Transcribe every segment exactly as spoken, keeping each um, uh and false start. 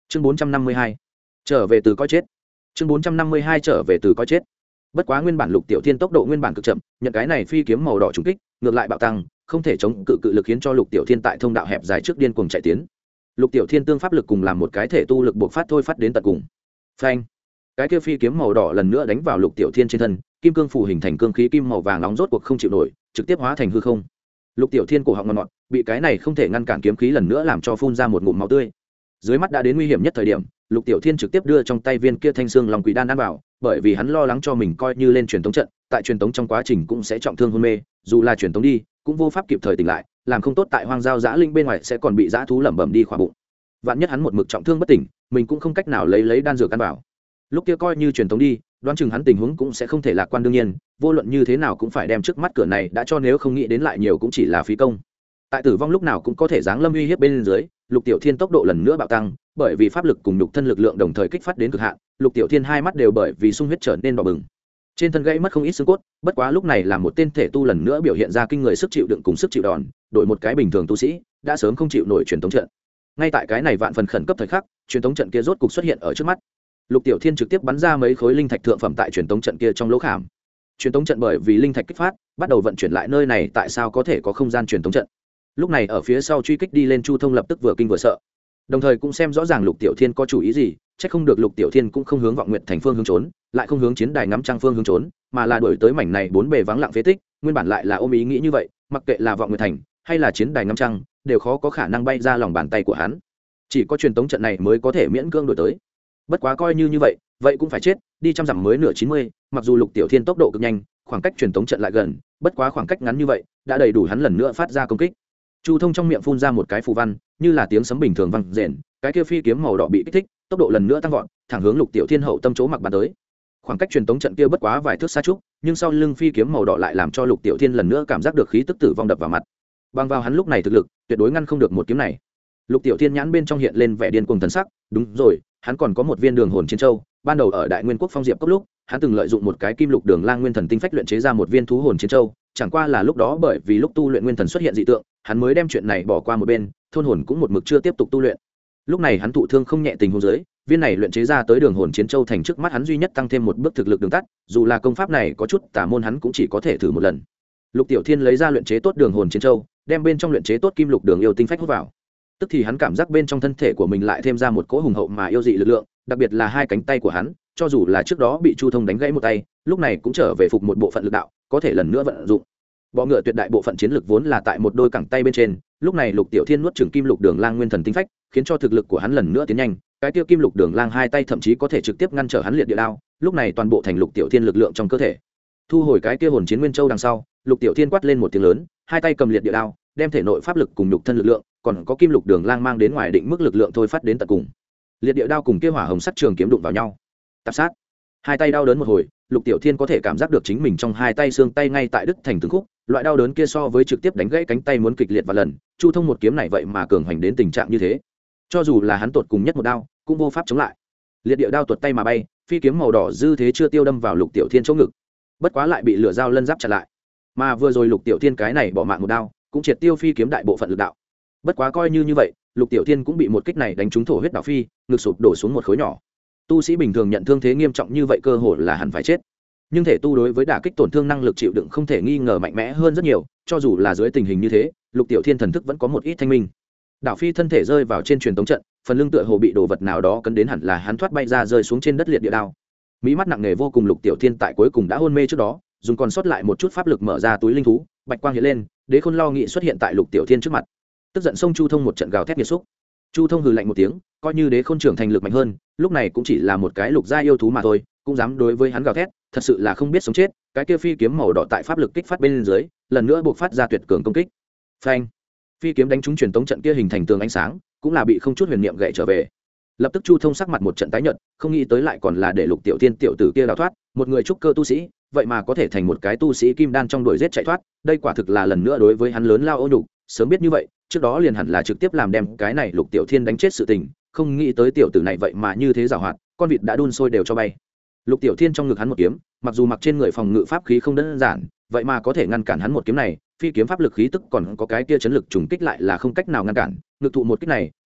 chương bốn trăm năm mươi hai trở về từ coi chết. chương bốn trăm năm mươi hai trở về từ coi chết. Bất quá nguyên bản Lục Tiểu Thiên tốc độ nguyên bản cực chậm, nhận cái này phi kiếm màu đỏ trúng kích, ngược lại bạo tăng, không thể chống cự cự lực khiến cho Lục Tiểu Thiên tại thông đạo hẹp dài trước điên cuồng chạy tiến. Lục Tiểu Thiên tương pháp lực cùng làm một cái thể tu lực buộc phát thôi phát đến tận cùng. Phanh! Cái kia phi kiếm màu đỏ lần nữa đánh vào Lục Tiểu Thiên trên thân, kim cương phù hình thành cương khí kim màu vàng nóng rốt cuộc không chịu nổi, trực tiếp hóa thành hư không. Lục Tiểu Thiên cổ họng ngọt ngọt, bị cái này không thể ngăn cản kiếm khí lần nữa làm cho phun ra một ngụm máu tươi. Dưới mắt đã đến nguy hiểm nhất thời điểm, Lục Tiểu Thiên trực tiếp đưa trong tay viên kia thanh xương long quỷ đan ăn vào, bởi vì hắn lo lắng cho mình coi như lên truyền tống trận, tại truyền tống trong quá trình cũng sẽ trọng thương hôn mê, dù là truyền tống đi, cũng vô pháp kịp thời tỉnh lại, làm không tốt tại hoang giao dã linh bên ngoài sẽ còn bị dã thú lẩm bẩm đi khỏa bụng. Vạn nhất hắn một mực trọng thương bất tỉnh, mình cũng không cách nào lấy lấy đan dược ăn vào. Lúc kia coi như truyền tống đi, đoán chừng hắn tình huống cũng sẽ không thể lạc quan đương nhiên, vô luận như thế nào cũng phải đem trước mắt cửa này đã cho nếu không nghĩ đến lại nhiều cũng chỉ là phí công. Tại tử vong lúc nào cũng có thể giáng lâm uy hiếp bên dưới, Lục Tiểu Thiên tốc độ lần nữa bạo tăng, bởi vì pháp lực cùng nhục thân lực lượng đồng thời kích phát đến cực hạn, Lục Tiểu Thiên hai mắt đều bởi vì sung huyết trở nên đỏ bừng. Trên thân gãy mất không ít xương cốt, bất quá lúc này là một tên thể tu lần nữa biểu hiện ra kinh người sức chịu đựng cùng sức chịu đòn, đổi một cái bình thường tu sĩ, đã sớm không chịu nổi truyền tống trận. Ngay tại cái này vạn phần khẩn cấp thời khắc, truyền tống trận kia rốt cục xuất hiện ở trước mắt. Lục Tiểu Thiên trực tiếp bắn ra mấy khối linh thạch thượng phẩm tại truyền tống trận kia trong lỗ khảm. Truyền tống trận bởi vì linh thạch kích phát, bắt đầu vận chuyển lại nơi này, tại sao có thể có không gian truyền tống trận? Lúc này ở phía sau truy kích đi lên Chu Thông lập tức vừa kinh vừa sợ, đồng thời cũng xem rõ ràng Lục Tiểu Thiên có chủ ý gì. Chắc không được Lục Tiểu Thiên cũng không hướng Vọng Nguyệt thành phương hướng trốn, lại không hướng chiến đài ngắm trăng phương hướng trốn, mà là đuổi tới mảnh này bốn bề vắng lặng phế tích. Nguyên bản lại là ôm ý nghĩ như vậy, mặc kệ là Vọng Nguyệt thành hay là chiến đài ngắm trăng, đều khó có khả năng bay ra lòng bàn tay của hắn. Chỉ có truyền tống trận này mới có thể miễn cưỡng đuổi tới. Bất quá coi như như vậy, vậy cũng phải chết, đi trăm dặm mới nửa chín mươi, mặc dù Lục Tiểu Thiên tốc độ cực nhanh, khoảng cách truyền tống trận lại gần, bất quá khoảng cách ngắn như vậy, đã đầy đủ hắn lần nữa phát ra công kích. Chu Thông trong miệng phun ra một cái phù văn, như là tiếng sấm bình thường vang rền, cái kia phi kiếm màu đỏ bị kích thích, tốc độ lần nữa tăng vọt, thẳng hướng Lục Tiểu Thiên hậu tâm chỗ mặc bắn tới. Khoảng cách truyền tống trận kia bất quá vài thước xa chút, nhưng sau lưng phi kiếm màu đỏ lại làm cho Lục Tiểu Thiên lần nữa cảm giác được khí tức tử vong đập vào mặt. Bằng vào hắn lúc này thực lực, tuyệt đối ngăn không được một kiếm này. Lục Tiểu Thiên nhãn bên trong hiện lên vẻ điên cuồng thần sắc, đúng rồi, hắn còn có một viên đường hồn chiến châu, ban đầu ở Đại Nguyên Quốc Phong Diệp Cốc lúc, hắn từng lợi dụng một cái kim lục đường lang nguyên thần tinh phách luyện chế ra một viên thú hồn chiến châu, chẳng qua là lúc đó bởi vì lúc tu luyện nguyên thần xuất hiện dị tượng, hắn mới đem chuyện này bỏ qua một bên, thôn hồn cũng một mực chưa tiếp tục tu luyện. Lúc này hắn thụ thương không nhẹ tình huống dưới, viên này luyện chế ra tới đường hồn chiến châu thành trước mắt hắn duy nhất tăng thêm một bước thực lực đường tắt, dù là công pháp này có chút tà môn hắn cũng chỉ có thể thử một lần. Lục Tiểu Thiên lấy ra luyện chế tốt đường hồn chiến châu, đem bên trong luyện chế tốt kim lục đường yêu tinh phách hút vào. Tức thì hắn cảm giác bên trong thân thể của mình lại thêm ra một cỗ hùng hậu mà yêu dị lực lượng, đặc biệt là hai cánh tay của hắn, cho dù là trước đó bị Chu Thông đánh gãy một tay, lúc này cũng trở về phục một bộ phận lực đạo, có thể lần nữa vận dụng. Bọ ngựa tuyệt đại bộ phận chiến lực vốn là tại một đôi cẳng tay bên trên, lúc này Lục Tiểu Thiên nuốt chửng kim lục đường lang nguyên thần tinh phách, khiến cho thực lực của hắn lần nữa tiến nhanh, cái tiêu kim lục đường lang hai tay thậm chí có thể trực tiếp ngăn trở hắn liệt địa đao, lúc này toàn bộ thành Lục Tiểu Thiên lực lượng trong cơ thể. Thu hồi cái kia hồn chiến nguyên châu đằng sau, Lục Tiểu Thiên quát lên một tiếng lớn, hai tay cầm liệt địa đao, đem thể nội pháp lực cùng nhục thân lực lượng, còn có kim lục đường lang mang đến ngoài định mức lực lượng thôi phát đến tận cùng. Liệt địa đao cùng kia hỏa hồng sắc trường kiếm đụng vào nhau, tạp sát. Hai tay đau đớn một hồi, Lục Tiểu Thiên có thể cảm giác được chính mình trong hai tay xương tay ngay tại đứt thành từng khúc, loại đau đớn kia so với trực tiếp đánh gãy cánh tay muốn kịch liệt và lần. Chu Thông một kiếm này vậy mà cường hành đến tình trạng như thế, cho dù là hắn tột cùng nhất một đao, cũng vô pháp chống lại. Liệt địa đao tuột tay mà bay, phi kiếm màu đỏ dư thế chưa tiêu đâm vào Lục Tiểu Thiên chỗ ngực, bất quá lại bị lửa dao lân giáp chặn lại. Mà vừa rồi Lục Tiểu Thiên cái này bỏ mạng một đao, cũng triệt tiêu phi kiếm đại bộ phận lực đạo. Bất quá coi như như vậy, Lục Tiểu Thiên cũng bị một kích này đánh trúng thổ huyết đảo phi, ngực sụp đổ xuống một khối nhỏ. Tu sĩ bình thường nhận thương thế nghiêm trọng như vậy cơ hội là hẳn phải chết, nhưng thể tu đối với đả kích tổn thương năng lực chịu đựng không thể nghi ngờ mạnh mẽ hơn rất nhiều, cho dù là dưới tình hình như thế, Lục Tiểu Thiên thần thức vẫn có một ít thanh minh. Đảo phi thân thể rơi vào trên truyền tống trận, phần lưng tựa hồ bị đồ vật nào đó cấn đến, hẳn là hắn thoát bay ra rơi xuống trên đất liệt địa đao. Mỹ mắt nặng nề vô cùng, Lục Tiểu Thiên tại cuối cùng đã hôn mê trước đó, dùng còn sót lại một chút pháp lực mở ra túi linh thú, bạch quang hiện lên, Đế Khôn Lo Nghị xuất hiện tại Lục Tiểu Thiên trước mặt. Tức giận xông Chu Thông một trận gào thét nghiệt xúc. Chu Thông hừ lạnh một tiếng, coi như Đế Khôn trưởng thành lực mạnh hơn, lúc này cũng chỉ là một cái lục gia yêu thú mà thôi, cũng dám đối với hắn gào thét, thật sự là không biết sống chết. Cái kia phi kiếm màu đỏ tại pháp lực kích phát bên dưới, lần nữa buộc phát ra tuyệt cường công kích. Phanh! Phi kiếm đánh trúng truyền tống trận kia hình thành tường ánh sáng, cũng là bị không chút huyền niệm gãy trở về. Lập tức Chu Thông sắc mặt một trận tái nhợt, không nghĩ tới lại còn là để Lục Tiểu Thiên tiểu tử kia đào thoát, một người trúc cơ tu sĩ, vậy mà có thể thành một cái tu sĩ kim đan trong đuổi giết chạy thoát, đây quả thực là lần nữa đối với hắn lớn lao ô nhục. Sớm biết như vậy, trước đó liền hẳn là trực tiếp làm đem cái này Lục Tiểu Thiên đánh chết sự tình, không nghĩ tới tiểu tử này vậy mà như thế giàu hoạt, con vịt đã đun sôi đều cho bay. Lục Tiểu Thiên trong ngực hắn một kiếm, mặc dù mặc trên người phòng ngự pháp khí không đơn giản, vậy mà có thể ngăn cản hắn một kiếm này, phi kiếm pháp lực khí tức còn có cái kia chấn lực trùng kích lại là không cách nào ngăn cản, ngực thụ một kích này,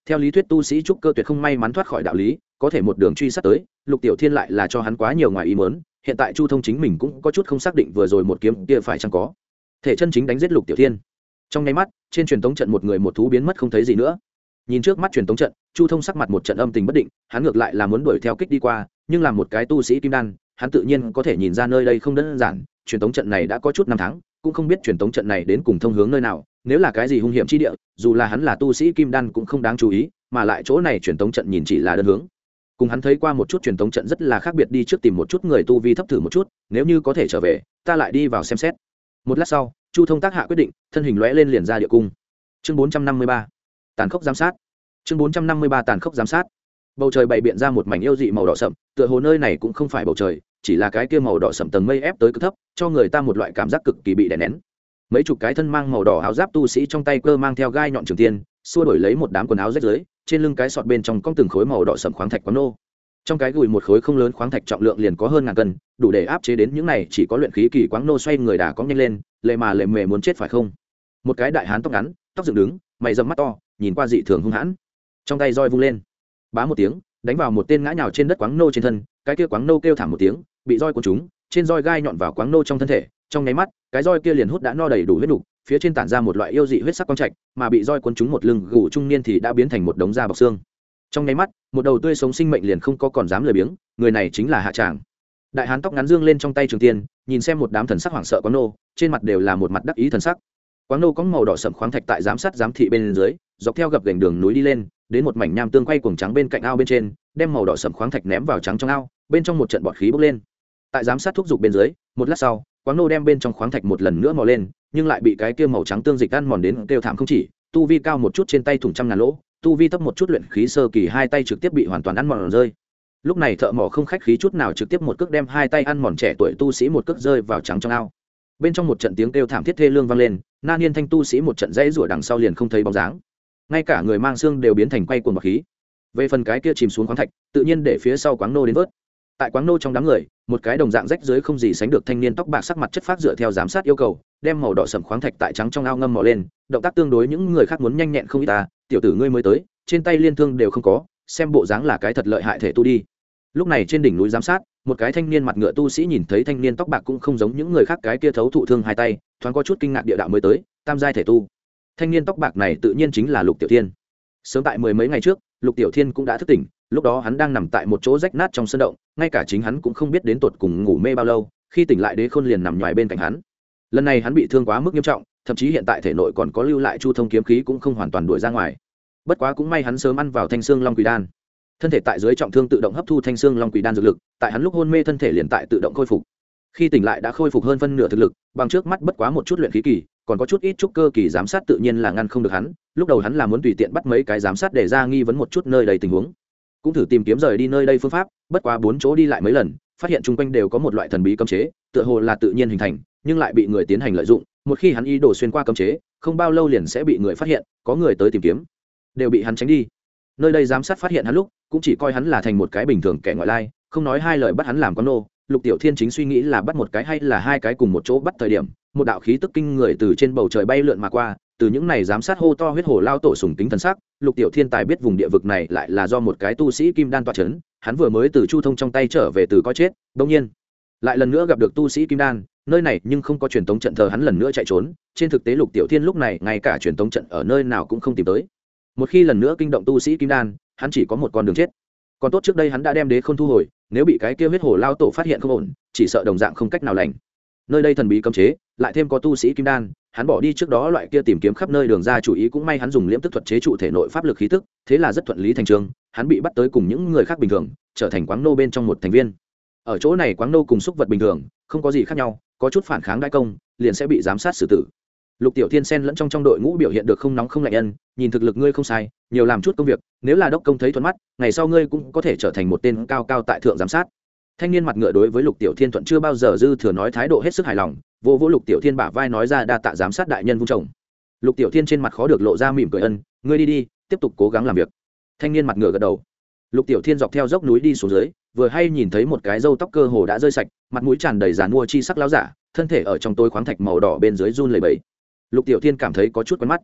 theo lý thuyết tu sĩ trúc cơ tuyệt không may mắn thoát khỏi đạo lý, có thể một đường truy sát tới, Lục Tiểu Thiên lại là cho hắn quá nhiều ngoài ý muốn. Hiện tại Chu Thông chính mình cũng có chút không xác định vừa rồi một kiếm kia phải chăng có thể chân chính đánh giết Lục Tiểu Thiên. Trong nháy mắt, trên truyền tống trận một người một thú biến mất không thấy gì nữa. Nhìn trước mắt truyền tống trận, Chu Thông sắc mặt một trận âm tình bất định, hắn ngược lại là muốn đuổi theo kích đi qua, nhưng làm một cái tu sĩ kim đan, hắn tự nhiên có thể nhìn ra nơi đây không đơn giản, truyền tống trận này đã có chút năm tháng, cũng không biết truyền tống trận này đến cùng thông hướng nơi nào, nếu là cái gì hung hiểm chi địa, dù là hắn là tu sĩ kim đan cũng không đáng chú ý, mà lại chỗ này truyền tống trận nhìn chỉ là đơn hướng. Cùng hắn thấy qua một chút truyền tống trận rất là khác biệt, đi trước tìm một chút người tu vi thấp thử một chút, nếu như có thể trở về, ta lại đi vào xem xét. Một lát sau, Chu Thông tác hạ quyết định, thân hình lóe lên liền ra địa cung. Chương bốn trăm năm mươi ba, tàn khốc giám sát. Chương bốn trăm năm mươi ba tàn khốc giám sát. Bầu trời bày biện ra một mảnh yêu dị màu đỏ sậm, tựa hồ nơi này cũng không phải bầu trời, chỉ là cái kia màu đỏ sậm tầng mây ép tới cực thấp, cho người ta một loại cảm giác cực kỳ bị đè nén. Mấy chục cái thân mang màu đỏ áo giáp tu sĩ trong tay cơ mang theo gai nhọn trường tiên, xua đổi lấy một đám quần áo rách rưới, trên lưng cái sọt bên trong cong từng khối màu đỏ sậm khoáng thạch quáng nô. Trong cái gùi một khối không lớn khoáng thạch trọng lượng liền có hơn ngàn cân, đủ để áp chế đến những này chỉ có luyện khí kỳ quáng nô xoay người đà cong nhanh lên, lệ mà lệ mề muốn chết phải không? Một cái đại hán tóc ngắn, tóc dựng đứng, mày rậm mắt to, nhìn qua dị thường hung hãn. Trong tay roi vung lên, bá một tiếng, đánh vào một tên ngã nhào trên đất quáng nô trên thân, cái kia quáng nô kêu thảm một tiếng, bị roi cuốn trúng, trên roi gai nhọn vào quáng nô trong thân thể, trong nháy mắt, cái roi kia liền hút đã no đầy đủ huyết đủ, phía trên tản ra một loại yêu dị huyết sắc quang trạch, mà bị roi cuốn trúng một lưng gù trung niên thì đã biến thành một đống da bọc xương. Trong nháy mắt, một đầu tươi sống sinh mệnh liền không có còn dám lười biếng, người này chính là Hạ Tràng. Đại hán tóc ngắn dương lên trong tay trường tiên, nhìn xem một đám thần sắc hoảng sợ quáng nô, trên mặt đều là một mặt đắc ý thần sắc. Quáng nô có màu đỏ sẫm khoáng thạch tại giám sát giám thị bên dưới, dọc theo gập gành đường núi đi lên, đến một mảnh nham tương quay cuồng trắng bên cạnh ao bên trên, đem màu đỏ sẫm khoáng thạch ném vào trắng trong ao, bên trong một trận bọt khí bốc lên. Tại giám sát thúc dục bên dưới, một lát sau, quáng nô đem bên trong khoáng thạch một lần nữa mò lên, nhưng lại bị cái kia màu trắng tương dịch ăn mòn đến kêu thảm không chỉ, tu vi cao một chút trên tay thủng trăm ngàn lỗ, tu vi thấp một chút luyện khí sơ kỳ hai tay trực tiếp bị hoàn toàn ăn mòn rơi. Lúc này thợ mỏ không khách khí chút nào trực tiếp một cước đem hai tay ăn mòn trẻ tuổi tu sĩ một cước rơi vào trắng trong ao. Bên trong một trận tiếng kêu thảm thiết thê lương vang lên, na niên thanh tu sĩ một trận dãy rủa đằng sau liền không thấy bóng dáng, ngay cả người mang xương đều biến thành quay cuồng bọt khí. Về phần cái kia chìm xuống khoáng thạch, tự nhiên để phía sau quáng nô đến vớt. Tại quáng nô trong đám người, một cái đồng dạng rách dưới không gì sánh được thanh niên tóc bạc sắc mặt chất phác dựa theo giám sát yêu cầu, đem màu đỏ sẫm khoáng thạch tại trắng trong ao ngâm mò lên, động tác tương đối những người khác muốn nhanh nhẹn không ít ta, tiểu tử ngươi mới tới, trên tay liên thương đều không có, xem bộ dáng là cái thật lợi hại thể tu đi. Lúc này trên đỉnh núi giám sát, một cái thanh niên mặt ngựa tu sĩ nhìn thấy thanh niên tóc bạc cũng không giống những người khác cái kia thấu thụ thương hai tay, thoáng có chút kinh ngạc địa đạo mới tới, tam giai thể tu. Thanh niên tóc bạc này tự nhiên chính là Lục Tiểu Thiên. Sớm tại mười mấy ngày trước, Lục Tiểu Thiên cũng đã thức tỉnh, lúc đó hắn đang nằm tại một chỗ rách nát trong sân động, ngay cả chính hắn cũng không biết đến tột cùng ngủ mê bao lâu, khi tỉnh lại Đế Khôn liền nằm nhòi bên cạnh hắn. Lần này hắn bị thương quá mức nghiêm trọng, thậm chí hiện tại thể nội còn có lưu lại Chu Thông kiếm khí cũng không hoàn toàn đuổi ra ngoài. Bất quá cũng may hắn sớm ăn vào Thanh Xương Long Quỷ đan, thân thể tại dưới trọng thương tự động hấp thu Thanh Xương Long Quỷ đan dược lực, tại hắn lúc hôn mê thân thể liền tại tự động khôi phục. Khi tỉnh lại đã khôi phục hơn phân nửa thực lực, bằng trước mắt bất quá một chút luyện khí kỳ, còn có chút ít trúc cơ kỳ giám sát tự nhiên là ngăn không được hắn. Lúc đầu hắn là muốn tùy tiện bắt mấy cái giám sát để ra nghi vấn một chút nơi đây tình huống, cũng thử tìm kiếm rời đi nơi đây phương pháp, bất quá bốn chỗ đi lại mấy lần, phát hiện chung quanh đều có một loại thần bí cấm chế, tựa hồ là tự nhiên hình thành, nhưng lại bị người tiến hành lợi dụng. Một khi hắn ý đồ xuyên qua cấm chế, không bao lâu liền sẽ bị người phát hiện, có người tới tìm kiếm, đều bị hắn tránh đi. Nơi đây giám sát phát hiện hắn lúc, cũng chỉ coi hắn là thành một cái bình thường kẻ ngoại lai, không nói hai lời bắt hắn làm con nô. Lục Tiểu Thiên chính suy nghĩ là bắt một cái hay là hai cái cùng một chỗ bắt thời điểm, một đạo khí tức kinh người từ trên bầu trời bay lượn mà qua, từ những này giám sát hô to huyết hổ lao tổ sùng kính thần sắc, Lục Tiểu Thiên tài biết vùng địa vực này lại là do một cái tu sĩ kim đan tọa chấn, hắn vừa mới từ Chu Thông trong tay trở về từ coi chết, đương nhiên lại lần nữa gặp được tu sĩ kim đan, nơi này nhưng không có truyền tống trận thờ hắn lần nữa chạy trốn, trên thực tế Lục Tiểu Thiên lúc này ngay cả truyền tống trận ở nơi nào cũng không tìm tới. Một khi lần nữa kinh động tu sĩ kim đan, hắn chỉ có một con đường chết. Còn tốt trước đây hắn đã đem Đế Khôn thu hồi, nếu bị cái kia huyết hổ lao tổ phát hiện không ổn, chỉ sợ đồng dạng không cách nào lành. Nơi đây thần bí cấm chế, lại thêm có tu sĩ kim đan, hắn bỏ đi trước đó loại kia tìm kiếm khắp nơi đường ra chủ ý, cũng may hắn dùng liễm tức thuật chế trụ thể nội pháp lực khí tức, thế là rất thuận lý thành chương, hắn bị bắt tới cùng những người khác bình thường, trở thành quáng nô bên trong một thành viên. Ở chỗ này quáng nô cùng súc vật bình thường, không có gì khác nhau, có chút phản kháng đại công, liền sẽ bị giám sát xử tử. Lục Tiểu Thiên xen lẫn trong trong đội ngũ biểu hiện được không nóng không lạnh nhân, nhìn thực lực ngươi không sai, nhiều làm chút công việc, nếu là đốc công thấy thuận mắt, ngày sau ngươi cũng có thể trở thành một tên cao cao tại thượng giám sát. Thanh niên mặt ngựa đối với Lục Tiểu Thiên thuận chưa bao giờ dư thừa nói, thái độ hết sức hài lòng, vô vỗ Lục Tiểu Thiên bả vai nói ra đa tạ giám sát đại nhân vung chồng. Lục Tiểu Thiên trên mặt khó được lộ ra mỉm cười ân, ngươi đi đi, tiếp tục cố gắng làm việc. Thanh niên mặt ngựa gật đầu. Lục Tiểu Thiên dọc theo dốc núi đi xuống dưới, vừa hay nhìn thấy một cái râu tóc cơ hồ đã rơi sạch, mặt mũi tràn đầy giàn mua chi sắc láo giả, thân thể ở trong tối khoáng thạch màu đỏ bên dưới run lẩy bẩy. Lục Tiểu Thiên cảm thấy có chút quen mắt.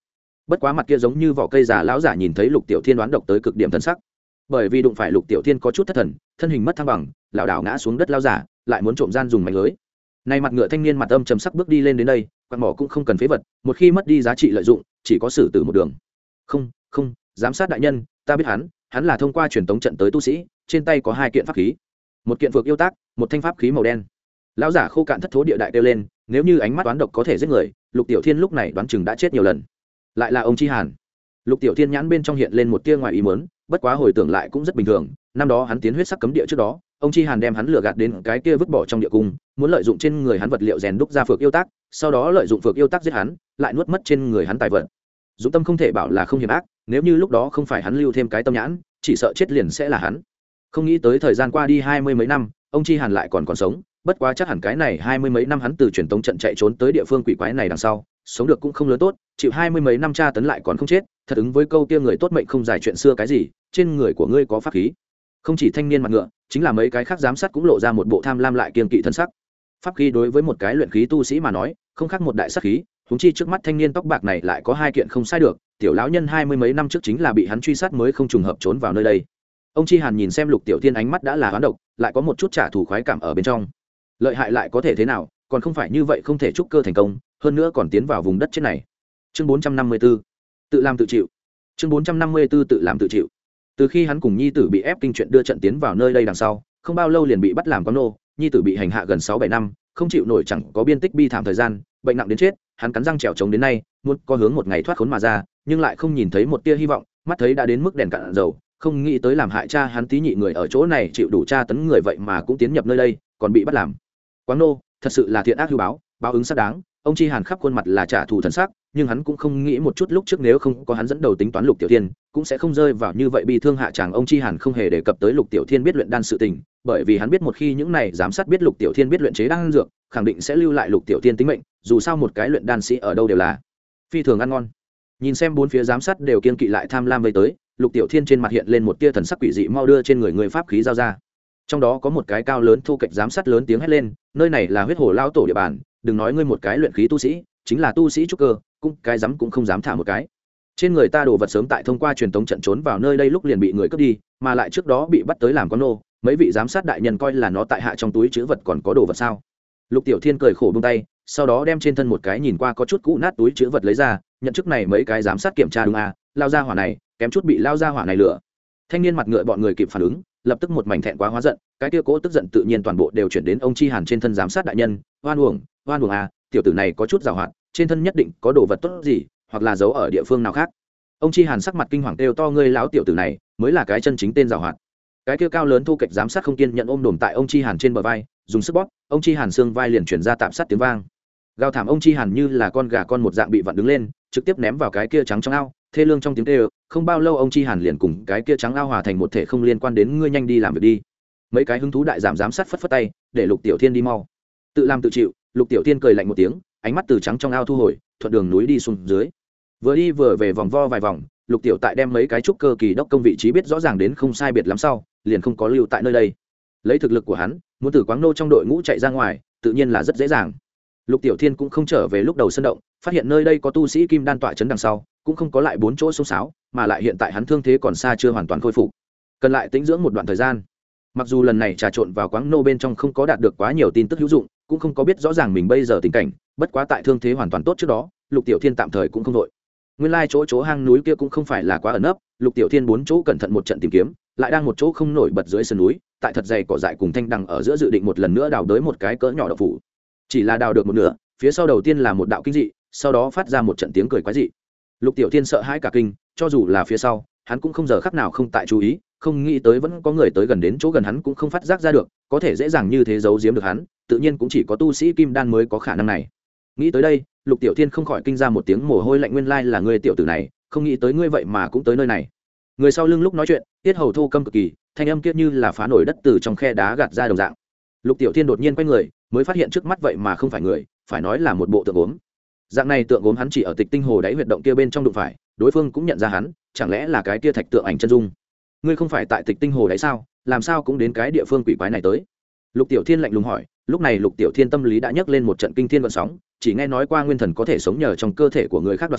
bất quá mặt kia giống như vỏ cây già lão giả nhìn thấy Lục Tiểu Thiên đoán độc tới cực điểm thần sắc, bởi vì đụng phải Lục Tiểu Thiên có chút thất thần, thân hình mất thăng bằng, lảo đảo ngã xuống đất lão giả lại muốn trộm gian dùng mảnh lưới. Nay mặt ngựa thanh niên mặt âm trầm sắc bước đi lên đến đây, quan mỏ cũng không cần phế vật, một khi mất đi giá trị lợi dụng, chỉ có xử tử một đường. Không, không, giám sát đại nhân, ta biết hắn, hắn là thông qua truyền tống trận tới tu sĩ, trên tay có hai kiện pháp khí, một kiện phược yêu tác, một thanh pháp khí màu đen. Lão giả khô cạn thất thố địa đại kêu lên, nếu như ánh mắt toán độc có thể giết người, Lục Tiểu Thiên lúc này đoán chừng đã chết nhiều lần. Lại là ông Chi Hàn. Lục Tiểu Thiên nhãn bên trong hiện lên một tia ngoài ý muốn, bất quá hồi tưởng lại cũng rất bình thường, năm đó hắn tiến huyết sắc cấm địa trước đó, ông Chi Hàn đem hắn lừa gạt đến cái kia vứt bỏ trong địa cung, muốn lợi dụng trên người hắn vật liệu rèn đúc ra phược yêu tác, sau đó lợi dụng phược yêu tác giết hắn, lại nuốt mất trên người hắn tài vật. Dũng tâm không thể bảo là không hiểm ác, nếu như lúc đó không phải hắn lưu thêm cái tâm nhãn, chỉ sợ chết liền sẽ là hắn. Không nghĩ tới thời gian qua đi hai mươi mấy năm, ông Chi Hàn lại còn còn sống, bất quá chắc hẳn cái này hai mươi mấy năm hắn từ truyền tống trận chạy trốn tới địa phương quỷ quái này đằng sau, sống được cũng không lớn tốt, chịu hai mươi mấy năm tra tấn lại còn không chết, thật ứng với câu kia người tốt mệnh không dài chuyện xưa cái gì, trên người của ngươi có pháp khí. Không chỉ thanh niên mặt ngựa, chính là mấy cái khác giám sát cũng lộ ra một bộ tham lam lại kiên kỵ thân sắc. Pháp khí đối với một cái luyện khí tu sĩ mà nói, không khác một đại sát khí, huống chi trước mắt thanh niên tóc bạc này lại có hai kiện không sai được, tiểu lão nhân hai mươi mấy năm trước chính là bị hắn truy sát mới không trùng hợp trốn vào nơi đây. Ông Chi Hàn nhìn xem Lục Tiểu Thiên ánh mắt đã là hoán độc, lại có một chút trả thù khoái cảm ở bên trong. Lợi hại lại có thể thế nào, còn không phải như vậy không thể trúc cơ thành công, hơn nữa còn tiến vào vùng đất chết này. Chương bốn trăm năm mươi 4, tự làm tự chịu. Chương bốn trăm năm mươi 4 tự làm tự chịu. Từ khi hắn cùng nhi tử bị ép kinh chuyện đưa trận tiến vào nơi đây đằng sau, không bao lâu liền bị bắt làm con nô, nhi tử bị hành hạ gần sáu bảy năm, không chịu nổi chẳng có biên tích bi thảm thời gian, bệnh nặng đến chết, hắn cắn răng trèo chống đến nay, muốn có hướng một ngày thoát khốn mà ra, nhưng lại không nhìn thấy một tia hy vọng, mắt thấy đã đến mức đèn cạn dầu, không nghĩ tới làm hại cha hắn tí nhị người ở chỗ này chịu đủ tra tấn người vậy mà cũng tiến nhập nơi đây, còn bị bắt làm quáng nô, thật sự là thiện ác hưu báo, báo ứng xác đáng. Ông Chi Hàn khắp khuôn mặt là trả thù thần sắc, nhưng hắn cũng không nghĩ một chút lúc trước nếu không có hắn dẫn đầu tính toán Lục Tiểu Thiên, cũng sẽ không rơi vào như vậy bị thương hạ chàng. Ông Chi Hàn không hề đề cập tới Lục Tiểu Thiên biết luyện đan sự tình, bởi vì hắn biết một khi những này giám sát biết Lục Tiểu Thiên biết luyện chế đan dược, khẳng định sẽ lưu lại Lục Tiểu Thiên tính mệnh, dù sao một cái luyện đan sĩ ở đâu đều là phi thường ăn ngon. Nhìn xem bốn phía giám sát đều kiên kỵ lại tham lam vây tới, Lục Tiểu Thiên trên mặt hiện lên một tia thần sắc quỷ dị, mau đưa trên người người pháp khí giao ra. Trong đó có một cái cao lớn thu kệch giám sát lớn tiếng hét lên, nơi này là huyết hồ lao tổ địa bàn, đừng nói ngươi một cái luyện khí tu sĩ, chính là tu sĩ trúc cơ, cũng cái dám cũng không dám thả một cái. Trên người ta đồ vật sớm tại thông qua truyền tống trận trốn vào nơi đây lúc liền bị người cướp đi, mà lại trước đó bị bắt tới làm con nô, mấy vị giám sát đại nhân coi là nó tại hạ trong túi chứa vật còn có đồ vật sao? Lục Tiểu Thiên cười khổ buông tay, sau đó đem trên thân một cái nhìn qua có chút cũ nát túi chứa vật lấy ra, nhận chức này mấy cái giám sát kiểm tra đúng à, lao ra hỏa này, kém chút bị lao ra hỏa này lửa. Thanh niên mặt ngựa bọn người kịp phản ứng, lập tức một mảnh thẹn quá hóa giận, cái kia cố tức giận tự nhiên toàn bộ đều chuyển đến ông Chi Hàn trên thân giám sát đại nhân, oan uổng, oan uổng à, tiểu tử này có chút giàu hoạt, trên thân nhất định có đồ vật tốt gì, hoặc là giấu ở địa phương nào khác. Ông Chi Hàn sắc mặt kinh hoàng kêu to, ngươi láo tiểu tử này mới là cái chân chính tên giàu hoạt. Cái kia cao lớn thu kệch giám sát không kiên nhận ôm đồm tại ông Chi Hàn trên bờ vai, dùng sức bóp, ông Chi Hàn xương vai liền chuyển ra tạm sát tiếng vang. Gào thảm ông Chi Hàn như là con gà con một dạng bị vặn đứng lên, trực tiếp ném vào cái kia trắng trong ao, thê lương trong tiếng kêu, không bao lâu ông Chi Hàn liền cùng cái kia trắng ao hòa thành một thể không liên quan đến, ngươi nhanh đi làm việc đi. Mấy cái hứng thú đại giảm giám sát phất phất tay, để Lục Tiểu Thiên đi mau. Tự làm tự chịu. Lục Tiểu Thiên cười lạnh một tiếng, ánh mắt từ trắng trong ao thu hồi, thuận đường núi đi xuống dưới. Vừa đi vừa về vòng vo vài vòng, Lục Tiểu tại đem mấy cái trúc cơ kỳ đốc công vị trí biết rõ ràng đến không sai biệt lắm sau, liền không có lưu tại nơi đây. Lấy thực lực của hắn, muốn từ quáng nô trong đội ngũ chạy ra ngoài, tự nhiên là rất dễ dàng. Lục Tiểu Thiên cũng không trở về lúc đầu sân động, phát hiện nơi đây có tu sĩ kim đan tọa trấn đằng sau, cũng không có lại bốn chỗ xông xáo, mà lại hiện tại hắn thương thế còn xa chưa hoàn toàn khôi phục, cần lại tĩnh dưỡng một đoạn thời gian. Mặc dù lần này trà trộn vào quáng nô bên trong không có đạt được quá nhiều tin tức hữu dụng, cũng không có biết rõ ràng mình bây giờ tình cảnh, bất quá tại thương thế hoàn toàn tốt trước đó, Lục Tiểu Thiên tạm thời cũng không đội. Nguyên lai chỗ chỗ hang núi kia cũng không phải là quá ẩn nấp, Lục Tiểu Thiên bốn chỗ cẩn thận một trận tìm kiếm, lại đang một chỗ không nổi bật dưới sườn núi, tại thật dày cỏ dại cùng thanh đằng ở giữa dự định một lần nữa đào đới một cái cỡ nhỏ đậu phủ. Chỉ là đào được một nửa, phía sau đầu tiên là một đạo kinh dị, sau đó phát ra một trận tiếng cười quái dị. Lục Tiểu Thiên sợ hãi cả kinh, cho dù là phía sau, hắn cũng không giờ khắc nào không tại chú ý, không nghĩ tới vẫn có người tới gần đến chỗ gần hắn cũng không phát giác ra được, có thể dễ dàng như thế giấu giếm được hắn, tự nhiên cũng chỉ có tu sĩ kim đan mới có khả năng này. Nghĩ tới đây, Lục Tiểu Thiên không khỏi kinh ra một tiếng mồ hôi lạnh, nguyên lai là ngươi tiểu tử này, không nghĩ tới ngươi vậy mà cũng tới nơi này. Người sau lưng lúc nói chuyện, tiết hầu thô câm cực kỳ, thanh âm kiết như là phá nổi đất từ trong khe đá gạt ra đồng dạng. Lục Tiểu Thiên đột nhiên quay người, mới phát hiện trước mắt vậy mà không phải người, phải nói là một bộ tượng gốm. Dạng này tượng gốm hắn chỉ ở Tịch Tinh Hồ đáy huyệt động kia bên trong đụng phải, đối phương cũng nhận ra hắn, chẳng lẽ là cái kia thạch tượng ảnh chân dung? Ngươi không phải tại Tịch Tinh Hồ đáy sao, làm sao cũng đến cái địa phương quỷ quái này tới? Lục Tiểu Thiên lạnh lùng hỏi. Lúc này Lục Tiểu Thiên tâm lý đã nhấc lên một trận kinh thiên vận sóng, chỉ nghe nói qua nguyên thần có thể sống nhờ trong cơ thể của người khác đoạt xá,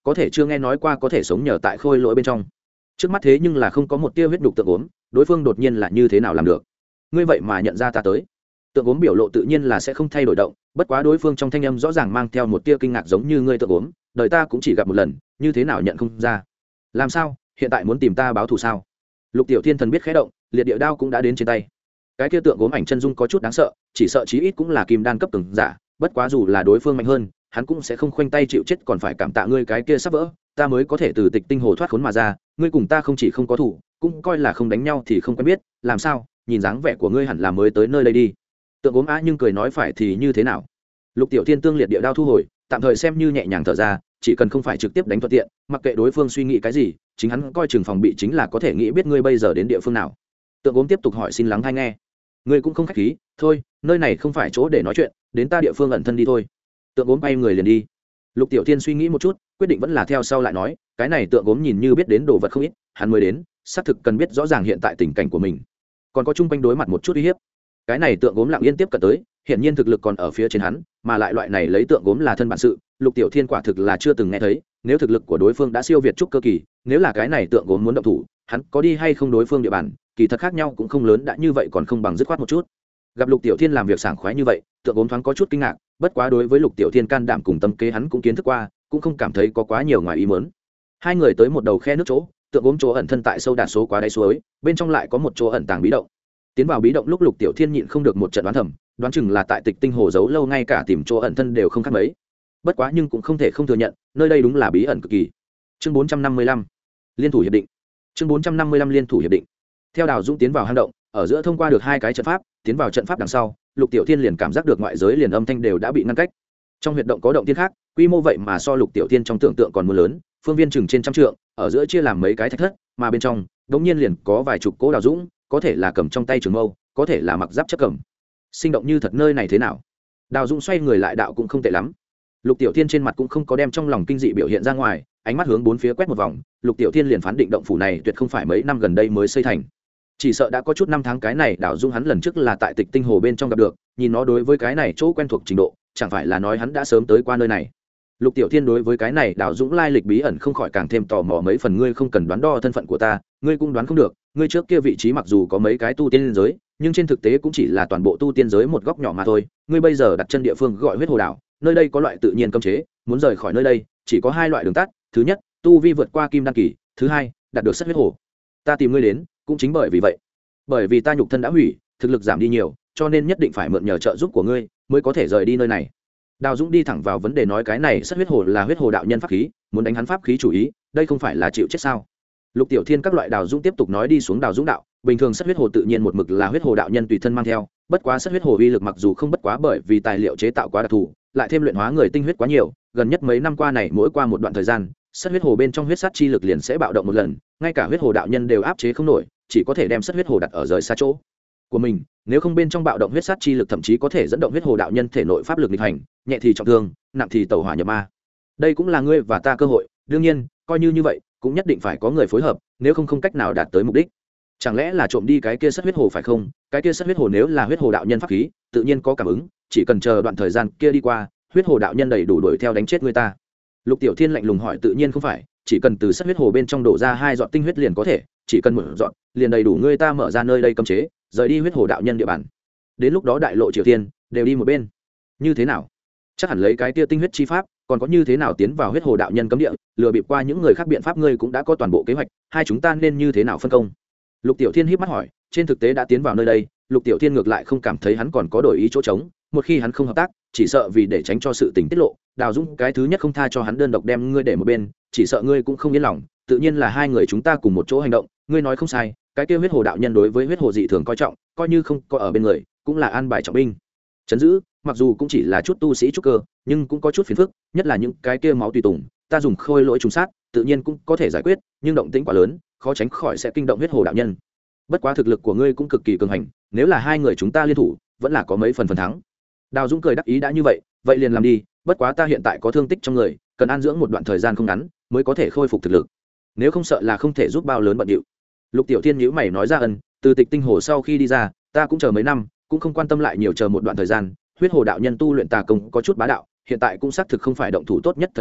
có thể chưa nghe nói qua có thể sống nhờ tại khôi lỗi bên trong. Trước mắt thế nhưng là không có một tia huyết nhục tượng gốm, đối phương đột nhiên là như thế nào làm được? Ngươi vậy mà nhận ra ta tới? Tượng gốm biểu lộ tự nhiên là sẽ không thay đổi động, bất quá đối phương trong thanh âm rõ ràng mang theo một tia kinh ngạc, giống như ngươi tượng gốm, đời ta cũng chỉ gặp một lần, như thế nào nhận không ra? Làm sao? Hiện tại muốn tìm ta báo thù sao? Lục Tiểu Thiên thần biết khẽ động, liệt địa đao cũng đã đến trên tay. Cái kia tượng gốm ảnh chân dung có chút đáng sợ, chỉ sợ chí ít cũng là kim đan cấp cường giả, bất quá dù là đối phương mạnh hơn, hắn cũng sẽ không khoanh tay chịu chết, còn phải cảm tạ ngươi cái kia sắp vỡ, ta mới có thể từ Tịch Tinh Hồ thoát khốn mà ra, ngươi cùng ta không chỉ không có thủ, cũng coi là không đánh nhau thì không quen biết, làm sao? Nhìn dáng vẻ của ngươi hẳn là mới tới nơi đây đi. Tượng gốm á nhưng cười nói phải thì như thế nào? Lục Tiểu Thiên tương liệt địa đao thu hồi, tạm thời xem như nhẹ nhàng thở ra, chỉ cần không phải trực tiếp đánh thuận tiện, mặc kệ đối phương suy nghĩ cái gì, chính hắn coi chừng phòng bị chính là có thể nghĩ biết ngươi bây giờ đến địa phương nào. Tượng gốm tiếp tục hỏi, xin lắng hay nghe. Ngươi cũng không khách khí, thôi, nơi này không phải chỗ để nói chuyện, đến ta địa phương ẩn thân đi thôi. Tượng gốm bay người liền đi. Lục Tiểu Thiên suy nghĩ một chút, quyết định vẫn là theo sau lại nói, cái này tượng gốm nhìn như biết đến đồ vật không ít, hắn mới đến, xác thực cần biết rõ ràng hiện tại tình cảnh của mình, còn có chung quanh đối mặt một chút uy hiếp. Cái này tượng gốm lặng yên tiếp cận tới, hiện nhiên thực lực còn ở phía trên hắn, mà lại loại này lấy tượng gốm là thân bản sự, Lục Tiểu Thiên quả thực là chưa từng nghe thấy, nếu thực lực của đối phương đã siêu việt trúc cơ kỳ, nếu là cái này tượng gốm muốn động thủ, hắn có đi hay không đối phương địa bàn, kỳ thật khác nhau cũng không lớn, đã như vậy còn không bằng dứt khoát một chút. Gặp Lục Tiểu Thiên làm việc sảng khoái như vậy, tượng gốm thoáng có chút kinh ngạc, bất quá đối với Lục Tiểu Thiên can đảm cùng tâm kế hắn cũng kiến thức qua, cũng không cảm thấy có quá nhiều ngoài ý muốn. Hai người tới một đầu khe nước chỗ, tượng gốm chỗ ẩn thân tại sâu đạt số quá đáy suối, bên trong lại có một chỗ ẩn tàng bí động. Tiến vào bí động lúc Lục Tiểu Thiên nhịn không được một trận đoán thầm, đoán chừng là tại Tịch Tinh Hồ giấu lâu, ngay cả tìm chỗ ẩn thân đều không khác mấy. Bất quá nhưng cũng không thể không thừa nhận, nơi đây đúng là bí ẩn cực kỳ. Chương bốn trăm năm mươi lăm, liên thủ hiệp định. Chương bốn trăm năm mươi lăm liên thủ hiệp định. Theo Đào Dũng tiến vào hang động, ở giữa thông qua được hai cái trận pháp, tiến vào trận pháp đằng sau, Lục Tiểu Thiên liền cảm giác được ngoại giới liền âm thanh đều đã bị ngăn cách. Trong huyệt động có động thiên khác, quy mô vậy mà so Lục Tiểu Thiên trong tưởng tượng còn mưa lớn, phương viên chừng trên trăm trượng, ở giữa chia làm mấy cái thạch thất, mà bên trong, đống nhiên liền có vài chục cố Đào Dũng, có thể là cầm trong tay trường mâu, có thể là mặc giáp chất cầm. Sinh động như thật, nơi này thế nào? Đào Dũng xoay người lại, đạo cũng không tệ lắm. Lục Tiểu Thiên trên mặt cũng không có đem trong lòng kinh dị biểu hiện ra ngoài, ánh mắt hướng bốn phía quét một vòng, Lục Tiểu Thiên liền phán định động phủ này tuyệt không phải mấy năm gần đây mới xây thành, chỉ sợ đã có chút năm tháng. Cái này Đào Dũng hắn lần trước là tại Tịch Tinh Hồ bên trong gặp được, nhìn nó đối với cái này chỗ quen thuộc trình độ, chẳng phải là nói hắn đã sớm tới qua nơi này. Lục Tiểu Thiên đối với cái này Đào Dũng lai lịch bí ẩn không khỏi càng thêm tò mò mấy phần. Ngươi không cần đoán đo thân phận của ta, ngươi cũng đoán không được, ngươi trước kia vị trí mặc dù có mấy cái tu tiên giới, nhưng trên thực tế cũng chỉ là toàn bộ tu tiên giới một góc nhỏ mà thôi. Ngươi bây giờ đặt chân địa phương gọi Huyết Hồ đảo, nơi đây có loại tự nhiên cấm chế, muốn rời khỏi nơi đây chỉ có hai loại đường tắt, thứ nhất, tu vi vượt qua kim đan kỳ, thứ hai, đạt được sắt huyết hồ. Ta tìm ngươi đến cũng chính bởi vì vậy, bởi vì ta nhục thân đã hủy, thực lực giảm đi nhiều, cho nên nhất định phải mượn nhờ trợ giúp của ngươi mới có thể rời đi nơi này. Đào Dũng đi thẳng vào vấn đề nói, cái này sắt huyết hồ là huyết hồ đạo nhân pháp khí, muốn đánh hắn pháp khí chủ ý, đây không phải là chịu chết sao? Lục Tiểu Thiên các loại Đào Dũng tiếp tục nói đi xuống. Đào Dũng đạo, bình thường sắt huyết hồ tự nhiên một mực là huyết hồ đạo nhân tùy thân mang theo, bất quá sắt huyết hồ uy lực mặc dù không bất quá, bởi vì tài liệu chế tạo quá đặc thù, lại thêm luyện hóa người tinh huyết quá nhiều, gần nhất mấy năm qua này mỗi qua một đoạn thời gian, sắt huyết hồ bên trong huyết sát chi lực liền sẽ bạo động một lần, ngay cả huyết hồ đạo nhân đều áp chế không nổi, chỉ có thể đem sắt huyết hồ đặt ở rời xa chỗ của mình, nếu không bên trong bạo động huyết sát chi lực thậm chí có thể dẫn động huyết hồ đạo nhân thể nội pháp lực nghịch hành, nhẹ thì trọng thương, nặng thì tẩu hỏa nhập ma. Đây cũng là ngươi và ta cơ hội, đương nhiên, coi như như vậy, cũng nhất định phải có người phối hợp, nếu không không cách nào đạt tới mục đích. Chẳng lẽ là trộm đi cái kia sắt huyết hồ phải không? Cái kia sắt huyết hồ nếu là huyết hồ đạo nhân pháp khí, tự nhiên có cảm ứng, chỉ cần chờ đoạn thời gian kia đi qua, huyết hồ đạo nhân đầy đủ đuổi theo đánh chết người ta. Lục Tiểu Thiên lạnh lùng hỏi, tự nhiên không phải, chỉ cần từ sắt huyết hồ bên trong đổ ra hai giọt tinh huyết liền có thể, chỉ cần một giọt, liền đầy đủ người ta mở ra nơi đây cấm chế, rời đi huyết hồ đạo nhân địa bàn. Đến lúc đó đại lộ Triều Tiên đều đi một bên. Như thế nào? Chắc hẳn lấy cái kia tinh huyết chi pháp, còn có như thế nào tiến vào huyết hồ đạo nhân cấm địa, lừa bịp qua những người khác biện pháp ngươi cũng đã có toàn bộ kế hoạch, hai chúng ta nên như thế nào phân công? Lục Tiểu Thiên híp mắt hỏi, trên thực tế đã tiến vào nơi đây, Lục Tiểu Thiên ngược lại không cảm thấy hắn còn có đổi ý chỗ trống, một khi hắn không hợp tác, chỉ sợ vì để tránh cho sự tình tiết lộ, Đào Dũng cái thứ nhất không tha cho hắn đơn độc đem ngươi để một bên, chỉ sợ ngươi cũng không yên lòng, tự nhiên là hai người chúng ta cùng một chỗ hành động, ngươi nói không sai, cái kia huyết hồ đạo nhân đối với huyết hồ dị thường coi trọng, coi như không có ở bên người, cũng là an bài trọng binh. Trấn giữ, mặc dù cũng chỉ là chút tu sĩ trúc cơ, nhưng cũng có chút phiền phức, nhất là những cái kia máu tùy tùng, ta dùng khôi lỗi trùng sát, tự nhiên cũng có thể giải quyết, nhưng động tĩnh quá lớn, khó tránh khỏi sẽ kinh động huyết hồ đạo nhân. Bất quá thực lực của ngươi cũng cực kỳ cường hành, nếu là hai người chúng ta liên thủ, vẫn là có mấy phần phần thắng. Đào Dũng cười đắc ý, đã như vậy, vậy liền làm đi, bất quá ta hiện tại có thương tích trong người, cần an dưỡng một đoạn thời gian không ngắn, mới có thể khôi phục thực lực. Nếu không sợ là không thể giúp bao lớn bận điệu. Lục Tiểu Thiên nhíu mày nói ra, ân, từ Tịch Tinh Hồ sau khi đi ra, ta cũng chờ mấy năm, cũng không quan tâm lại nhiều, chờ một đoạn thời gian, huyết hồ đạo nhân tu luyện tà công có chút bá đạo, hiện tại cũng xác thực không phải động thủ tốt nhất thời kỳ,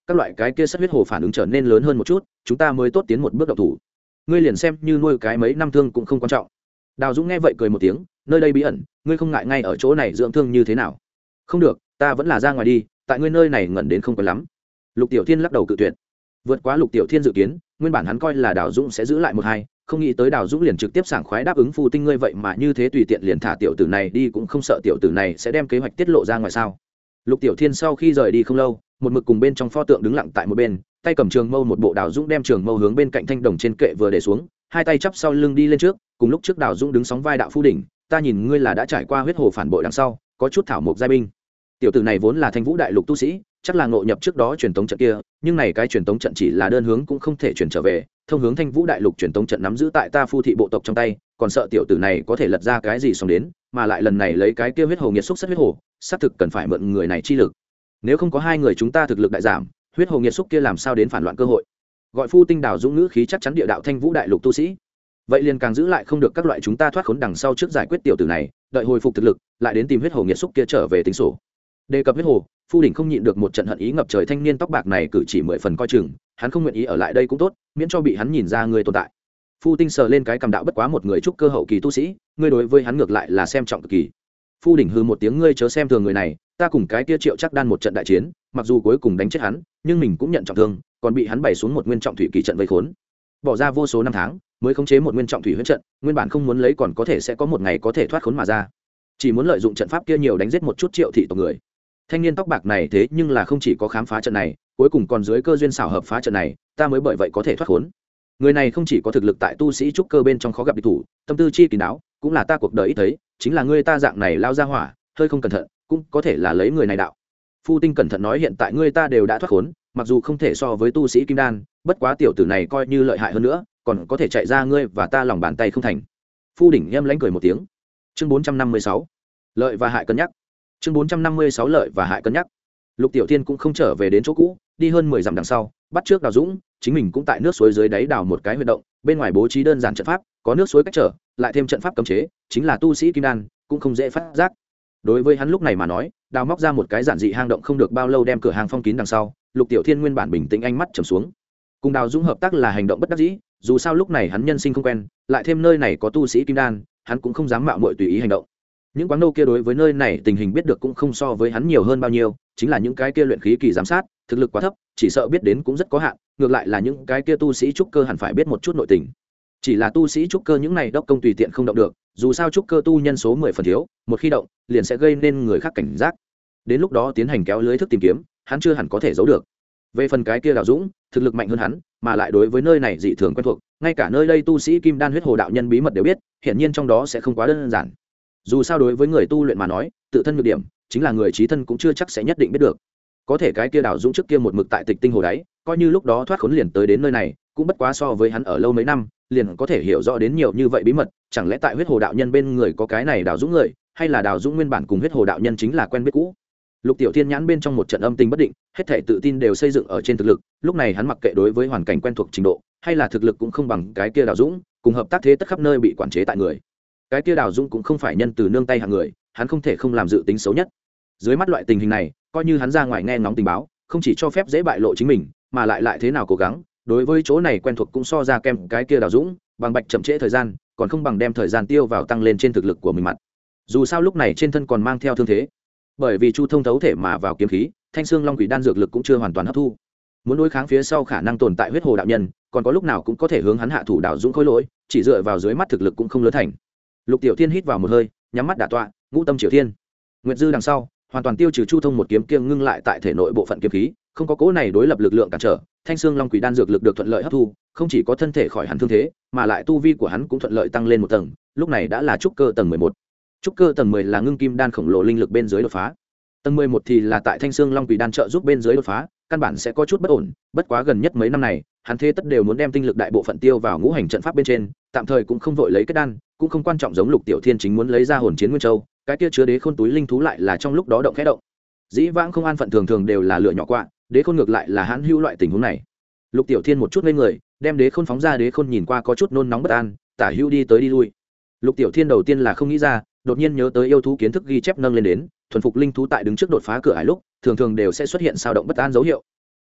các loại cái kia sắt huyết hồ phản ứng trở nên lớn hơn một chút chúng ta mới tốt tiến một bước độc thủ. Ngươi liền xem như nuôi cái mấy năm thương cũng không quan trọng. Đào Dũng nghe vậy cười một tiếng, nơi đây bí ẩn, ngươi không ngại ngay ở chỗ này dưỡng thương như thế nào? Không được, ta vẫn là ra ngoài đi, tại ngươi nơi này ngẩn đến không quen lắm. Lục Tiểu Thiên lắc đầu cự tuyệt. Vượt quá Lục Tiểu Thiên dự kiến, nguyên bản hắn coi là Đào Dũng sẽ giữ lại một hai, không nghĩ tới Đào Dũng liền trực tiếp sảng khoái đáp ứng Phu Tinh ngươi vậy mà như thế tùy tiện liền thả tiểu tử này đi, cũng không sợ tiểu tử này sẽ đem kế hoạch tiết lộ ra ngoài sao? Lục Tiểu Thiên sau khi rời đi không lâu, một mực cùng bên trong pho tượng đứng lặng tại một bên, tay cầm trường mâu, một bộ Đào Dũng đem trường mâu hướng bên cạnh thanh đồng trên kệ vừa để xuống, hai tay chắp sau lưng đi lên trước, cùng lúc trước Đào Dũng đứng sóng vai đạo phu đỉnh, ta nhìn ngươi là đã trải qua huyết hồ phản bội đằng sau, có chút thảo mộc giai binh. Tiểu tử này vốn là Thanh Vũ đại lục tu sĩ, chắc là ngộ nhập trước đó truyền tống trận kia, nhưng này cái truyền tống trận chỉ là đơn hướng cũng không thể chuyển trở về, thông hướng Thanh Vũ đại lục truyền tống trận nắm giữ tại ta Phu thị bộ tộc trong tay, còn sợ tiểu tử này có thể lật ra cái gì xong đến, mà lại lần này lấy cái kia huyết hồ nghiệt xúc sắt huyết hồ, xác thực cần phải mượn người này chi lực. Nếu không có hai người chúng ta thực lực đại giảm, huyết hồ nghiệt xúc kia làm sao đến phản loạn cơ hội. Gọi Phu Tinh Đào Dũng ngữ khí chắc chắn địa đạo Thanh Vũ đại lục tu sĩ, vậy liền càng giữ lại không được các loại chúng ta thoát khốn đằng sau trước giải quyết tiểu tử này, đợi hồi phục thực lực lại đến tìm huyết hồ nghiệt xúc kia trở về tính sổ. Đề cập huyết hồ, Phu đỉnh không nhịn được một trận hận ý ngập trời, thanh niên tóc bạc này cử chỉ mười phần coi chừng, hắn không nguyện ý ở lại đây cũng tốt, miễn cho bị hắn nhìn ra người tồn tại. Phu Tinh sờ lên cái cầm đạo bất quá một người trúc cơ hậu kỳ tu sĩ, ngươi đối với hắn ngược lại là xem trọng cực kỳ. Phu đỉnh hừ một tiếng, ngươi chớ xem thường người này, ta cùng cái kia Triệu Chắc Đan một trận đại chiến, mặc dù cuối cùng đánh chết hắn, nhưng mình cũng nhận trọng thương, còn bị hắn bày xuống một nguyên trọng thủy kỳ trận vây khốn. Bỏ ra vô số năm tháng, mới khống chế một nguyên trọng thủy huyết trận, nguyên bản không muốn lấy còn có thể sẽ có một ngày có thể thoát khốn mà ra, chỉ muốn lợi dụng trận pháp kia nhiều đánh giết một chút Triệu thị tộc người. Thanh niên tóc bạc này thế nhưng là không chỉ có khám phá trận này, cuối cùng còn dưới cơ duyên xảo hợp phá trận này, ta mới bởi vậy có thể thoát khốn. Người này không chỉ có thực lực tại tu sĩ trúc cơ bên trong khó gặp địch thủ, tâm tư chi kín đáo, cũng là ta cuộc đời ít thấy, chính là ngươi ta dạng này lao ra hỏa, hơi không cẩn thận, cũng có thể là lấy người này đạo. Phu Tinh cẩn thận nói, hiện tại ngươi ta đều đã thoát khốn, mặc dù không thể so với tu sĩ kim đan, bất quá tiểu tử này coi như lợi hại hơn nữa, còn có thể chạy ra ngươi và ta lòng bàn tay không thành. Phu đỉnh em lãnh cười một tiếng. Chương bốn trăm năm mươi sáu, lợi và hại cân nhắc. Chương bốn trăm năm mươi sáu, lợi và hại cân nhắc. Lục Tiểu Thiên cũng không trở về đến chỗ cũ, đi hơn mười dặm đằng sau, bắt trước Đào Dũng, chính mình cũng tại nước suối dưới đáy đào một cái huyệt động, bên ngoài bố trí đơn giản trận pháp, có nước suối cách trở, lại thêm trận pháp cấm chế, chính là tu sĩ kim đan cũng không dễ phát giác. Đối với hắn lúc này mà nói, đào móc ra một cái giản dị hang động không được bao lâu đem cửa hàng phong kín đằng sau, Lục Tiểu Thiên nguyên bản bình tĩnh ánh mắt trầm xuống. Cùng Đào Dũng hợp tác là hành động bất đắc dĩ, dù sao lúc này hắn nhân sinh không quen, lại thêm nơi này có tu sĩ kim đan, hắn cũng không dám mạo muội tùy ý hành động. Những quán nô kia đối với nơi này tình hình biết được cũng không so với hắn nhiều hơn bao nhiêu, chính là những cái kia luyện khí kỳ giám sát, thực lực quá thấp, chỉ sợ biết đến cũng rất có hạn, ngược lại là những cái kia tu sĩ trúc cơ hẳn phải biết một chút nội tình. Chỉ là tu sĩ trúc cơ những này đốc công tùy tiện không động được, dù sao trúc cơ tu nhân số mười phần thiếu, một khi động, liền sẽ gây nên người khác cảnh giác. Đến lúc đó tiến hành kéo lưới thức tìm kiếm, hắn chưa hẳn có thể giấu được. Về phần cái kia Đào Dũng, thực lực mạnh hơn hắn, mà lại đối với nơi này dị thường quen thuộc, ngay cả nơi đây tu sĩ kim đan huyết hồ đạo nhân bí mật đều biết, hiển nhiên trong đó sẽ không quá đơn giản. Dù sao đối với người tu luyện mà nói, tự thân nhược điểm chính là người trí thân cũng chưa chắc sẽ nhất định biết được. Có thể cái kia Đào Dũng trước kia một mực tại Tịch Tinh hồ đáy, coi như lúc đó thoát khốn liền tới đến nơi này, cũng bất quá so với hắn ở lâu mấy năm, liền có thể hiểu rõ đến nhiều như vậy bí mật. Chẳng lẽ tại huyết hồ đạo nhân bên người có cái này Đào Dũng người, hay là Đào Dũng nguyên bản cùng huyết hồ đạo nhân chính là quen biết cũ? Lục Tiểu Thiên nhãn bên trong một trận âm tình bất định, hết thảy tự tin đều xây dựng ở trên thực lực. Lúc này hắn mặc kệ đối với hoàn cảnh quen thuộc trình độ, hay là thực lực cũng không bằng cái kia Đào Dũng, cùng hợp tác thế tất khắp nơi bị quản chế tại người. Cái kia Đào Dũng cũng không phải nhân từ nương tay hạng người, hắn không thể không làm dự tính xấu nhất. Dưới mắt loại tình hình này, coi như hắn ra ngoài nghe ngóng tình báo, không chỉ cho phép dễ bại lộ chính mình, mà lại lại thế nào cố gắng, đối với chỗ này quen thuộc cũng so ra kem cái kia Đào Dũng, bằng bạch chậm trễ thời gian, còn không bằng đem thời gian tiêu vào tăng lên trên thực lực của mình mặt. Dù sao lúc này trên thân còn mang theo thương thế, bởi vì chu thông thấu thể mà vào kiếm khí, thanh xương long quỷ đan dược lực cũng chưa hoàn toàn hấp thu. Muốn đối kháng phía sau khả năng tồn tại huyết hồ đạo nhân, còn có lúc nào cũng có thể hướng hắn hạ thủ Đào Dũng khối lỗi, chỉ dựa vào dưới mắt thực lực cũng không lớn thành. Lục Tiểu Thiên hít vào một hơi, nhắm mắt đả tọa, ngũ tâm triều thiên. Nguyệt dư đằng sau, hoàn toàn tiêu trừ chu thông một kiếm kiêng ngưng lại tại thể nội bộ phận kiếm khí, không có cỗ này đối lập lực lượng cản trở, thanh xương long quỷ đan dược lực được thuận lợi hấp thu, không chỉ có thân thể khỏi hẳn thương thế, mà lại tu vi của hắn cũng thuận lợi tăng lên một tầng, lúc này đã là trúc cơ tầng mười một. Trúc cơ tầng mười là ngưng kim đan khổng lồ linh lực bên dưới đột phá. Tầng mười một thì là tại thanh xương long quỷ đan trợ giúp bên dưới đột phá, căn bản sẽ có chút bất ổn, bất quá gần nhất mấy năm này, hắn thế tất đều muốn đem tinh lực đại bộ phận tiêu vào ngũ hành trận pháp bên trên, tạm thời cũng không vội lấy kết đan, cũng không quan trọng giống Lục Tiểu Thiên chính muốn lấy ra hồn chiến nguyên châu, cái kia chứa đế khôn túi linh thú lại là trong lúc đó động khẽ động. Dĩ vãng không an phận thường thường đều là lựa nhỏ quạ, đế khôn ngược lại là hãn hữu loại tình huống này. Lục Tiểu Thiên một chút lên người, đem đế khôn phóng ra, đế khôn nhìn qua có chút nôn nóng bất an, tả hữu đi tới đi lui. Lục Tiểu Thiên đầu tiên là không nghĩ ra, đột nhiên nhớ tới yêu thú kiến thức ghi chép nâng lên đến, thuần phục linh thú tại đứng trước đột phá cửa ải lúc, thường thường đều sẽ xuất hiện sao động bất an dấu hiệu.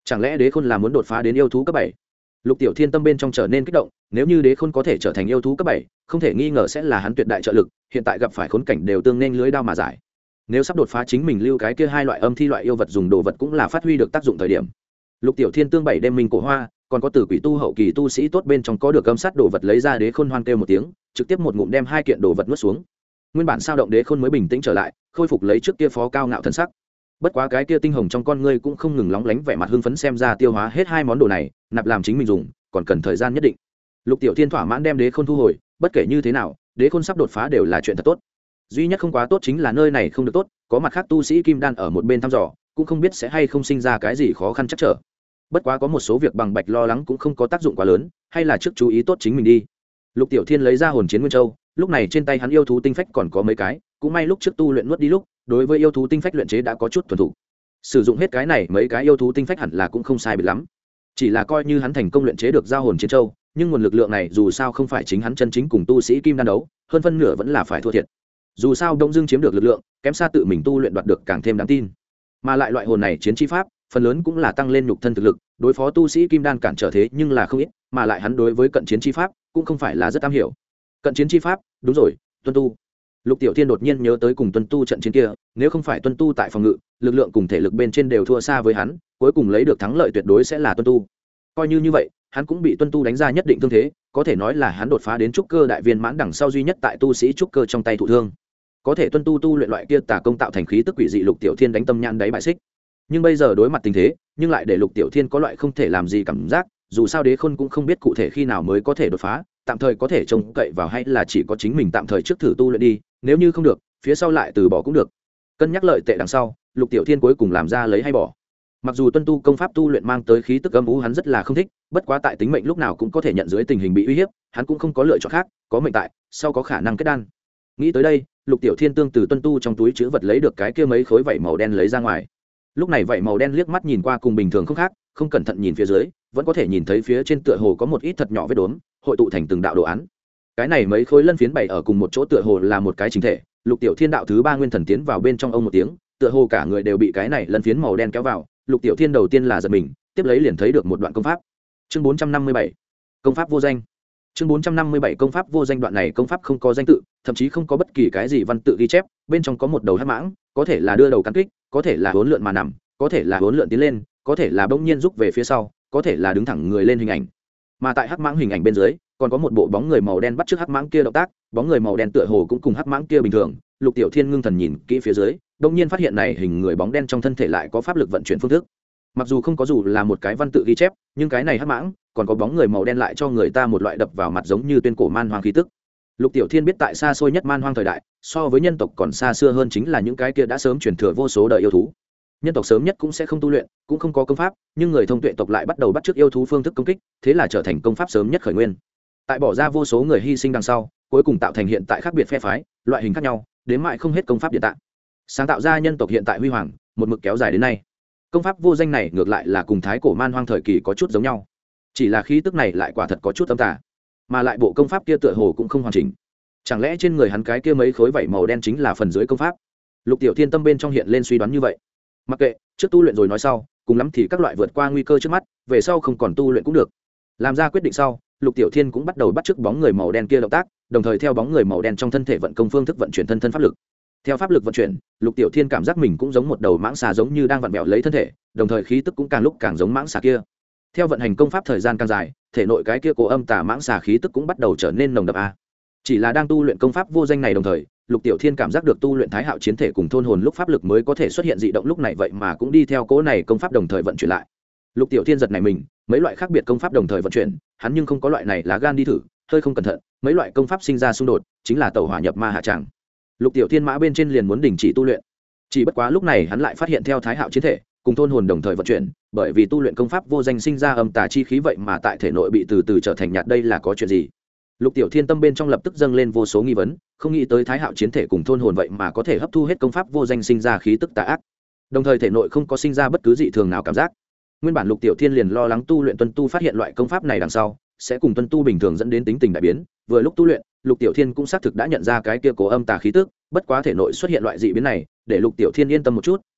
chẳng lẽ đế khôn là muốn đột phá đến yêu thú cấp bảy? Lục Tiểu Thiên tâm bên trong trở nên kích động, nếu như đế khôn có thể trở thành yêu thú cấp bảy, không thể nghi ngờ sẽ là hắn tuyệt đại trợ lực, hiện tại gặp phải khốn cảnh đều tương nên lưới đao mà giải. Nếu sắp đột phá chính mình lưu cái kia hai loại âm thi loại yêu vật dùng đồ vật cũng là phát huy được tác dụng thời điểm. Lục Tiểu Thiên tương bảy đêm minh cổ hoa, còn có tử quỷ tu hậu kỳ tu sĩ tốt bên trong có được âm sát đồ vật lấy ra, đế khôn hoan kêu một tiếng, trực tiếp một ngụm đem hai kiện đồ vật nuốt xuống. Nguyên bản sao động đế khôn mới bình tĩnh trở lại, khôi phục lấy trước kia phó cao ngạo thần sắc. Bất quá cái kia tinh hồng trong con ngươi cũng không ngừng lóng lánh vẻ mặt hưng phấn, xem ra tiêu hóa hết hai món đồ này, nạp làm chính mình dùng, còn cần thời gian nhất định. Lục Tiểu Thiên thỏa mãn đem đế khôn thu hồi, bất kể như thế nào, đế khôn sắp đột phá đều là chuyện thật tốt. Duy nhất không quá tốt chính là nơi này không được tốt, có mặt khác tu sĩ kim đan ở một bên thăm dò, cũng không biết sẽ hay không sinh ra cái gì khó khăn chắc trở. Bất quá có một số việc bằng bạch lo lắng cũng không có tác dụng quá lớn, hay là trước chú ý tốt chính mình đi. Lục Tiểu Thiên lấy ra hồn chiến nguyên châu, lúc này trên tay hắn yêu thú tinh phách còn có mấy cái, cũng may lúc trước tu luyện nuốt đi lúc, đối với yêu thú tinh phách luyện chế đã có chút thuần thục. Sử dụng hết cái này mấy cái yêu thú tinh phách hẳn là cũng không sai biệt lắm. Chỉ là coi như hắn thành công luyện chế được giao hồn chiến châu, nhưng nguồn lực lượng này dù sao không phải chính hắn chân chính cùng tu sĩ kim đan đấu, hơn phân nửa vẫn là phải thua thiệt. Dù sao Đông Dương chiếm được lực lượng, kém xa tự mình tu luyện đoạt được càng thêm đáng tin. Mà lại loại hồn này chiến chi pháp, phần lớn cũng là tăng lên nhục thân thực lực, đối phó tu sĩ kim đan cản trở thế nhưng là không ít, mà lại hắn đối với cận chiến chi pháp cũng không phải là rất am hiểu. Cận chiến chi pháp, đúng rồi, tuân tu. Lục Tiểu Thiên đột nhiên nhớ tới cùng tuân tu trận chiến kia, nếu không phải tuân tu tại phòng ngự, lực lượng cùng thể lực bên trên đều thua xa với hắn, cuối cùng lấy được thắng lợi tuyệt đối sẽ là tuân tu. Coi như như vậy, hắn cũng bị tuân tu đánh ra nhất định thương thế, có thể nói là hắn đột phá đến trúc cơ đại viên mãn đằng sau duy nhất tại tu sĩ trúc cơ trong tay thụ thương. Có thể tuân tu tu luyện loại kia tà công tạo thành khí tức quỷ dị, Lục Tiểu Thiên đánh tâm nhãn đáy bại xích. Nhưng bây giờ đối mặt tình thế, nhưng lại để Lục Tiểu Thiên có loại không thể làm gì cảm giác, dù sao đế khôn cũng không biết cụ thể khi nào mới có thể đột phá, tạm thời có thể trông cậy vào hay là chỉ có chính mình tạm thời trước thử tu luyện đi, nếu như không được, phía sau lại từ bỏ cũng được. Cân nhắc lợi tệ đằng sau, Lục Tiểu Thiên cuối cùng làm ra lấy hay bỏ. Mặc dù tuân tu công pháp tu luyện mang tới khí tức âm u hắn rất là không thích, bất quá tại tính mệnh lúc nào cũng có thể nhận dưới tình hình bị uy hiếp, hắn cũng không có lựa chọn khác, có mệnh tại, sau có khả năng kết đan. Nghĩ tới đây, Lục Tiểu Thiên tương từ tuân tu trong túi trữ vật lấy được cái kia mấy khối vảy màu đen lấy ra ngoài. Lúc này vảy màu đen liếc mắt nhìn qua cùng bình thường không khác, không cẩn thận nhìn phía dưới, vẫn có thể nhìn thấy phía trên tựa hồ có một ít thật nhỏ vết đốm, hội tụ thành từng đạo đồ án. Cái này mấy khối lân phiến bày ở cùng một chỗ tựa hồ là một cái chính thể. Lục Tiểu Thiên đạo thứ ba nguyên thần tiến vào bên trong ông một tiếng, tựa hồ cả người đều bị cái này lân phiến màu đen kéo vào. Lục Tiểu Thiên đầu tiên là giật mình, tiếp lấy liền thấy được một đoạn công pháp. Chương bốn trăm năm mươi bảy, công pháp vô danh. Chương bốn trăm năm mươi bảy công pháp vô danh, đoạn này công pháp không có danh tự, thậm chí không có bất kỳ cái gì văn tự ghi chép, bên trong có một đầu hắc mãng, có thể là đưa đầu cắn kích, có thể là hỗn lượn mà nằm, có thể là hỗn lượn tiến lên, có thể là bỗng nhiên rút về phía sau, có thể là đứng thẳng người lên hình ảnh. Mà tại hắc mãng hình ảnh bên dưới, còn có một bộ bóng người màu đen bắt trước hắc mãng kia động tác, bóng người màu đen tựa hồ cũng cùng hắc mãng kia bình thường. Lục Tiểu Thiên ngưng thần nhìn kỹ phía dưới, bỗng nhiên phát hiện này hình người bóng đen trong thân thể lại có pháp lực vận chuyển phương thức. Mặc dù không có dù là một cái văn tự ghi chép, nhưng cái này hắc mãng còn có bóng người màu đen lại cho người ta một loại đập vào mặt giống như tuyên cổ man hoang khí tức. Lục Tiểu Thiên biết tại xa xôi nhất man hoang thời đại, so với nhân tộc còn xa xưa hơn chính là những cái kia đã sớm truyền thừa vô số đời yêu thú. Nhân tộc sớm nhất cũng sẽ không tu luyện, cũng không có công pháp, nhưng người thông tuệ tộc lại bắt đầu bắt chước yêu thú phương thức công kích, thế là trở thành công pháp sớm nhất khởi nguyên. Tại bỏ ra vô số người hy sinh đằng sau, cuối cùng tạo thành hiện tại khác biệt phe phái, loại hình khác nhau, đến mãi không hết công pháp địa tạng. Sáng tạo ra nhân tộc hiện tại huy hoàng, một mực kéo dài đến nay. Công pháp vô danh này ngược lại là cùng thái cổ man hoang thời kỳ có chút giống nhau, chỉ là khí tức này lại quả thật có chút âm tà, mà lại bộ công pháp kia tựa hồ cũng không hoàn chỉnh. Chẳng lẽ trên người hắn cái kia mấy khối vảy màu đen chính là phần dưới công pháp? Lục Tiểu Thiên tâm bên trong hiện lên suy đoán như vậy. Mặc kệ, trước tu luyện rồi nói sau, cùng lắm thì các loại vượt qua nguy cơ trước mắt, về sau không còn tu luyện cũng được. Làm ra quyết định sau, Lục Tiểu Thiên cũng bắt đầu bắt chước bóng người màu đen kia động tác, đồng thời theo bóng người màu đen trong thân thể vận công phương thức vận chuyển thân thân pháp lực. Theo pháp lực vận chuyển, Lục Tiểu Thiên cảm giác mình cũng giống một đầu mãng xà, giống như đang vặn vẹo lấy thân thể, đồng thời khí tức cũng càng lúc càng giống mãng xà kia. Theo vận hành công pháp thời gian càng dài, thể nội cái kia cổ âm tà mãng xà khí tức cũng bắt đầu trở nên nồng đậm a. Chỉ là đang tu luyện công pháp vô danh này đồng thời, Lục Tiểu Thiên cảm giác được tu luyện thái hạo chiến thể cùng thôn hồn lúc pháp lực mới có thể xuất hiện dị động, lúc này vậy mà cũng đi theo cố này công pháp đồng thời vận chuyển lại. Lục Tiểu Thiên giật này mình, mấy loại khác biệt công pháp đồng thời vận chuyển, hắn nhưng không có loại này lá gan đi thử, hơi không cẩn thận, mấy loại công pháp sinh ra xung đột, chính là tẩu hỏa nhập ma hạ tràng. Lục Tiểu Thiên mã bên trên liền muốn đình chỉ tu luyện. Chỉ bất quá lúc này hắn lại phát hiện theo thái hạo chiến thể cùng thôn hồn đồng thời vận chuyển, bởi vì tu luyện công pháp vô danh sinh ra âm tà chi khí vậy mà tại thể nội bị từ từ trở thành nhạt, đây là có chuyện gì? Lục Tiểu Thiên tâm bên trong lập tức dâng lên vô số nghi vấn, không nghĩ tới thái hạo chiến thể cùng thôn hồn vậy mà có thể hấp thu hết công pháp vô danh sinh ra khí tức tà ác, đồng thời thể nội không có sinh ra bất cứ dị thường nào cảm giác. Nguyên bản Lục Tiểu Thiên liền lo lắng tu luyện tuân tu phát hiện loại công pháp này đằng sau sẽ cùng tuân tu bình thường dẫn đến tính tình đại biến, vừa lúc tu luyện, Lục Tiểu Thiên cũng xác thực đã nhận ra cái kia cố âm tà khí tức, bất quá thể nội xuất hiện loại dị biến này, để Lục Tiểu Thiên yên tâm một chút,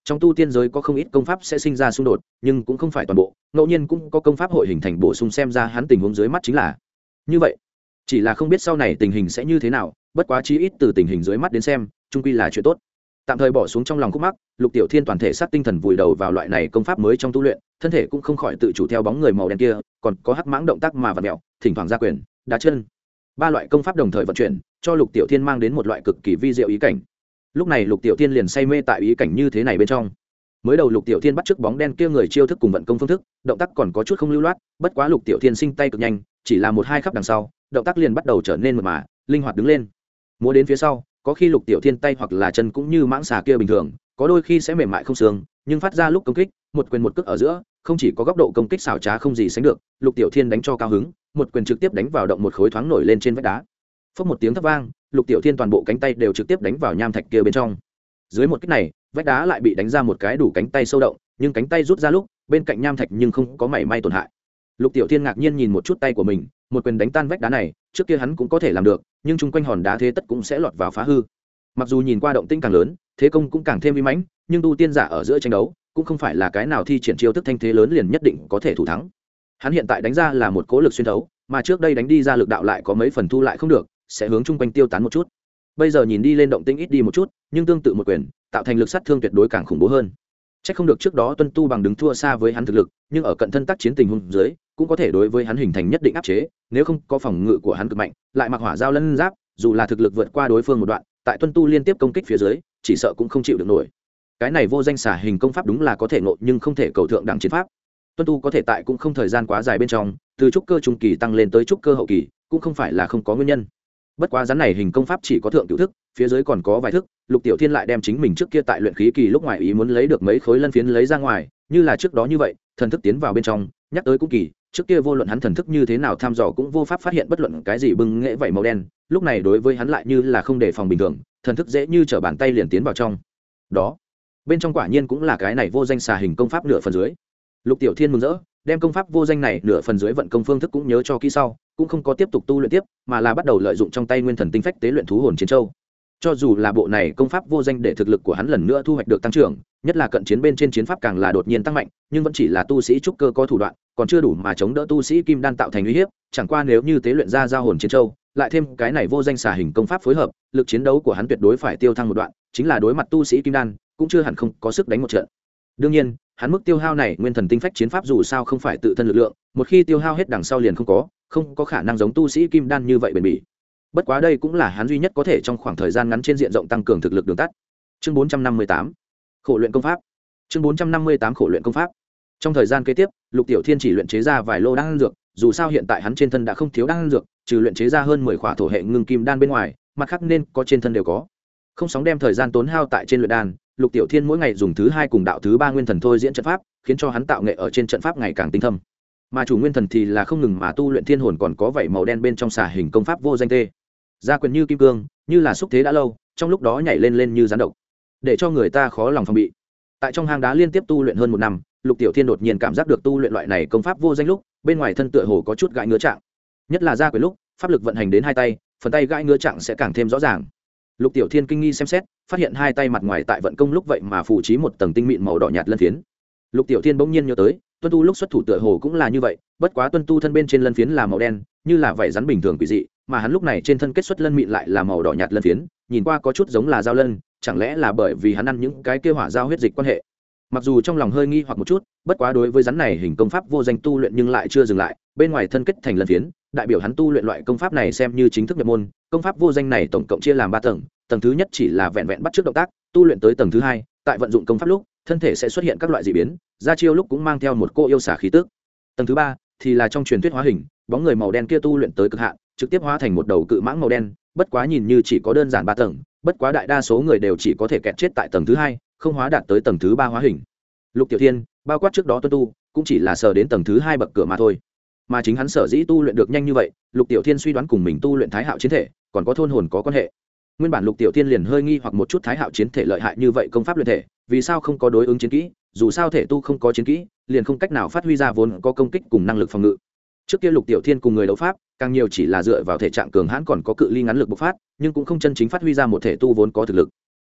trong tu tiên giới có không ít công pháp sẽ sinh ra xung đột nhưng cũng không phải toàn bộ, ngẫu nhiên cũng có công pháp hội hình thành bổ sung, xem ra hắn tình huống dưới mắt chính là như vậy. Chỉ là không biết sau này tình hình sẽ như thế nào, bất quá chí ít từ tình hình dưới mắt đến xem chung quy là chuyện tốt. Tạm thời bỏ xuống trong lòng khúc mắc, Lục Tiểu Thiên toàn thể sát tinh thần vùi đầu vào loại này công pháp mới trong tu luyện, thân thể cũng không khỏi tự chủ theo bóng người màu đen kia, còn có hắc mãng động tác mà vặn mèo, thỉnh thoảng ra quyền đá chân. Ba loại công pháp đồng thời vận chuyển, cho Lục Tiểu Thiên mang đến một loại cực kỳ vi diệu ý cảnh. Lúc này Lục Tiểu Thiên liền say mê tại ý cảnh như thế này bên trong. Mới đầu Lục Tiểu Thiên bắt chước bóng đen kia người chiêu thức cùng vận công phương thức, động tác còn có chút không lưu loát, bất quá Lục Tiểu Thiên sinh tay cực nhanh, chỉ là một hai khắp đằng sau, động tác liền bắt đầu trở nên mượt mà, linh hoạt đứng lên. Múa đến phía sau, có khi Lục Tiểu Thiên tay hoặc là chân cũng như mãng xà kia bình thường, có đôi khi sẽ mềm mại không xương, nhưng phát ra lúc công kích, một quyền một cước ở giữa, không chỉ có góc độ công kích xảo trá không gì sánh được, Lục Tiểu Thiên đánh cho cao hứng, một quyền trực tiếp đánh vào động một khối thoáng nổi lên trên vách đá. Phốc một tiếng thấp vang, Lục Tiểu Thiên toàn bộ cánh tay đều trực tiếp đánh vào nham thạch kia bên trong. Dưới một kích này, vách đá lại bị đánh ra một cái đủ cánh tay sâu động, nhưng cánh tay rút ra lúc, bên cạnh nham thạch nhưng không có mảy may tổn hại. Lục Tiểu Thiên ngạc nhiên nhìn một chút tay của mình, một quyền đánh tan vách đá này, trước kia hắn cũng có thể làm được, nhưng chung quanh hòn đá thế tất cũng sẽ lọt vào phá hư. Mặc dù nhìn qua động tĩnh càng lớn, thế công cũng càng thêm uy mãnh, nhưng tu tiên giả ở giữa tranh đấu, cũng không phải là cái nào thi triển chiêu thức thanh thế lớn liền nhất định có thể thủ thắng. Hắn hiện tại đánh ra là một cỗ lực xuyên thấu, mà trước đây đánh đi ra lực đạo lại có mấy phần thu lại không được, sẽ hướng chung quanh tiêu tán một chút. Bây giờ nhìn đi lên động tĩnh ít đi một chút, nhưng tương tự một quyền, tạo thành lực sát thương tuyệt đối càng khủng bố hơn. Chắc không được trước đó Tuân Tu bằng đứng thua xa với hắn thực lực, nhưng ở cận thân tác chiến tình huống dưới, cũng có thể đối với hắn hình thành nhất định áp chế, nếu không có phòng ngự của hắn cực mạnh, lại mặc hỏa giao lân giáp, dù là thực lực vượt qua đối phương một đoạn, tại Tuân Tu liên tiếp công kích phía dưới, chỉ sợ cũng không chịu được nổi. Cái này vô danh xả hình công pháp đúng là có thể ngộ nhưng không thể cầu thượng đẳng chiến pháp. Tuân Tu có thể tại cũng không thời gian quá dài bên trong, từ trúc cơ trung kỳ tăng lên tới trúc cơ hậu kỳ, cũng không phải là không có nguyên nhân. Bất quá rắn này hình công pháp chỉ có thượng cửu thức, phía dưới còn có vài thức, Lục Tiểu Thiên lại đem chính mình trước kia tại luyện khí kỳ lúc ngoài ý muốn lấy được mấy khối lân phiến lấy ra ngoài, như là trước đó như vậy, thần thức tiến vào bên trong, nhắc tới cũng kỳ, trước kia vô luận hắn thần thức như thế nào thăm dò cũng vô pháp phát hiện bất luận cái gì bưng nghệ vảy màu đen, lúc này đối với hắn lại như là không đề phòng bình thường, thần thức dễ như trở bàn tay liền tiến vào trong. Đó, bên trong quả nhiên cũng là cái này vô danh xà hình công pháp nửa phần dưới. Lục Tiểu Thiên mừng rỡ, đem công pháp vô danh này nửa phần dưới vận công phương thức cũng nhớ cho kỹ sau, cũng không có tiếp tục tu luyện tiếp, mà là bắt đầu lợi dụng trong tay nguyên thần tinh phách tế luyện thú hồn chiến châu. Cho dù là bộ này công pháp vô danh để thực lực của hắn lần nữa thu hoạch được tăng trưởng, nhất là cận chiến bên trên chiến pháp càng là đột nhiên tăng mạnh, nhưng vẫn chỉ là tu sĩ trúc cơ có thủ đoạn, còn chưa đủ mà chống đỡ tu sĩ kim đan tạo thành uy hiếp, chẳng qua nếu như tế luyện ra giao hồn chiến châu, lại thêm cái này vô danh xà hình công pháp phối hợp, lực chiến đấu của hắn tuyệt đối phải tiêu thăng một đoạn, chính là đối mặt tu sĩ kim đan, cũng chưa hẳn không có sức đánh một trận. Đương nhiên, hắn mức tiêu hao này nguyên thần tinh phách chiến pháp dù sao không phải tự thân lực lượng, một khi tiêu hao hết đằng sau liền không có, không có khả năng giống tu sĩ kim đan như vậy bền bỉ. Bất quá đây cũng là hắn duy nhất có thể trong khoảng thời gian ngắn trên diện rộng tăng cường thực lực đường tắt. Chương bốn trăm năm mươi tám, khổ luyện công pháp. Chương bốn trăm năm mươi tám khổ luyện công pháp. Trong thời gian kế tiếp, Lục Tiểu Thiên chỉ luyện chế ra vài lô đan dược, dù sao hiện tại hắn trên thân đã không thiếu đan dược, trừ luyện chế ra hơn mười khỏa thổ hệ ngưng kim đan bên ngoài, mặt khác nên có trên thân đều có. Không sóng đem thời gian tốn hao tại trên luyện đan, Lục Tiểu Thiên mỗi ngày dùng thứ hai cùng đạo thứ ba nguyên thần thôi diễn trận pháp, khiến cho hắn tạo nghệ ở trên trận pháp ngày càng tinh thâm. Mà chủ nguyên thần thì là không ngừng mà tu luyện thiên hồn còn có vảy màu đen bên trong xả hình công pháp vô danh tê. Gia quyền như kim cương, như là xúc thế đã lâu, trong lúc đó nhảy lên lên như rắn độc, để cho người ta khó lòng phòng bị. Tại trong hang đá liên tiếp tu luyện hơn một năm, Lục Tiểu Thiên đột nhiên cảm giác được tu luyện loại này công pháp vô danh lúc, bên ngoài thân tựa hồ có chút gãi ngứa trạng. Nhất là gia quyền lúc, pháp lực vận hành đến hai tay, phần tay gãi ngứa trạng sẽ càng thêm rõ ràng. Lục Tiểu Thiên kinh nghi xem xét, phát hiện hai tay mặt ngoài tại vận công lúc vậy mà phủ trí một tầng tinh mịn màu đỏ nhạt lân phiến. Lục Tiểu Thiên bỗng nhiên nhớ tới, Tuân Tu lúc xuất thủ tựa hồ cũng là như vậy, bất quá Tuân Tu thân bên trên lân phiến là màu đen, như là vảy rắn bình thường quỷ dị, mà hắn lúc này trên thân kết xuất lân mịn lại là màu đỏ nhạt lân phiến, nhìn qua có chút giống là dao lân, chẳng lẽ là bởi vì hắn ăn những cái kia hỏa giao huyết dịch quan hệ. Mặc dù trong lòng hơi nghi hoặc một chút, bất quá đối với rắn này hình công pháp vô danh tu luyện nhưng lại chưa dừng lại, bên ngoài thân kết thành lân phiến, đại biểu hắn tu luyện loại công pháp này xem như chính thức nhập môn. Công pháp vô danh này tổng cộng chia làm ba tầng, tầng thứ nhất chỉ là vẹn vẹn bắt chước động tác, tu luyện tới tầng thứ hai, tại vận dụng công pháp lúc, thân thể sẽ xuất hiện các loại dị biến, ra chiêu lúc cũng mang theo một cô yêu xả khí tức. Tầng thứ ba thì là trong truyền thuyết hóa hình, bóng người màu đen kia tu luyện tới cực hạn, trực tiếp hóa thành một đầu cự mãng màu đen, bất quá nhìn như chỉ có đơn giản ba tầng, bất quá đại đa số người đều chỉ có thể kẹt chết tại tầng thứ hai, không hóa đạt tới tầng thứ ba hóa hình. Lục Tiểu Thiên, bao quát trước đó Tuân Tu, cũng chỉ là sờ đến tầng thứ hai bậc cửa mà thôi. Mà chính hắn sở dĩ tu luyện được nhanh như vậy, Lục Tiểu Thiên suy đoán cùng mình tu luyện Thái Hạo chiến thể, còn có thôn hồn có quan hệ. Nguyên bản Lục Tiểu Thiên liền hơi nghi hoặc một chút Thái Hạo chiến thể lợi hại như vậy công pháp luyện thể, vì sao không có đối ứng chiến kỹ, dù sao thể tu không có chiến kỹ, liền không cách nào phát huy ra vốn có công kích cùng năng lực phòng ngự. Trước kia Lục Tiểu Thiên cùng người đấu pháp, càng nhiều chỉ là dựa vào thể trạng cường hãn còn có cự ly ngắn lực bộc phát, nhưng cũng không chân chính phát huy ra một thể tu vốn có thực lực.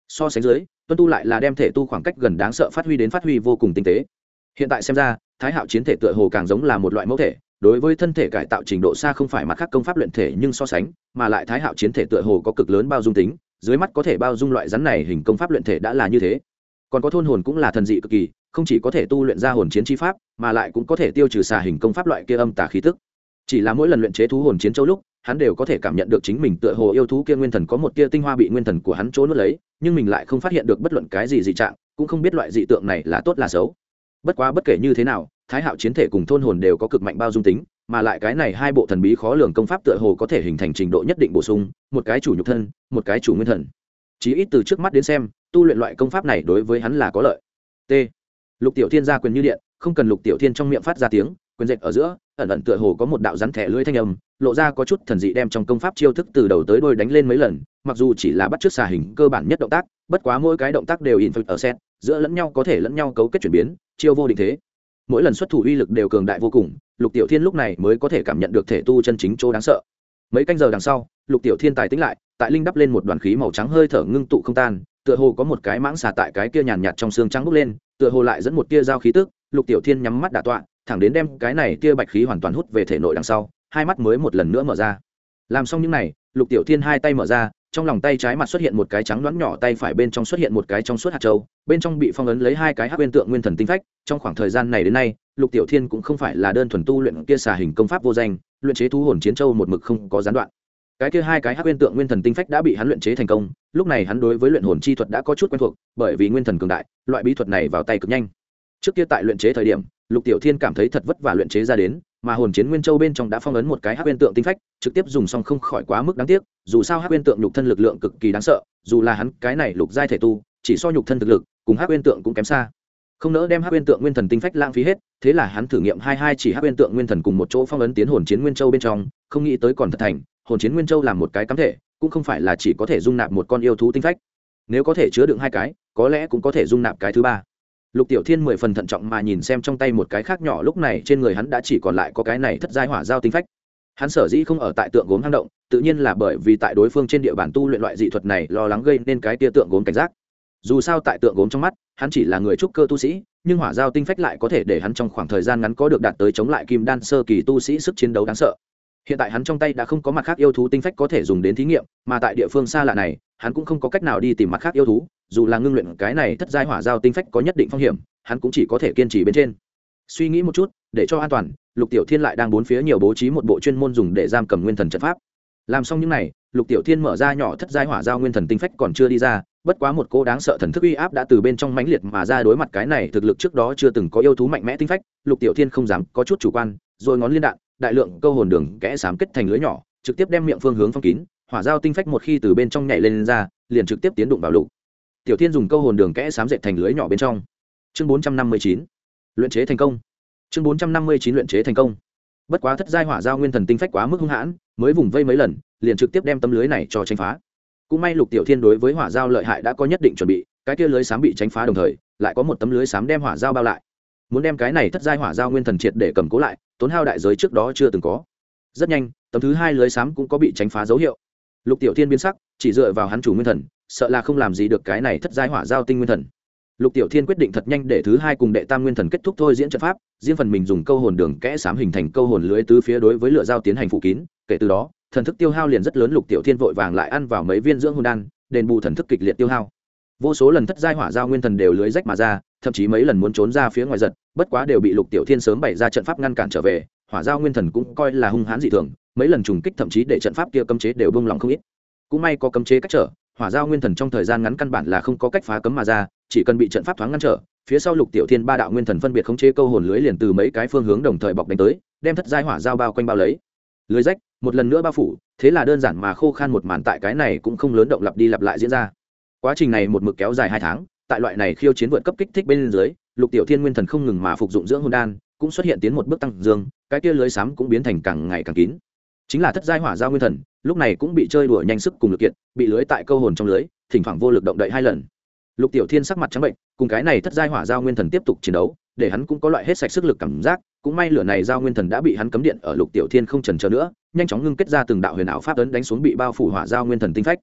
So sánh dưới, tuân tu lại là đem thể tu khoảng cách gần đáng sợ phát huy đến phát huy vô cùng tinh tế. Hiện tại xem ra, thái hạo chiến thể tựa hồ càng giống là một loại mẫu thể, đối với thân thể cải tạo trình độ xa không phải mặt khác công pháp luyện thể, nhưng so sánh mà lại thái hạo chiến thể tựa hồ có cực lớn bao dung tính, dưới mắt có thể bao dung loại rắn này hình công pháp luyện thể đã là như thế. Còn có thôn hồn cũng là thần dị cực kỳ, không chỉ có thể tu luyện ra hồn chiến chi pháp, mà lại cũng có thể tiêu trừ xà hình công pháp loại kia âm tà khí tức. Chỉ là mỗi lần luyện chế thú hồn chiến châu lúc, hắn đều có thể cảm nhận được chính mình tựa hồ yêu thú kia nguyên thần có một tia tinh hoa bị nguyên thần của hắn trốn nuốt lấy, nhưng mình lại không phát hiện được bất luận cái gì dị trạng, cũng không biết loại dị tượng này là tốt là xấu. Bất quá bất kể như thế nào, thái hạo chiến thể cùng thôn hồn đều có cực mạnh bao dung tính, mà lại cái này hai bộ thần bí khó lường công pháp tựa hồ có thể hình thành trình độ nhất định bổ sung, một cái chủ nhục thân, một cái chủ nguyên thần. Chí ít từ trước mắt đến xem, tu luyện loại công pháp này đối với hắn là có lợi. T. Lục Tiểu Thiên ra quyền như điện, không cần Lục Tiểu Thiên trong miệng phát ra tiếng, quyền dệt ở giữa, ẩn ẩn tựa hồ có một đạo rắn thẻ lưỡi thanh âm, lộ ra có chút thần dị, đem trong công pháp chiêu thức từ đầu tới đuôi đánh lên mấy lần, mặc dù chỉ là bắt chước xà hình cơ bản nhất động tác, bất quá mỗi cái động tác đều in ở set, giữa lẫn nhau có thể lẫn nhau cấu kết chuyển biến, chiêu vô định thế. Mỗi lần xuất thủ uy lực đều cường đại vô cùng, Lục Tiểu Thiên lúc này mới có thể cảm nhận được thể tu chân chính chỗ đáng sợ. Mấy canh giờ đằng sau, Lục Tiểu Thiên tài tĩnh lại, tại linh đắp lên một đoàn khí màu trắng hơi thở ngưng tụ không tan, tựa hồ có một cái mãng xà tại cái kia nhàn nhạt trong xương trắng bốc lên, tựa hồ lại dẫn một tia giao khí tức. Lục Tiểu Thiên nhắm mắt đả tọa, thẳng đến đem cái này tia bạch khí hoàn toàn hút về thể nội đằng sau, hai mắt mới một lần nữa mở ra. Làm xong những này, Lục Tiểu Thiên hai tay mở ra, trong lòng tay trái mặt xuất hiện một cái trắng đoán nhỏ, tay phải bên trong xuất hiện một cái trong suốt hạt châu, bên trong bị phong ấn lấy hai cái hắc nguyên tượng nguyên thần tinh phách. Trong khoảng thời gian này đến nay, Lục Tiểu Thiên cũng không phải là đơn thuần tu luyện kia xà hình công pháp vô danh, luyện chế thú hồn chiến châu một mực không có gián đoạn. Cái kia hai cái hắc nguyên tượng nguyên thần tinh phách đã bị hắn luyện chế thành công, lúc này hắn đối với luyện hồn chi thuật đã có chút quen thuộc, bởi vì nguyên thần cường đại, loại bí thuật này vào tay cực nhanh. Trước kia tại luyện chế thời điểm, Lục Tiểu Thiên cảm thấy thật vất vả luyện chế ra đến, mà hồn chiến nguyên châu bên trong đã phong ấn một cái hắc nguyên tượng tinh phách, trực tiếp dùng xong không khỏi quá mức đáng tiếc, dù sao hắc nguyên tượng nhục thân lực lượng cực kỳ đáng sợ, dù là hắn cái này lục giai thể tu, chỉ so nhục thân thực lực, cùng hắc nguyên tượng cũng kém xa. Không nỡ đem hắc nguyên tượng nguyên thần tinh phách lãng phí hết, thế là hắn thử nghiệm hai hai chỉ hắc nguyên tượng nguyên thần cùng một chỗ phong ấn tiến hồn chiến nguyên châu bên trong, không nghĩ tới còn thật thành, hồn chiến nguyên châu làm một cái cắm thể, cũng không phải là chỉ có thể dung nạp một con yêu thú tinh phách, nếu có thể chứa đựng hai cái, có lẽ cũng có thể dung nạp cái thứ ba. Lục Tiểu Thiên mười phần thận trọng mà nhìn xem trong tay một cái khác nhỏ, lúc này trên người hắn đã chỉ còn lại có cái này thất giai hỏa giao tinh phách. Hắn sở dĩ không ở tại tượng gốm hang động, tự nhiên là bởi vì tại đối phương trên địa bàn tu luyện loại dị thuật này, lo lắng gây nên cái tia tượng gốm cảnh giác. Dù sao tại tượng gốm trong mắt, hắn chỉ là người trúc cơ tu sĩ, nhưng hỏa giao tinh phách lại có thể để hắn trong khoảng thời gian ngắn có được đạt tới chống lại kim đan sơ kỳ tu sĩ sức chiến đấu đáng sợ. Hiện tại hắn trong tay đã không có mặt khác yêu thú tinh phách có thể dùng đến thí nghiệm, mà tại địa phương xa lạ này, hắn cũng không có cách nào đi tìm mặt khác yêu thú, dù là ngưng luyện cái này thất giai hỏa giao tinh phách có nhất định phong hiểm, hắn cũng chỉ có thể kiên trì bên trên. Suy nghĩ một chút, để cho an toàn, Lục Tiểu Thiên lại đang bốn phía nhiều bố trí một bộ chuyên môn dùng để giam cầm nguyên thần trận pháp. Làm xong những này, Lục Tiểu Thiên mở ra nhỏ thất giai hỏa giao nguyên thần tinh phách còn chưa đi ra, bất quá một cô đáng sợ thần thức uy áp đã từ bên trong mãnh liệt mà ra, đối mặt cái này thực lực trước đó chưa từng có yêu thú mạnh mẽ tinh phách, Lục Tiểu Thiên không dám có chút chủ quan, rồi ngón liên đạn, đại lượng câu hồn đường kẽ xám kết thành lưới nhỏ, trực tiếp đem miệng phương hướng phong kín, hỏa giao tinh phách một khi từ bên trong nhảy lên, lên ra, liền trực tiếp tiến đụng vào Lục Tiểu Thiên dùng câu hồn đường kẽ xám dệt thành lưới nhỏ bên trong. Chương bốn trăm năm mươi chín, luyện chế thành công. Chương bốn trăm năm mươi chín luyện chế thành công. Bất quá thất giai hỏa giao nguyên thần tinh phách quá mức hung hãn, mới vùng vây mấy lần, liền trực tiếp đem tấm lưới này cho tránh phá. Cũng may Lục Tiểu Thiên đối với hỏa giao lợi hại đã có nhất định chuẩn bị, cái kia lưới xám bị tránh phá đồng thời, lại có một tấm lưới xám đem hỏa giao bao lại. Muốn đem cái này thất giai hỏa giao nguyên thần triệt để cầm cố lại, tốn hao đại giới trước đó chưa từng có. Rất nhanh, tấm thứ hai lưới xám cũng có bị tránh phá dấu hiệu. Lục Tiểu Thiên biến sắc, chỉ dựa vào hắn chủ nguyên thần, sợ là không làm gì được cái này thất giai hỏa giao tinh nguyên thần. Lục Tiểu Thiên quyết định thật nhanh để thứ hai cùng đệ tam nguyên thần kết thúc thôi diễn trận pháp, riêng phần mình dùng câu hồn đường kẽ xám hình thành câu hồn lưới tứ phía đối với lửa giao tiến hành phủ kín, kể từ đó, thần thức tiêu hao liền rất lớn. Lục Tiểu Thiên vội vàng lại ăn vào mấy viên dưỡng hồn đan, đền bù thần thức kịch liệt tiêu hao. Vô số lần thất giai hỏa giao nguyên thần đều lưới rách mà ra, thậm chí mấy lần muốn trốn ra phía ngoài giật, bất quá đều bị Lục Tiểu Thiên sớm bày ra trận pháp ngăn cản trở về. Hỏa giao nguyên thần cũng coi là hung hãn dị thường, mấy lần trùng kích thậm chí để trận pháp kia cấm chế đều bung lỏng không ít. Cũng may có cấm chế cách trở, hỏa giao nguyên thần trong thời gian ngắn căn bản là không có cách phá cấm mà ra, chỉ cần bị trận pháp thoáng ngăn trở, phía sau Lục Tiểu Thiên ba đạo nguyên thần phân biệt khống chế câu hồn lưới liền từ mấy cái phương hướng đồng thời bọc đánh tới, đem thất giai hỏa giao bao quanh bao lấy. Lưới rách, một lần nữa bao phủ, thế là đơn giản mà khô khan một màn tại cái này cũng không lớn động lặp đi lặp lại diễn ra. Quá trình này một mực kéo dài hai tháng, tại loại này khiêu chiến vượt cấp kích thích bên dưới, Lục Tiểu Thiên nguyên thần không ngừng mà phục dụng dưỡng hồn đan, cũng xuất hiện tiến một bước tăng dương, cái kia lưới xám cũng biến thành càng ngày càng kín. Chính là thất giai hỏa giao nguyên thần, lúc này cũng bị chơi đùa nhanh sức cùng lực kiện, bị lưới tại câu hồn trong lưới, thỉnh thoảng vô lực động đậy hai lần. Lục Tiểu Thiên sắc mặt trắng bệnh, cùng cái này thất giai hỏa giao nguyên thần tiếp tục chiến đấu, để hắn cũng có loại hết sạch sức lực cảm giác. Cũng may lửa này giao nguyên thần đã bị hắn cấm điện ở, Lục Tiểu Thiên không chần chờ nữa, nhanh chóng ngưng kết ra từng đạo huyền ảo pháp ấn đánh xuống bị bao phủ hỏa giao nguyên thần tinh phách.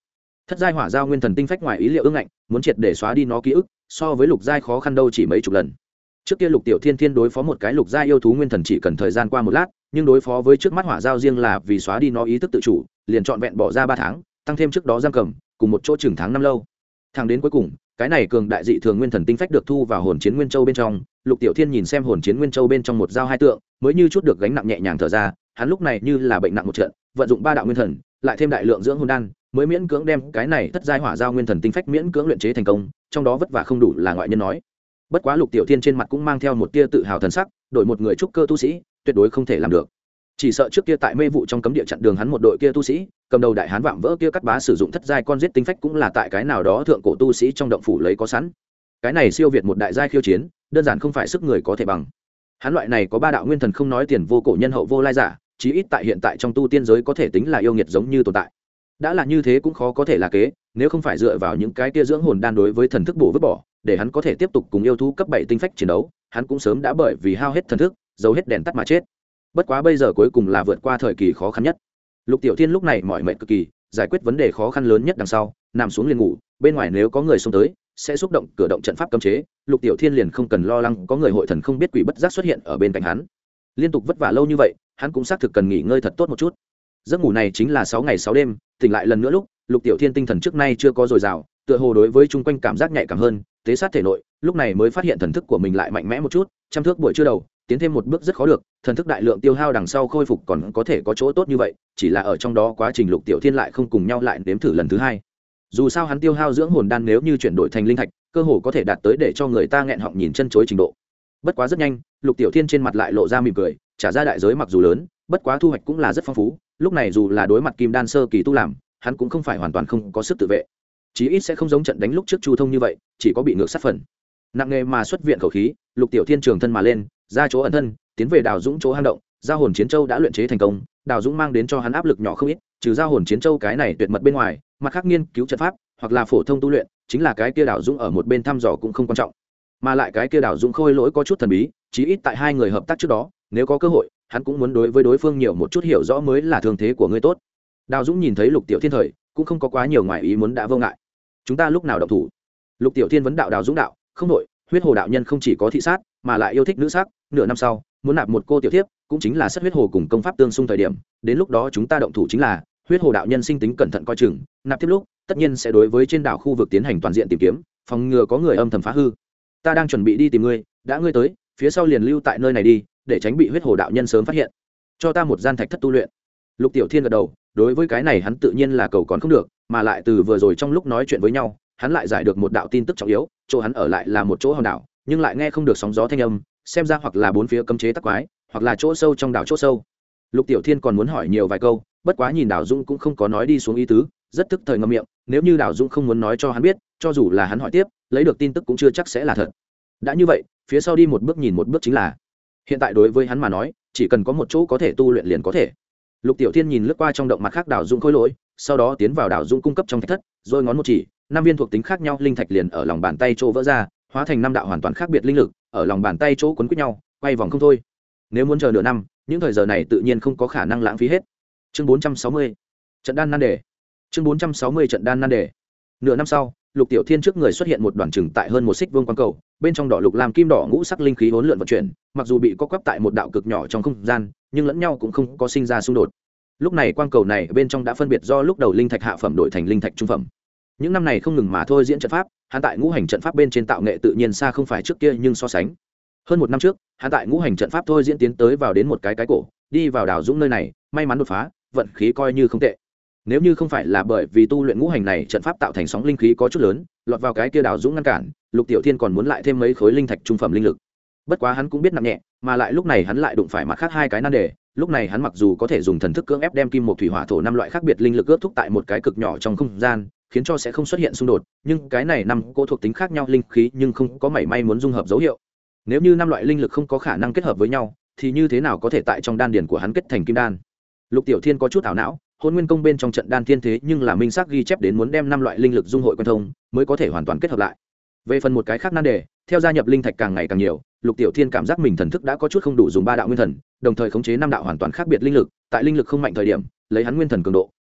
thất giai hỏa giao nguyên thần tinh phách ngoài ý liệu ưng ngạnh muốn triệt để xóa đi nó ký ức so với lục giai khó khăn đâu chỉ mấy chục lần. Trước kia Lục Tiểu Thiên Thiên đối phó một cái lục giai yêu thú nguyên thần chỉ cần thời gian qua một lát, nhưng đối phó với trước mắt hỏa giao riêng là vì xóa đi nó ý thức tự chủ, liền trọn vẹn bỏ ra ba tháng, tăng thêm trước đó giam cầm, cùng một chỗ chừng tháng năm lâu. Thẳng đến cuối cùng, cái này cường đại dị thường nguyên thần tinh phách được thu vào hồn chiến nguyên châu bên trong, Lục Tiểu Thiên nhìn xem hồn chiến nguyên châu bên trong một giao hai tượng, mới như chút được gánh nặng nhẹ nhàng thở ra, hắn lúc này như là bệnh nặng một trận, vận dụng ba đạo nguyên thần, lại thêm đại lượng dưỡng hồn đan, mới miễn cưỡng đem cái này thất giai hỏa giao nguyên thần tinh phách miễn cưỡng luyện chế thành công, trong đó vất vả không đủ là ngoại nhân nói. Bất quá Lục Tiểu Thiên trên mặt cũng mang theo một tia tự hào thần sắc, đổi một người trúc cơ tu sĩ, tuyệt đối không thể làm được. Chỉ sợ trước kia tại mê vụ trong cấm địa chặn đường hắn một đội kia tu sĩ, cầm đầu đại hán vạm vỡ kia cắt bá sử dụng thất giai con giết tinh phách cũng là tại cái nào đó thượng cổ tu sĩ trong động phủ lấy có sẵn. Cái này siêu việt một đại giai khiêu chiến, đơn giản không phải sức người có thể bằng. Hắn loại này có ba đạo nguyên thần không nói tiền vô cổ nhân hậu vô lai giả, chí ít tại hiện tại trong tu tiên giới có thể tính là yêu nghiệt giống như tồn tại. Đã là như thế cũng khó có thể là kế, nếu không phải dựa vào những cái kia dưỡng hồn đan đối với thần thức bổ vứt bỏ, để hắn có thể tiếp tục cùng yêu thú cấp bảy tinh phách chiến đấu, hắn cũng sớm đã bởi vì hao hết thần thức, giấu hết đèn tắt mà chết. Bất quá bây giờ cuối cùng là vượt qua thời kỳ khó khăn nhất. Lục Tiểu Thiên lúc này mỏi mệt cực kỳ, giải quyết vấn đề khó khăn lớn nhất đằng sau, nằm xuống liền ngủ, bên ngoài nếu có người xông tới, sẽ xúc động cửa động trận pháp cấm chế, Lục Tiểu Thiên liền không cần lo lắng có người hội thần không biết quỷ bất giác xuất hiện ở bên cạnh hắn. Liên tục vất vả lâu như vậy, hắn cũng xác thực cần nghỉ ngơi thật tốt một chút. Giấc ngủ này chính là sáu ngày sáu đêm, tỉnh lại lần nữa lúc, Lục Tiểu Thiên tinh thần trước nay chưa có dồi dào, tựa hồ đối với chung quanh cảm giác nhạy cảm hơn, tế sát thể nội, lúc này mới phát hiện thần thức của mình lại mạnh mẽ một chút, trăm thước buổi trưa đầu, tiến thêm một bước rất khó được, thần thức đại lượng tiêu hao đằng sau khôi phục còn có thể có chỗ tốt như vậy, chỉ là ở trong đó quá trình Lục Tiểu Thiên lại không cùng nhau lại nếm thử lần thứ hai. Dù sao hắn tiêu hao dưỡng hồn đan nếu như chuyển đổi thành linh thạch, cơ hồ có thể đạt tới để cho người ta nghẹn họng nhìn chân chối trình độ. Bất quá rất nhanh, Lục Tiểu Thiên trên mặt lại lộ ra mỉm cười, trả ra đại giới mặc dù lớn, bất quá thu hoạch cũng là rất phong phú, lúc này dù là đối mặt kim đan sơ kỳ tu làm, hắn cũng không phải hoàn toàn không có sức tự vệ, chí ít sẽ không giống trận đánh lúc trước Chu Thông như vậy, chỉ có bị ngược sát phần. Nặng nghề mà xuất viện khẩu khí, Lục Tiểu Thiên trường thân mà lên, ra chỗ ẩn thân, tiến về Đào Dũng chỗ hang động, giao hồn chiến châu đã luyện chế thành công, Đào Dũng mang đến cho hắn áp lực nhỏ không ít, trừ giao hồn chiến châu cái này tuyệt mật bên ngoài, mặt khác nghiên cứu trận pháp hoặc là phổ thông tu luyện, chính là cái kia Đào Dũng ở một bên thăm dò cũng không quan trọng. Mà lại cái kia Đào Dũng khôi lỗi có chút thần bí, chí ít tại hai người hợp tác trước đó, nếu có cơ hội, hắn cũng muốn đối với đối phương nhiều một chút hiểu rõ mới là thương thế của ngươi tốt. Đào Dũng nhìn thấy Lục Tiểu Thiên thời, cũng không có quá nhiều ngoài ý muốn đã vô ngại. Chúng ta lúc nào động thủ? Lục Tiểu Thiên vấn đạo Đào Dũng đạo, không đổi, huyết hồ đạo nhân không chỉ có thị sát, mà lại yêu thích nữ sắc, nửa năm sau, muốn nạp một cô tiểu thiếp, cũng chính là sát huyết hồ cùng công pháp tương xung thời điểm, đến lúc đó chúng ta động thủ chính là, huyết hồ đạo nhân sinh tính cẩn thận coi chừng, nạp tiếp lúc, tất nhiên sẽ đối với trên đảo khu vực tiến hành toàn diện tìm kiếm, phòng ngừa có người âm thầm phá hư. Ta đang chuẩn bị đi tìm ngươi, đã ngươi tới, phía sau liền lưu tại nơi này đi, để tránh bị huyết hồ đạo nhân sớm phát hiện. Cho ta một gian thạch thất tu luyện. Lục Tiểu Thiên gật đầu, đối với cái này hắn tự nhiên là cầu còn không được, mà lại từ vừa rồi trong lúc nói chuyện với nhau, hắn lại giải được một đạo tin tức trọng yếu, chỗ hắn ở lại là một chỗ hòn đảo, nhưng lại nghe không được sóng gió thanh âm, xem ra hoặc là bốn phía cấm chế tắc quái, hoặc là chỗ sâu trong đảo chỗ sâu. Lục Tiểu Thiên còn muốn hỏi nhiều vài câu, bất quá nhìn Đào Dũng cũng không có nói đi xuống ý tứ, rất tức thời ngậm miệng, nếu như Đào Dũng không muốn nói cho hắn biết, cho dù là hắn hỏi tiếp, lấy được tin tức cũng chưa chắc sẽ là thật. Đã như vậy, phía sau đi một bước nhìn một bước chính là. Hiện tại đối với hắn mà nói, chỉ cần có một chỗ có thể tu luyện liền có thể. Lục Tiểu Thiên nhìn lướt qua trong động mặt khác Đào Dũng khôi lỗi, sau đó tiến vào Đào Dũng cung cấp trong thạch thất, rồi ngón một chỉ, năm viên thuộc tính khác nhau linh thạch liền ở lòng bàn tay chỗ vỡ ra, hóa thành năm đạo hoàn toàn khác biệt linh lực, ở lòng bàn tay chỗ quấn quýt nhau, quay vòng không thôi. Nếu muốn chờ nửa năm, những thời giờ này tự nhiên không có khả năng lãng phí hết. Chương bốn trăm sáu mươi, trận đan nan đề. Chương bốn trăm sáu mươi trận đan nan đề. Nửa năm sau, Lục Tiểu Thiên trước người xuất hiện một đoàn chừng tại hơn một xích vuông quang cầu, bên trong đỏ lục làm kim đỏ ngũ sắc linh khí hỗn lượn vận chuyển, mặc dù bị co quắp tại một đạo cực nhỏ trong không gian, nhưng lẫn nhau cũng không có sinh ra xung đột. Lúc này quang cầu này bên trong đã phân biệt do lúc đầu linh thạch hạ phẩm đổi thành linh thạch trung phẩm. Những năm này không ngừng mà thôi diễn trận pháp, hắn tại ngũ hành trận pháp bên trên tạo nghệ tự nhiên xa không phải trước kia nhưng so sánh. Hơn một năm trước, hắn tại ngũ hành trận pháp thôi diễn tiến tới vào đến một cái cái cổ, đi vào Đào Dũng nơi này, may mắn đột phá, vận khí coi như không tệ. Nếu như không phải là bởi vì tu luyện ngũ hành này trận pháp tạo thành sóng linh khí có chút lớn, lọt vào cái kia Đào Dũng ngăn cản, Lục Tiểu Thiên còn muốn lại thêm mấy khối linh thạch trung phẩm linh lực. Bất quá hắn cũng biết nặng nhẹ, mà lại lúc này hắn lại đụng phải mặt khác hai cái nan đề, lúc này hắn mặc dù có thể dùng thần thức cưỡng ép đem kim một thủy hỏa thổ năm loại khác biệt linh lực ước thúc tại một cái cực nhỏ trong không gian, khiến cho sẽ không xuất hiện xung đột, nhưng cái này năm cô thuộc tính khác nhau linh khí nhưng không có mảy may muốn dung hợp dấu hiệu. Nếu như năm loại linh lực không có khả năng kết hợp với nhau, thì như thế nào có thể tại trong đan điền của hắn kết thành kim đan? Lục Tiểu Thiên có chút ảo não, Hôn Nguyên Công bên trong trận đan thiên thế nhưng là minh xác ghi chép đến muốn đem năm loại linh lực dung hội quan thông, mới có thể hoàn toàn kết hợp lại. Về phần một cái khác nan đề, theo gia nhập linh thạch càng ngày càng nhiều, Lục Tiểu Thiên cảm giác mình thần thức đã có chút không đủ dùng ba đạo nguyên thần, đồng thời khống chế năm đạo hoàn toàn khác biệt linh lực, tại linh lực không mạnh thời điểm, lấy hắn nguyên thần cường độ,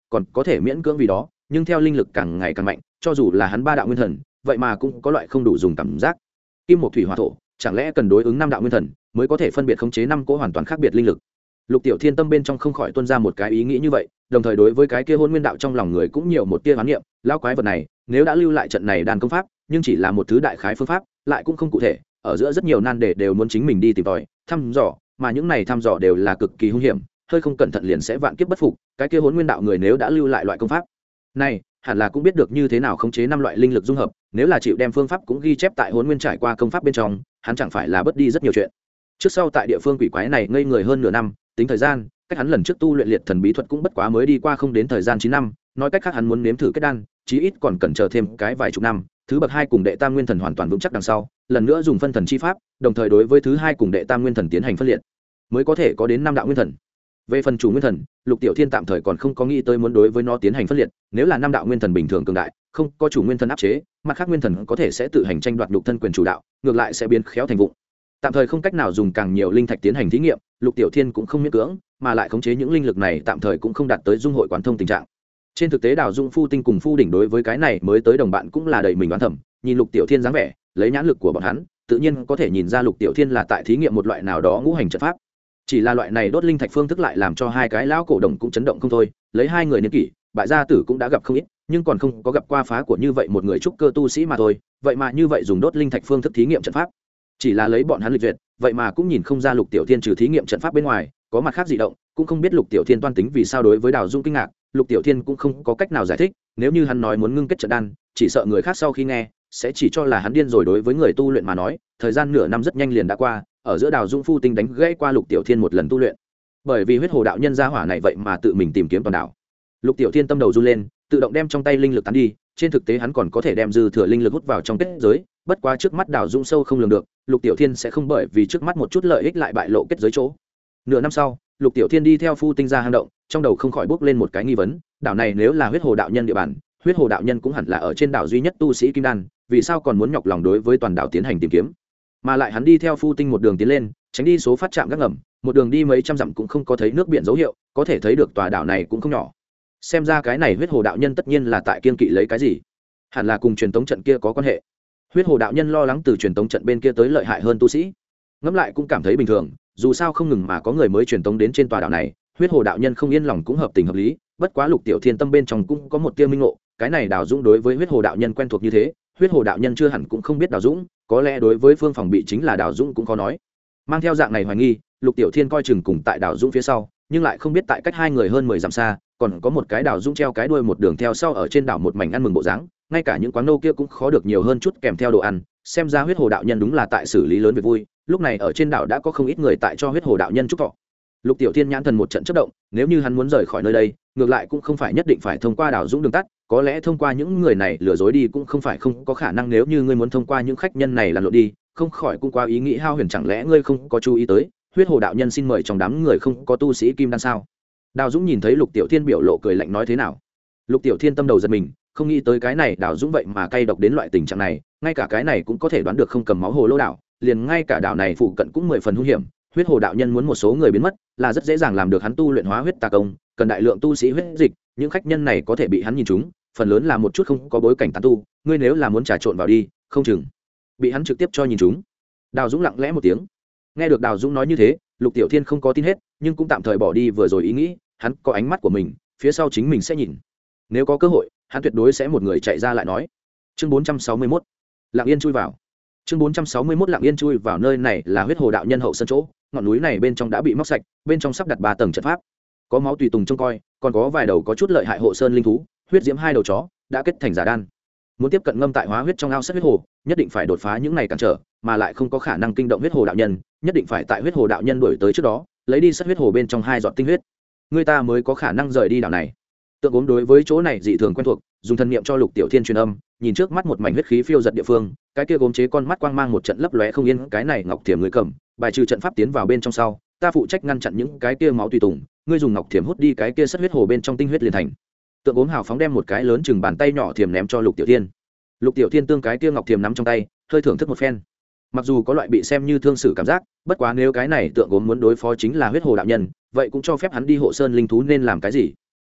còn có thể miễn cưỡng vì đó, nhưng theo linh lực càng ngày càng mạnh, cho dù là hắn ba đạo nguyên thần vậy mà cũng có loại không đủ dùng cảm giác. Kim một thủy hỏa thổ chẳng lẽ cần đối ứng năm đạo nguyên thần mới có thể phân biệt khống chế năm cỗ hoàn toàn khác biệt linh lực. Lục Tiểu Thiên tâm bên trong không khỏi tuôn ra một cái ý nghĩ như vậy, đồng thời đối với cái kia hôn nguyên đạo trong lòng người cũng nhiều một tia hoán niệm. Lão quái vật này nếu đã lưu lại trận này đàn công pháp, nhưng chỉ là một thứ đại khái phương pháp, lại cũng không cụ thể, ở giữa rất nhiều nan đề đều muốn chính mình đi tìm tòi thăm dò, mà những này thăm dò đều là cực kỳ hung hiểm, hơi không cẩn thận liền sẽ vạn kiếp bất phục. Cái kia hôn nguyên đạo người nếu đã lưu lại loại công pháp này, hẳn là cũng biết được như thế nào khống chế năm loại linh lực dung hợp, nếu là chịu đem phương pháp cũng ghi chép tại hôn nguyên trải qua công pháp bên trong, hắn chẳng phải là bớt đi rất nhiều chuyện. Trước sau tại địa phương quỷ quái này ngây người hơn nửa năm, tính thời gian, cách hắn lần trước tu luyện liệt thần bí thuật cũng bất quá mới đi qua không đến thời gian chín năm, nói cách khác hắn muốn nếm thử kết đan, chí ít còn cần chờ thêm cái vài chục năm. Thứ bậc hai cùng đệ tam nguyên thần hoàn toàn vững chắc đằng sau, lần nữa dùng phân thần chi pháp, đồng thời đối với thứ hai cùng đệ tam nguyên thần tiến hành phân liệt, mới có thể có đến năm đạo nguyên thần. Về phần chủ nguyên thần, Lục Tiểu Thiên tạm thời còn không có nghĩ tới muốn đối với nó tiến hành phân liệt, nếu là năm đạo nguyên thần bình thường cường đại, không có chủ nguyên thần áp chế, mặt khác nguyên thần có thể sẽ tự hành tranh đoạt lục thân quyền chủ đạo, ngược lại sẽ biến khéo thành vụng. Tạm thời không cách nào dùng càng nhiều linh thạch tiến hành thí nghiệm, Lục Tiểu Thiên cũng không miễn cưỡng, mà lại khống chế những linh lực này tạm thời cũng không đạt tới dung hội quán thông tình trạng. Trên thực tế Đào Dung Phu Tinh cùng Phu Đỉnh đối với cái này mới tới đồng bạn cũng là đầy mình đoán thầm, nhìn Lục Tiểu Thiên dáng vẻ, lấy nhãn lực của bọn hắn, tự nhiên có thể nhìn ra Lục Tiểu Thiên là tại thí nghiệm một loại nào đó ngũ hành trận pháp. Chỉ là loại này đốt linh thạch phương thức lại làm cho hai cái lão cổ đồng cũng chấn động không thôi, lấy hai người niên kỷ, bại gia tử cũng đã gặp không ít, nhưng còn không có gặp qua phá của như vậy một người trúc cơ tu sĩ mà thôi, vậy mà như vậy dùng đốt linh thạch phương thức thí nghiệm trận pháp. Chỉ là lấy bọn hắn lịch duyệt, vậy mà cũng nhìn không ra Lục Tiểu Thiên trừ thí nghiệm trận pháp bên ngoài, có mặt khác dị động, cũng không biết Lục Tiểu Thiên toan tính vì sao đối với Đào Dung kinh ngạc, Lục Tiểu Thiên cũng không có cách nào giải thích, nếu như hắn nói muốn ngưng kết trận đan, chỉ sợ người khác sau khi nghe sẽ chỉ cho là hắn điên rồi. Đối với người tu luyện mà nói, thời gian nửa năm rất nhanh liền đã qua, ở giữa Đào Dung Phu Tinh đánh gãy qua Lục Tiểu Thiên một lần tu luyện. Bởi vì huyết hồ đạo nhân gia hỏa này vậy mà tự mình tìm kiếm toàn đảo. Lục Tiểu Thiên tâm đầu run lên, tự động đem trong tay linh lực tán đi, trên thực tế hắn còn có thể đem dư thừa linh lực hút vào trong kết giới, bất quá trước mắt Đào Dung sâu không lường được, Lục Tiểu Thiên sẽ không bởi vì trước mắt một chút lợi ích lại bại lộ kết giới chỗ. Nửa năm sau, Lục Tiểu Thiên đi theo Phu Tinh ra hang động, trong đầu không khỏi bốc lên một cái nghi vấn, đảo này nếu là huyết hồ đạo nhân địa bàn, huyết hồ đạo nhân cũng hẳn là ở trên đảo duy nhất tu sĩ kim đan, vì sao còn muốn nhọc lòng đối với toàn đảo tiến hành tìm kiếm? Mà lại hắn đi theo Phu Tinh một đường tiến lên, tránh đi số phát trạm gác ngầm, một đường đi mấy trăm dặm cũng không có thấy nước biển dấu hiệu, có thể thấy được tòa đảo này cũng không nhỏ. Xem ra cái này huyết hồ đạo nhân tất nhiên là tại kiên kỵ lấy cái gì, hẳn là cùng truyền tống trận kia có quan hệ. Huyết hồ đạo nhân lo lắng từ truyền tống trận bên kia tới lợi hại hơn tu sĩ, ngẫm lại cũng cảm thấy bình thường, dù sao không ngừng mà có người mới truyền tống đến trên tòa đảo này, huyết hồ đạo nhân không yên lòng cũng hợp tình hợp lý. Bất quá Lục Tiểu Thiên tâm bên trong cũng có một tia minh ngộ, cái này Đào Dũng đối với huyết hồ đạo nhân quen thuộc như thế, huyết hồ đạo nhân chưa hẳn cũng không biết Đào Dũng, có lẽ đối với phương phòng bị chính là Đào Dũng cũng khó nói. Mang theo dạng này hoài nghi, Lục Tiểu Thiên coi chừng cùng tại Đào Dũng phía sau, nhưng lại không biết tại cách hai người hơn mười dặm xa, còn có một cái Đào Dũng treo cái đuôi một đường theo sau ở trên đảo một mảnh ăn mừng bộ dáng, ngay cả những quán nô kia cũng khó được nhiều hơn chút kèm theo đồ ăn, xem ra huyết hồ đạo nhân đúng là tại xử lý lớn việc vui. Lúc này ở trên đảo đã có không ít người tại cho huyết hồ đạo nhân chúc thọ. Lục Tiểu Thiên nhãn thần một trận chớp động, nếu như hắn muốn rời khỏi nơi đây, ngược lại cũng không phải nhất định phải thông qua Đào Dũng đường tắt, có lẽ thông qua những người này lừa dối đi cũng không phải không có khả năng. Nếu như ngươi muốn thông qua những khách nhân này lặn lội đi, không khỏi cũng qua ý nghĩ hao huyền, chẳng lẽ ngươi không có chú ý tới, huyết hồ đạo nhân xin mời trong đám người không có tu sĩ kim đan sao? Đào Dũng nhìn thấy Lục Tiểu Thiên biểu lộ cười lạnh nói thế nào. Lục Tiểu Thiên tâm đầu giật mình, không nghĩ tới cái này Đào Dũng vậy mà cay độc đến loại tình trạng này, ngay cả cái này cũng có thể đoán được không cầm máu hồ lô đảo, liền ngay cả đảo này phụ cận cũng mười phần hung hiểm. Huyết hồ đạo nhân muốn một số người biến mất là rất dễ dàng làm được, hắn tu luyện hóa huyết tà công cần đại lượng tu sĩ huyết dịch, những khách nhân này có thể bị hắn nhìn trúng, phần lớn là một chút không có bối cảnh tán tu, ngươi nếu là muốn trà trộn vào đi, không chừng bị hắn trực tiếp cho nhìn trúng. Đào Dũng lặng lẽ một tiếng, nghe được Đào Dũng nói như thế, Lục Tiểu Thiên không có tin hết, nhưng cũng tạm thời bỏ đi vừa rồi ý nghĩ, hắn có ánh mắt của mình, phía sau chính mình sẽ nhìn, nếu có cơ hội hắn tuyệt đối sẽ một người chạy ra lại nói. Chương bốn trăm sáu mươi mốt lặng yên chui vào. Chương bốn trăm sáu mươi mốt lặng yên chui vào. Nơi này là huyết hồ đạo nhân hậu sân chỗ, ngọn núi này bên trong đã bị móc sạch, bên trong sắp đặt ba tầng trận pháp, có máu tùy tùng trông coi, còn có vài đầu có chút lợi hại hộ sơn linh thú, huyết diễm hai đầu chó đã kết thành giả đan. Muốn tiếp cận ngâm tại hóa huyết trong ao sắt huyết hồ, nhất định phải đột phá những này cản trở, mà lại không có khả năng kinh động huyết hồ đạo nhân, nhất định phải tại huyết hồ đạo nhân đuổi tới trước đó, lấy đi sắt huyết hồ bên trong hai giọt tinh huyết, người ta mới có khả năng rời đi đảo này. Tượng Gốm đối với chỗ này dị thường quen thuộc, dùng thần niệm cho Lục Tiểu Thiên truyền âm, nhìn trước mắt một mảnh huyết khí phiêu giật địa phương, cái kia gốm chế con mắt quang mang một trận lấp lóe không yên, cái này ngọc thiểm người cầm, bài trừ trận pháp tiến vào bên trong sau, ta phụ trách ngăn chặn những cái kia máu tùy tùng, ngươi dùng ngọc thiểm hút đi cái kia sắt huyết hồ bên trong tinh huyết liền thành. Tượng Gốm hào phóng đem một cái lớn chừng bàn tay nhỏ thiểm ném cho Lục Tiểu Thiên. Lục Tiểu Thiên tương cái kia ngọc thiểm nắm trong tay, hơi thưởng thức một phen. Mặc dù có loại bị xem như thương xử cảm giác, bất quá nếu cái này Tượng Gốm muốn đối phó chính là huyết hồ đạo nhân, vậy cũng cho phép hắn đi hộ sơn linh thú nên làm cái gì.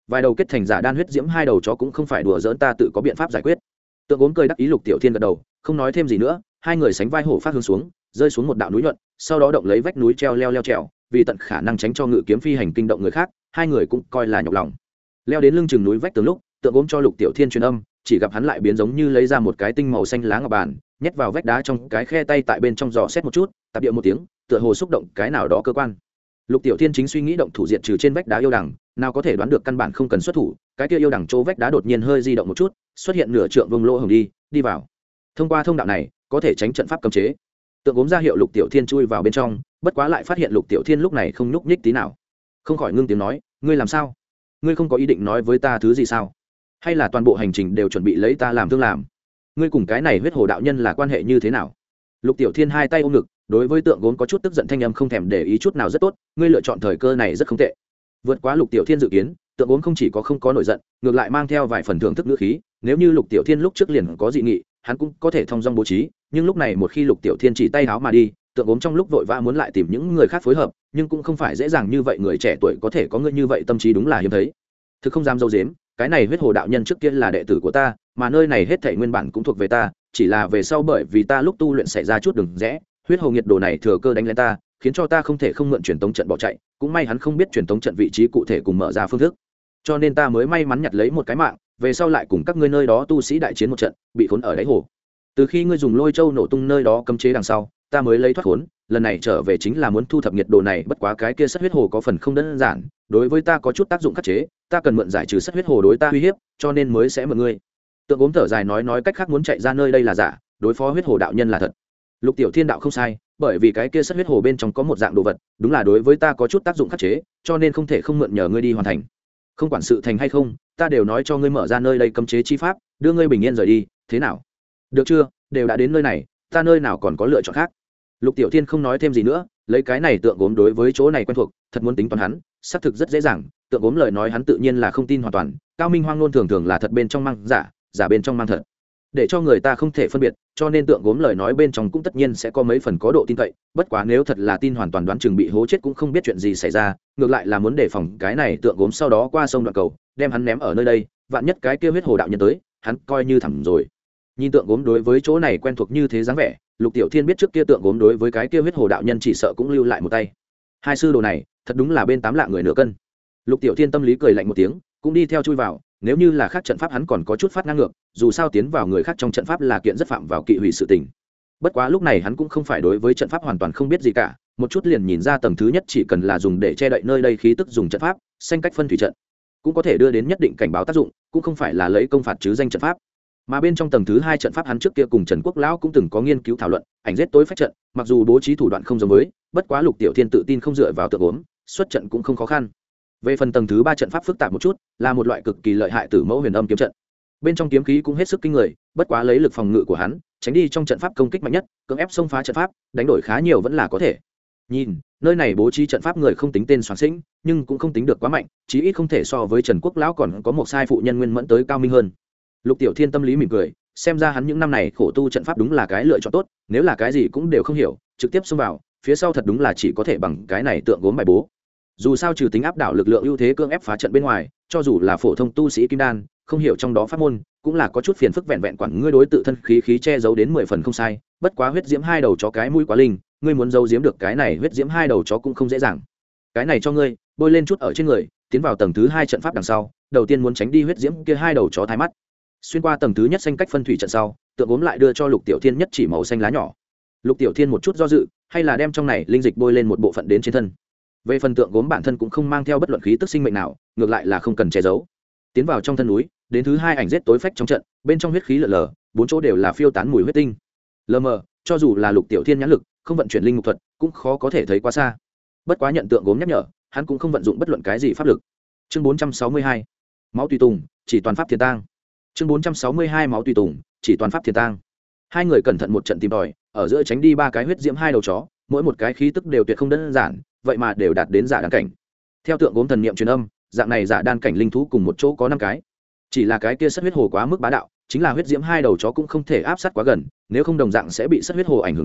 vài đầu kết thành giả đan huyết diễm hai đầu chó cũng không phải đùa giỡn, ta tự có biện pháp giải quyết. Tượng gốm cười đắc ý. Lục Tiểu Thiên gật đầu, không nói thêm gì nữa. Hai người sánh vai hổ phát hướng xuống, rơi xuống một đạo núi nhuận, sau đó động lấy vách núi treo leo leo trèo, vì tận khả năng tránh cho ngự kiếm phi hành kinh động người khác, hai người cũng coi là nhọc lòng. Leo đến lưng chừng núi vách tường lúc, Tượng gốm cho Lục Tiểu Thiên truyền âm, chỉ gặp hắn lại biến giống như lấy ra một cái tinh màu xanh lá ngọc bàn, nhét vào vách đá trong cái khe tay tại bên trong dò xét một chút, tạp địa một tiếng, tựa hồ xúc động cái nào đó cơ quan. Lục Tiểu Thiên chính suy nghĩ động thủ diệt trừ trên vách đá yêu đằng, nào có thể đoán được căn bản không cần xuất thủ, cái kia yêu đằng chỗ vách đá đột nhiên hơi di động một chút, xuất hiện nửa trượng vuông lỗ hổng đi, đi vào. Thông qua thông đạo này, có thể tránh trận pháp cấm chế. Tượng gốm ra hiệu Lục Tiểu Thiên chui vào bên trong, bất quá lại phát hiện Lục Tiểu Thiên lúc này không nhúc nhích tí nào. Không khỏi ngưng tiếng nói, ngươi làm sao? Ngươi không có ý định nói với ta thứ gì sao? Hay là toàn bộ hành trình đều chuẩn bị lấy ta làm thương làm? Ngươi cùng cái này huyết hồ đạo nhân là quan hệ như thế nào? Lục Tiểu Thiên hai tay ôm ngực, đối với Tượng gốm có chút tức giận thanh âm không thèm để ý chút nào, rất tốt, ngươi lựa chọn thời cơ này rất không tệ. Vượt quá Lục Tiểu Thiên dự kiến, Tượng gốm không chỉ có không có nổi giận, ngược lại mang theo vài phần thưởng thức ngữ khí, nếu như Lục Tiểu Thiên lúc trước liền có dị nghị, hắn cũng có thể thông dong bố trí, nhưng lúc này một khi Lục Tiểu Thiên chỉ tay háo mà đi, Tượng gốm trong lúc vội vã muốn lại tìm những người khác phối hợp, nhưng cũng không phải dễ dàng như vậy, người trẻ tuổi có thể có người như vậy tâm trí đúng là hiếm thấy. Thực không dám dâu dếm, cái này huyết hồ đạo nhân trước kia là đệ tử của ta, mà nơi này hết thảy nguyên bản cũng thuộc về ta, chỉ là về sau bởi vì ta lúc tu luyện xảy ra chút đường rẽ, huyết hồ nghiệt đồ này thừa cơ đánh lên ta, khiến cho ta không thể không mượn truyền tống trận bỏ chạy, cũng may hắn không biết truyền tống trận vị trí cụ thể cùng mở ra phương thức, cho nên ta mới may mắn nhặt lấy một cái mạng, về sau lại cùng các ngươi nơi đó tu sĩ đại chiến một trận, bị khốn ở đáy hồ. Từ khi ngươi dùng lôi châu nổ tung nơi đó cấm chế đằng sau, ta mới lấy thoát khốn, lần này trở về chính là muốn thu thập nhiệt đồ này, bất quá cái kia sắt huyết hồ có phần không đơn giản, đối với ta có chút tác dụng khắc chế, ta cần mượn giải trừ sắt huyết hồ đối ta uy hiếp, cho nên mới sẽ mượn ngươi. Tượng gốm thở dài nói nói cách khác muốn chạy ra nơi đây là giả, đối phó huyết hồ đạo nhân là thật. Lục Tiểu Thiên đạo không sai, bởi vì cái kia sắt huyết hồ bên trong có một dạng đồ vật, đúng là đối với ta có chút tác dụng khắc chế, cho nên không thể không mượn nhờ ngươi đi hoàn thành. Không quản sự thành hay không, ta đều nói cho ngươi mở ra nơi đây cấm chế chi pháp, đưa ngươi bình yên rời đi, thế nào? Được chưa? Đều đã đến nơi này, ta nơi nào còn có lựa chọn khác. Lục Tiểu Thiên không nói thêm gì nữa, lấy cái này Tượng gốm đối với chỗ này quen thuộc, thật muốn tính toán hắn, xác thực rất dễ dàng. Tượng gốm lời nói hắn tự nhiên là không tin hoàn toàn, cao minh hoang ngôn thường thường là thật bên trong mang giả, giả bên trong mang thật, để cho người ta không thể phân biệt, cho nên Tượng gốm lời nói bên trong cũng tất nhiên sẽ có mấy phần có độ tin cậy. Bất quá nếu thật là tin hoàn toàn, đoán chừng bị hố chết cũng không biết chuyện gì xảy ra, ngược lại là muốn đề phòng cái này Tượng gốm sau đó qua sông đoạn cầu, đem hắn ném ở nơi đây, vạn nhất cái kia huyết hồ đạo nhân tới, hắn coi như thẳng rồi. Nhìn Tượng gốm đối với chỗ này quen thuộc như thế dáng vẻ, Lục Tiểu Thiên biết trước kia Tượng gốm đối với cái kia huyết hồ đạo nhân chỉ sợ cũng lưu lại một tay. Hai sư đồ này, thật đúng là bên tám lạng người nửa cân. Lục Tiểu Thiên tâm lý cười lạnh một tiếng, cũng đi theo chui vào, nếu như là khác trận pháp hắn còn có chút phát ngang ngược, dù sao tiến vào người khác trong trận pháp là kiện rất phạm vào kỵ hủy sự tình. Bất quá lúc này hắn cũng không phải đối với trận pháp hoàn toàn không biết gì cả, một chút liền nhìn ra tầng thứ nhất chỉ cần là dùng để che đậy nơi đây khí tức dùng trận pháp, xanh cách phân thủy trận, cũng có thể đưa đến nhất định cảnh báo tác dụng, cũng không phải là lấy công phạt chứ danh trận pháp. Mà bên trong tầng thứ hai trận pháp hắn trước kia cùng Trần Quốc lão cũng từng có nghiên cứu thảo luận, ảnh giết tối phách trận, mặc dù bố trí thủ đoạn không giống với, bất quá Lục Tiểu Thiên tự tin không dựa vào Tượng gốm, xuất trận cũng không khó khăn. Về phần tầng thứ ba trận pháp phức tạp một chút, là một loại cực kỳ lợi hại tử mẫu huyền âm kiếm trận. Bên trong kiếm khí cũng hết sức kinh người, bất quá lấy lực phòng ngự của hắn, tránh đi trong trận pháp công kích mạnh nhất, cưỡng ép xông phá trận pháp, đánh đổi khá nhiều vẫn là có thể. Nhìn, nơi này bố trí trận pháp người không tính tên soạn sinh, nhưng cũng không tính được quá mạnh, chí ít không thể so với Trần Quốc lão còn có một sai phụ nhân nguyên mẫn tới cao minh hơn. Lục Tiểu Thiên tâm lý mỉm cười, xem ra hắn những năm này khổ tu trận pháp đúng là cái lựa chọn tốt, nếu là cái gì cũng đều không hiểu, trực tiếp xông vào, phía sau thật đúng là chỉ có thể bằng cái này Tượng gốm bài bố. Dù sao trừ tính áp đảo lực lượng ưu thế cưỡng ép phá trận bên ngoài, cho dù là phổ thông tu sĩ kim đan, không hiểu trong đó pháp môn, cũng là có chút phiền phức, vẹn vẹn quản ngươi đối tự thân khí khí che giấu đến mười phần không sai, bất quá huyết diễm hai đầu chó cái mũi quá linh, ngươi muốn giấu giếm được cái này huyết diễm hai đầu chó cũng không dễ dàng. Cái này cho ngươi, bôi lên chút ở trên người, tiến vào tầng thứ hai trận pháp đằng sau, đầu tiên muốn tránh đi huyết diễm kia hai đầu chó thái mắt. Xuyên qua tầng thứ nhất xanh cách phân thủy trận sau, Tượng gốm lại đưa cho Lục Tiểu Thiên nhất chỉ màu xanh lá nhỏ. Lục Tiểu Thiên một chút do dự, hay là đem trong này linh dịch bôi lên một bộ phận đến trên thân. Về phần Tượng gốm bản thân cũng không mang theo bất luận khí tức sinh mệnh nào, ngược lại là không cần che giấu. Tiến vào trong thân núi, đến thứ hai ảnh giết tối phách trong trận, bên trong huyết khí lở lở, bốn chỗ đều là phiêu tán mùi huyết tinh. Lờ mờ, cho dù là Lục Tiểu Thiên nhãn lực, không vận chuyển linh mục thuật, cũng khó có thể thấy quá xa. Bất quá nhận Tượng gốm nhắc nhở, hắn cũng không vận dụng bất luận cái gì pháp lực. Chương bốn trăm sáu mươi hai, máu tùy tùng, chỉ toàn pháp thiên tang. Chương bốn trăm sáu mươi hai, máu tùy tùng, chỉ toàn pháp thiên tang. Hai người cẩn thận một trận tìm tòi, ở giữa tránh đi ba cái huyết diễm hai đầu chó, mỗi một cái khí tức đều tuyệt không đơn giản, vậy mà đều đạt đến giả đan cảnh. Theo Tượng gốm thần niệm truyền âm, dạng này giả đan cảnh linh thú cùng một chỗ có năm cái. Chỉ là cái kia sắt huyết hồ quá mức bá đạo, chính là huyết diễm hai đầu chó cũng không thể áp sát quá gần, nếu không đồng dạng sẽ bị sắt huyết hồ ảnh hưởng đến,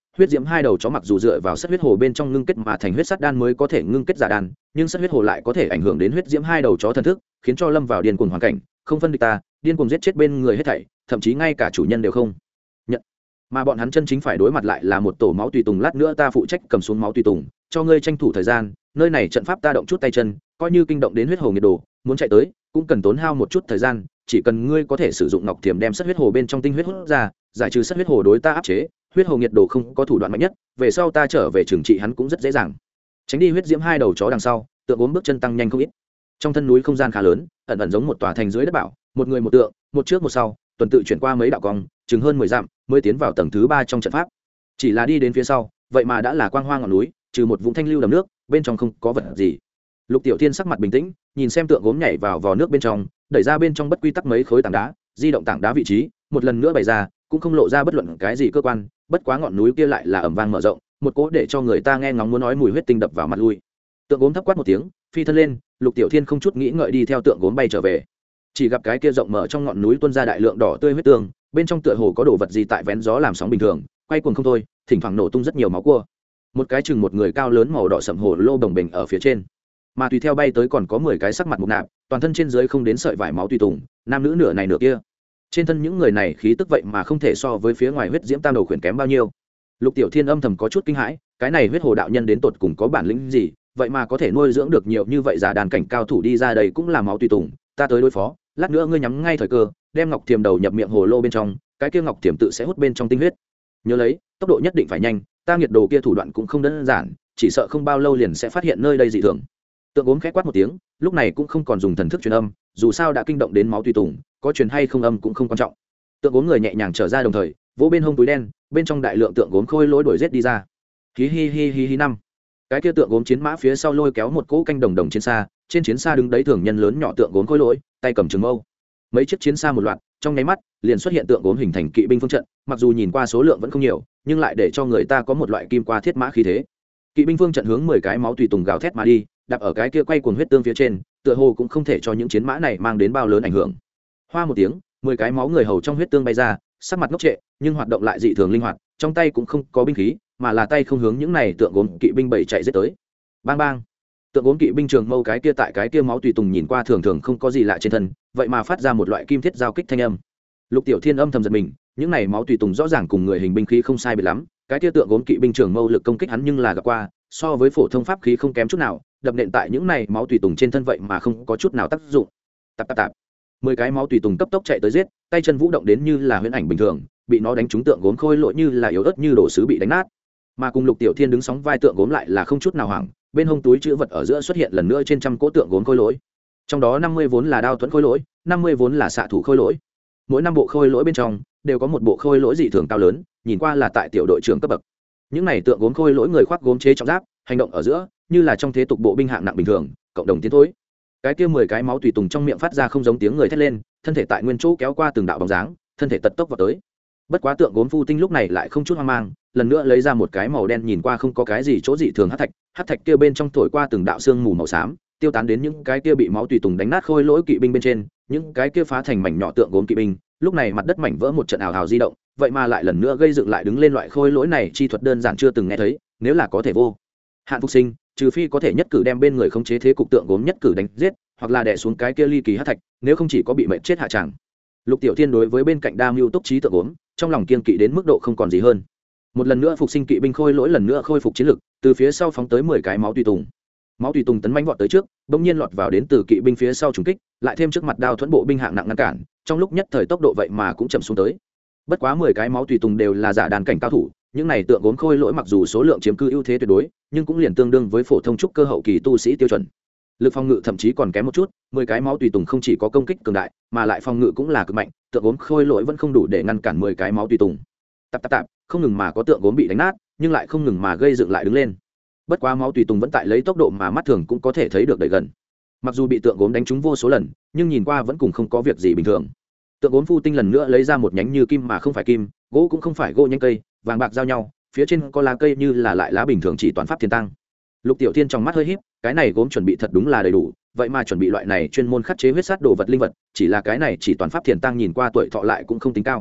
huyết diễm hai đầu chó mặc dù dựa vào sắt huyết hồ bên trong ngưng kết mà thành huyết sắt đan mới có thể ngưng kết giả đan, nhưng sắt huyết hồ lại có thể ảnh hưởng đến huyết diễm hai đầu chó thần thức, khiến cho lâm vào điên cuồng hoàn cảnh, không phân địch ta, điên cuồng giết chết bên người hết thảy, thậm chí ngay cả chủ nhân đều không nhận. Mà bọn hắn chân chính phải đối mặt lại là một tổ máu tùy tùng. Lát nữa ta phụ trách cầm xuống máu tùy tùng, cho ngươi tranh thủ thời gian, nơi này trận pháp ta động chút tay chân, coi như kinh động đến huyết hồ nhiệt độ, muốn chạy tới cũng cần tốn hao một chút thời gian, chỉ cần ngươi có thể sử dụng ngọc thiềm đem sắt huyết hồ bên trong tinh huyết hút ra, giải trừ sắt huyết hồ đối ta áp chế, huyết hồ nhiệt độ không có thủ đoạn mạnh nhất, về sau ta trở về trừng trị hắn cũng rất dễ dàng. Tránh đi huyết diễm hai đầu chó đằng sau, tượng ốm bước chân tăng nhanh không ít. Trong thân núi không gian khá lớn, ẩn ẩn giống một tòa thành dưới đất bảo, một người một tượng, một trước một sau, tuần tự chuyển qua mấy đạo cong, chừng hơn mười dặm mới tiến vào tầng thứ ba trong trận pháp. Chỉ là đi đến phía sau, vậy mà đã là quang hoa ngọn núi, trừ một vũng thanh lưu đầm nước, bên trong không có vật gì. Lục Tiểu Thiên sắc mặt bình tĩnh, nhìn xem tượng gốm nhảy vào vò nước bên trong, đẩy ra bên trong bất quy tắc mấy khối tảng đá, di động tảng đá vị trí, một lần nữa bày ra, cũng không lộ ra bất luận cái gì cơ quan, bất quá ngọn núi kia lại là ầm vang mở rộng, một cỗ để cho người ta nghe ngóng muốn nói mùi huyết tinh đập vào mặt lui. Tượng gốm thấp quát một tiếng, phi thân lên, Lục Tiểu Thiên không chút nghĩ ngợi đi theo tượng gốm bay trở về. Chỉ gặp cái kia rộng mở trong ngọn núi tuôn ra đại lượng đỏ tươi huyết tương, bên trong tựa hồ có đồ vật gì tại vén gió làm sóng bình thường, quay cuồng không thôi, thỉnh thoảng nổ tung rất nhiều máu cua. Một cái chừng một người cao lớn màu đỏ sẫm hồ lô đồng bình ở phía trên, mà tùy theo bay tới còn có mười cái sắc mặt mục nạp, toàn thân trên dưới không đến sợi vải máu tùy tùng, nam nữ nửa này nửa kia. Trên thân những người này khí tức vậy mà không thể so với phía ngoài huyết diễm tam đầu khuyển kém bao nhiêu. Lục Tiểu Thiên âm thầm có chút kinh hãi, cái này huyết hồ đạo nhân đến tột cùng có bản lĩnh gì, vậy mà có thể nuôi dưỡng được nhiều như vậy giả đàn cảnh cao thủ đi ra đây cũng là máu tùy tùng, ta tới đối phó, lát nữa ngươi nhắm ngay thời cơ, đem ngọc thiềm đầu nhập miệng hồ lô bên trong, cái kia ngọc thiềm tự sẽ hút bên trong tinh huyết. Nhớ lấy, tốc độ nhất định phải nhanh, ta nghiệt đồ kia thủ đoạn cũng không đơn giản, chỉ sợ không bao lâu liền sẽ phát hiện nơi đây dị thường. Tượng gốm khẽ quát một tiếng, lúc này cũng không còn dùng thần thức truyền âm, dù sao đã kinh động đến máu tùy tùng, có truyền hay không âm cũng không quan trọng. Tượng gốm người nhẹ nhàng trở ra đồng thời, vỗ bên hông túi đen, bên trong đại lượng tượng gốm khôi lỗi đuổi giết đi ra. Hí hi hi hi hi năm. Cái kia tượng gốm chiến mã phía sau lôi kéo một cỗ canh đồng đồng chiến xa, trên chiến xa đứng đấy thường nhân lớn nhỏ tượng gốm khôi lỗi, tay cầm trường mâu. Mấy chiếc chiến xa một loạt, trong nháy mắt liền xuất hiện tượng gốm hình thành kỵ binh phương trận, mặc dù nhìn qua số lượng vẫn không nhiều, nhưng lại để cho người ta có một loại kim qua thiết mã khí thế. Kỵ binh phương trận hướng mười cái máu tùy tùng gào thét mà đi, đạp ở cái kia quay cuồng huyết tương phía trên, tựa hồ cũng không thể cho những chiến mã này mang đến bao lớn ảnh hưởng. Hoa một tiếng, mười cái máu người hầu trong huyết tương bay ra, sắc mặt ngốc trệ, nhưng hoạt động lại dị thường linh hoạt, trong tay cũng không có binh khí, mà là tay không hướng những này tượng gốm kỵ binh bảy chạy giết tới. Bang bang. Tượng gốm kỵ binh trường mâu cái kia tại cái kia máu tùy tùng nhìn qua thường thường không có gì lạ trên thân, vậy mà phát ra một loại kim thiết giao kích thanh âm. Lục Tiểu Thiên âm thầm giật mình, những này máu tùy tùng rõ ràng cùng người hình binh khí không sai biệt lắm, cái kia tượng gốm kỵ binh trường mâu lực công kích hắn nhưng là gặp qua, so với phổ thông pháp khí không kém chút nào, đập nện tại những này máu tùy tùng trên thân vậy mà không có chút nào tác dụng. Tạp tạp tạp. Mười cái máu tùy tùng cấp tốc chạy tới giết, tay chân vũ động đến như là huyễn ảnh bình thường, bị nó đánh trúng tượng gốm khôi lỗi như là yếu ớt như đồ sứ bị đánh nát. Mà cùng Lục Tiểu Thiên đứng sóng vai tượng gốm lại là không chút nào hoảng, bên hông túi chữ vật ở giữa xuất hiện lần nữa trên trăm cỗ tượng gốm khôi lỗi. Trong đó năm mươi vốn là đao thuẫn khôi lỗi, năm mươi vốn là xạ thủ khôi lỗi. Mỗi năm bộ khôi lỗi bên trong đều có một bộ khôi lỗi dị thường cao lớn, nhìn qua là tại tiểu đội trưởng cấp bậc. Những này tượng gốm khôi lỗi người khoác gốm chế trọng giáp, hành động ở giữa như là trong thế tục bộ binh hạng nặng bình thường, cộng đồng tiến thối. Cái kia mười cái máu tùy tùng trong miệng phát ra không giống tiếng người thét lên, thân thể tại nguyên chỗ kéo qua từng đạo bóng dáng, thân thể tật tốc vào tới. Bất quá tượng gốm phu tinh lúc này lại không chút hoang mang, lần nữa lấy ra một cái màu đen nhìn qua không có cái gì chỗ dị thường hắc thạch, hắc thạch kia bên trong thổi qua từng đạo xương mù màu xám, tiêu tán đến những cái kia bị máu tùy tùng đánh nát khôi lỗi kỵ binh bên trên, những cái kia phá thành mảnh nhỏ tượng gốm kỵ binh, lúc này mặt đất mảnh vỡ một trận ảo ảo di động, vậy mà lại lần nữa gây dựng lại đứng lên. Loại khôi lỗi này chi thuật đơn giản chưa từng nghe thấy, nếu là có thể vô hạn phục sinh, trừ phi có thể nhất cử đem bên người khống chế thế cục tượng gốm nhất cử đánh giết, hoặc là đè xuống cái kia ly kỳ hắc thạch, nếu không chỉ có bị mệnh chết hạ tràng. Lục Tiểu Thiên đối với bên cạnh đa mưu túc trí tượng gốm, trong lòng kiên kỵ đến mức độ không còn gì hơn. Một lần nữa phục sinh kỵ binh khôi lỗi lần nữa khôi phục chiến lực, từ phía sau phóng tới mười cái máu tùy tùng. Máu tùy tùng tấn mãnh vọt tới trước, bỗng nhiên lọt vào đến từ kỵ binh phía sau trùng kích, lại thêm trước mặt đao thuẫn bộ binh hạng nặng ngăn cản, trong lúc nhất thời tốc độ vậy mà cũng chậm xuống tới. Bất quá mười cái máu tùy tùng đều là giả đàn cảnh cao thủ, những này tượng gốm khôi lỗi mặc dù số lượng chiếm cư ưu thế tuyệt đối, nhưng cũng liền tương đương với phổ thông trúc cơ hậu kỳ tu sĩ tiêu chuẩn. Lực phòng ngự thậm chí còn kém một chút, mười cái máu tùy tùng không chỉ có công kích cường đại, mà lại phòng ngự cũng là cực mạnh, tượng gốm khôi lỗi vẫn không đủ để ngăn cản mười cái máu tùy tùng. Tạp tạp tạp, không ngừng mà có tượng gốm bị đánh nát, nhưng lại không ngừng mà gây dựng lại đứng lên. Bất quá máu tùy tùng vẫn tại lấy tốc độ mà mắt thường cũng có thể thấy được đẩy gần. Mặc dù bị tượng gốm đánh trúng vô số lần, nhưng nhìn qua vẫn cùng không có việc gì bình thường. Tượng gốm phu tinh lần nữa lấy ra một nhánh như kim mà không phải kim, gỗ cũng không phải gỗ nhánh cây, vàng bạc giao nhau, phía trên có lá cây như là lại lá bình thường chỉ toàn pháp thiên tăng. Lục Tiểu Thiên trong mắt hơi híp, cái này gốm chuẩn bị thật đúng là đầy đủ, vậy mà chuẩn bị loại này chuyên môn khắc chế huyết sát đồ vật linh vật, chỉ là cái này chỉ toàn pháp thiền tăng nhìn qua tuổi thọ lại cũng không tính cao.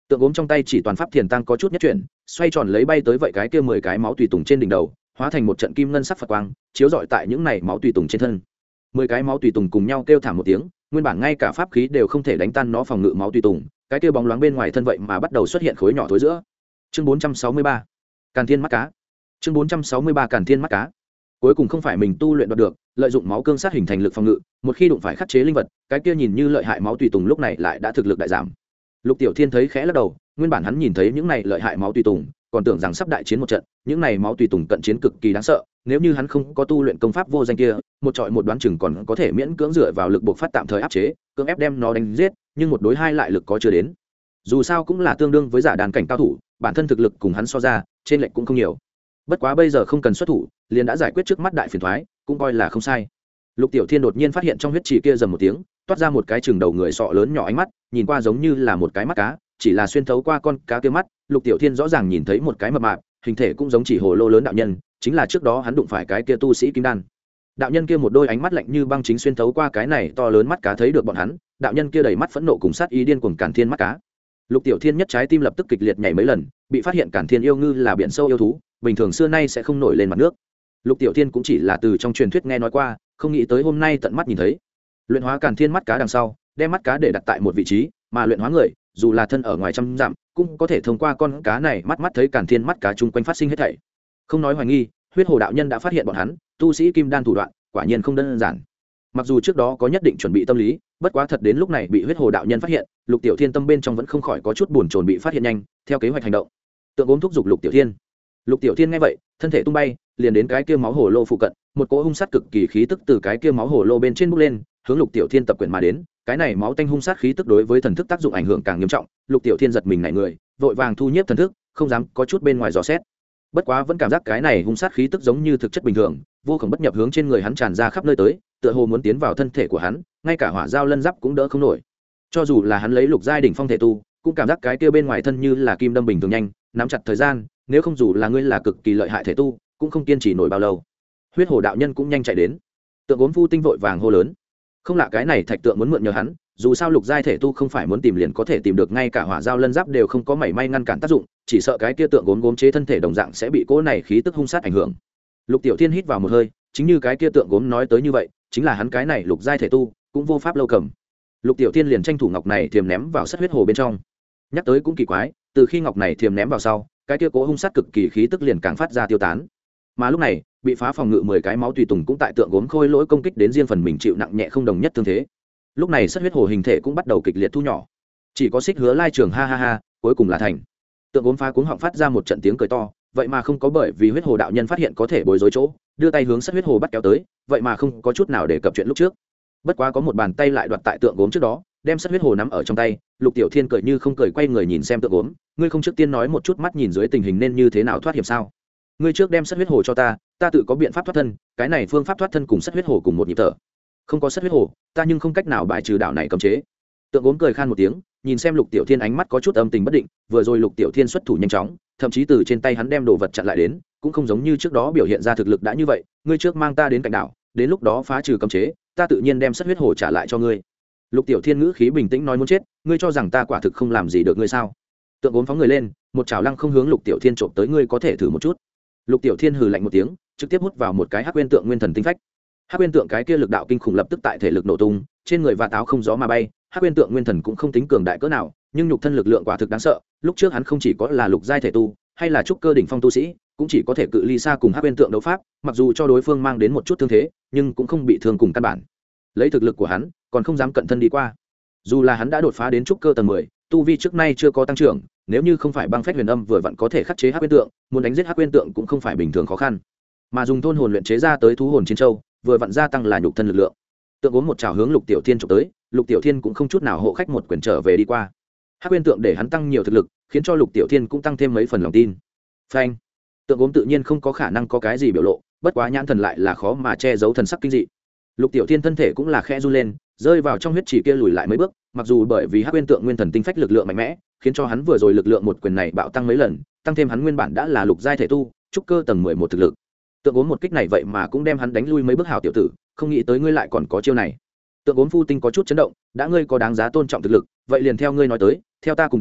Tượng gốm trong tay chỉ toàn pháp thiền tăng có chút nhất chuyển, xoay tròn lấy bay tới vậy cái kia mười cái máu tùy tùng trên đỉnh đầu, hóa thành một trận kim ngân sắc phật quang, chiếu rọi tại những này máu tùy tùng trên thân. Mười cái máu tùy tùng cùng nhau kêu thảm một tiếng, nguyên bản ngay cả pháp khí đều không thể đánh tan nó phòng ngự máu tùy tùng, cái kia bóng loáng bên ngoài thân vậy mà bắt đầu xuất hiện khối nhỏ thối giữa. Chương bốn trăm sáu mươi ba, Càn Thiên mắt cá. Chương bốn trăm sáu mươi ba, Càn Thiên mắt cá. Cuối cùng không phải mình tu luyện đoạt được, lợi dụng máu cương sát hình thành lực phòng ngự, một khi đụng phải khắc chế linh vật, cái kia nhìn như lợi hại máu tùy tùng lúc này lại đã thực lực đại giảm. Lục Tiểu Thiên thấy khẽ lắc đầu, nguyên bản hắn nhìn thấy những này lợi hại máu tùy tùng, còn tưởng rằng sắp đại chiến một trận, những này máu tùy tùng cận chiến cực kỳ đáng sợ, nếu như hắn không có tu luyện công pháp vô danh kia, một trọi một đoán chừng còn có thể miễn cưỡng dựa vào lực buộc phát tạm thời áp chế, cưỡng ép đem nó đánh giết, nhưng một đối hai lại lực có chưa đến. Dù sao cũng là tương đương với giả đàn cảnh cao thủ, bản thân thực lực cùng hắn so ra, trên lệch cũng không nhiều. Bất quá bây giờ không cần xuất thủ, liền đã giải quyết trước mắt đại phiền toái, cũng coi là không sai. Lục Tiểu Thiên đột nhiên phát hiện trong huyết trì kia rầm một tiếng, toát ra một cái chừng đầu người sọ lớn nhỏ ánh mắt, nhìn qua giống như là một cái mắt cá, chỉ là xuyên thấu qua con cá kia mắt, Lục Tiểu Thiên rõ ràng nhìn thấy một cái mập mạp, hình thể cũng giống chỉ hồ lô lớn đạo nhân, chính là trước đó hắn đụng phải cái kia tu sĩ kim đan. Đạo nhân kia một đôi ánh mắt lạnh như băng chính xuyên thấu qua cái này to lớn mắt cá thấy được bọn hắn, đạo nhân kia đầy mắt phẫn nộ cùng sát ý điên cuồng Càn Thiên mắt cá. Lục Tiểu Thiên nhất trái tim lập tức kịch liệt nhảy mấy lần, bị phát hiện Càn Thiên yêu ngư là biển sâu yêu thú, bình thường xưa nay sẽ không nổi lên mặt nước. Lục Tiểu Thiên cũng chỉ là từ trong truyền thuyết nghe nói qua, không nghĩ tới hôm nay tận mắt nhìn thấy. Luyện hóa Càn Thiên mắt cá đằng sau, đem mắt cá để đặt tại một vị trí, mà luyện hóa người, dù là thân ở ngoài trăm dặm, cũng có thể thông qua con cá này mắt mắt thấy Càn Thiên mắt cá chung quanh phát sinh hết thảy. Không nói hoài nghi, Huyết Hồ đạo nhân đã phát hiện bọn hắn, tu sĩ kim đan thủ đoạn, quả nhiên không đơn giản. Mặc dù trước đó có nhất định chuẩn bị tâm lý, bất quá thật đến lúc này bị Huyết Hồ đạo nhân phát hiện, Lục Tiểu Thiên tâm bên trong vẫn không khỏi có chút buồn chồn bị phát hiện nhanh, theo kế hoạch hành động. Tượng gốm thúc giục Lục Tiểu Thiên. Lục Tiểu Thiên nghe vậy, thân thể tung bay, liền đến cái kia máu hồ lô phụ cận, một cỗ hung sát cực kỳ khí tức từ cái kia máu hồ lô bên trên bốc lên, hướng Lục Tiểu Thiên tập quyển mà đến. Cái này máu tanh hung sát khí tức đối với thần thức tác dụng ảnh hưởng càng nghiêm trọng, Lục Tiểu Thiên giật mình nảy người, vội vàng thu nhiếp thần thức, không dám có chút bên ngoài dò xét. Bất quá vẫn cảm giác cái này hung sát khí tức giống như thực chất bình thường, vô cùng bất nhập hướng trên người hắn tràn ra khắp nơi tới, tựa hồ muốn tiến vào thân thể của hắn, ngay cả hỏa giao lân giáp cũng đỡ không nổi. Cho dù là hắn lấy lục giai đỉnh phong thể tu, cũng cảm giác cái kia bên ngoài thân như là kim đâm bình thường nhanh, nắm chặt thời gian, nếu không dù là ngươi là cực kỳ lợi hại thể tu, cũng không kiên trì nổi bao lâu. Huyết Hồ đạo nhân cũng nhanh chạy đến. Tượng gốm phu tinh vội vàng hô lớn. Không lạ cái này thạch tượng muốn mượn nhờ hắn, dù sao lục giai thể tu không phải muốn tìm liền có thể tìm được, ngay cả hỏa giao lân giáp đều không có mảy may ngăn cản tác dụng, chỉ sợ cái kia tượng gốm gốm chế thân thể đồng dạng sẽ bị cỗ này khí tức hung sát ảnh hưởng. Lục Tiểu Thiên hít vào một hơi, chính như cái kia tượng gốm nói tới như vậy, chính là hắn cái này lục giai thể tu cũng vô pháp lâu cầm. Lục Tiểu Thiên liền tranh thủ ngọc này thiềm ném vào sắt huyết hồ bên trong. Nhắc tới cũng kỳ quái, từ khi ngọc này thiềm ném vào sau, cái kia cố hung sát cực kỳ khí tức liền càng phát ra tiêu tán. Mà lúc này, bị phá phòng ngự mười cái máu tùy tùng cũng tại tượng gốm khôi lỗi công kích đến riêng phần mình chịu nặng nhẹ không đồng nhất thương thế. Lúc này sắt huyết hồ hình thể cũng bắt đầu kịch liệt thu nhỏ. Chỉ có Xích Hứa Lai Trường ha ha ha, cuối cùng là thành. Tượng gốm phá cuống họng phát ra một trận tiếng cười to, vậy mà không có bởi vì huyết hồ đạo nhân phát hiện có thể bối rối chỗ, đưa tay hướng sắt huyết hồ bắt kéo tới, vậy mà không có chút nào để cập chuyện lúc trước. Bất quá có một bàn tay lại đoạt tại tượng gốm trước đó, đem sắt huyết hồ nắm ở trong tay. Lục Tiểu Thiên cười như không cười, quay người nhìn xem tượng gốm, ngươi không trước tiên nói một chút mắt nhìn dưới tình hình nên như thế nào thoát hiểm sao? Ngươi trước đem sắt huyết hồ cho ta, ta tự có biện pháp thoát thân, cái này phương pháp thoát thân cùng sắt huyết hồ cùng một nhịp thở. Không có sắt huyết hồ, ta nhưng không cách nào bài trừ đạo này cấm chế. Tượng gốm cười khan một tiếng, nhìn xem Lục Tiểu Thiên ánh mắt có chút âm tình bất định, vừa rồi Lục Tiểu Thiên xuất thủ nhanh chóng, thậm chí từ trên tay hắn đem đồ vật chặn lại đến, cũng không giống như trước đó biểu hiện ra thực lực đã như vậy, ngươi trước mang ta đến cạnh đảo, đến lúc đó phá trừ cấm chế, ta tự nhiên đem sắt huyết hồ trả lại cho ngươi. Lục Tiểu Thiên ngữ khí bình tĩnh nói, muốn chết, ngươi cho rằng ta quả thực không làm gì được ngươi sao? Tượng gốm phóng người lên, một chảo lăng không hướng Lục Tiểu Thiên trộm tới, ngươi có thể thử một chút. Lục Tiểu Thiên hừ lạnh một tiếng, trực tiếp hút vào một cái hắc nguyên tượng nguyên thần tinh phách. Hắc nguyên tượng cái kia lực đạo kinh khủng lập tức tại thể lực nổ tung, trên người và táo không gió mà bay. Hắc nguyên tượng nguyên thần cũng không tính cường đại cỡ nào, nhưng nhục thân lực lượng quả thực đáng sợ. Lúc trước hắn không chỉ có là lục giai thể tu, hay là trúc cơ đỉnh phong tu sĩ, cũng chỉ có thể cự ly xa cùng hắc nguyên tượng đấu pháp, mặc dù cho đối phương mang đến một chút thương thế, nhưng cũng không bị thương cùng căn bản. Lấy thực lực của hắn, còn không dám cận thân đi qua. Dù là hắn đã đột phá đến trúc cơ tầng mười, tu vi trước nay chưa có tăng trưởng, nếu như không phải băng phách huyền âm vừa vặn có thể khắc chế hắc nguyên tượng, muốn đánh giết hắc nguyên tượng cũng không phải bình thường khó khăn. Mà dùng thôn hồn luyện chế ra tới thú hồn chiến châu, vừa vặn gia tăng là nhục thân lực lượng. Tượng gốm một trảo hướng Lục Tiểu Thiên chụp tới, Lục Tiểu Thiên cũng không chút nào hộ khách một quyền trở về đi qua. Hắc nguyên tượng để hắn tăng nhiều thực lực, khiến cho Lục Tiểu Thiên cũng tăng thêm mấy phần lòng tin. Phanh! Tượng gốm tự nhiên không có khả năng có cái gì biểu lộ, bất quá nhãn thần lại là khó mà che giấu thần sắc kinh dị. Lục Tiểu Thiên thân thể cũng là khẽ run lên, rơi vào trong huyết chỉ kia lùi lại mấy bước, mặc dù bởi vì Hắc nguyên tượng nguyên thần tinh phách lực lượng mạnh mẽ, khiến cho hắn vừa rồi lực lượng một quyền này bạo tăng mấy lần, tăng thêm hắn nguyên bản đã là lục giai thể tu, trúc cơ tầng mười một thực lực. Tượng gốm một kích này vậy mà cũng đem hắn đánh lui mấy bước, hảo tiểu tử, không nghĩ tới ngươi lại còn có chiêu này. Tượng gốm phu tinh có chút chấn động, đã ngươi có đáng giá tôn trọng thực lực, vậy liền theo ngươi nói tới, theo ta cùng đi,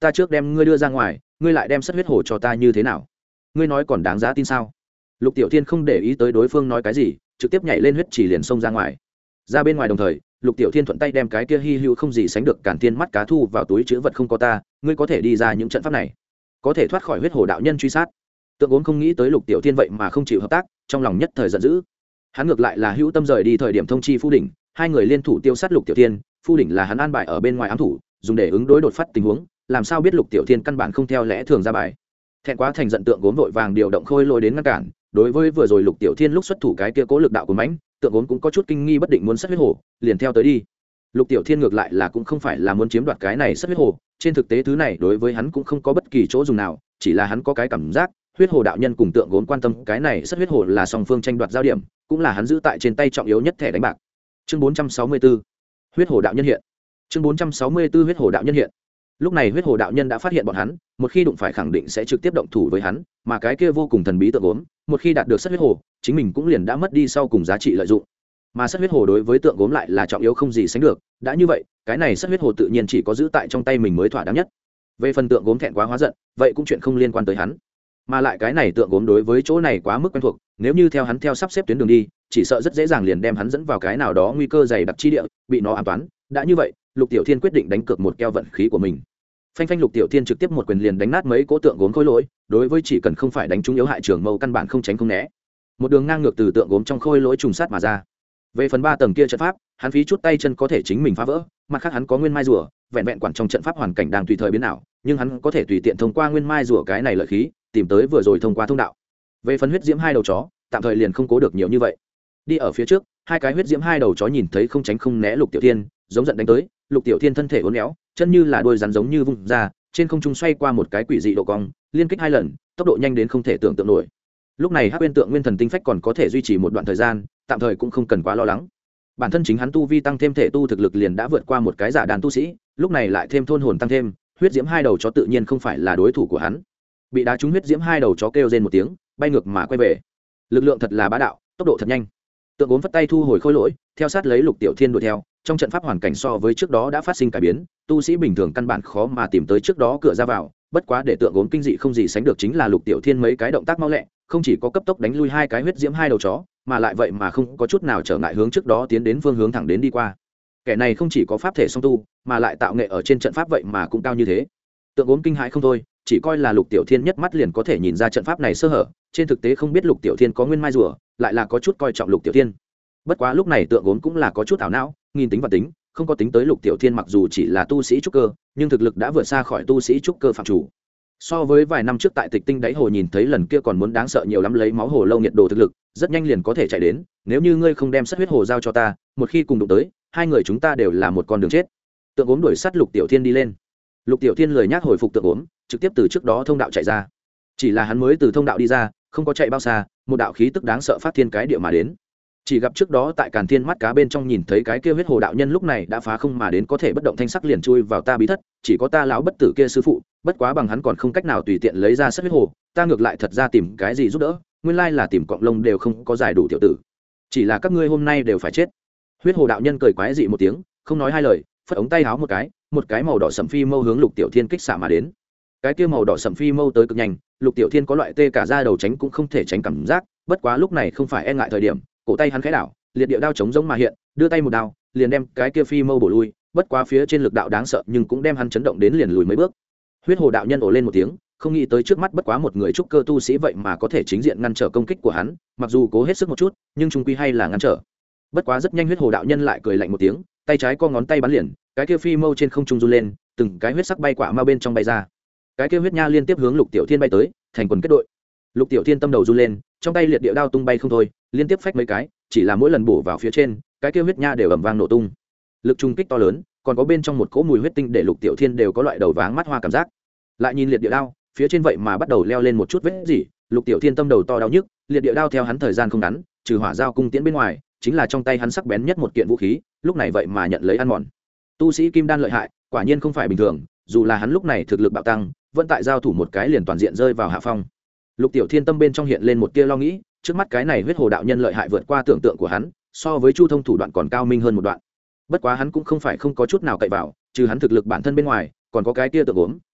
ta trước đem ngươi đưa ra ngoài, ngươi lại đem sất huyết hồ cho ta như thế nào? Ngươi nói còn đáng giá tin sao? Lục Tiểu Thiên không để ý tới đối phương nói cái gì, trực tiếp nhảy lên huyết chỉ liền xông ra ngoài. Ra bên ngoài đồng thời, Lục Tiểu Thiên thuận tay đem cái kia hi hữu không gì sánh được cản thiên mắt cá thu vào túi chứa vật không có ta, ngươi có thể đi ra những trận pháp này, có thể thoát khỏi huyết hồ đạo nhân truy sát. Tượng Gốm không nghĩ tới Lục Tiểu Thiên vậy mà không chịu hợp tác, trong lòng nhất thời giận dữ. Hắn ngược lại là hữu tâm rời đi thời điểm thông chi Phu Đỉnh, hai người liên thủ tiêu sát Lục Tiểu Thiên, Phu Đỉnh là hắn an bài ở bên ngoài ám thủ, dùng để ứng đối đột phát tình huống, làm sao biết Lục Tiểu Thiên căn bản không theo lẽ thường ra bài. Thẹn quá thành giận Tượng Gốm vội vàng điều động khôi lôi đến ngăn cản, đối với vừa rồi Lục Tiểu Thiên lúc xuất thủ cái kia cố lực đạo của mãnh, Tượng Gốm cũng có chút kinh nghi bất định muốn sát huyết hồ, liền theo tới đi. Lục Tiểu Thiên ngược lại là cũng không phải là muốn chiếm đoạt cái này sát huyết hồ, trên thực tế thứ này đối với hắn cũng không có bất kỳ chỗ dùng nào, chỉ là hắn có cái cảm giác, huyết hồ đạo nhân cùng Tượng Gốm quan tâm cái này sát huyết hồ là song phương tranh đoạt giao điểm, cũng là hắn giữ tại trên tay trọng yếu nhất thẻ đánh bạc. Chương bốn trăm sáu mươi tư, huyết hồ đạo nhân hiện. Chương bốn trăm sáu mươi tư, huyết hồ đạo nhân hiện. Lúc này huyết hồ đạo nhân đã phát hiện bọn hắn, một khi đụng phải khẳng định sẽ trực tiếp động thủ với hắn, mà cái kia vô cùng thần bí Tượng Gốm, một khi đạt được sát huyết hồ, chính mình cũng liền đã mất đi sau cùng giá trị lợi dụng. Mà sát huyết hồ đối với Tượng Gốm lại là trọng yếu không gì sánh được, đã như vậy, cái này sát huyết hồ tự nhiên chỉ có giữ tại trong tay mình mới thỏa đáng nhất. Về phần Tượng Gốm thẹn quá hóa giận, vậy cũng chuyện không liên quan tới hắn. Mà lại cái này Tượng Gốm đối với chỗ này quá mức quen thuộc, nếu như theo hắn theo sắp xếp tuyến đường đi, chỉ sợ rất dễ dàng liền đem hắn dẫn vào cái nào đó nguy cơ dày đặc chi địa, bị nó ám toán. Đã như vậy, Lục Tiểu Thiên quyết định đánh cược một keo vận khí của mình. Phanh phanh, Lục Tiểu Thiên trực tiếp một quyền liền đánh nát mấy cỗ Tượng Gốm khối lỗi, đối với chỉ cần không phải đánh trúng yếu hại trường mâu căn bản không tránh không né. Một đường ngang ngược từ Tượng Gốm trong khối lỗi trùng sát mà ra. Về phần ba tầng kia trận pháp, hắn phí chút tay chân có thể chính mình phá vỡ, mặt khác hắn có nguyên mai rùa, vẹn vẹn quản trong trận pháp hoàn cảnh đang tùy thời biến ảo, nhưng hắn có thể tùy tiện thông qua nguyên mai rùa cái này lợi khí, tìm tới vừa rồi thông qua thông đạo. Về phần huyết diễm hai đầu chó, tạm thời liền không cố được nhiều như vậy. Đi ở phía trước, hai cái huyết diễm hai đầu chó nhìn thấy không tránh không né Lục Tiểu Thiên, giống giận đánh tới, Lục Tiểu Thiên thân thể uốn éo, chân như là đuôi rắn giống như vung ra, trên không trung xoay qua một cái quỷ dị độ cong, liên kích hai lần, tốc độ nhanh đến không thể tưởng tượng nổi. Lúc này Hắc Uyên Tượng Nguyên Thần Tinh Phách còn có thể duy trì một đoạn thời gian, tạm thời cũng không cần quá lo lắng. Bản thân chính hắn tu vi tăng thêm thể tu thực lực liền đã vượt qua một cái giả đàn tu sĩ, lúc này lại thêm thôn hồn tăng thêm, huyết diễm hai đầu chó tự nhiên không phải là đối thủ của hắn. Bị đá trúng huyết diễm hai đầu chó kêu rên một tiếng, bay ngược mà quay về. Lực lượng thật là bá đạo, tốc độ thật nhanh. Tượng Gốm phất tay thu hồi khối lỗi, theo sát lấy Lục Tiểu Thiên đuổi theo, trong trận pháp hoàn cảnh so với trước đó đã phát sinh cải biến, tu sĩ bình thường căn bản khó mà tìm tới trước đó cửa ra vào, bất quá để Tượng Gốm kinh dị không gì sánh được chính là Lục Tiểu Thiên mấy cái động tác mau lẹ, không chỉ có cấp tốc đánh lui hai cái huyết diễm hai đầu chó, mà lại vậy mà không có chút nào trở ngại hướng trước đó tiến đến phương hướng thẳng đến đi qua. Kẻ này không chỉ có pháp thể song tu, mà lại tạo nghệ ở trên trận pháp vậy mà cũng cao như thế. Tượng Gốm kinh hãi không thôi, chỉ coi là Lục Tiểu Thiên nhất mắt liền có thể nhìn ra trận pháp này sơ hở, trên thực tế không biết Lục Tiểu Thiên có nguyên mai rùa, lại là có chút coi trọng Lục Tiểu Thiên. Bất quá lúc này Tượng Gốm cũng là có chút ảo não, nghìn tính và tính, không có tính tới Lục Tiểu Thiên mặc dù chỉ là tu sĩ trúc cơ, nhưng thực lực đã vượt xa khỏi tu sĩ trúc cơ phạm chủ. So với vài năm trước tại Tịch Tinh đáy hồ nhìn thấy lần kia còn muốn đáng sợ nhiều lắm, lấy máu hồ lâu nhiệt độ thực lực, rất nhanh liền có thể chạy đến, nếu như ngươi không đem sắt huyết hồ giao cho ta, một khi cùng đụng tới, hai người chúng ta đều là một con đường chết. Tượng Gốm đuổi sát Lục Tiểu Thiên đi lên. Lục Tiểu Thiên lười nhác hồi phục Tượng Gốm, trực tiếp từ trước đó thông đạo chạy ra. Chỉ là hắn mới từ thông đạo đi ra, không có chạy bao xa, một đạo khí tức đáng sợ phát thiên cái địa mà đến. Chỉ gặp trước đó tại Càn Thiên mắt cá bên trong nhìn thấy cái kia huyết hồ đạo nhân lúc này đã phá không mà đến, có thể bất động thanh sắc liền chui vào ta bí thất, chỉ có ta lão bất tử kia sư phụ, bất quá bằng hắn còn không cách nào tùy tiện lấy ra sắt huyết hồ, ta ngược lại thật ra tìm cái gì giúp đỡ, nguyên lai là tìm cọng lông đều không có giải đủ tiểu tử. Chỉ là các ngươi hôm nay đều phải chết. Huyết hồ đạo nhân cười quái dị một tiếng, không nói hai lời, phất ống tay háo một cái, một cái màu đỏ sẫm phi mâu hướng Lục Tiểu Thiên kích xạ mà đến. Cái kia màu đỏ sẫm phi mâu tới cực nhanh, Lục Tiểu Thiên có loại tê cả da đầu tránh cũng không thể tránh cảm giác, bất quá lúc này không phải e ngại thời điểm, cổ tay hắn khẽ đảo, liệt địa đao chống giống mà hiện, đưa tay một đao, liền đem cái kia phi mâu bổ lui, bất quá phía trên lực đạo đáng sợ nhưng cũng đem hắn chấn động đến liền lùi mấy bước. Huyết hồ đạo nhân ồ lên một tiếng, không nghĩ tới trước mắt bất quá một người trúc cơ tu sĩ vậy mà có thể chính diện ngăn trở công kích của hắn, mặc dù cố hết sức một chút, nhưng trung quy hay là ngăn trở. Bất quá rất nhanh huyết hồ đạo nhân lại cười lạnh một tiếng, tay trái co ngón tay bắn liền, cái kia phi mâu trên không trung run lên, từng cái huyết sắc bay quả ma bên trong bay ra. Cái kia huyết nha liên tiếp hướng Lục Tiểu Thiên bay tới, thành quần kết đội. Lục Tiểu Thiên tâm đầu run lên, trong tay liệt địa đao tung bay không thôi, liên tiếp phách mấy cái, chỉ là mỗi lần bổ vào phía trên, cái kia huyết nha đều ầm vang nổ tung. Lực trung kích to lớn, còn có bên trong một cỗ mùi huyết tinh để Lục Tiểu Thiên đều có loại đầu váng mắt hoa cảm giác. Lại nhìn liệt địa đao, phía trên vậy mà bắt đầu leo lên một chút vết gì, Lục Tiểu Thiên tâm đầu to đau nhức, liệt địa đao theo hắn thời gian không ngắn, trừ hỏa giao cung tiễn bên ngoài, chính là trong tay hắn sắc bén nhất một kiện vũ khí, lúc này vậy mà nhận lấy ăn mòn. Tu sĩ kim đan lợi hại, quả nhiên không phải bình thường, dù là hắn lúc này thực lực bạo tăng, vẫn tại giao thủ một cái liền toàn diện rơi vào hạ phong. Lục Tiểu Thiên tâm bên trong hiện lên một tia lo nghĩ, trước mắt cái này huyết hồ đạo nhân lợi hại vượt qua tưởng tượng của hắn, so với Chu Thông thủ đoạn còn cao minh hơn một đoạn. Bất quá hắn cũng không phải không có chút nào cậy vào, trừ hắn thực lực bản thân bên ngoài, còn có cái tia Tượng Gốm,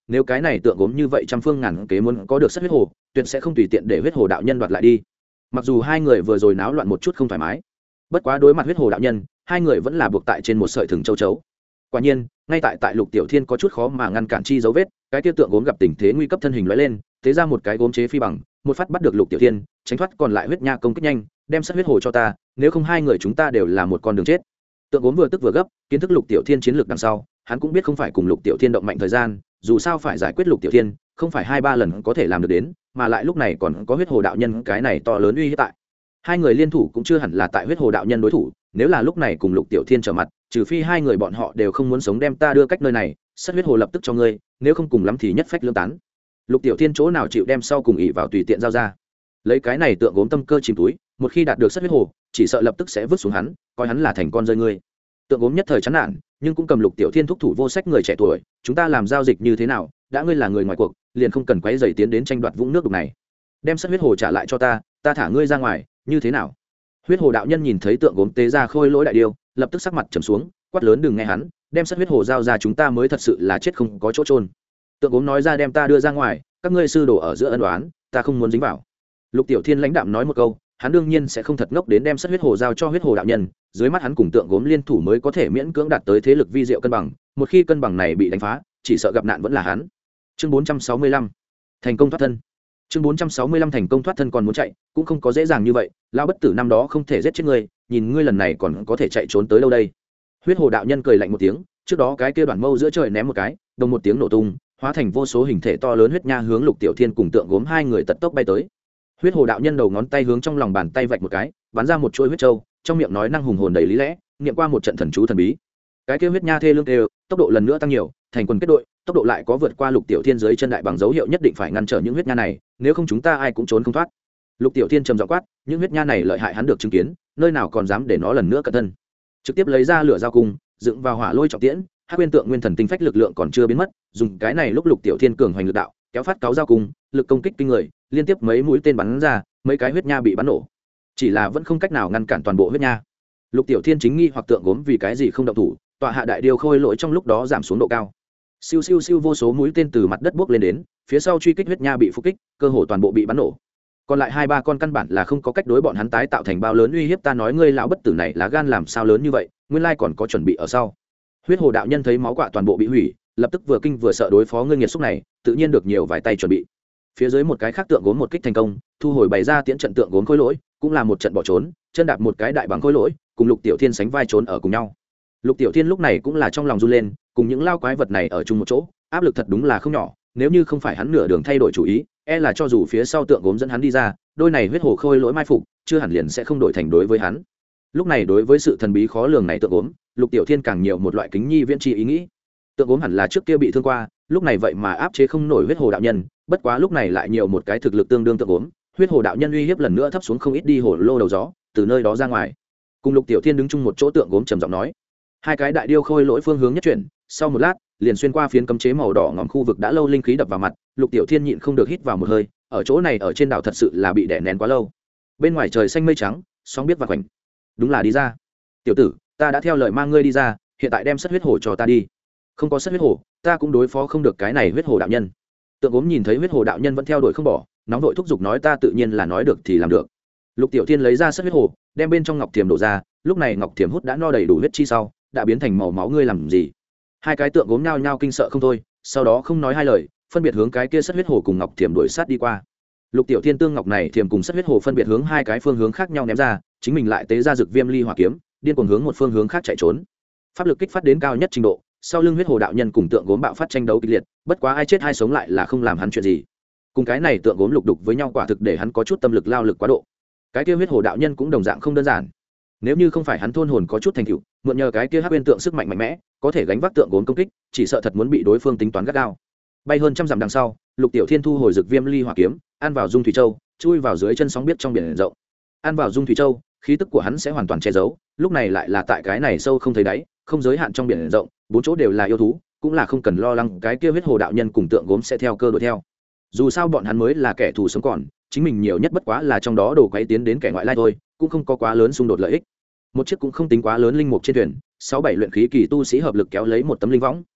nếu cái này tượng gốm như vậy trăm phương ngàn kế muốn có được sất huyết hồ, tuyệt sẽ không tùy tiện để huyết hồ đạo nhân đoạt lại đi. Mặc dù hai người vừa rồi náo loạn một chút không thoải mái, bất quá đối mặt huyết hồ đạo nhân, hai người vẫn là buộc tại trên một sợi thừng châu chấu. Quả nhiên, ngay tại tại Lục Tiểu Thiên có chút khó mà ngăn cản chi dấu vết, cái tiêu tượng gốm gặp tình thế nguy cấp thân hình lóe lên, thế ra một cái gốm chế phi bằng, một phát bắt được Lục Tiểu Thiên, tránh thoát còn lại huyết nha công kích nhanh, đem sất huyết hồ cho ta, nếu không hai người chúng ta đều là một con đường chết. Tượng gốm vừa tức vừa gấp, kiến thức Lục Tiểu Thiên chiến lược đằng sau, hắn cũng biết không phải cùng Lục Tiểu Thiên động mạnh thời gian, dù sao phải giải quyết Lục Tiểu Thiên, không phải hai ba lần có thể làm được đến, mà lại lúc này còn có huyết hồ đạo nhân cái này to lớn uy hiếp tại. Hai người liên thủ cũng chưa hẳn là tại huyết hồ đạo nhân đối thủ, nếu là lúc này cùng Lục Tiểu Thiên trở mặt, trừ phi hai người bọn họ đều không muốn sống đem ta đưa cách nơi này, sất huyết hồ lập tức cho ngươi, nếu không cùng lắm thì nhất phách lưỡng tán. Lục Tiểu Thiên chỗ nào chịu đem sau cùng ỷ vào tùy tiện giao ra. Lấy cái này tượng gốm tâm cơ chìm túi, một khi đạt được sất huyết hồ, chỉ sợ lập tức sẽ vứt xuống hắn, coi hắn là thành con rơi ngươi. Tượng gốm nhất thời chán nản, nhưng cũng cầm Lục Tiểu Thiên thúc thủ vô sách người trẻ tuổi, chúng ta làm giao dịch như thế nào, đã ngươi là người ngoài cuộc, liền không cần quấy rầy tiến đến tranh đoạt vũng nước đục này. Đem sất huyết hồ trả lại cho ta, ta thả ngươi ra ngoài, như thế nào? Huyết hồ đạo nhân nhìn thấy tượng gốm tế ra khôi lỗi đại điêu, lập tức sắc mặt trầm xuống, quát lớn đừng nghe hắn, đem sất huyết hồ giao ra chúng ta mới thật sự là chết không có chỗ trôn. Tượng gốm nói ra đem ta đưa ra ngoài, các ngươi sư đồ ở giữa ân oán, ta không muốn dính vào. Lục Tiểu Thiên lãnh đạm nói một câu, hắn đương nhiên sẽ không thật ngốc đến đem sất huyết hồ giao cho huyết hồ đạo nhân, dưới mắt hắn cùng tượng gốm liên thủ mới có thể miễn cưỡng đạt tới thế lực vi diệu cân bằng, một khi cân bằng này bị đánh phá, chỉ sợ gặp nạn vẫn là hắn. Chương bốn trăm sáu mươi lăm, thành công thoát thân. Chương bốn trăm sáu mươi lăm thành công thoát thân, còn muốn chạy, cũng không có dễ dàng như vậy, lão bất tử năm đó không thể giết chết ngươi, nhìn ngươi lần này còn có thể chạy trốn tới đâu đây. Huyết hồ đạo nhân cười lạnh một tiếng, trước đó cái kia đoàn mâu giữa trời ném một cái, đồng một tiếng nổ tung, hóa thành vô số hình thể to lớn huyết nha hướng Lục Tiểu Thiên cùng tượng gốm hai người tật tốc bay tới. Huyết hồ đạo nhân đầu ngón tay hướng trong lòng bàn tay vạch một cái, bắn ra một chuôi huyết châu, trong miệng nói năng hùng hồn đầy lý lẽ, niệm qua một trận thần chú thần bí. Cái kia huyết nha thê lương đều, tốc độ lần nữa tăng nhiều, thành quần kết đội, tốc độ lại có vượt qua Lục Tiểu Thiên dưới chân đại bằng dấu hiệu nhất định phải ngăn trở những huyết nha này, nếu không chúng ta ai cũng trốn không thoát. Lục Tiểu Thiên trầm giọng quát, những huyết nha này lợi hại hắn được chứng kiến, nơi nào còn dám để nó lần nữa cẩn thân. Trực tiếp lấy ra lửa dao cung, dựng vào hỏa lôi trọng tiễn, Hắc Nguyên tượng nguyên thần tinh phách lực lượng còn chưa biến mất, dùng cái này lúc Lục Tiểu Thiên cường hoành lực đạo, kéo phát cáo dao cung, lực công kích kinh người, liên tiếp mấy mũi tên bắn ra, mấy cái huyết nha bị bắn nổ, chỉ là vẫn không cách nào ngăn cản toàn bộ huyết nha. Lục Tiểu Thiên chính nghi hoặc tượng gốm vì cái gì không động thủ, tọa hạ đại điêu khôi lỗi trong lúc đó giảm xuống độ cao. Siêu siêu siêu vô số mũi tên từ mặt đất buốc lên đến, phía sau truy kích huyết nha bị phục kích, cơ hồ toàn bộ bị bắn nổ. Còn lại hai ba con căn bản là không có cách đối bọn hắn tái tạo thành bao lớn uy hiếp, ta nói ngươi lão bất tử này lá gan làm sao lớn như vậy, nguyên lai còn có chuẩn bị ở sau. Huyết hồ đạo nhân thấy máu quạ toàn bộ bị hủy, lập tức vừa kinh vừa sợ đối phó ngươi nghiệt xúc này, tự nhiên được nhiều vài tay chuẩn bị. Phía dưới một cái khác tượng gốm một kích thành công, thu hồi bày ra tiễn trận tượng gốm khôi lỗi, cũng là một trận bỏ trốn, chân đạp một cái đại bằng khôi lỗi, cùng Lục Tiểu Thiên sánh vai trốn ở cùng nhau. Lục Tiểu Thiên lúc này cũng là trong lòng run lên, cùng những lao quái vật này ở chung một chỗ, áp lực thật đúng là không nhỏ, nếu như không phải hắn nửa đường thay đổi chủ ý, e là cho dù phía sau tượng gốm dẫn hắn đi ra, đôi này huyết hồ khôi lỗi mai phục, chưa hẳn liền sẽ không đổi thành đối với hắn. Lúc này đối với sự thần bí khó lường này tượng gốm, Lục Tiểu Thiên càng nhiều một loại kính nhi viễn tri ý nghĩ. Tượng gốm hẳn là trước kia bị thương qua, lúc này vậy mà áp chế không nổi huyết hồ đạo nhân, bất quá lúc này lại nhiều một cái thực lực tương đương tượng gốm, huyết hồ đạo nhân uy hiếp lần nữa thấp xuống không ít đi hồ lô đầu gió, từ nơi đó ra ngoài. Cùng Lục Tiểu Thiên đứng chung một chỗ, tượng gốm trầm giọng nói, hai cái đại điêu khôi lỗi phương hướng nhất chuyển, sau một lát liền xuyên qua phiến cấm chế màu đỏ ngòm khu vực đã lâu linh khí đập vào mặt. Lục Tiểu Thiên nhịn không được hít vào một hơi, ở chỗ này ở trên đảo thật sự là bị đè nén quá lâu. Bên ngoài trời xanh mây trắng, sóng biết và khoảnh, đúng là đi ra. Tiểu tử, ta đã theo lời mang ngươi đi ra, hiện tại đem sất huyết hồ cho ta đi. Không có sất huyết hồ, ta cũng đối phó không được cái này huyết hồ đạo nhân. Tượng gốm nhìn thấy huyết hồ đạo nhân vẫn theo đuổi không bỏ, nóng vội thúc giục nói, ta tự nhiên là nói được thì làm được. Lục Tiểu Thiên lấy ra sất huyết hồ, đem bên trong ngọc thiềm đổ ra, lúc này ngọc thiềm hút đã no đầy đủ huyết chi sau, đã biến thành màu máu, ngươi làm gì? Hai cái tượng gốm nhao nhao kinh sợ không thôi, sau đó không nói hai lời, phân biệt hướng cái kia sất huyết hồ cùng ngọc thiềm đuổi sát đi qua. Lục Tiểu Thiên tương ngọc này thiềm cùng sất huyết hồ phân biệt hướng hai cái phương hướng khác nhau ném ra, chính mình lại tế ra dược viêm ly hỏa kiếm, điên cuồng hướng một phương hướng khác chạy trốn. Pháp lực kích phát đến cao nhất trình độ, sau lưng huyết hồ đạo nhân cùng tượng gốm bạo phát tranh đấu kịch liệt, bất quá ai chết ai sống lại là không làm hắn chuyện gì. Cùng cái này tượng gốm lục đục với nhau quả thực để hắn có chút tâm lực lao lực quá độ. Cái kia huyết hồ đạo nhân cũng đồng dạng không đơn giản. Nếu như không phải hắn thôn hồn có chút thành tựu, mượn nhờ cái kia hắc nguyên tượng sức mạnh mạnh mẽ, có thể gánh vác tượng gốm công kích, chỉ sợ thật muốn bị đối phương tính toán gắt gao. Bay hơn trăm dặm đằng sau, Lục Tiểu Thiên thu hồi dược viêm ly hỏa kiếm, ăn vào dung thủy châu, chui vào dưới chân sóng biết trong biển rộng. Ăn vào dung thủy châu, khí tức của hắn sẽ hoàn toàn che giấu, lúc này lại là tại cái này sâu không thấy đáy, không giới hạn trong biển rộng, bốn chỗ đều là yêu thú, cũng là không cần lo lắng cái kia huyết hồ đạo nhân cùng tượng gốm sẽ theo cơ đuổi theo. Dù sao bọn hắn mới là kẻ thù sống còn, chính mình nhiều nhất bất quá là trong đó đồ quấy tiến đến kẻ ngoại lai thôi, cũng không có quá lớn xung đột lợi ích. Một chiếc cũng không tính quá lớn linh mục trên thuyền, sáu bảy luyện khí kỳ tu sĩ hợp lực kéo lấy một tấm linh võng.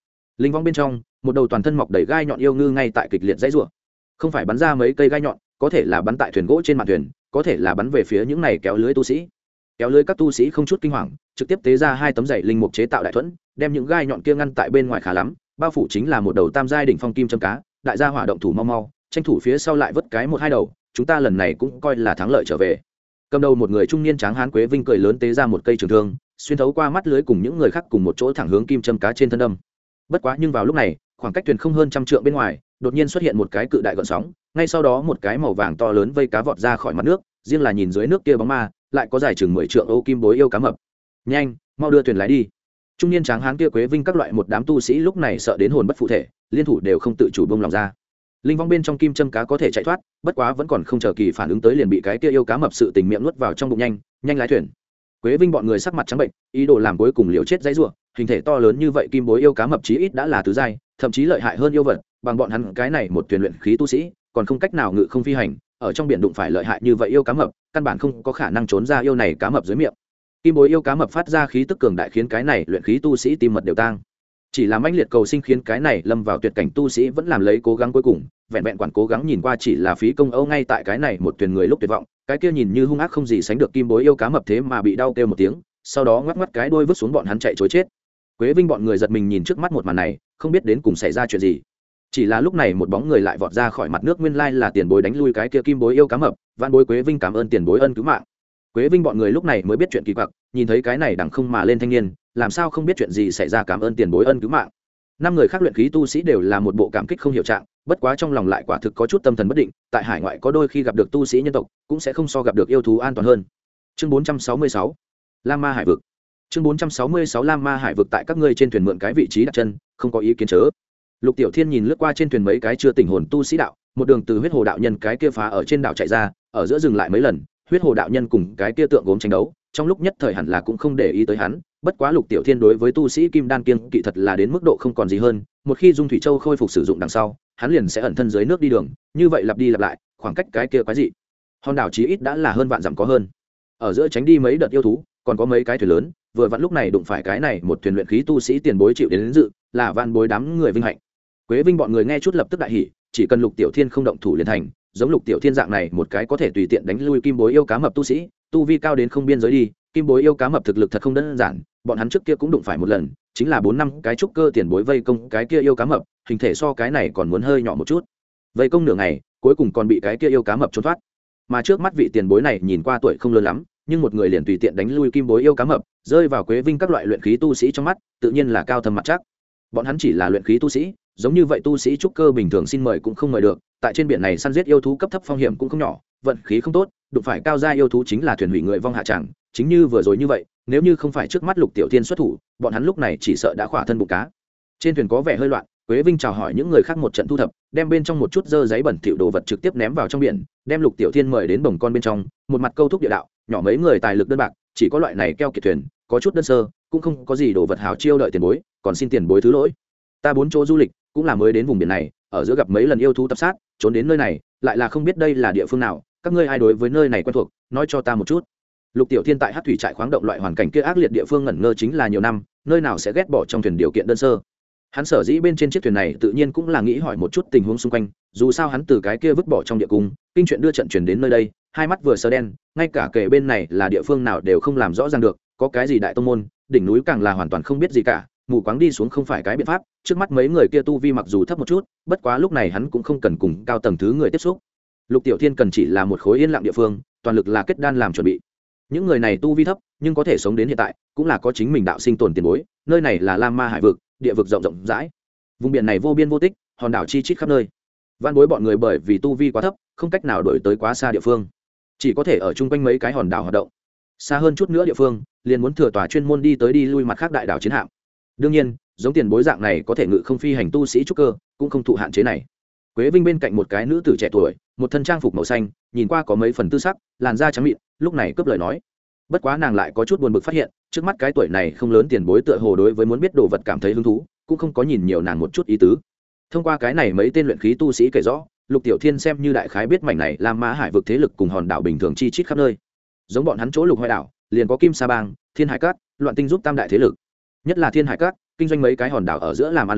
linh vong bên trong một đầu toàn thân mọc đầy gai nhọn yêu ngư ngay tại kịch liệt dãy rủa, không phải bắn ra mấy cây gai nhọn, có thể là bắn tại thuyền gỗ trên mạn thuyền, có thể là bắn về phía những này kéo lưới tu sĩ. Kéo lưới các tu sĩ không chút kinh hoàng, trực tiếp tế ra hai tấm dày linh mục chế tạo đại thuẫn, đem những gai nhọn kia ngăn tại bên ngoài khá lắm, bao phủ chính là một đầu tam giai đỉnh phong kim châm cá. Đại gia hỏa động thủ mau mau, tranh thủ phía sau lại vớt cái một hai đầu, chúng ta lần này cũng coi là thắng lợi trở về. Cầm đầu một người trung niên tráng hán Quế Vinh cười lớn tế ra một cây trường thương, xuyên thấu qua mắt lưới cùng những người khác cùng một chỗ thẳng hướng kim châm cá trên thân đâm. Bất quá nhưng vào lúc này, khoảng cách thuyền không hơn trăm trượng bên ngoài, đột nhiên xuất hiện một cái cự đại gợn sóng, ngay sau đó một cái màu vàng to lớn vây cá vọt ra khỏi mặt nước, riêng là nhìn dưới nước kia bóng ma, lại có dài chừng mười trượng ô kim bối yêu cá mập. Nhanh, mau đưa thuyền lái đi. Trung niên tráng hán kia Quế Vinh các loại một đám tu sĩ lúc này sợ đến hồn bất phụ thể, liên thủ đều không tự chủ bông lòng ra. Linh vong bên trong kim châm cá có thể chạy thoát, bất quá vẫn còn không chờ kỳ phản ứng tới liền bị cái kia yêu cá mập sự tình miệng nuốt vào trong bụng. Nhanh, nhanh lái thuyền. Quế Vinh bọn người sắc mặt trắng bệnh, ý đồ làm cuối cùng liều chết dãy rủa, hình thể to lớn như vậy kim bối yêu cá mập chí ít đã là tứ giai, thậm chí lợi hại hơn yêu vật, bằng bọn hắn cái này một thuyền luyện khí tu sĩ, còn không cách nào ngự không phi hành, ở trong biển đụng phải lợi hại như vậy yêu cá mập, căn bản không có khả năng trốn ra yêu này cá mập dưới miệng. Kim bối yêu cá mập phát ra khí tức cường đại khiến cái này luyện khí tu sĩ tim mật đều tang. Chỉ là mãnh liệt cầu sinh khiến cái này lâm vào tuyệt cảnh tu sĩ vẫn làm lấy cố gắng cuối cùng, vẹn vẹn quản cố gắng nhìn qua chỉ là phí công âu. Ngay tại cái này một thuyền người lúc tuyệt vọng, cái kia nhìn như hung ác không gì sánh được kim bối yêu cá mập thế mà bị đau kêu một tiếng, sau đó ngoắc ngoắc cái đuôi vứt xuống bọn hắn chạy trối chết. Quế Vinh bọn người giật mình nhìn trước mắt một màn này, không biết đến cùng xảy ra chuyện gì. Chỉ là lúc này một bóng người lại vọt ra khỏi mặt nước, nguyên lai là tiền bối đánh lui cái kia kim bối yêu cá mập, vạn bối Quế Vinh cảm ơn tiền bối ân cứu mạng. Quế Vinh bọn người lúc này mới biết chuyện kỳ quặc, nhìn thấy cái này đằng không mà lên thanh niên, làm sao không biết chuyện gì xảy ra cảm ơn tiền bối ân cứu mạng. Năm người khác luyện khí tu sĩ đều là một bộ cảm kích không hiểu trạng, bất quá trong lòng lại quả thực có chút tâm thần bất định, tại hải ngoại có đôi khi gặp được tu sĩ nhân tộc, cũng sẽ không so gặp được yêu thú an toàn hơn. Chương bốn trăm sáu mươi sáu, Lam Ma Hải vực. Chương bốn trăm sáu mươi sáu Lam Ma Hải vực. Tại các ngươi trên thuyền mượn cái vị trí đặt chân, không có ý kiến chớ. Lục Tiểu Thiên nhìn lướt qua trên thuyền mấy cái chưa tỉnh hồn tu sĩ đạo, một đường từ huyết hồ đạo nhân cái kia phá ở trên đảo chạy ra, ở giữa dừng lại mấy lần, huyết hồ đạo nhân cùng cái kia tượng gốm tranh đấu, trong lúc nhất thời hẳn là cũng không để ý tới hắn, bất quá Lục Tiểu Thiên đối với tu sĩ kim đan kiêng kỵ thật là đến mức độ không còn gì hơn, một khi dung thủy châu khôi phục sử dụng đằng sau, hắn liền sẽ ẩn thân dưới nước đi đường, như vậy lặp đi lặp lại, khoảng cách cái kia quái dị hòn đảo chí ít đã là hơn vạn dặm có hơn. Ở giữa tránh đi mấy đợt yêu thú, còn có mấy cái thuyền lớn, vừa vặn lúc này đụng phải cái này một thuyền luyện khí tu sĩ tiền bối chịu đến, đến dự, là vạn bối đám người vinh hạnh. Quế Vinh bọn người nghe chút lập tức đại hỉ, chỉ cần Lục Tiểu Thiên không động thủ liền thành, giống Lục Tiểu Thiên dạng này một cái có thể tùy tiện đánh lui kim bối yêu cá mập tu sĩ, tu vi cao đến không biên giới đi, kim bối yêu cá mập thực lực thật không đơn giản, bọn hắn trước kia cũng đụng phải một lần, chính là bốn năm cái trúc cơ tiền bối vây công cái kia yêu cá mập, hình thể so cái này còn muốn hơi nhỏ một chút. Vây công nửa ngày, cuối cùng còn bị cái kia yêu cá mập trốn thoát. Mà trước mắt vị tiền bối này nhìn qua tuổi không lớn lắm, nhưng một người liền tùy tiện đánh lui kim bối yêu cá mập, rơi vào Quế Vinh các loại luyện khí tu sĩ trong mắt, tự nhiên là cao thâm mặt chắc. Bọn hắn chỉ là luyện khí tu sĩ, giống như vậy tu sĩ trúc cơ bình thường xin mời cũng không mời được, tại trên biển này săn giết yêu thú cấp thấp phong hiểm cũng không nhỏ, vận khí không tốt, đụng phải cao gia yêu thú chính là thuyền hủy người vong hạ tràng, chính như vừa rồi như vậy, nếu như không phải trước mắt Lục Tiểu Thiên xuất thủ, bọn hắn lúc này chỉ sợ đã khỏa thân bụng cá. Trên thuyền có vẻ hơi loạn, Quế Vinh chào hỏi những người khác một trận thu thập, đem bên trong một chút dơ giấy bẩn thỉu đồ vật trực tiếp ném vào trong biển, đem Lục Tiểu Thiên mời đến bồng con bên trong, một mặt câu thúc địa đạo, nhỏ mấy người tài lực đơn bạc, chỉ có loại này keo kiệt thuyền, có chút đơn sơ, cũng không có gì đồ vật hảo chiêu đợi tiền bối, còn xin tiền bối thứ lỗi. Ta bốn chỗ du lịch, cũng là mới đến vùng biển này, ở giữa gặp mấy lần yêu thú tập sát, trốn đến nơi này, lại là không biết đây là địa phương nào, các ngươi ai đối với nơi này quen thuộc, nói cho ta một chút. Lục Tiểu Thiên tại Hắc thủy trại khoáng động loại hoàn cảnh kia ác liệt địa phương ngẩn ngơ chính là nhiều năm, nơi nào sẽ ghét bỏ trong thuyền điều kiện đơn sơ. Hắn sở dĩ bên trên chiếc thuyền này tự nhiên cũng là nghĩ hỏi một chút tình huống xung quanh, dù sao hắn từ cái kia vứt bỏ trong địa cung, kinh chuyện đưa trận truyền đến nơi đây, hai mắt vừa sờ đen, ngay cả kể bên này là địa phương nào đều không làm rõ ràng được, có cái gì đại tông môn, đỉnh núi càng là hoàn toàn không biết gì cả, mù quáng đi xuống không phải cái biện pháp. Trước mắt mấy người kia tu vi mặc dù thấp một chút, bất quá lúc này hắn cũng không cần cùng cao tầng thứ người tiếp xúc. Lục Tiểu Thiên cần chỉ là một khối yên lặng địa phương, toàn lực là kết đan làm chuẩn bị. Những người này tu vi thấp, nhưng có thể sống đến hiện tại, cũng là có chính mình đạo sinh tồn tiền bối. Nơi này là Lam Ma Hải vực, địa vực rộng rộng rãi, vùng biển này vô biên vô tích, hòn đảo chi chít khắp nơi. Vạn bối bọn người bởi vì tu vi quá thấp, không cách nào đổi tới quá xa địa phương, chỉ có thể ở chung quanh mấy cái hòn đảo hoạt động. Xa hơn chút nữa địa phương, liền muốn thừa tòa chuyên môn đi tới đi lui mặt khác đại đảo chiến hạm. Đương nhiên, giống tiền bối dạng này có thể ngự không phi hành tu sĩ trúc cơ, cũng không thụ hạn chế này. Quế Vinh bên cạnh một cái nữ tử trẻ tuổi, một thân trang phục màu xanh, nhìn qua có mấy phần tư sắc, làn da trắng mịn, lúc này cướp lời nói. Bất quá nàng lại có chút buồn bực phát hiện, trước mắt cái tuổi này không lớn tiền bối tựa hồ đối với muốn biết đồ vật cảm thấy hứng thú, cũng không có nhìn nhiều nàng một chút ý tứ. Thông qua cái này mấy tên luyện khí tu sĩ kể rõ, Lục Tiểu Thiên xem như đại khái biết mảnh này Lam Ma Hải vực thế lực cùng hòn đảo bình thường chi chít khắp nơi. Giống bọn hắn chỗ Lục Hoài đảo, liền có Kim Sa Bang, Thiên Hải Cát, Loạn Tinh giúp tam đại thế lực. Nhất là Thiên Hải Cát, kinh doanh mấy cái hòn đảo ở giữa làm ăn lớn,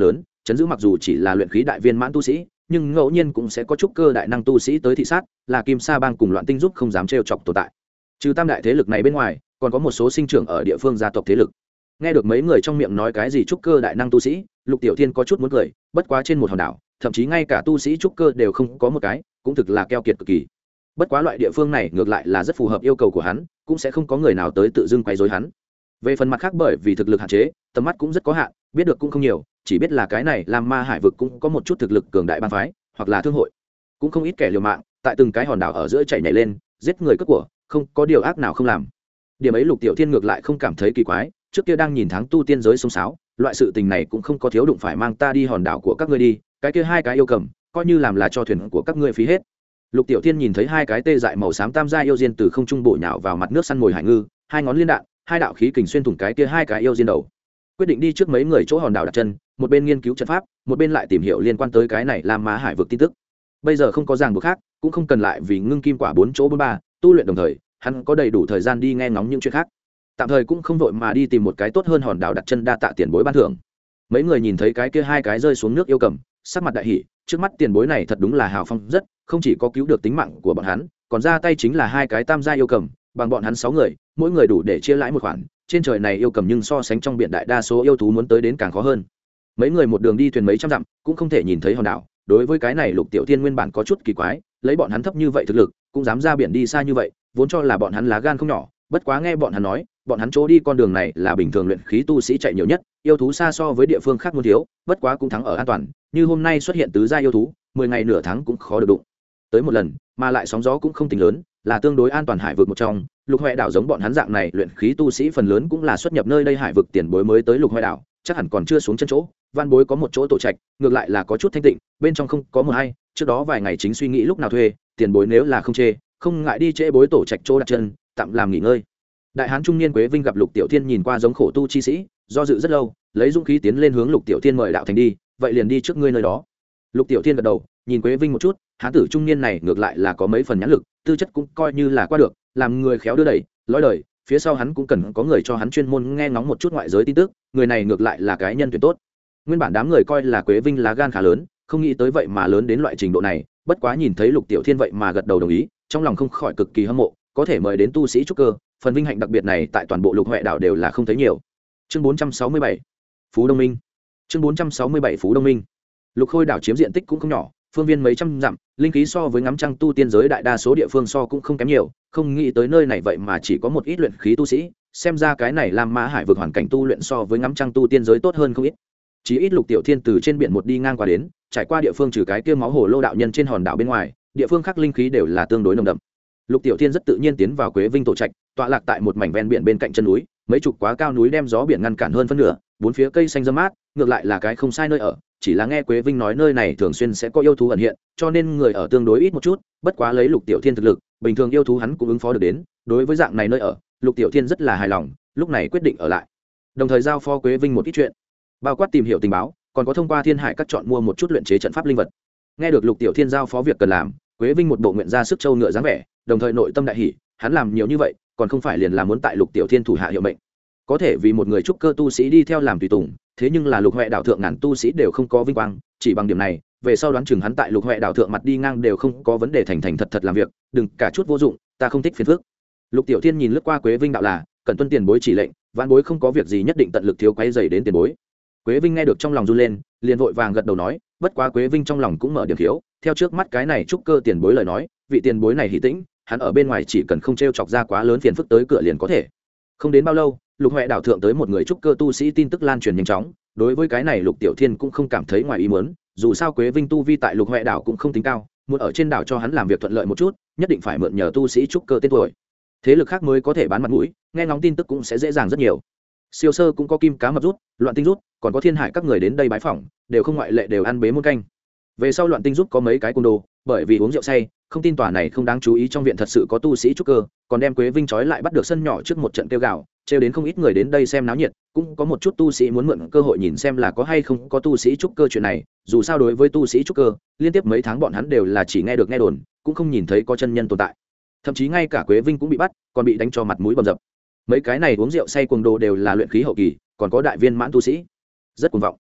chấn giữ mặc dù chỉ là luyện khí đại viên mãn tu sĩ nhưng ngẫu nhiên cũng sẽ có trúc cơ đại năng tu sĩ tới thị sát, là Kim Sa bang cùng Loạn Tinh giúp không dám trêu chọc tồn tại. Trừ tam đại thế lực này bên ngoài còn có một số sinh trưởng ở địa phương gia tộc thế lực. Nghe được mấy người trong miệng nói cái gì trúc cơ đại năng tu sĩ, Lục Tiểu Thiên có chút muốn cười, bất quá trên một hòn đảo thậm chí ngay cả tu sĩ trúc cơ đều không có một cái, cũng thực là keo kiệt cực kỳ. Bất quá loại địa phương này ngược lại là rất phù hợp yêu cầu của hắn, cũng sẽ không có người nào tới tự dưng quấy rối hắn. Về phần mặt khác, bởi vì thực lực hạn chế, tầm mắt cũng rất có hạn, biết được cũng không nhiều, chỉ biết là cái này Lam Ma Hải vực cũng có một chút thực lực cường đại bang phái hoặc là thương hội, cũng không ít kẻ liều mạng tại từng cái hòn đảo ở giữa chạy nhảy lên giết người cướp của, không có điều ác nào không làm. Điểm ấy Lục Tiểu Thiên ngược lại không cảm thấy kỳ quái, trước kia đang nhìn tháng tu tiên giới sông sáo, loại sự tình này cũng không có thiếu đụng phải mang ta đi hòn đảo của các ngươi đi, cái kia hai cái yêu cầm coi như làm là cho thuyền của các ngươi phí hết. Lục Tiểu Thiên nhìn thấy hai cái tê dại màu xám tam gia yêu diên từ không trung bổ nhào vào mặt nước săn mồi hải ngư, hai ngón liên đạn, hai đạo khí kình xuyên thủng cái kia hai cái yêu diên đầu. Quyết định đi trước mấy người chỗ hòn đảo đặt chân, một bên nghiên cứu trận pháp, một bên lại tìm hiểu liên quan tới cái này Lam Ma Hải vực tin tức. Bây giờ không có ràng buộc khác, cũng không cần lại vì ngưng kim quả bốn chỗ bốn ba tu luyện đồng thời, hắn có đầy đủ thời gian đi nghe ngóng những chuyện khác. Tạm thời cũng không vội mà đi tìm một cái tốt hơn hòn đảo đặt chân, đa tạ tiền bối ban thưởng. Mấy người nhìn thấy cái kia hai cái rơi xuống nước yêu cầm, sắc mặt đại hỉ, trước mắt tiền bối này thật đúng là hào phong rất, không chỉ có cứu được tính mạng của bọn hắn, còn ra tay chính là hai cái tam gia yêu cầm, bằng bọn hắn sáu người, mỗi người đủ để chia lãi một khoản. Trên trời này yêu cầm nhưng so sánh trong biển đại đa số yêu thú muốn tới đến càng khó hơn. Mấy người một đường đi thuyền mấy trăm dặm, cũng không thể nhìn thấy hòn đảo. Đối với cái này Lục Tiểu Thiên nguyên bản có chút kỳ quái, lấy bọn hắn thấp như vậy thực lực, cũng dám ra biển đi xa như vậy, vốn cho là bọn hắn lá gan không nhỏ, bất quá nghe bọn hắn nói, bọn hắn chỗ đi con đường này là bình thường luyện khí tu sĩ chạy nhiều nhất, yêu thú xa so với địa phương khác muốn thiếu, bất quá cũng thắng ở an toàn, như hôm nay xuất hiện tứ gia yêu thú, mười ngày nửa tháng cũng khó được đụng tới một lần, mà lại sóng gió cũng không tính lớn, là tương đối an toàn hải vực một trong. Lục Hoè đảo giống bọn hắn dạng này luyện khí tu sĩ phần lớn cũng là xuất nhập nơi đây hải vực tiền bối mới tới Lục Hoè đảo, chắc hẳn còn chưa xuống chân chỗ. Văn bối có một chỗ tổ trạch, ngược lại là có chút thanh tịnh, bên trong không có một hay, trước đó vài ngày chính suy nghĩ lúc nào thuê, tiền bối nếu là không chê, không ngại đi trễ bối tổ trạch chỗ đặt chân, tạm làm nghỉ ngơi. Đại hán trung niên Quế Vinh gặp Lục Tiểu Thiên nhìn qua giống khổ tu chi sĩ, do dự rất lâu, lấy dũng khí tiến lên hướng Lục Tiểu Thiên mời đạo thành đi, vậy liền đi trước ngươi nơi đó. Lục Tiểu Thiên gật đầu, nhìn Quế Vinh một chút, hán tử trung niên này ngược lại là có mấy phần nhãn lực, tư chất cũng coi như là qua được, làm người khéo đưa đẩy, lối đời, phía sau hắn cũng cần có người cho hắn chuyên môn nghe ngóng một chút ngoại giới tin tức, người này ngược lại là cái nhân tuyển tốt. Nguyên bản đám người coi là Quế Vinh lá gan khá lớn, không nghĩ tới vậy mà lớn đến loại trình độ này, bất quá nhìn thấy Lục Tiểu Thiên vậy mà gật đầu đồng ý, trong lòng không khỏi cực kỳ hâm mộ, có thể mời đến tu sĩ trúc cơ, phần vinh hạnh đặc biệt này tại toàn bộ Lục Hoè đảo đều là không thấy nhiều. Chương bốn trăm sáu mươi bảy, Phú Đông Minh. Chương bốn trăm sáu mươi bảy Phú Đông Minh. Lục Khôi đảo chiếm diện tích cũng không nhỏ, phương viên mấy trăm dặm, linh khí so với ngắm trăng tu tiên giới đại đa số địa phương so cũng không kém nhiều, không nghĩ tới nơi này vậy mà chỉ có một ít luyện khí tu sĩ, xem ra cái này Lam Ma Hải vực hoàn cảnh tu luyện so với ngắm trăng tu tiên giới tốt hơn không ít. Chỉ ít Lục Tiểu Thiên từ trên biển một đi ngang qua đến, trải qua địa phương trừ cái kia máu hồ lô đạo nhân trên hòn đảo bên ngoài, địa phương khác linh khí đều là tương đối nồng đậm. Lục Tiểu Thiên rất tự nhiên tiến vào Quế Vinh tổ trạch, tọa lạc tại một mảnh ven biển bên cạnh chân núi, mấy chục quá cao núi đem gió biển ngăn cản hơn phân nửa, bốn phía cây xanh râm mát, ngược lại là cái không sai nơi ở, chỉ là nghe Quế Vinh nói nơi này thường xuyên sẽ có yêu thú ẩn hiện, cho nên người ở tương đối ít một chút, bất quá lấy Lục Tiểu Thiên thực lực, bình thường yêu thú hắn cũng ứng phó được đến, đối với dạng này nơi ở, Lục Tiểu Thiên rất là hài lòng, lúc này quyết định ở lại. Đồng thời giao phó Quế Vinh một ít chuyện, bao quát tìm hiểu tình báo, còn có thông qua Thiên Hải các chọn mua một chút luyện chế trận pháp linh vật. Nghe được Lục Tiểu Thiên giao phó việc cần làm, Quế Vinh một bộ nguyện ra sức châu ngựa dáng vẻ, đồng thời nội tâm đại hỉ, hắn làm nhiều như vậy, còn không phải liền là muốn tại Lục Tiểu Thiên thủ hạ hiệu mệnh. Có thể vì một người trúc cơ tu sĩ đi theo làm tùy tùng, thế nhưng là Lục Hoè đảo thượng ngàn tu sĩ đều không có vinh quang, chỉ bằng điểm này, về sau đoán chừng hắn tại Lục Hoè đảo thượng mặt đi ngang đều không có vấn đề, thành thành thật thật làm việc, đừng cả chút vô dụng, ta không thích phiền phức. Lục Tiểu Thiên nhìn lướt qua Quế Vinh đạo là, cần tuân tiền bối chỉ lệnh, vãn bối không có việc gì nhất định tận lực thiếu quấy rầy đến tiền bối. Quế Vinh nghe được trong lòng run lên, liền vội vàng gật đầu nói, bất quá Quế Vinh trong lòng cũng mở điểm thiếu, theo trước mắt cái này trúc cơ tiền bối lời nói, vị tiền bối này hỉ tĩnh, hắn ở bên ngoài chỉ cần không trêu chọc ra quá lớn phiền phức tới cửa liền có thể. Không đến bao lâu, Lục Hoè đảo thượng tới một người trúc cơ tu sĩ, tin tức lan truyền nhanh chóng, đối với cái này Lục Tiểu Thiên cũng không cảm thấy ngoài ý muốn, dù sao Quế Vinh tu vi tại Lục Hoè đảo cũng không tính cao, muốn ở trên đảo cho hắn làm việc thuận lợi một chút, nhất định phải mượn nhờ tu sĩ trúc cơ tên tuổi, thế lực khác mới có thể bán mặt mũi, nghe ngóng tin tức cũng sẽ dễ dàng rất nhiều. Siêu sơ cũng có kim cá mập rút, Loạn Tinh rút, còn có Thiên Hải các người đến đây bái phỏng, đều không ngoại lệ đều ăn bế muôn canh. Về sau Loạn Tinh rút có mấy cái côn đồ, bởi vì uống rượu say, không tin tòa này không đáng chú ý trong viện thật sự có tu sĩ trúc cơ, còn đem Quế Vinh trói lại bắt được sân nhỏ trước một trận kêu gào, trêu đến không ít người đến đây xem náo nhiệt, cũng có một chút tu sĩ muốn mượn cơ hội nhìn xem là có hay không có tu sĩ trúc cơ chuyện này, dù sao đối với tu sĩ trúc cơ, liên tiếp mấy tháng bọn hắn đều là chỉ nghe được nghe đồn, cũng không nhìn thấy có chân nhân tồn tại. Thậm chí ngay cả Quế Vinh cũng bị bắt, còn bị đánh cho mặt mũi bầm dập. Mấy cái này uống rượu say cuồng đồ đều là luyện khí hậu kỳ, còn có đại viên mãn tu sĩ, rất cuồng vọng.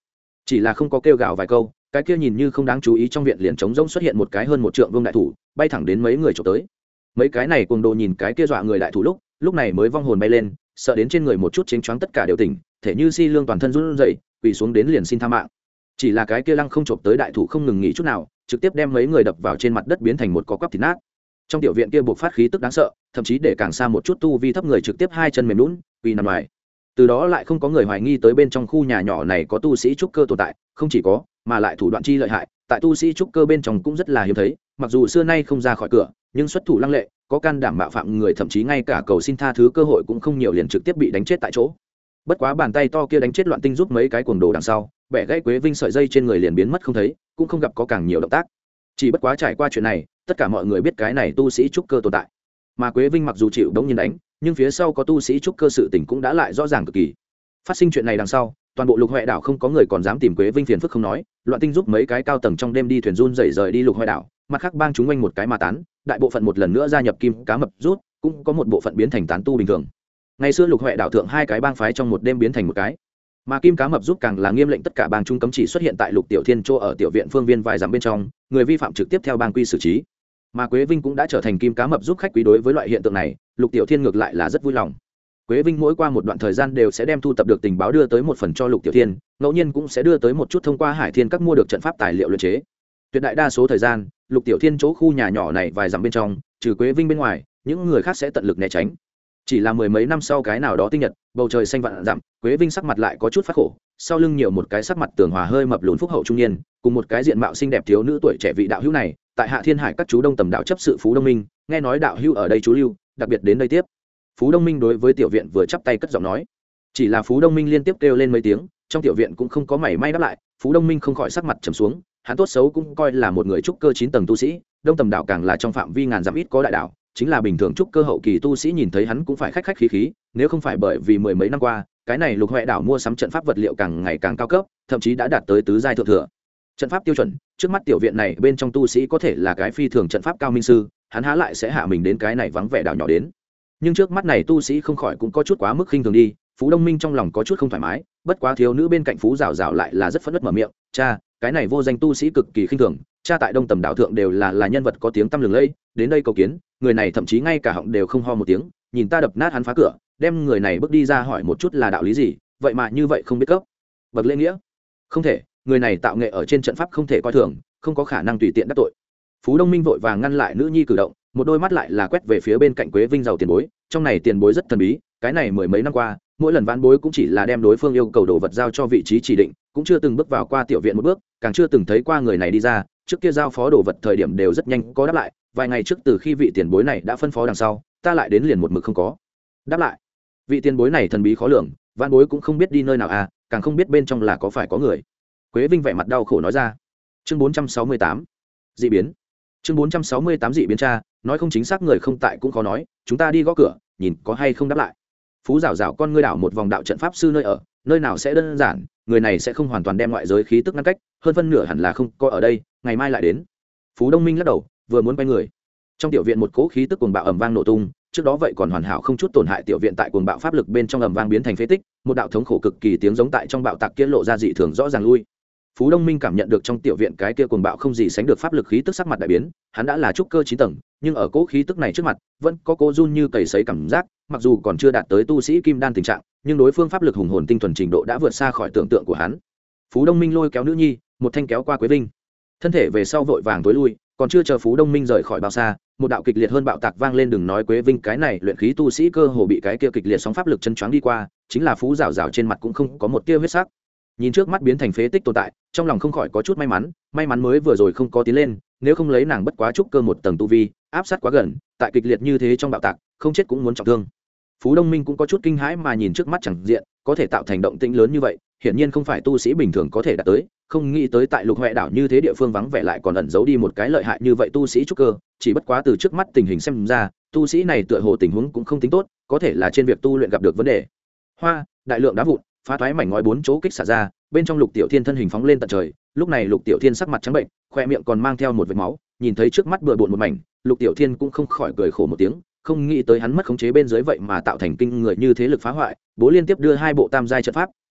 chỉ là không có kêu gào vài câu, cái kia nhìn như không đáng chú ý trong viện liền trống rỗng xuất hiện một cái hơn một trượng vương đại thủ, bay thẳng đến mấy người chụp tới. Mấy cái này cuồng đồ nhìn cái kia dọa người đại thủ lúc lúc này mới vong hồn bay lên, sợ đến trên người một chút chênh choáng tất cả đều tỉnh, thể như si lương toàn thân run rẩy, quỳ xuống đến liền xin tha mạng. Chỉ là cái kia lăng không chụp tới đại thủ không ngừng nghỉ chút nào, trực tiếp đem mấy người đập vào trên mặt đất biến thành một có quắp thịt nát. Trong tiểu viện kia buộc phát khí tức đáng sợ, thậm chí để càng xa một chút tu vi thấp người trực tiếp hai chân mềm nhũn, quỳ nằm ngoài. Từ đó lại không có người hoài nghi tới bên trong khu nhà nhỏ này có tu sĩ trúc cơ tồn tại, không chỉ có, mà lại thủ đoạn chi lợi hại, tại tu sĩ trúc cơ bên trong cũng rất là hiếm thấy, mặc dù xưa nay không ra khỏi cửa, nhưng xuất thủ lăng lệ, có can đảm mạo phạm người, thậm chí ngay cả cầu xin tha thứ cơ hội cũng không nhiều, liền trực tiếp bị đánh chết tại chỗ. Bất quá bàn tay to kia đánh chết Loạn Tinh giúp mấy cái cuồng đồ đằng sau, bẻ gãy Quế Vinh sợi dây trên người liền biến mất không thấy, cũng không gặp có càng nhiều động tác. Chỉ bất quá trải qua chuyện này, tất cả mọi người biết cái này tu sĩ trúc cơ tồn tại. Mà Quế Vinh mặc dù chịu đống nhiên đánh, nhưng phía sau có tu sĩ trúc cơ sự tình cũng đã lại rõ ràng cực kỳ. Phát sinh chuyện này đằng sau, toàn bộ Lục Hoại đảo không có người còn dám tìm Quế Vinh phiền phức không nói, Loạn Tinh giúp mấy cái cao tầng trong đêm đi thuyền run rẩy rời đi Lục Hoại đảo, mặt khác bang chúng quanh một cái mà tán, đại bộ phận một lần nữa gia nhập Kim Cá Mập rút, cũng có một bộ phận biến thành tán tu bình thường. Ngày xưa Lục Hoại đảo thượng hai cái bang phái trong một đêm biến thành một cái, mà Kim Cá Mập giúp càng là nghiêm lệnh tất cả bang chúng cấm chỉ xuất hiện tại Lục Tiểu Thiên chỗ ở tiểu viện phương viên vài dặm bên trong, người vi phạm trực tiếp theo bang quy xử trí. Mà Quế Vinh cũng đã trở thành Kim Cá Mập giúp khách quý, đối với loại hiện tượng này, Lục Tiểu Thiên ngược lại là rất vui lòng. Quế Vinh mỗi qua một đoạn thời gian đều sẽ đem thu tập được tình báo đưa tới một phần cho Lục Tiểu Thiên, ngẫu nhiên cũng sẽ đưa tới một chút thông qua Hải Thiên các mua được trận pháp tài liệu luyện chế. Tuyệt đại đa số thời gian, Lục Tiểu Thiên chỗ khu nhà nhỏ này vài dặm bên trong, trừ Quế Vinh bên ngoài, những người khác sẽ tận lực né tránh. Chỉ là mười mấy năm sau cái nào đó tinh nhật, bầu trời xanh vạn dặm, Quế Vinh sắc mặt lại có chút phát khổ, sau lưng nhiều một cái sắc mặt tường hòa hơi mập lùn phúc hậu trung niên, cùng một cái diện mạo xinh đẹp thiếu nữ tuổi trẻ vị đạo hữu này, tại Hạ Thiên Hải các chú Đông Tầm đạo chấp sự Phú Đông Minh, nghe nói đạo hữu ở đây chú lưu, đặc biệt đến đây tiếp. Phú Đông Minh đối với tiểu viện vừa chắp tay cất giọng nói. Chỉ là Phú Đông Minh liên tiếp kêu lên mấy tiếng, trong tiểu viện cũng không có mảy may đáp lại, Phú Đông Minh không khỏi sắc mặt trầm xuống, hắn tốt xấu cũng coi là một người trúc cơ chín tầng tu sĩ, Đông Tầm đảo càng là trong phạm vi ngàn dặm ít có đại đảo, chính là bình thường trúc cơ hậu kỳ tu sĩ nhìn thấy hắn cũng phải khách khách khí khí, nếu không phải bởi vì mười mấy năm qua, cái này Lục Hoại đảo mua sắm trận pháp vật liệu càng ngày càng cao cấp, thậm chí đã đạt tới tứ giai thượng thừa. Trận pháp tiêu chuẩn, trước mắt tiểu viện này bên trong tu sĩ có thể là cái phi thường trận pháp cao minh sư, hắn há lại sẽ hạ mình đến cái này vắng vẻ đảo nhỏ đến. Nhưng trước mắt này tu sĩ không khỏi cũng có chút quá mức khinh thường đi. Phú Đông Minh trong lòng có chút không thoải mái, bất quá thiếu nữ bên cạnh Phú Giảo Giảo lại là rất phẫn nộ mở miệng, "Cha, cái này vô danh tu sĩ cực kỳ khinh thường, cha tại Đông Tầm đảo thượng đều là là nhân vật có tiếng tăm lừng lẫy, đến đây cầu kiến, người này thậm chí ngay cả họng đều không ho một tiếng, nhìn ta đập nát hắn phá cửa, đem người này bước đi ra hỏi một chút là đạo lý gì, vậy mà như vậy không biết cấp bậc lễ nghĩa. Không thể, người này tạo nghệ ở trên trận pháp không thể coi thường, không có khả năng tùy tiện đắc tội." Phú Đông Minh vội vàng ngăn lại nữ nhi cử động, một đôi mắt lại là quét về phía bên cạnh Quế Vinh giàu tiền bối, trong này tiền bối rất thần bí, cái này mười mấy năm qua, mỗi lần vãn bối cũng chỉ là đem đối phương yêu cầu đồ vật giao cho vị trí chỉ định, cũng chưa từng bước vào qua tiểu viện một bước, càng chưa từng thấy qua người này đi ra, trước kia giao phó đồ vật thời điểm đều rất nhanh có đáp lại, vài ngày trước từ khi vị tiền bối này đã phân phó đằng sau, ta lại đến liền một mực không có đáp lại. Vị tiền bối này thần bí khó lường, vãn bối cũng không biết đi nơi nào à, càng không biết bên trong là có phải có người. Quế Vinh vẻ mặt đau khổ nói ra. Chương bốn trăm sáu mươi tám dị biến. Chương bốn trăm sáu mươi tám dị biến cha, nói không chính xác người không tại cũng khó nói, chúng ta đi gõ cửa, nhìn có hay không đáp lại. Phú Giảo Giảo con ngươi đảo một vòng đạo trận pháp sư nơi ở, nơi nào sẽ đơn giản, người này sẽ không hoàn toàn đem ngoại giới khí tức ngăn cách, hơn phân nửa hẳn là không có ở đây, ngày mai lại đến. Phú Đông Minh lắc đầu, vừa muốn quay người. Trong tiểu viện một cỗ khí tức cuồng bạo ầm vang nổ tung, trước đó vậy còn hoàn hảo không chút tổn hại tiểu viện tại cuồng bạo pháp lực bên trong ầm vang biến thành phế tích, một đạo thống khổ cực kỳ tiếng giống tại trong bạo tạc kia lộ ra dị thường rõ ràng lui. Phú Đông Minh cảm nhận được trong tiểu viện cái kia cuồng bạo không gì sánh được pháp lực khí tức, sắc mặt đại biến, hắn đã là trúc cơ chín tầng, nhưng ở cỗ khí tức này trước mặt, vẫn có cô run như cầy sấy cảm giác, mặc dù còn chưa đạt tới tu sĩ kim đan tình trạng, nhưng đối phương pháp lực hùng hồn tinh thuần trình độ đã vượt xa khỏi tưởng tượng của hắn. Phú Đông Minh lôi kéo nữ nhi, một thanh kéo qua Quế Vinh, thân thể về sau vội vàng tối lui, còn chưa chờ Phú Đông Minh rời khỏi bao xa, một đạo kịch liệt hơn bạo tạc vang lên, đừng nói Quế Vinh cái này luyện khí tu sĩ cơ hồ bị cái kia kịch liệt sóng pháp lực chân choáng đi qua, chính là Phú Giảo Giảo trên mặt cũng không có một tia huyết sắc. Nhìn trước mắt biến thành phế tích tồn tại, trong lòng không khỏi có chút may mắn, may mắn mới vừa rồi không có tiến lên, nếu không lấy nàng bất quá trúc cơ một tầng tu vi, áp sát quá gần, tại kịch liệt như thế trong bạo tạc, không chết cũng muốn trọng thương. Phú Đông Minh cũng có chút kinh hãi mà nhìn trước mắt chẳng diện, có thể tạo thành động tĩnh lớn như vậy, hiển nhiên không phải tu sĩ bình thường có thể đạt tới, không nghĩ tới tại Lục Hoại đảo như thế địa phương vắng vẻ lại còn ẩn giấu đi một cái lợi hại như vậy tu sĩ trúc cơ, chỉ bất quá từ trước mắt tình hình xem ra, tu sĩ này tựa hồ tình huống cũng không tính tốt, có thể là trên việc tu luyện gặp được vấn đề. Hoa, đại lượng đá vụn, phá toái mảnh ngói bốn chỗ kích xả ra, bên trong Lục Tiểu Thiên thân hình phóng lên tận trời, lúc này Lục Tiểu Thiên sắc mặt trắng bệnh, khoe miệng còn mang theo một vệt máu, nhìn thấy trước mắt bừa bộn một mảnh, Lục Tiểu Thiên cũng không khỏi cười khổ một tiếng, không nghĩ tới hắn mất khống chế bên dưới vậy mà tạo thành kinh người như thế lực phá hoại, bố liên tiếp đưa hai bộ tam giai trận pháp,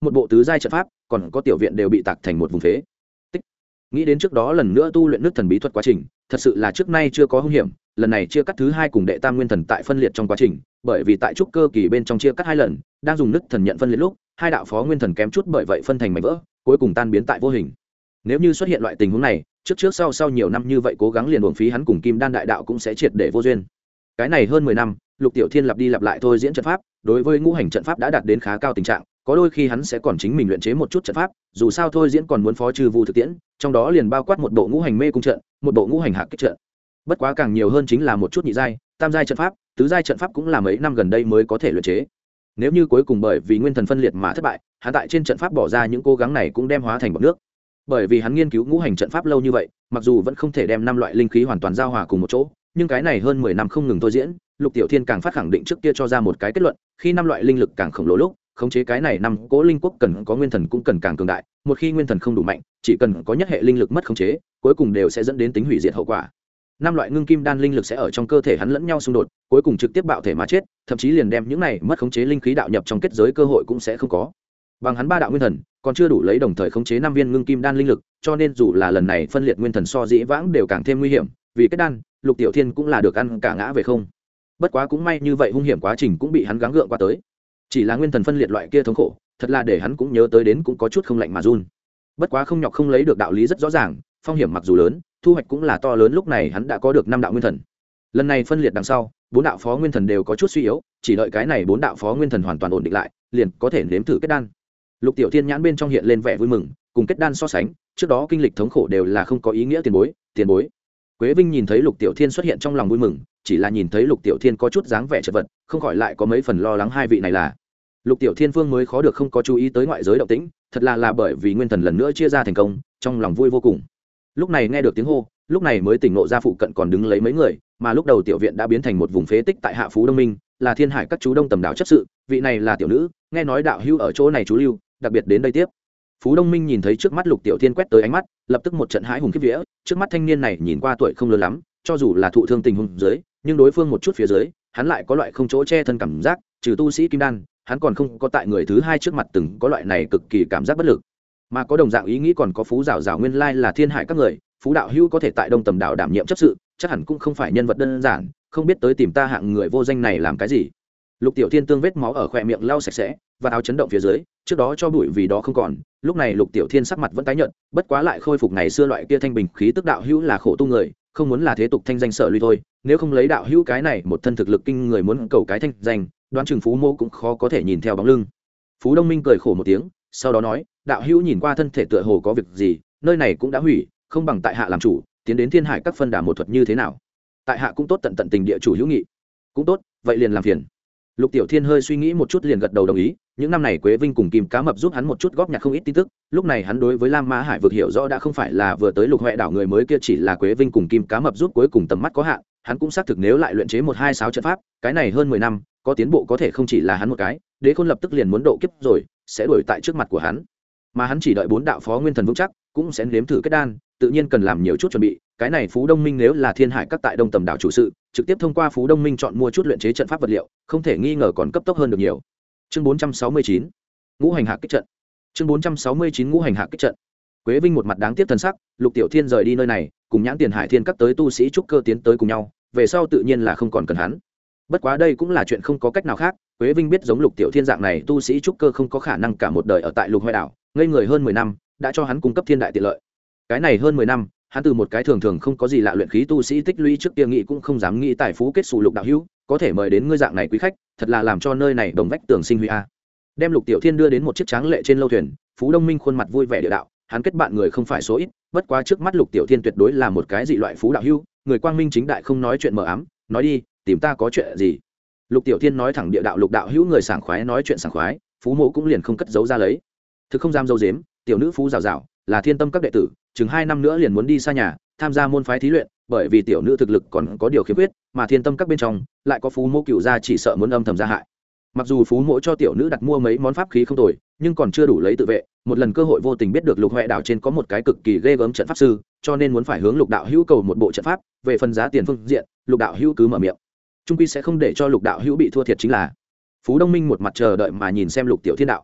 một bộ tứ giai trận pháp, còn có tiểu viện đều bị tạc thành một vùng phế tích. Nghĩ đến trước đó lần nữa tu luyện nước thần bí thuật quá trình, thật sự là trước nay chưa có hung hiểm. Lần này chia cắt thứ hai cùng đệ tam nguyên thần tại phân liệt trong quá trình, bởi vì tại trúc cơ kỳ bên trong chia cắt hai lần, đang dùng nước thần nhận phân liệt lúc, hai đạo phó nguyên thần kém chút bởi vậy phân thành mảnh vỡ, cuối cùng tan biến tại vô hình. Nếu như xuất hiện loại tình huống này, trước trước sau sau nhiều năm như vậy cố gắng liền uổng phí, hắn cùng Kim Đan đại đạo cũng sẽ triệt để vô duyên. Cái này hơn mười năm, Lục Tiểu Thiên lặp đi lặp lại thôi diễn trận pháp, đối với ngũ hành trận pháp đã đạt đến khá cao tình trạng, có đôi khi hắn sẽ còn chính mình luyện chế một chút trận pháp, dù sao thôi diễn còn muốn phó trừ vu thực tiễn, trong đó liền bao quát một bộ ngũ hành mê cung trận, một bộ ngũ hành hạc kích trận. Bất quá càng nhiều hơn chính là một chút nhị giai, tam giai trận pháp, tứ giai trận pháp cũng là mấy năm gần đây mới có thể luyện chế. Nếu như cuối cùng bởi vì nguyên thần phân liệt mà thất bại, hắn tại trên trận pháp bỏ ra những cố gắng này cũng đem hóa thành bọt nước. Bởi vì hắn nghiên cứu ngũ hành trận pháp lâu như vậy, mặc dù vẫn không thể đem năm loại linh khí hoàn toàn giao hòa cùng một chỗ, nhưng cái này hơn mười năm không ngừng thôi diễn, Lục Tiểu Thiên càng phát khẳng định trước kia cho ra một cái kết luận, khi năm loại linh lực càng khổng lồ lúc, khống chế cái này năm cố linh quốc cần có nguyên thần cũng cần càng cường đại, một khi nguyên thần không đủ mạnh, chỉ cần có nhất hệ linh lực mất khống chế, cuối cùng đều sẽ dẫn đến tính hủy diệt hậu quả. Năm loại ngưng kim đan linh lực sẽ ở trong cơ thể hắn lẫn nhau xung đột, cuối cùng trực tiếp bạo thể mà chết, thậm chí liền đem những này mất khống chế linh khí đạo nhập trong kết giới cơ hội cũng sẽ không có. Bằng hắn ba đạo nguyên thần, còn chưa đủ lấy đồng thời khống chế năm viên ngưng kim đan linh lực, cho nên dù là lần này phân liệt nguyên thần so dĩ vãng đều càng thêm nguy hiểm, vì kết đan, Lục Tiểu Thiên cũng là được ăn cả ngã về không. Bất quá cũng may như vậy hung hiểm quá trình cũng bị hắn gắng gượng qua tới. Chỉ là nguyên thần phân liệt loại kia thống khổ, thật là để hắn cũng nhớ tới đến cũng có chút không lạnh mà run. Bất quá không nhọc không lấy được đạo lý rất rõ ràng, phong hiểm mặc dù lớn, thu hoạch cũng là to lớn, lúc này hắn đã có được năm đạo nguyên thần. Lần này phân liệt đằng sau, bốn đạo phó nguyên thần đều có chút suy yếu, chỉ đợi cái này bốn đạo phó nguyên thần hoàn toàn ổn định lại, liền có thể nếm thử kết đan. Lục Tiểu Thiên nhãn bên trong hiện lên vẻ vui mừng, cùng kết đan so sánh, trước đó kinh lịch thống khổ đều là không có ý nghĩa. Tiền bối, tiền bối. Quế Vinh nhìn thấy Lục Tiểu Thiên xuất hiện trong lòng vui mừng, chỉ là nhìn thấy Lục Tiểu Thiên có chút dáng vẻ chật vật, không khỏi lại có mấy phần lo lắng hai vị này là. Lục Tiểu Thiên Phương mới khó được không có chú ý tới ngoại giới động tĩnh, thật là là bởi vì nguyên thần lần nữa chia ra thành công, trong lòng vui vô cùng. Lúc này nghe được tiếng hô, lúc này mới tỉnh ngộ ra phụ cận còn đứng lấy mấy người, mà lúc đầu tiểu viện đã biến thành một vùng phế tích tại Hạ Phú Đông Minh, là Thiên Hải các chú Đông Tầm đạo chấp sự, vị này là tiểu nữ, nghe nói đạo hữu ở chỗ này chú lưu, đặc biệt đến đây tiếp. Phú Đông Minh nhìn thấy trước mắt Lục Tiểu Thiên quét tới ánh mắt, lập tức một trận hãi hùng khiếp vía, trước mắt thanh niên này nhìn qua tuổi không lớn lắm, cho dù là thụ thương tình huống dưới, nhưng đối phương một chút phía dưới, hắn lại có loại không chỗ che thân cảm giác, trừ tu sĩ kim đan, hắn còn không có tại người thứ hai trước mặt từng có loại này cực kỳ cảm giác bất lực. Mà có đồng dạng ý nghĩ còn có Phú Giảo Giảo, nguyên lai là Thiên Hải các người, Phú đạo hữu có thể tại Đông Tầm đạo đảm nhiệm chấp sự, chắc hẳn cũng không phải nhân vật đơn giản, không biết tới tìm ta hạng người vô danh này làm cái gì. Lục Tiểu Thiên tương vết máu ở khóe miệng lau sạch sẽ, và áo chấn động phía dưới, trước đó cho bụi vì đó không còn, lúc này Lục Tiểu Thiên sắc mặt vẫn tái nhợt, bất quá lại khôi phục ngày xưa loại kia thanh bình khí tức. Đạo hữu là khổ tu người, không muốn là thế tục thanh danh sở lui thôi, nếu không lấy đạo hữu cái này một thân thực lực kinh người muốn cầu cái thanh danh, đoán chừng Phú mô cũng khó có thể nhìn theo bóng lưng. Phú Đông Minh cười khổ một tiếng, sau đó nói, đạo hữu nhìn qua thân thể tựa hồ có việc gì, nơi này cũng đã hủy, không bằng tại hạ làm chủ, tiến đến Thiên Hải các phân đà một thuật như thế nào? Tại hạ cũng tốt, tận tận tình địa chủ hữu nghị. Cũng tốt, vậy liền làm phiền. Lục Tiểu Thiên hơi suy nghĩ một chút liền gật đầu đồng ý. Những năm này Quế Vinh cùng Kim Cá Mập giúp hắn một chút góp nhặt không ít tin tức, lúc này hắn đối với Lam Ma Hải vực hiểu rõ đã không phải là vừa tới Lục Hoè đảo người mới kia, chỉ là Quế Vinh cùng Kim Cá Mập giúp cuối cùng tầm mắt có hạn, hắn cũng xác thực nếu lại luyện chế một hai sáu trận pháp, cái này hơn mười năm, có tiến bộ có thể không chỉ là hắn một cái, Đế Khôn lập tức liền muốn độ kiếp rồi, sẽ đuổi tại trước mặt của hắn. Mà hắn chỉ đợi bốn đạo phó nguyên thần vững chắc, cũng sẽ nếm thử kết đan, tự nhiên cần làm nhiều chút chuẩn bị. Cái này Phú Đông Minh nếu là Thiên Hải các tại Đông Tầm đảo chủ sự, trực tiếp thông qua Phú Đông Minh chọn mua chút luyện chế trận pháp vật liệu, không thể nghi ngờ còn cấp tốc hơn được nhiều. Chương bốn trăm sáu mươi chín, Ngũ hành hạc kích trận. Chương bốn trăm sáu mươi chín, Ngũ hành hạc kích trận. Quế Vinh một mặt đáng tiếc thần sắc, Lục Tiểu Thiên rời đi nơi này, cùng Nhãn Tiền Hải Thiên các tới tu sĩ trúc cơ tiến tới cùng nhau, về sau tự nhiên là không còn cần hắn. Bất quá đây cũng là chuyện không có cách nào khác, Quế Vinh biết giống Lục Tiểu Thiên dạng này tu sĩ trúc cơ không có khả năng cả một đời ở tại Lục Hoè đảo, ngây người hơn mười năm, đã cho hắn cung cấp thiên đại tiện lợi. Cái này hơn mười năm, hắn từ một cái thường thường không có gì lạ luyện khí tu sĩ tích lũy trước kia nghĩ cũng không dám nghĩ tài phú kết sủ. Lục đạo hữu có thể mời đến ngươi dạng này quý khách, thật là làm cho nơi này đồng vách tường sinh huy a. Đem Lục Tiểu Thiên đưa đến một chiếc tráng lệ trên lâu thuyền, Phú Đông Minh khuôn mặt vui vẻ địa đạo, hắn kết bạn người không phải số ít, bất quá trước mắt Lục Tiểu Thiên tuyệt đối là một cái dị loại Phú đạo hữu, người quang minh chính đại không nói chuyện mờ ám, nói đi, tìm ta có chuyện gì? Lục Tiểu Thiên nói thẳng địa đạo. Lục đạo hữu người sảng khoái nói chuyện sảng khoái, Phú mộ cũng liền không cất giấu ra lấy. Thực không dám giấu giếm, tiểu nữ Phú Giảo Giảo là Thiên Tâm các đệ tử, chừng hai năm nữa liền muốn đi xa nhà, tham gia môn phái thí luyện, bởi vì tiểu nữ thực lực còn có điều khiếm khuyết, mà Thiên Tâm các bên trong lại có Phú mộ cựu gia, chỉ sợ muốn âm thầm ra hại. Mặc dù Phú mộ cho tiểu nữ đặt mua mấy món pháp khí không tồi, nhưng còn chưa đủ lấy tự vệ, một lần cơ hội vô tình biết được Lục Hoè đảo trên có một cái cực kỳ ghê gớm trận pháp sư, cho nên muốn phải hướng Lục đạo hữu cầu một bộ trận pháp, về phần giá tiền phương diện, Lục đạo hữu cứ mở miệng, trung quy sẽ không để cho Lục đạo hữu bị thua thiệt chính là. Phú Đông Minh một mặt chờ đợi mà nhìn xem Lục Tiểu Thiên đạo.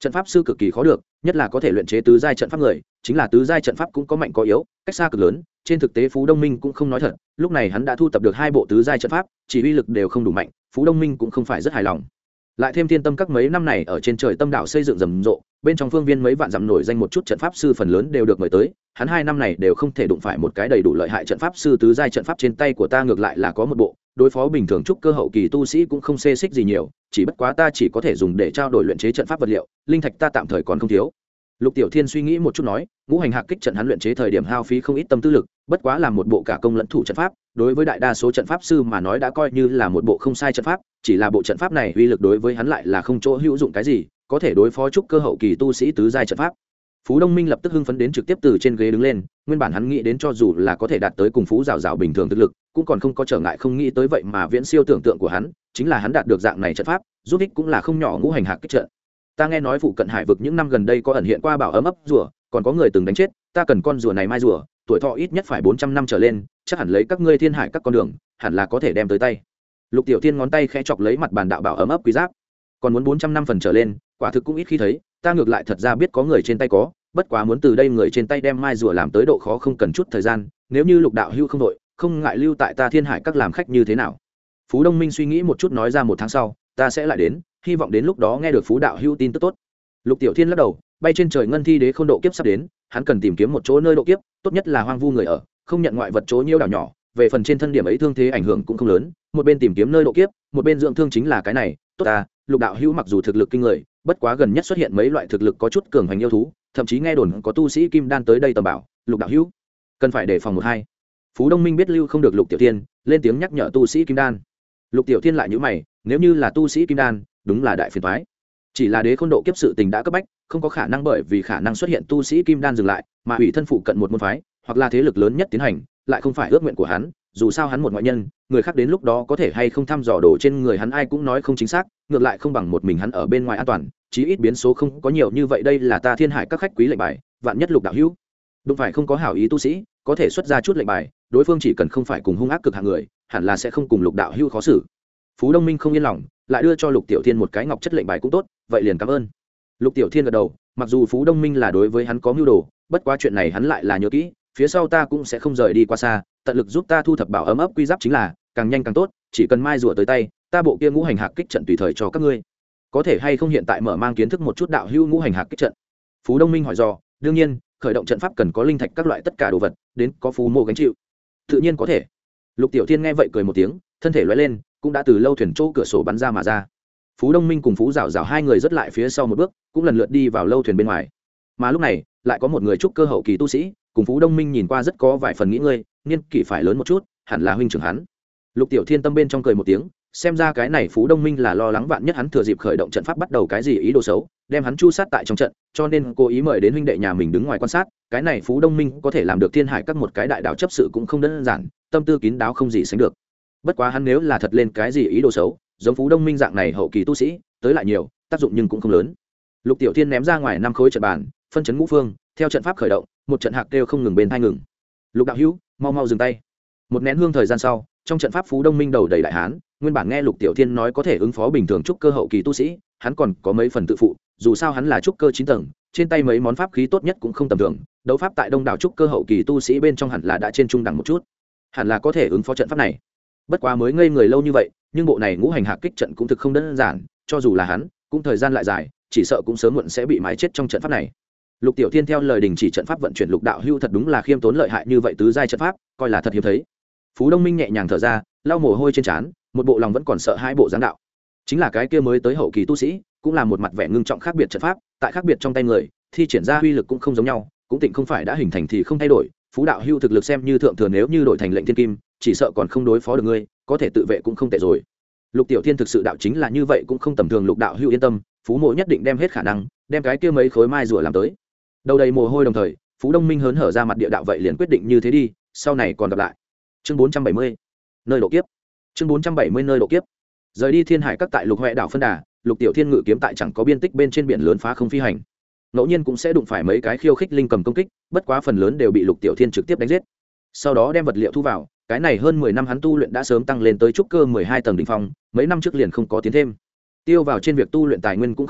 trận pháp sư cực kỳ khó được, nhất là có thể luyện chế tứ giai trận pháp người, chính là tứ giai trận pháp cũng có mạnh có yếu, cách xa cực lớn. Trên thực tế Phú Đông Minh cũng không nói thật, lúc này hắn đã thu tập được hai bộ tứ giai trận pháp, chỉ uy lực đều không đủ mạnh, Phú Đông Minh cũng không phải rất hài lòng. Lại thêm Thiên Tâm các mấy năm này ở trên trời tâm đạo xây dựng rầm rộ, bên trong phương viên mấy vạn dặm nổi danh một chút trận pháp sư phần lớn đều được mời tới, hắn hai năm này đều không thể đụng phải một cái đầy đủ lợi hại trận pháp sư tứ giai trận pháp, trên tay của ta ngược lại là có một bộ, đối phó bình thường trúc cơ hậu kỳ tu sĩ cũng không xê xích gì nhiều, chỉ bất quá ta chỉ có thể dùng để trao đổi luyện chế trận pháp vật liệu, linh thạch ta tạm thời còn không thiếu. Lục Tiểu Thiên suy nghĩ một chút nói, ngũ hành hạc kích trận hắn luyện chế thời điểm hao phí không ít tâm tư lực, bất quá là một bộ cả công lẫn thủ trận pháp, đối với đại đa số trận pháp sư mà nói đã coi như là một bộ không sai trận pháp, chỉ là bộ trận pháp này uy lực đối với hắn lại là không chỗ hữu dụng cái gì, có thể đối phó trúc cơ hậu kỳ tu sĩ tứ giai trận pháp. Phú Đông Minh lập tức hưng phấn đến trực tiếp từ trên ghế đứng lên, nguyên bản hắn nghĩ đến cho dù là có thể đạt tới cùng Phú Giảo Giảo bình thường thực lực, cũng còn không có trở ngại, không nghĩ tới vậy mà viễn siêu tưởng tượng của hắn, chính là hắn đạt được dạng này trận pháp, giúp ích cũng là không nhỏ ngũ hành hạc kích trận. Ta nghe nói phụ cận hải vực những năm gần đây có ẩn hiện qua bảo ấm ấp rùa, còn có người từng đánh chết, ta cần con rùa này mai rùa, tuổi thọ ít nhất phải bốn trăm năm trở lên, chắc hẳn lấy các ngươi thiên hải các con đường, hẳn là có thể đem tới tay. Lục Tiểu Thiên ngón tay khẽ chọc lấy mặt bàn đạo bảo ấm ấp quý giáp, còn muốn bốn trăm năm phần trở lên, quả thực cũng ít khi thấy, ta ngược lại thật ra biết có người trên tay có, bất quá muốn từ đây người trên tay đem mai rùa làm tới độ khó không cần chút thời gian, nếu như Lục đạo hưu không đội, không ngại lưu tại ta thiên hải các làm khách như thế nào. Phú Đông Minh suy nghĩ một chút nói ra một tháng sau ta sẽ lại đến, hy vọng đến lúc đó nghe được Phú đạo hưu tin tức tốt. Lục Tiểu Thiên lắc đầu, bay trên trời ngân thi đế khôn độ kiếp sắp đến, hắn cần tìm kiếm một chỗ nơi độ kiếp, tốt nhất là hoang vu người ở, không nhận ngoại vật chỗ nhiêu đảo nhỏ, về phần trên thân điểm ấy thương thế ảnh hưởng cũng không lớn, một bên tìm kiếm nơi độ kiếp, một bên dưỡng thương chính là cái này. Tốt ta, Lục đạo hữu mặc dù thực lực kinh người, bất quá gần nhất xuất hiện mấy loại thực lực có chút cường hành yêu thú, thậm chí nghe đồn có tu sĩ kim đan tới đây tầm bảo, Lục đạo hữu cần phải đề phòng một hai. Phú Đông Minh biết lưu không được Lục Tiểu Thiên, lên tiếng nhắc nhở tu sĩ kim đan. Lục Tiểu Thiên lại nhíu mày, nếu như là tu sĩ kim đan, đúng là đại phiền toái. Chỉ là đế khôn độ kiếp sự tình đã cấp bách, không có khả năng bởi vì khả năng xuất hiện tu sĩ kim đan dừng lại, mà hủy thân phụ cận một môn phái, hoặc là thế lực lớn nhất tiến hành, lại không phải ước nguyện của hắn, dù sao hắn một ngoại nhân, người khác đến lúc đó có thể hay không thăm dò đồ trên người hắn ai cũng nói không chính xác, ngược lại không bằng một mình hắn ở bên ngoài an toàn, chí ít biến số không có nhiều như vậy. Đây là ta thiên hải các khách quý lệnh bài, vạn nhất Lục đạo hữu đúng phải không có hảo ý tu sĩ, có thể xuất ra chút lệnh bài, đối phương chỉ cần không phải cùng hung ác cực hạng người, hẳn là sẽ không cùng Lục đạo hữu khó xử. Phú Đông Minh không yên lòng, lại đưa cho Lục Tiểu Thiên một cái ngọc chất lệnh bài cũng tốt, vậy liền cảm ơn. Lục Tiểu Thiên gật đầu, mặc dù Phú Đông Minh là đối với hắn có mưu đồ, bất quá chuyện này hắn lại là nhớ kỹ, phía sau ta cũng sẽ không rời đi qua xa, tận lực giúp ta thu thập bảo ấm ấp quy giáp chính là, càng nhanh càng tốt, chỉ cần mai rùa tới tay, ta bộ kia ngũ hành hạc kích trận tùy thời cho các ngươi. Có thể hay không hiện tại mở mang kiến thức một chút đạo hữu ngũ hành hạc kích trận? Phú Đông Minh hỏi dò, đương nhiên, khởi động trận pháp cần có linh thạch các loại tất cả đồ vật, đến có phú mô gánh chịu. Tự nhiên có thể. Lục Tiểu Thiên nghe vậy cười một tiếng, thân thể lóe lên, cũng đã từ lâu thuyền chỗ cửa sổ bắn ra mà ra. Phú Đông Minh cùng Phú Giảo Giảo hai người rất lại phía sau một bước, cũng lần lượt đi vào lâu thuyền bên ngoài. Mà lúc này, lại có một người trúc cơ hậu kỳ tu sĩ, cùng Phú Đông Minh nhìn qua rất có vài phần nghĩ ngươi, niên kỷ phải lớn một chút, hẳn là huynh trưởng hắn. Lục Tiểu Thiên tâm bên trong cười một tiếng, xem ra cái này Phú Đông Minh là lo lắng vạn nhất hắn thừa dịp khởi động trận pháp bắt đầu cái gì ý đồ xấu, đem hắn chu sát tại trong trận, cho nên cố ý mời đến huynh đệ nhà mình đứng ngoài quan sát. Cái này Phú Đông Minh có thể làm được thiên hải các một cái đại đạo chấp sự cũng không đơn giản, tâm tư kín đáo không gì sánh được. Bất quá hắn nếu là thật lên cái gì ý đồ xấu, giống Phú Đông Minh dạng này hậu kỳ tu sĩ tới lại nhiều, tác dụng nhưng cũng không lớn. Lục Tiểu Thiên ném ra ngoài năm khối trận bàn, phân chấn ngũ phương, theo trận pháp khởi động, một trận hạc kêu không ngừng bên tai ngừng. Lục đạo hữu, mau mau dừng tay. Một nén hương thời gian sau, trong trận pháp Phú Đông Minh đầu đầy đại hán, nguyên bản nghe Lục Tiểu Thiên nói có thể ứng phó bình thường trúc cơ hậu kỳ tu sĩ, hắn còn có mấy phần tự phụ, dù sao hắn là trúc cơ chín tầng, trên tay mấy món pháp khí tốt nhất cũng không tầm thường, đấu pháp tại đông đảo trúc cơ hậu kỳ tu sĩ bên trong hẳn là đã trên trung đẳng một chút, hẳn là có thể ứng phó trận pháp này. Bất quá mới ngây người lâu như vậy, nhưng bộ này ngũ hành hạc kích trận cũng thực không đơn giản, cho dù là hắn, cũng thời gian lại dài, chỉ sợ cũng sớm muộn sẽ bị mái chết trong trận pháp này. Lục Tiểu Thiên theo lời đình chỉ trận pháp vận chuyển Lục đạo hưu thật đúng là khiêm tốn lợi hại như vậy tứ giai trận pháp, coi là thật hiếm thấy. Phú Đông Minh nhẹ nhàng thở ra, lau mồ hôi trên trán, một bộ lòng vẫn còn sợ hai bộ dáng đạo. Chính là cái kia mới tới hậu kỳ tu sĩ, cũng là một mặt vẻ ngưng trọng khác biệt trận pháp, tại khác biệt trong tay người, thi triển ra uy lực cũng không giống nhau, cũng tịnh không phải đã hình thành thì không thay đổi. Phú đạo hưu thực lực xem như thượng thừa, nếu như đổi thành lệnh thiên kim, chỉ sợ còn không đối phó được ngươi, có thể tự vệ cũng không tệ rồi. Lục Tiểu Thiên thực sự đạo chính là như vậy cũng không tầm thường. Lục đạo hưu yên tâm, Phú mộ nhất định đem hết khả năng, đem cái kia mấy khối mai rùa làm tới. Đầu đầy mồ hôi đồng thời, Phú Đông Minh hớn hở ra mặt địa đạo vậy liền quyết định như thế đi, sau này còn gặp lại. Chương bốn trăm bảy mươi, nơi độ kiếp. Chương bốn trăm bảy mươi nơi độ kiếp. Rời đi thiên hải các tại Lục Hoè đảo phân đà, Lục Tiểu Thiên ngự kiếm tại chẳng có biên tích bên trên biển lớn phá không phi hành. Ngẫu nhiên cũng sẽ đụng phải mấy cái khiêu khích linh cầm công kích, bất quá phần lớn đều bị Lục Tiểu Thiên trực tiếp đánh giết. Sau đó đem vật liệu thu vào, cái này hơn mười năm hắn tu luyện đã sớm tăng lên tới trúc cơ mười hai tầng đỉnh phong, mấy năm trước liền không có tiến thêm. Tiêu vào trên việc tu luyện tài nguyên cũng không nhiều,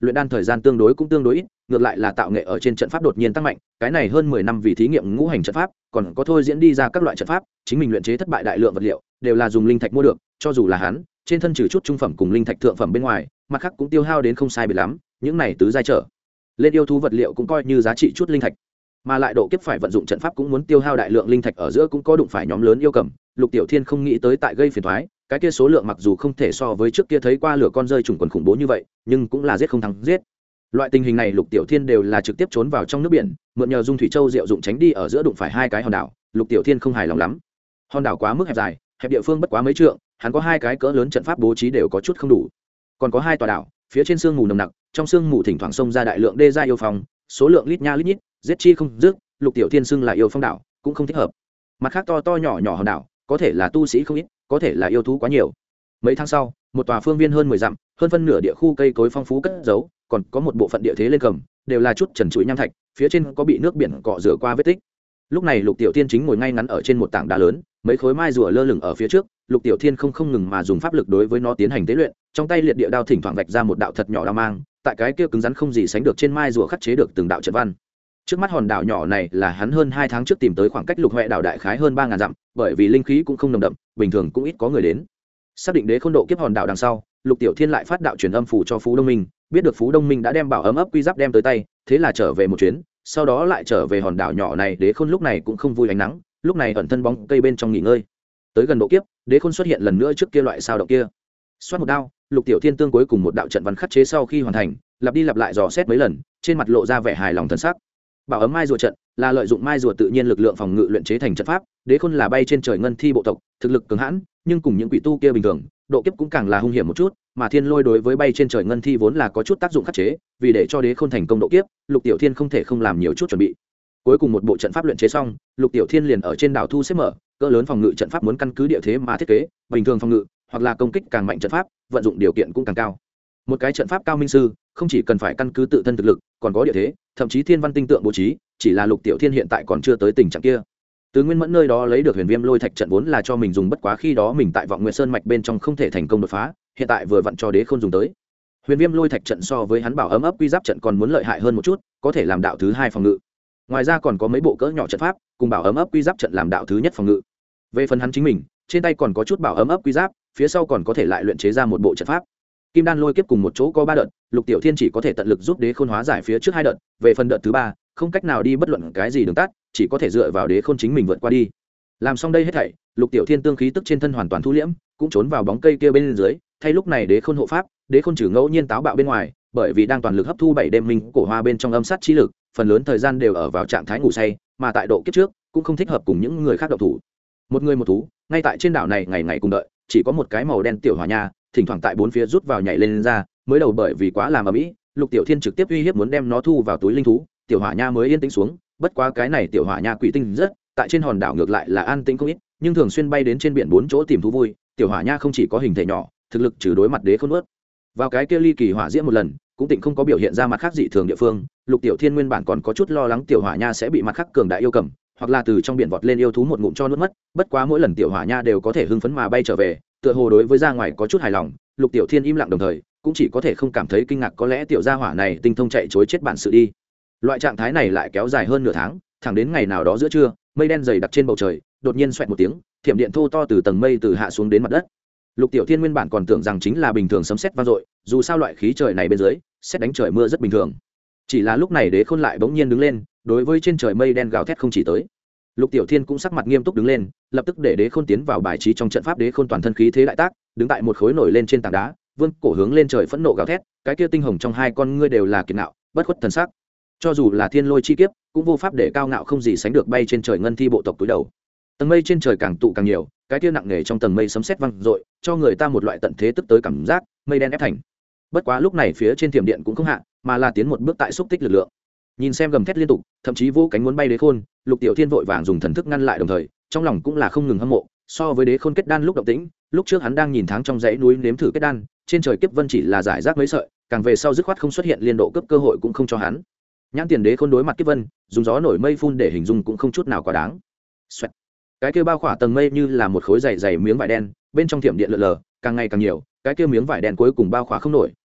luyện đan thời gian tương đối cũng tương đối ít, ngược lại là tạo nghệ ở trên trận pháp đột nhiên tăng mạnh, cái này hơn mười năm vì thí nghiệm ngũ hành trận pháp, còn có thôi diễn đi ra các loại trận pháp, chính mình luyện chế thất bại đại lượng vật liệu, đều là dùng linh thạch mua được, cho dù là hắn, trên thân trừ chút trung phẩm cùng linh thạch thượng phẩm bên ngoài, mặt khác cũng tiêu hao đến không sai biệt lắm, những này tứ giai trở lên yêu thú vật liệu cũng coi như giá trị chút linh thạch. Mà lại độ kiếp phải vận dụng trận pháp cũng muốn tiêu hao đại lượng linh thạch, ở giữa cũng có đụng phải nhóm lớn yêu cầm, Lục Tiểu Thiên không nghĩ tới tại gây phiền toái, cái kia số lượng mặc dù không thể so với trước kia thấy qua lửa con rơi trùng quần khủng bố như vậy, nhưng cũng là giết không thắng giết. Loại tình hình này Lục Tiểu Thiên đều là trực tiếp trốn vào trong nước biển, mượn nhờ dung thủy châu diệu dụng tránh đi ở giữa đụng phải hai cái hòn đảo, Lục Tiểu Thiên không hài lòng lắm. Hòn đảo quá mức hẹp dài, hẹp địa phương bất quá mấy trượng, hắn có hai cái cỡ lớn trận pháp bố trí đều có chút không đủ. Còn có hai tòa đảo, phía trên sương mù nồng nặc, trong sương mù thỉnh thoảng xông ra đại lượng đê gia yêu phong, số lượng lít nha lít nhít, giết chi không dứt, Lục Tiểu Thiên xưng là yêu phong đảo, cũng không thích hợp. Mặt khác to to nhỏ nhỏ hòn đảo, có thể là tu sĩ không ít, có thể là yêu thú quá nhiều. Mấy tháng sau, một tòa phương viên hơn mười dặm, hơn phân nửa địa khu cây cối phong phú cất giấu, còn có một bộ phận địa thế lên cầm, đều là chút trần trụi nham thạch, phía trên có bị nước biển cọ rửa qua vết tích. Lúc này Lục Tiểu Thiên chính ngồi ngay ngắn ở trên một tảng đá lớn, mấy khối mai rùa lơ lửng ở phía trước, Lục Tiểu Thiên không không ngừng mà dùng pháp lực đối với nó tiến hành tế luyện, trong tay liệt địa đao thỉnh thoảng vạch ra một đạo thật nhỏ đao mang, tại cái kia cứng rắn không gì sánh được trên mai rùa khắc chế được từng đạo trận văn. Trước mắt hòn đảo nhỏ này là hắn hơn hai tháng trước tìm tới, khoảng cách Lục Hoè đảo đại khái hơn ba ngàn dặm, bởi vì linh khí cũng không nồng đậm, bình thường cũng ít có người đến. Xác định đế khôn độ kiếp hòn đảo đằng sau, Lục Tiểu Thiên lại phát đạo truyền âm phủ cho Phú Đông Minh, biết được Phú Đông Minh đã đem bảo ấm ấp quy giáp đem tới tay, thế là trở về một chuyến, sau đó lại trở về hòn đảo nhỏ này. Đế khôn lúc này cũng không vui ánh nắng, lúc này ẩn thân bóng cây bên trong nghỉ ngơi. Tới gần độ kiếp, đế khôn xuất hiện lần nữa trước kia loại sao động kia. Xoát một đao, Lục Tiểu Thiên tương cuối cùng một đạo trận văn khắc chế sau khi hoàn thành, lặp đi lặp lại dò xét mấy lần, trên mặt lộ ra vẻ hài lòng thần sắc. Bảo ấm mai rùa trận là lợi dụng mai rùa tự nhiên lực lượng phòng ngự luyện chế thành trận pháp, đế khôn là bay trên trời ngân thi bộ tộc, thực lực cường hãn, nhưng cùng những quỷ tu kia bình thường, độ kiếp cũng càng là hung hiểm một chút, mà thiên lôi đối với bay trên trời ngân thi vốn là có chút tác dụng khắc chế, vì để cho đế khôn thành công độ kiếp, Lục Tiểu Thiên không thể không làm nhiều chút chuẩn bị. Cuối cùng một bộ trận pháp luyện chế xong, Lục Tiểu Thiên liền ở trên đảo thu xếp mở, cỡ lớn phòng ngự trận pháp muốn căn cứ địa thế mà thiết kế, bình thường phòng ngự hoặc là công kích càng mạnh trận pháp, vận dụng điều kiện cũng càng cao. Một cái trận pháp cao minh sư, không chỉ cần phải căn cứ tự thân thực lực, còn có địa thế, thậm chí thiên văn tinh tượng bố trí, chỉ là Lục Tiểu Thiên hiện tại còn chưa tới tình trạng kia. Từ Nguyên Mẫn nơi đó lấy được Huyền Viêm Lôi Thạch trận vốn là cho mình dùng, bất quá khi đó mình tại Vọng Nguyệt Sơn mạch bên trong không thể thành công đột phá, hiện tại vừa vặn cho đế khôn dùng tới. Huyền Viêm Lôi Thạch trận so với hắn bảo ấm ấp quy giáp trận còn muốn lợi hại hơn một chút, có thể làm đạo thứ hai phòng ngự. Ngoài ra còn có mấy bộ cỡ nhỏ trận pháp, cùng bảo ấm ấp quy giáp trận làm đạo thứ nhất phòng ngự. Về phần hắn chính mình, trên tay còn có chút bảo ấm ấp quy giáp, phía sau còn có thể lại luyện chế ra một bộ trận pháp. Kim đan lôi kiếp cùng một chỗ có ba đợt, Lục Tiểu Thiên chỉ có thể tận lực giúp đế khôn hóa giải phía trước hai đợt, về phần đợt thứ ba, không cách nào đi bất luận cái gì đường tắt, chỉ có thể dựa vào đế khôn chính mình vượt qua đi. Làm xong đây hết thảy, Lục Tiểu Thiên tương khí tức trên thân hoàn toàn thu liễm, cũng trốn vào bóng cây kia bên dưới, thay lúc này đế khôn hộ pháp, đế khôn trừ ngẫu nhiên táo bạo bên ngoài, bởi vì đang toàn lực hấp thu bảy đêm minh cổ hoa bên trong âm sát chi lực, phần lớn thời gian đều ở vào trạng thái ngủ say, mà tại độ kiếp trước, cũng không thích hợp cùng những người khác động thủ. Một người một thú, ngay tại trên đảo này ngày ngày cùng đợi, chỉ có một cái màu đen tiểu hỏa nha, thỉnh thoảng tại bốn phía rút vào nhảy lên, lên ra, mới đầu bởi vì quá làm ầm ĩ, Lục Tiểu Thiên trực tiếp uy hiếp muốn đem nó thu vào túi linh thú, tiểu hỏa nha mới yên tĩnh xuống, bất quá cái này tiểu hỏa nha quỷ tinh rất, tại trên hòn đảo ngược lại là an tĩnh không ít, nhưng thường xuyên bay đến trên biển bốn chỗ tìm thú vui. Tiểu hỏa nha không chỉ có hình thể nhỏ, thực lực trừ đối mặt đế khôn nuốt vào cái kia ly kỳ hỏa diễm một lần, cũng tịnh không có biểu hiện ra mặt khác dị thường địa phương. Lục Tiểu Thiên nguyên bản còn có chút lo lắng tiểu hỏa nha sẽ bị mặt khác cường đại yêu cầm, hoặc là từ trong biển vọt lên yêu thú một ngụm cho nuốt mất, bất quá mỗi lần tiểu hỏa nha đều có thể hưng phấn mà bay trở về, tựa hồ đối với ra ngoài có chút hài lòng. Lục Tiểu Thiên im lặng đồng thời cũng chỉ có thể không cảm thấy kinh ngạc, có lẽ tiểu gia hỏa này tinh thông chạy chối chết bản sự đi. Loại trạng thái này lại kéo dài hơn nửa tháng, thẳng đến ngày nào đó giữa trưa, mây đen dày đặc trên bầu trời, đột nhiên xoẹt một tiếng, thiểm điện thô to từ tầng mây từ hạ xuống đến mặt đất. Lục Tiểu Thiên nguyên bản còn tưởng rằng chính là bình thường sấm sét vang dội, dù sao loại khí trời này bên dưới, sét đánh trời mưa rất bình thường. Chỉ là lúc này đế khôn lại bỗng nhiên đứng lên, đối với trên trời mây đen gào thét không chỉ tới. Lục Tiểu Thiên cũng sắc mặt nghiêm túc đứng lên, lập tức để đế khôn tiến vào bài trí trong trận pháp. Đế khôn toàn thân khí thế đại tác, đứng tại một khối nổi lên trên tảng đá, vươn cổ hướng lên trời phẫn nộ gào thét, cái kia tinh hồng trong hai con ngươi đều là kiệt ngạo, bất khuất thần sắc. Cho dù là thiên lôi chi kiếp, cũng vô pháp để cao ngạo không gì sánh được bay trên trời ngân thi bộ tộc túi đầu. Tầng mây trên trời càng tụ càng nhiều, cái kia nặng nề trong tầng mây sấm sét vang dội, cho người ta một loại tận thế tức tới cảm giác, mây đen ép thành. Bất quá lúc này phía trên thiểm điện cũng không hạ, mà là tiến một bước tại xúc tích lực lượng. Nhìn xem gầm thét liên tục, thậm chí vô cánh muốn bay đế khôn, Lục Tiểu Thiên vội vàng dùng thần thức ngăn lại, đồng thời trong lòng cũng là không ngừng hâm mộ. So với đế khôn kết đan lúc động tĩnh, lúc trước hắn đang nhìn tháng trong dãy núi nếm thử kết đan, trên trời kiếp vân chỉ là giải rác mấy sợi, càng về sau dứt khoát không xuất hiện liên độ cấp cơ hội cũng không cho hắn. Nhãn tiền đế khôn đối mặt kiếp vân, dùng gió nổi mây phun để hình dung cũng không chút nào quá đáng. Xoẹt. Cái kia bao khỏa tầng mây như là một khối dày dày miếng vải đen, bên trong thiểm điện lượn lờ, càng ngày càng nhiều, cái kia miếng vải đen cuối cùng bao khỏa không nổi,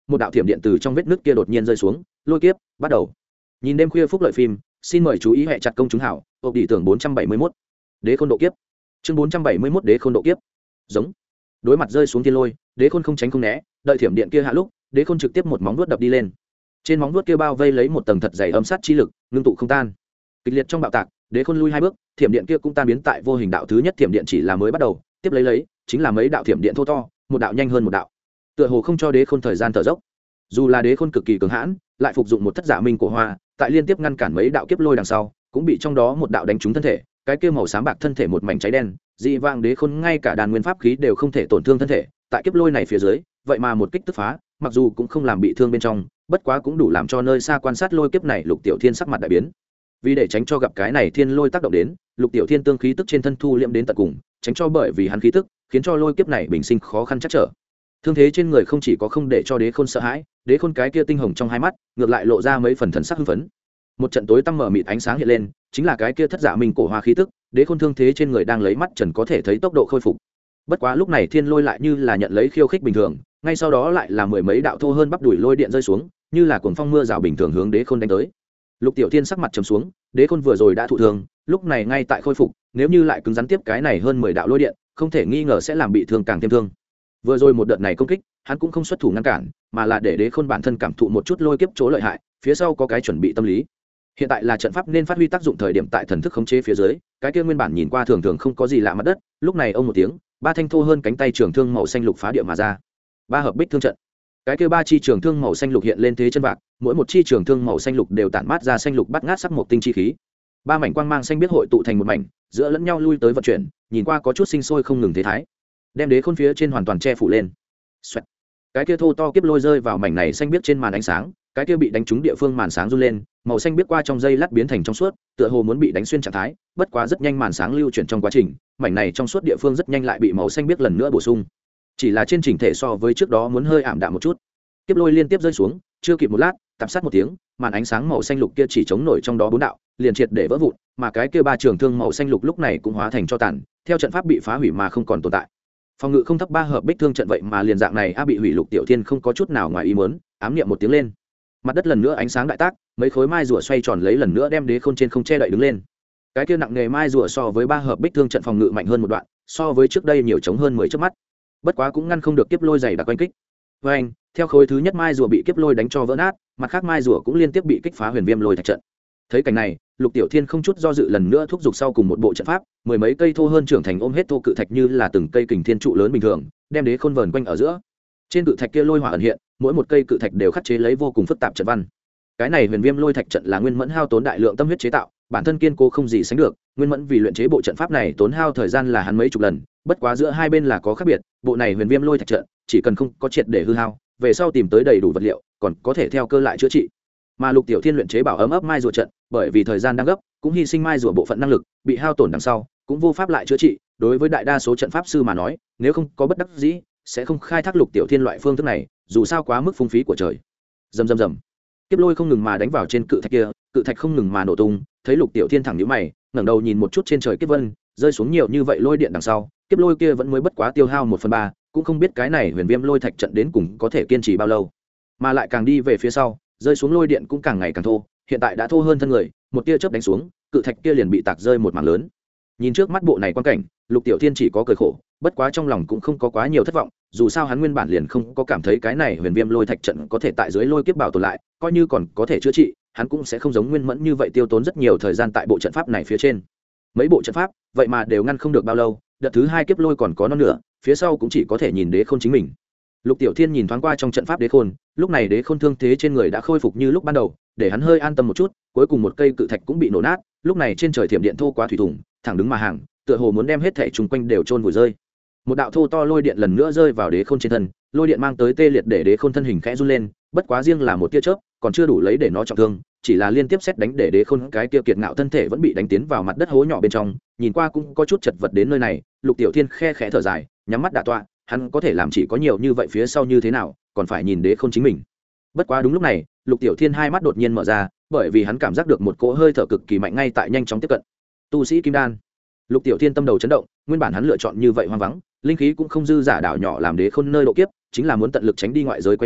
một đạo thiểm điện từ trong vết nứt kia đột nhiên rơi xuống, lôi kiếp bắt đầu. Nhìn đêm khuya phúc lợi phim, xin mời chú ý hệ chặt công chúng hảo, hộp đi tưởng bốn trăm bảy mươi mốt. Đế khôn độ kiếp. Chương bốn trăm bảy mươi mốt Đế khôn độ kiếp. Giống. Đối mặt rơi xuống thiên lôi, Đế khôn không tránh không né, đợi thiểm điện kia hạ lúc, Đế khôn trực tiếp một móng vuốt đập đi lên. Trên móng vuốt kia bao vây lấy một tầng thật dày âm sát chi lực, ngưng tụ không tan. Kịch liệt trong bạo tạc, Đế khôn lui hai bước, thiểm điện kia cũng tan biến tại vô hình đạo thứ nhất thiểm điện chỉ là mới bắt đầu, tiếp lấy lấy, chính là mấy đạo thiểm điện thô to, một đạo nhanh hơn một đạo. Tựa hồ không cho Đế khôn thời gian thở dốc. Dù là Đế khôn cực kỳ cường hãn, lại phục dụng một thất giả minh cổ hoa, tại liên tiếp ngăn cản mấy đạo kiếp lôi đằng sau, cũng bị trong đó một đạo đánh trúng thân thể, cái kia màu xám bạc thân thể một mảnh cháy đen, dị vang Đế khôn ngay cả đàn nguyên pháp khí đều không thể tổn thương thân thể, tại kiếp lôi này phía dưới, vậy mà một kích tức phá, mặc dù cũng không làm bị thương bên trong, bất quá cũng đủ làm cho nơi xa quan sát lôi kiếp này Lục Tiểu Thiên sắc mặt đại biến. Vì để tránh cho gặp cái này thiên lôi tác động đến, Lục Tiểu Thiên tương khí tức trên thân thu liệm đến tận cùng, tránh cho bởi vì hắn khí tức, khiến cho lôi kiếp này bình sinh khó khăn chắc trở. Thương thế trên người không chỉ có không để cho Đế khôn sợ hãi, Đế khôn cái kia tinh hồng trong hai mắt, ngược lại lộ ra mấy phần thần sắc hưng phấn. Một trận tối tăm mở mịt ánh sáng hiện lên, chính là cái kia thất giả minh cổ hoa khí tức, Đế khôn thương thế trên người đang lấy mắt trần có thể thấy tốc độ khôi phục. Bất quá lúc này thiên lôi lại như là nhận lấy khiêu khích bình thường, ngay sau đó lại là mười mấy đạo thô hơn bắp đùi lôi điện rơi xuống, như là cuồng phong mưa rào bình thường hướng Đế khôn đánh tới. Lục Tiểu Thiên sắc mặt trầm xuống, Đế khôn vừa rồi đã thụ thương, lúc này ngay tại khôi phục, nếu như lại cứng rắn tiếp cái này hơn mười đạo lôi điện, không thể nghi ngờ sẽ làm bị thương càng thêm thương. Vừa rồi một đợt này công kích, hắn cũng không xuất thủ ngăn cản, mà là để Đế khôn bản thân cảm thụ một chút lôi kiếp chỗ lợi hại, phía sau có cái chuẩn bị tâm lý. Hiện tại là trận pháp nên phát huy tác dụng thời điểm, tại thần thức khống chế phía dưới, cái kia nguyên bản nhìn qua thường thường không có gì lạ mặt đất, lúc này ông một tiếng, ba thanh thô hơn cánh tay trường thương màu xanh lục phá địa mà ra. Ba hợp bích thương trận. Cái kia ba chi trường thương màu xanh lục hiện lên thế chân vạc, mỗi một chi trường thương màu xanh lục đều tản mát ra xanh lục bắt ngát sắc một tinh chi khí. Ba mảnh quang mang xanh biết hội tụ thành một mảnh, giữa lẫn nhau lui tới vận chuyển, nhìn qua có chút sinh sôi không ngừng thế thái. Đem Đế khôn phía trên hoàn toàn che phủ lên. Xoẹt. Cái kia thô to kiếp lôi rơi vào mảnh này xanh biết trên màn ánh sáng, cái kia bị đánh trúng địa phương màn sáng run lên, màu xanh biết qua trong dây lát biến thành trong suốt, tựa hồ muốn bị đánh xuyên trạng thái, bất quá rất nhanh màn sáng lưu chuyển trong quá trình, mảnh này trong suốt địa phương rất nhanh lại bị màu xanh biết lần nữa bổ sung. Chỉ là trên chỉnh thể so với trước đó muốn hơi ảm đạm một chút. Kiếp lôi liên tiếp rơi xuống, chưa kịp một lát, tạp sát một tiếng, màn ánh sáng màu xanh lục kia chỉ chống nổi trong đó bốn đạo, liền triệt để vỡ vụn, mà cái kia ba trường thương màu xanh lục lúc này cũng hóa thành tro tàn, theo trận pháp bị phá hủy mà không còn tồn tại. Phòng ngự không thấp ba hợp bích thương trận vậy mà liền dạng này a bị hủy. Lục Tiểu Thiên không có chút nào ngoài ý muốn, ám niệm một tiếng lên, mặt đất lần nữa ánh sáng đại tác, mấy khối mai rùa xoay tròn lấy lần nữa đem Đế khôn trên không che đậy đứng lên. Cái kia nặng nghề mai rùa so với ba hợp bích thương trận phòng ngự mạnh hơn một đoạn, so với trước đây nhiều chống hơn mười chớp mắt, bất quá cũng ngăn không được kiếp lôi dày đặc quanh kích. Với anh, theo khối thứ nhất mai rùa bị kiếp lôi đánh cho vỡ nát, mặt khác mai rùa cũng liên tiếp bị kích phá huyền viêm lôi thạch trận. Thấy cảnh này, Lục Tiểu Thiên không chút do dự lần nữa thúc giục sau cùng một bộ trận pháp, mười mấy cây thô hơn trưởng thành ôm hết thô cự thạch như là từng cây kình thiên trụ lớn bình thường, đem Đế khôn vờn quanh ở giữa. Trên cự thạch kia lôi hỏa ẩn hiện, mỗi một cây cự thạch đều khắc chế lấy vô cùng phức tạp trận văn. Cái này huyền viêm lôi thạch trận là Nguyên Mẫn hao tốn đại lượng tâm huyết chế tạo, bản thân kiên cố không gì sánh được. Nguyên Mẫn vì luyện chế bộ trận pháp này tốn hao thời gian là hắn mấy chục lần, bất quá giữa hai bên là có khác biệt. Bộ này huyền viêm lôi thạch trận chỉ cần không có triệt để hư hao, về sau tìm tới đầy đủ vật liệu, còn có thể theo cơ lại chữa trị. Mà Lục Tiểu Thiên luyện chế bảo ấm ấp mai rùa trận, bởi vì thời gian đang gấp, cũng hy sinh mai rùa bộ phận năng lực, bị hao tổn đằng sau, cũng vô pháp lại chữa trị. Đối với đại đa số trận pháp sư mà nói, nếu không có bất đắc dĩ, sẽ không khai thác Lục Tiểu Thiên loại phương thức này, dù sao quá mức phung phí của trời. Rầm rầm rầm. Kiếp lôi không ngừng mà đánh vào trên cự thạch kia, cự thạch không ngừng mà nổ tung, thấy Lục Tiểu Thiên thẳng nhíu mày, ngẩng đầu nhìn một chút trên trời kiếp vân, rơi xuống nhiều như vậy lôi điện đằng sau, kiếp lôi kia vẫn mới bất quá tiêu hao một phần ba, cũng không biết cái này huyền viêm lôi thạch trận đến cùng có thể kiên trì bao lâu. Mà lại càng đi về phía sau, rơi xuống lôi điện cũng càng ngày càng thô, hiện tại đã thô hơn thân người, một tia chớp đánh xuống, cự thạch kia liền bị tạc rơi một mảng lớn. Nhìn trước mắt bộ này quan cảnh, Lục Tiểu Thiên chỉ có cười khổ, bất quá trong lòng cũng không có quá nhiều thất vọng, dù sao hắn nguyên bản liền không có cảm thấy cái này huyền viêm lôi thạch trận có thể tại dưới lôi kiếp bảo tồn lại, coi như còn có thể chữa trị, hắn cũng sẽ không giống Nguyên Mẫn như vậy tiêu tốn rất nhiều thời gian tại bộ trận pháp này phía trên. Mấy bộ trận pháp, vậy mà đều ngăn không được bao lâu, đợt thứ hai kiếp lôi còn có non nữa, phía sau cũng chỉ có thể nhìn Đế khôn chính mình. Lục Tiểu Thiên nhìn thoáng qua trong trận pháp Đế khôn, lúc này Đế khôn thương thế trên người đã khôi phục như lúc ban đầu, để hắn hơi an tâm một chút, cuối cùng một cây cự thạch cũng bị nổ nát, lúc này trên trời thiểm điện thô quá thủy thủng, thẳng đứng mà hàng, tựa hồ muốn đem hết thảy chung quanh đều chôn vùi rơi. Một đạo thô to lôi điện lần nữa rơi vào Đế khôn trên thân, lôi điện mang tới tê liệt để Đế khôn thân hình khẽ run lên, bất quá riêng là một tia chớp, còn chưa đủ lấy để nó trọng thương, chỉ là liên tiếp xét đánh để Đế khôn cái kia kiệt ngạo thân thể vẫn bị đánh tiến vào mặt đất hố nhỏ bên trong, nhìn qua cũng có chút chật vật đến nơi này. Lục Tiểu Thiên khe khẽ thở dài, nhắm mắt đả tọa, hắn có thể làm chỉ có nhiều như vậy, phía sau như thế nào, còn phải nhìn Đế khôn chính mình. Bất quá đúng lúc này, Lục Tiểu Thiên hai mắt đột nhiên mở ra, bởi vì hắn cảm giác được một cỗ hơi thở cực kỳ mạnh ngay tại nhanh chóng tiếp cận. Tu sĩ kim đan. Lục Tiểu Thiên tâm đầu chấn động, nguyên bản hắn lựa chọn như vậy hoang vắng, linh khí cũng không dư giả đảo nhỏ làm Đế khôn nơi độ kiếp, chính là muốn tận lực tránh đi ngoại giới quá nhiều,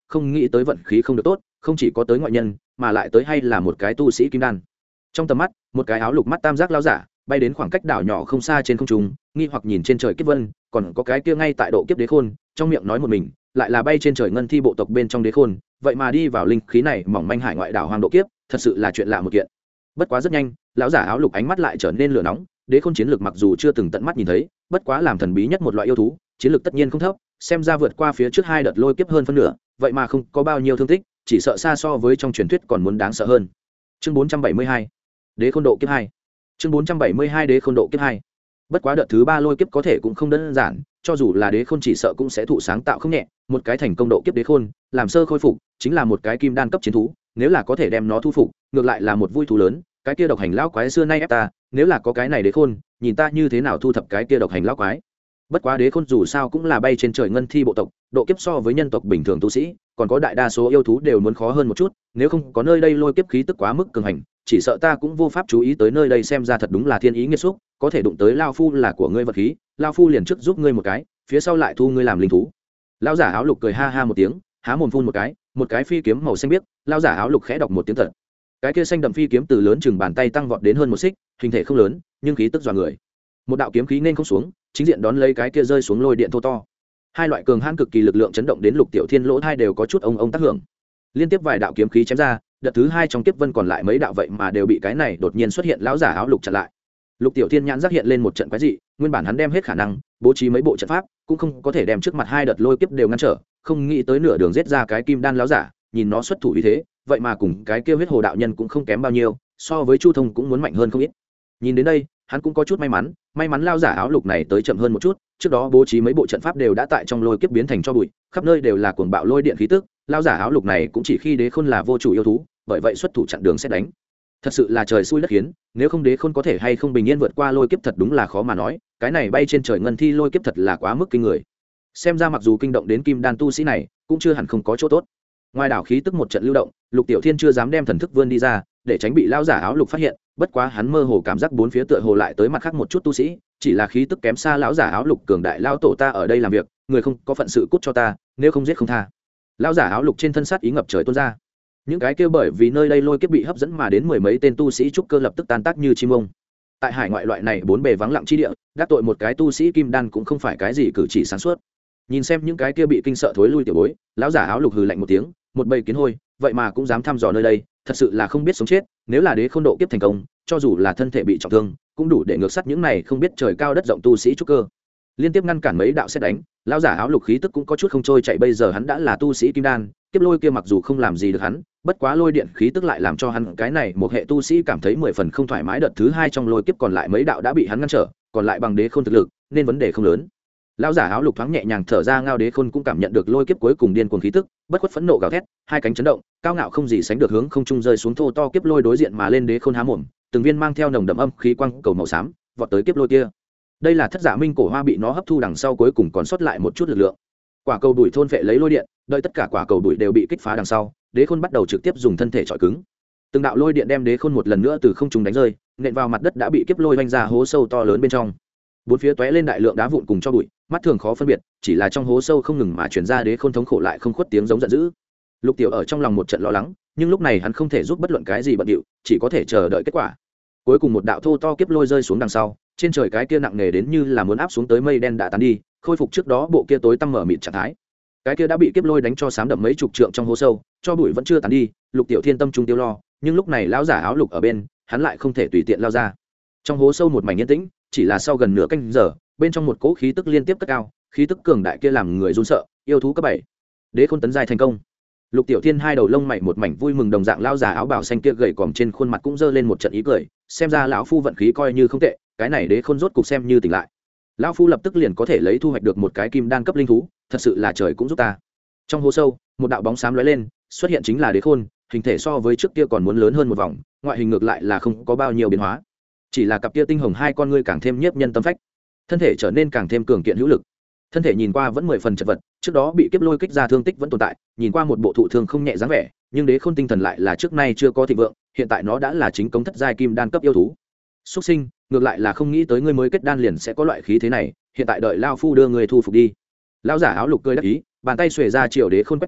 không nghĩ tới vận khí không được tốt, không chỉ có tới ngoại nhân mà lại tới hay là một cái tu sĩ kim đan. Trong tầm mắt một cái áo lục mắt tam giác lão giả bay đến khoảng cách đảo nhỏ không xa trên không trung, nghi hoặc nhìn trên trời kiếp vân, còn có cái kia ngay tại độ kiếp đế khôn, trong miệng nói một mình lại là bay trên trời ngân thi bộ tộc bên trong đế khôn, vậy mà đi vào linh khí này mỏng manh hải ngoại đảo hoang độ kiếp, thật sự là chuyện lạ một kiện. Bất quá rất nhanh lão giả áo lục ánh mắt lại trở nên lửa nóng, đế khôn chiến lược mặc dù chưa từng tận mắt nhìn thấy, bất quá làm thần bí nhất một loại yêu thú, chiến lược tất nhiên không thấp, xem ra vượt qua phía trước hai đợt lôi kiếp hơn phân nửa, vậy mà không có bao nhiêu thương tích, chỉ sợ xa so với trong truyền thuyết còn muốn đáng sợ hơn. Chương bốn trăm bảy mươi hai, đế khôn độ kiếp hai. Chương bốn trăm bảy mươi hai, đế khôn độ kiếp hai. Bất quá đợt thứ ba lôi kiếp có thể cũng không đơn giản, cho dù là đế khôn chỉ sợ cũng sẽ thụ sáng tạo không nhẹ, một cái thành công độ kiếp đế khôn, làm sơ khôi phục, chính là một cái kim đan cấp chiến thú, nếu là có thể đem nó thu phục, ngược lại là một vui thú lớn, cái kia độc hành lão quái xưa nay ép ta, nếu là có cái này đế khôn, nhìn ta như thế nào thu thập cái kia độc hành lão quái. Bất quá đế khôn dù sao cũng là bay trên trời ngân thi bộ tộc, độ kiếp so với nhân tộc bình thường tu sĩ, còn có đại đa số yêu thú đều muốn khó hơn một chút, nếu không có nơi đây lôi kiếp khí tức quá mức cường hành, chỉ sợ ta cũng vô pháp chú ý tới nơi đây, xem ra thật đúng là thiên ý nghiệt xúc, có thể đụng tới lao phu là của ngươi vật khí, lao phu liền trước giúp ngươi một cái, phía sau lại thu ngươi làm linh thú. Lão giả áo lục cười ha ha một tiếng, há mồm phun một cái, một cái phi kiếm màu xanh biếc, lão giả áo lục khẽ đọc một tiếng thật. Cái kia xanh đậm phi kiếm từ lớn chừng bàn tay tăng vọt đến hơn một xích, hình thể không lớn, nhưng khí tức dọa người. Một đạo kiếm khí nên không xuống, chính diện đón lấy cái kia rơi xuống lôi điện thô to. Hai loại cường hãn cực kỳ lực lượng chấn động đến Lục Tiểu Thiên lỗ hai đều có chút ông ông tác hưởng. Liên tiếp vài đạo kiếm khí chém ra, đợt thứ hai trong kiếp vân còn lại mấy đạo vậy mà đều bị cái này đột nhiên xuất hiện lão giả áo lục chặn lại. Lục Tiểu Thiên nhãn giác hiện lên một trận quái dị, nguyên bản hắn đem hết khả năng bố trí mấy bộ trận pháp, cũng không có thể đem trước mặt hai đợt lôi kiếp đều ngăn trở, không nghĩ tới nửa đường giết ra cái kim đan lão giả, nhìn nó xuất thủ như thế, vậy mà cùng cái kia huyết hồ đạo nhân cũng không kém bao nhiêu, so với Chu Thông cũng muốn mạnh hơn không ít. Nhìn đến đây, hắn cũng có chút may mắn, may mắn lão giả áo lục này tới chậm hơn một chút, trước đó bố trí mấy bộ trận pháp đều đã tại trong lôi kiếp biến thành cho bụi, khắp nơi đều là cuồng bạo lôi điện khí tức, lão giả áo lục này cũng chỉ khi đế khôn là vô chủ yêu thú, bởi vậy xuất thủ chặn đường xét đánh. Thật sự là trời xui đất khiến, nếu không đế khôn có thể hay không bình yên vượt qua lôi kiếp thật đúng là khó mà nói, cái này bay trên trời ngân thi lôi kiếp thật là quá mức kinh người. Xem ra mặc dù kinh động đến kim đan tu sĩ này, cũng chưa hẳn không có chỗ tốt. Ngoài đảo khí tức một trận lưu động, Lục Tiểu Thiên chưa dám đem thần thức vươn đi ra, để tránh bị lão giả áo lục phát hiện, bất quá hắn mơ hồ cảm giác bốn phía tựa hồ lại tới mặt khác một chút tu sĩ, chỉ là khí tức kém xa lão giả áo lục cường đại, lão tổ ta ở đây làm việc, người không có phận sự cút cho ta, nếu không giết không tha. Lão giả áo lục trên thân sát ý ngập trời tuôn ra. Những cái kia bởi vì nơi đây lôi kiếp bị hấp dẫn mà đến mười mấy tên tu sĩ trúc cơ lập tức tan tác như chim ông. Tại hải ngoại loại này bốn bề vắng lặng chi địa, đắc tội một cái tu sĩ kim đan cũng không phải cái gì cử chỉ sáng suốt. Nhìn xem những cái kia bị kinh sợ thối lui tiểu bối, lão giả áo lục hừ lạnh một tiếng, một bầy kiến hôi, vậy mà cũng dám thăm dò nơi đây, thật sự là không biết sống chết, nếu là đế khôn độ kiếp thành công, cho dù là thân thể bị trọng thương, cũng đủ để ngược sắt những này không biết trời cao đất rộng tu sĩ trúc cơ. Liên tiếp ngăn cản mấy đạo xét đánh, lão giả áo lục khí tức cũng có chút không trôi chạy, bây giờ hắn đã là tu sĩ kim đan, kiếp lôi kia mặc dù không làm gì được hắn, bất quá lôi điện khí tức lại làm cho hắn cái này một hệ tu sĩ cảm thấy mười phần không thoải mái. Đợt thứ hai trong lôi kiếp còn lại mấy đạo đã bị hắn ngăn trở, còn lại bằng đế khôn thực lực, nên vấn đề không lớn. Lão giả áo lục thoáng nhẹ nhàng thở ra, ngao đế khôn cũng cảm nhận được lôi kiếp cuối cùng điên cuồng khí tức, bất khuất phẫn nộ gào thét, hai cánh chấn động, cao ngạo không gì sánh được hướng không trung rơi xuống thô to kiếp lôi đối diện mà lên. Đế khôn há mồm, từng viên mang theo nồng đậm âm khí quang cầu màu xám vọt tới kiếp lôi kia. Đây là thất giả minh cổ hoa bị nó hấp thu đằng sau cuối cùng còn sót lại một chút lực lượng. Quả cầu đuổi thôn phệ lấy lôi điện, đợi tất cả quả cầu đuổi đều bị kích phá đằng sau, đế khôn bắt đầu trực tiếp dùng thân thể chọi cứng. Từng đạo lôi điện đem đế khôn một lần nữa từ không trung đánh rơi, nện vào mặt đất đã bị kiếp lôi vanh ra hố sâu to lớn bên trong. Bốn phía tóe lên đại lượng đá vụn cùng cho bụi, mắt thường khó phân biệt, chỉ là trong hố sâu không ngừng mà truyền ra đế khôn thống khổ lại không khuất tiếng giống giận dữ. Lục Tiểu ở trong lòng một trận lo lắng, nhưng lúc này hắn không thể giúp bất luận cái gì bận điệu, chỉ có thể chờ đợi kết quả. Cuối cùng một đạo thô to kiếp lôi rơi xuống đằng sau, trên trời cái kia nặng nề đến như là muốn áp xuống tới mây đen đã tan đi, khôi phục trước đó bộ kia tối tăm mở mịt trạng thái. Cái kia đã bị kiếp lôi đánh cho sám đậm mấy chục trượng trong hố sâu, cho bụi vẫn chưa tan đi, Lục Tiểu Thiên tâm trung tiêu lo, nhưng lúc này lão giả áo lục ở bên, hắn lại không thể tùy tiện lao ra. Trong hố sâu một mảnh yên tĩnh, chỉ là sau gần nửa canh giờ, bên trong một cỗ khí tức liên tiếp cất cao, khí tức cường đại kia làm người run sợ. Yêu thú cấp bảy, đế khôn tấn giai thành công. Lục Tiểu Thiên hai đầu lông mày một mảnh vui mừng, đồng dạng lão già áo bào xanh kia gầy còm trên khuôn mặt cũng giơ lên một trận ý cười, xem ra lão phu vận khí coi như không tệ, cái này đế khôn rốt cục xem như tỉnh lại. Lão phu lập tức liền có thể lấy thu hoạch được một cái kim đan cấp linh thú, thật sự là trời cũng giúp ta. Trong hố sâu, một đạo bóng xám lóe lên, xuất hiện chính là đế khôn, hình thể so với trước kia còn muốn lớn hơn một vòng, ngoại hình ngược lại là không có bao nhiêu biến hóa, chỉ là cặp kia tinh hồng hai con ngươi càng thêm nhiếp nhân tâm phách, thân thể trở nên càng thêm cường kiện hữu lực. Thân thể nhìn qua vẫn mười phần chật vật, trước đó bị kiếp lôi kích ra thương tích vẫn tồn tại, nhìn qua một bộ thụ thương không nhẹ dáng vẻ, nhưng đế khôn tinh thần lại là trước nay chưa có thịnh vượng, hiện tại nó đã là chính cống thất giai kim đan cấp yêu thú. Xuất sinh, ngược lại là không nghĩ tới ngươi mới kết đan liền sẽ có loại khí thế này, hiện tại đợi lao phu đưa ngươi thu phục đi. Lão giả áo lục cười đắc ý, bàn tay xuề ra chiều đế khôn quét tới,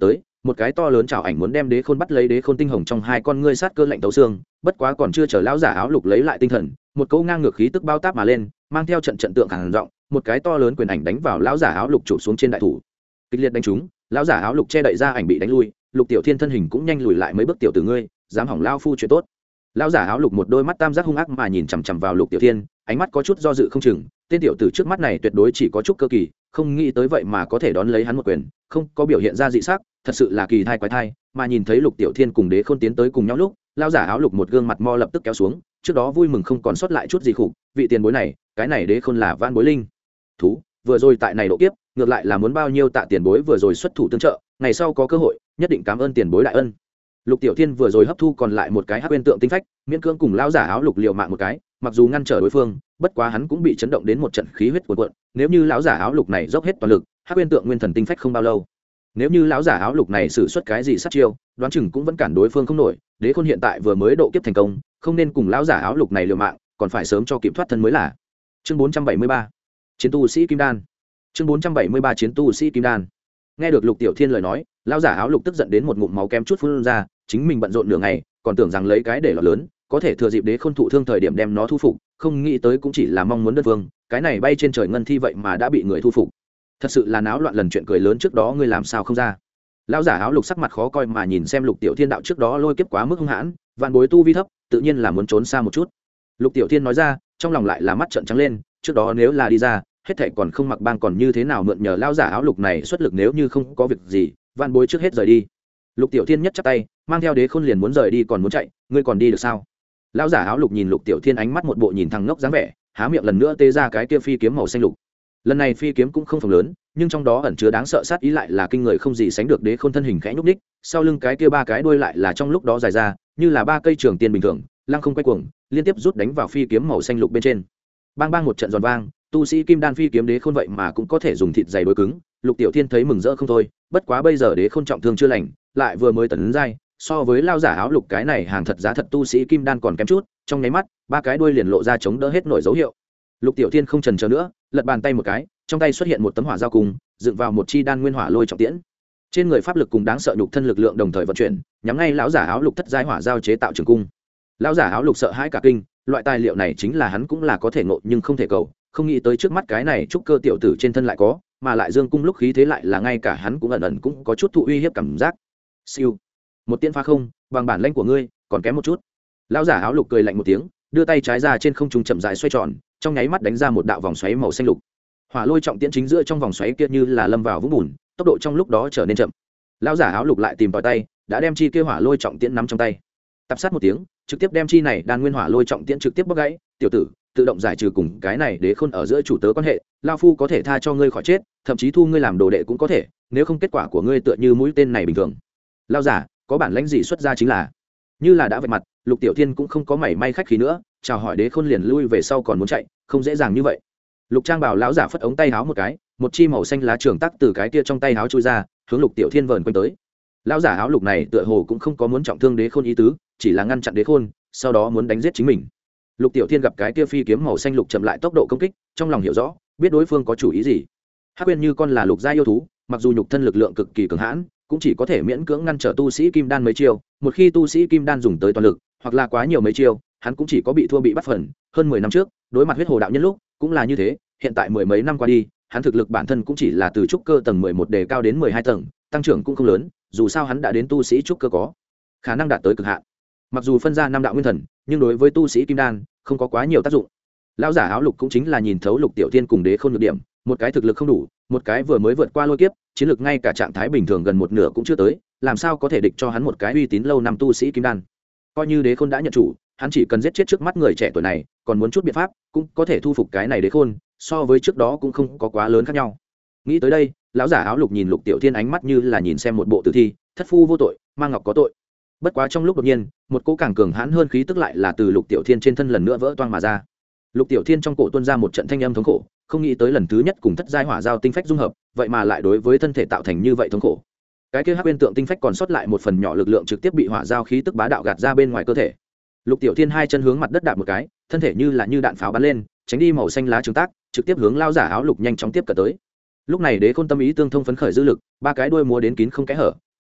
một cái to lớn chảo ảnh muốn đem đế khôn bắt lấy, đế khôn tinh hồng trong hai con ngươi sát cơ lạnh tấu xương, bất quá còn chưa chờ lão giả áo lục lấy lại tinh thần, một câu ngang ngược khí tức bao táp mà lên, mang theo trận trận tượng hàn giọng, một cái to lớn quyền ảnh đánh vào lão giả áo lục chụp xuống trên đại thủ, kịch liệt đánh trúng, lão giả áo lục che đậy ra ảnh bị đánh lui, Lục Tiểu Thiên thân hình cũng nhanh lùi lại mấy bước. Tiểu tử ngươi dám hỏng lao phu chuyện tốt. Lão giả áo lục một đôi mắt tam giác hung ác mà nhìn chằm chằm vào Lục Tiểu Thiên, ánh mắt có chút do dự không chừng, tên tiểu tử trước mắt này tuyệt đối chỉ có chút cơ kỳ, không nghĩ tới vậy mà có thể đón lấy hắn một quyền, không có biểu hiện ra dị sắc, thật sự là kỳ thai quái thai. Mà nhìn thấy Lục Tiểu Thiên cùng Đế Khôn tiến tới cùng nhau lúc, lão giả áo lục một gương mặt mo lập tức kéo xuống, trước đó vui mừng không còn sót lại chút gì khủng, vị tiền bối này, cái này Đế Khôn là van bối linh thú, vừa rồi tại này độ kiếp, ngược lại là muốn bao nhiêu tạ tiền bối vừa rồi xuất thủ tương trợ, ngày sau có cơ hội nhất định cảm ơn tiền bối đại ân. Lục Tiểu Thiên vừa rồi hấp thu còn lại một cái hắc nguyên tượng tinh phách, miễn cưỡng cùng lão giả áo lục liều mạng một cái, mặc dù ngăn trở đối phương, bất quá hắn cũng bị chấn động đến một trận khí huyết cuồn cuộn, nếu như lão giả áo lục này dốc hết toàn lực, hắc nguyên tượng nguyên thần tinh phách không bao lâu. Nếu như lão giả áo lục này sử xuất cái gì sát chiêu, đoán chừng cũng vẫn cản đối phương không nổi, Đế Khôn hiện tại vừa mới độ kiếp thành công, không nên cùng lão giả áo lục này liều mạng, còn phải sớm cho kịp thoát thân mới là. Chương bốn trăm bảy mươi ba, Chiến tu sĩ Kim Đan. Chương bốn trăm bảy mươi ba Chiến tu sĩ Kim Đan. Nghe được Lục Tiểu Thiên lời nói, lão giả áo lục tức giận đến một ngụm máu kém chút phun ra, chính mình bận rộn nửa ngày, còn tưởng rằng lấy cái để lọt lớn, có thể thừa dịp Đế Khôn thụ thương thời điểm đem nó thu phục, không nghĩ tới cũng chỉ là mong muốn đất vương, cái này bay trên trời ngân thi vậy mà đã bị người thu phục. Thật sự là náo loạn lần chuyện cười lớn trước đó ngươi làm sao không ra. Lão giả áo lục sắc mặt khó coi mà nhìn xem Lục Tiểu Thiên đạo trước đó lôi kiếp quá mức hung hãn, vạn bối tu vi thấp, tự nhiên là muốn trốn xa một chút. Lục Tiểu Thiên nói ra, trong lòng lại là mắt trợn trắng lên, trước đó nếu là đi ra, hết thảy còn không mặc bang còn như thế nào mượn nhờ lão giả áo lục này xuất lực, nếu như không có việc gì, vạn bối trước hết rời đi. Lục Tiểu Thiên nhất chắp tay, mang theo Đế Khôn liền muốn rời đi, còn muốn chạy, ngươi còn đi được sao? Lão giả áo lục nhìn Lục Tiểu Thiên ánh mắt một bộ nhìn thằng ngốc dáng vẻ, há miệng lần nữa tê ra cái kia phi kiếm màu xanh lục. Lần này phi kiếm cũng không phồng lớn, nhưng trong đó ẩn chứa đáng sợ sát ý lại là kinh người không gì sánh được. Đế Khôn thân hình khẽ nhúc nhích, sau lưng cái kia ba cái đuôi lại là trong lúc đó dài ra, như là ba cây trường tiên bình thường, lăng không quay cuồng, liên tiếp rút đánh vào phi kiếm màu xanh lục bên trên. Bang bang một trận giòn vang, tu sĩ Kim Đan phi kiếm Đế Khôn vậy mà cũng có thể dùng thịt dày đối cứng. Lục Tiểu Thiên thấy mừng rỡ không thôi, bất quá bây giờ Đế Khôn trọng thương chưa lành, lại vừa mới tấn giai, so với lao giả áo lục cái này hàng thật giá thật tu sĩ Kim Đan còn kém chút, trong nháy mắt, ba cái đuôi liền lộ ra chống đỡ hết nổi dấu hiệu. Lục Tiểu Thiên không chần chờ nữa, lật bàn tay một cái, trong tay xuất hiện một tấm hỏa dao cùng, dựng vào một chi đan nguyên hỏa lôi trọng tiễn. Trên người pháp lực cùng đáng sợ nhục thân lực lượng đồng thời vận chuyển, nhắm ngay lão giả áo lục thất giai hỏa dao chế tạo trường cung. Lão giả áo lục sợ hãi cả kinh, loại tài liệu này chính là hắn cũng là có thể ngộ nhưng không thể cầu, không nghĩ tới trước mắt cái này trúc cơ tiểu tử trên thân lại có, mà lại dương cung lúc khí thế lại là ngay cả hắn cũng ẩn ẩn cũng có chút thụ uy hiếp cảm giác. Siêu, một tiễn phá không, bằng bản lĩnh của ngươi, còn kém một chút. Lão giả áo lục cười lạnh một tiếng, đưa tay trái ra trên không trung chậm rãi xoay tròn, trong nháy mắt đánh ra một đạo vòng xoáy màu xanh lục. Hỏa lôi trọng tiễn chính giữa trong vòng xoáy kia như là lâm vào vũng bùn, tốc độ trong lúc đó trở nên chậm. Lão giả áo lục lại tìm tòi tay, đã đem chi kia hỏa lôi trọng tiễn nắm trong tay. Tập sát một tiếng, trực tiếp đem chi này đan nguyên hỏa lôi trọng tiễn trực tiếp bóc gãy. Tiểu tử, tự động giải trừ cùng cái này Đế Khôn ở giữa chủ tớ quan hệ, lão phu có thể tha cho ngươi khỏi chết, thậm chí thu ngươi làm đồ đệ cũng có thể, nếu không kết quả của ngươi tựa như mũi tên này bình thường. Lão giả, có bản lãnh gì xuất ra chính là. Như là đã vạch mặt, Lục Tiểu Thiên cũng không có mảy may khách khí nữa, chào hỏi Đế Khôn liền lui về sau, còn muốn chạy, không dễ dàng như vậy. Lục Trang bảo lão giả phất ống tay áo một cái, một chi màu xanh lá trường tắc từ cái kia trong tay áo chui ra, hướng Lục Tiểu Thiên vờn quanh tới. Lão giả áo lục này tựa hồ cũng không có muốn trọng thương Đế Khôn ý tứ, chỉ là ngăn chặn Đế Khôn, sau đó muốn đánh giết chính mình. Lục Tiểu Thiên gặp cái kia phi kiếm màu xanh lục chậm lại tốc độ công kích, trong lòng hiểu rõ, biết đối phương có chủ ý gì. Hắc Uyên Như con là lục gia yêu thú, mặc dù nhục thân lực lượng cực kỳ cường hãn, cũng chỉ có thể miễn cưỡng ngăn trở tu sĩ Kim Đan mấy chiêu, một khi tu sĩ Kim Đan dùng tới toàn lực, hoặc là quá nhiều mấy chiêu, hắn cũng chỉ có bị thua bị bắt phần. Hơn mười năm trước, đối mặt huyết hồ đạo nhân lúc, cũng là như thế, hiện tại mười mấy năm qua đi, hắn thực lực bản thân cũng chỉ là từ trúc cơ tầng mười một đề cao đến mười hai tầng, tăng trưởng cũng không lớn, dù sao hắn đã đến tu sĩ trúc cơ có khả năng đạt tới cực hạn. Mặc dù phân ra năm đạo nguyên thần, nhưng đối với tu sĩ Kim Đan không có quá nhiều tác dụng. Lão giả áo lục cũng chính là nhìn thấu Lục Tiểu Thiên cùng Đế Khôn nhược điểm, một cái thực lực không đủ, một cái vừa mới vượt qua lôi kiếp, chiến lực ngay cả trạng thái bình thường gần một nửa cũng chưa tới, làm sao có thể địch cho hắn một cái uy tín lâu năm tu sĩ Kim Đan. Coi như Đế Khôn đã nhận chủ, hắn chỉ cần giết chết trước mắt người trẻ tuổi này, còn muốn chút biện pháp, cũng có thể thu phục cái này Đế Khôn, so với trước đó cũng không có quá lớn khác nhau. Nghĩ tới đây, lão giả áo lục nhìn Lục Tiểu Thiên ánh mắt như là nhìn xem một bộ tử thi, thất phu vô tội, mang ngọc có tội. Bất quá trong lúc đột nhiên, một cỗ càng cường hãn hơn khí tức lại là từ Lục Tiểu Thiên trên thân lần nữa vỡ toang mà ra. Lục Tiểu Thiên trong cổ tuôn ra một trận thanh âm thống khổ, không nghĩ tới lần thứ nhất cùng thất giai hỏa giao tinh phách dung hợp, vậy mà lại đối với thân thể tạo thành như vậy thống khổ. Cái kia hắc uyên tượng tinh phách còn sót lại một phần nhỏ lực lượng trực tiếp bị hỏa giao khí tức bá đạo gạt ra bên ngoài cơ thể. Lục Tiểu Thiên hai chân hướng mặt đất đạp một cái, thân thể như là như đạn pháo bắn lên, tránh đi màu xanh lá trường tác, trực tiếp hướng lao giả áo lục nhanh chóng tiếp cận tới. Lúc này Đế Khôn tâm ý tương thông phấn khởi dư lực, ba cái đuôi múa đến kín không kẽ hở,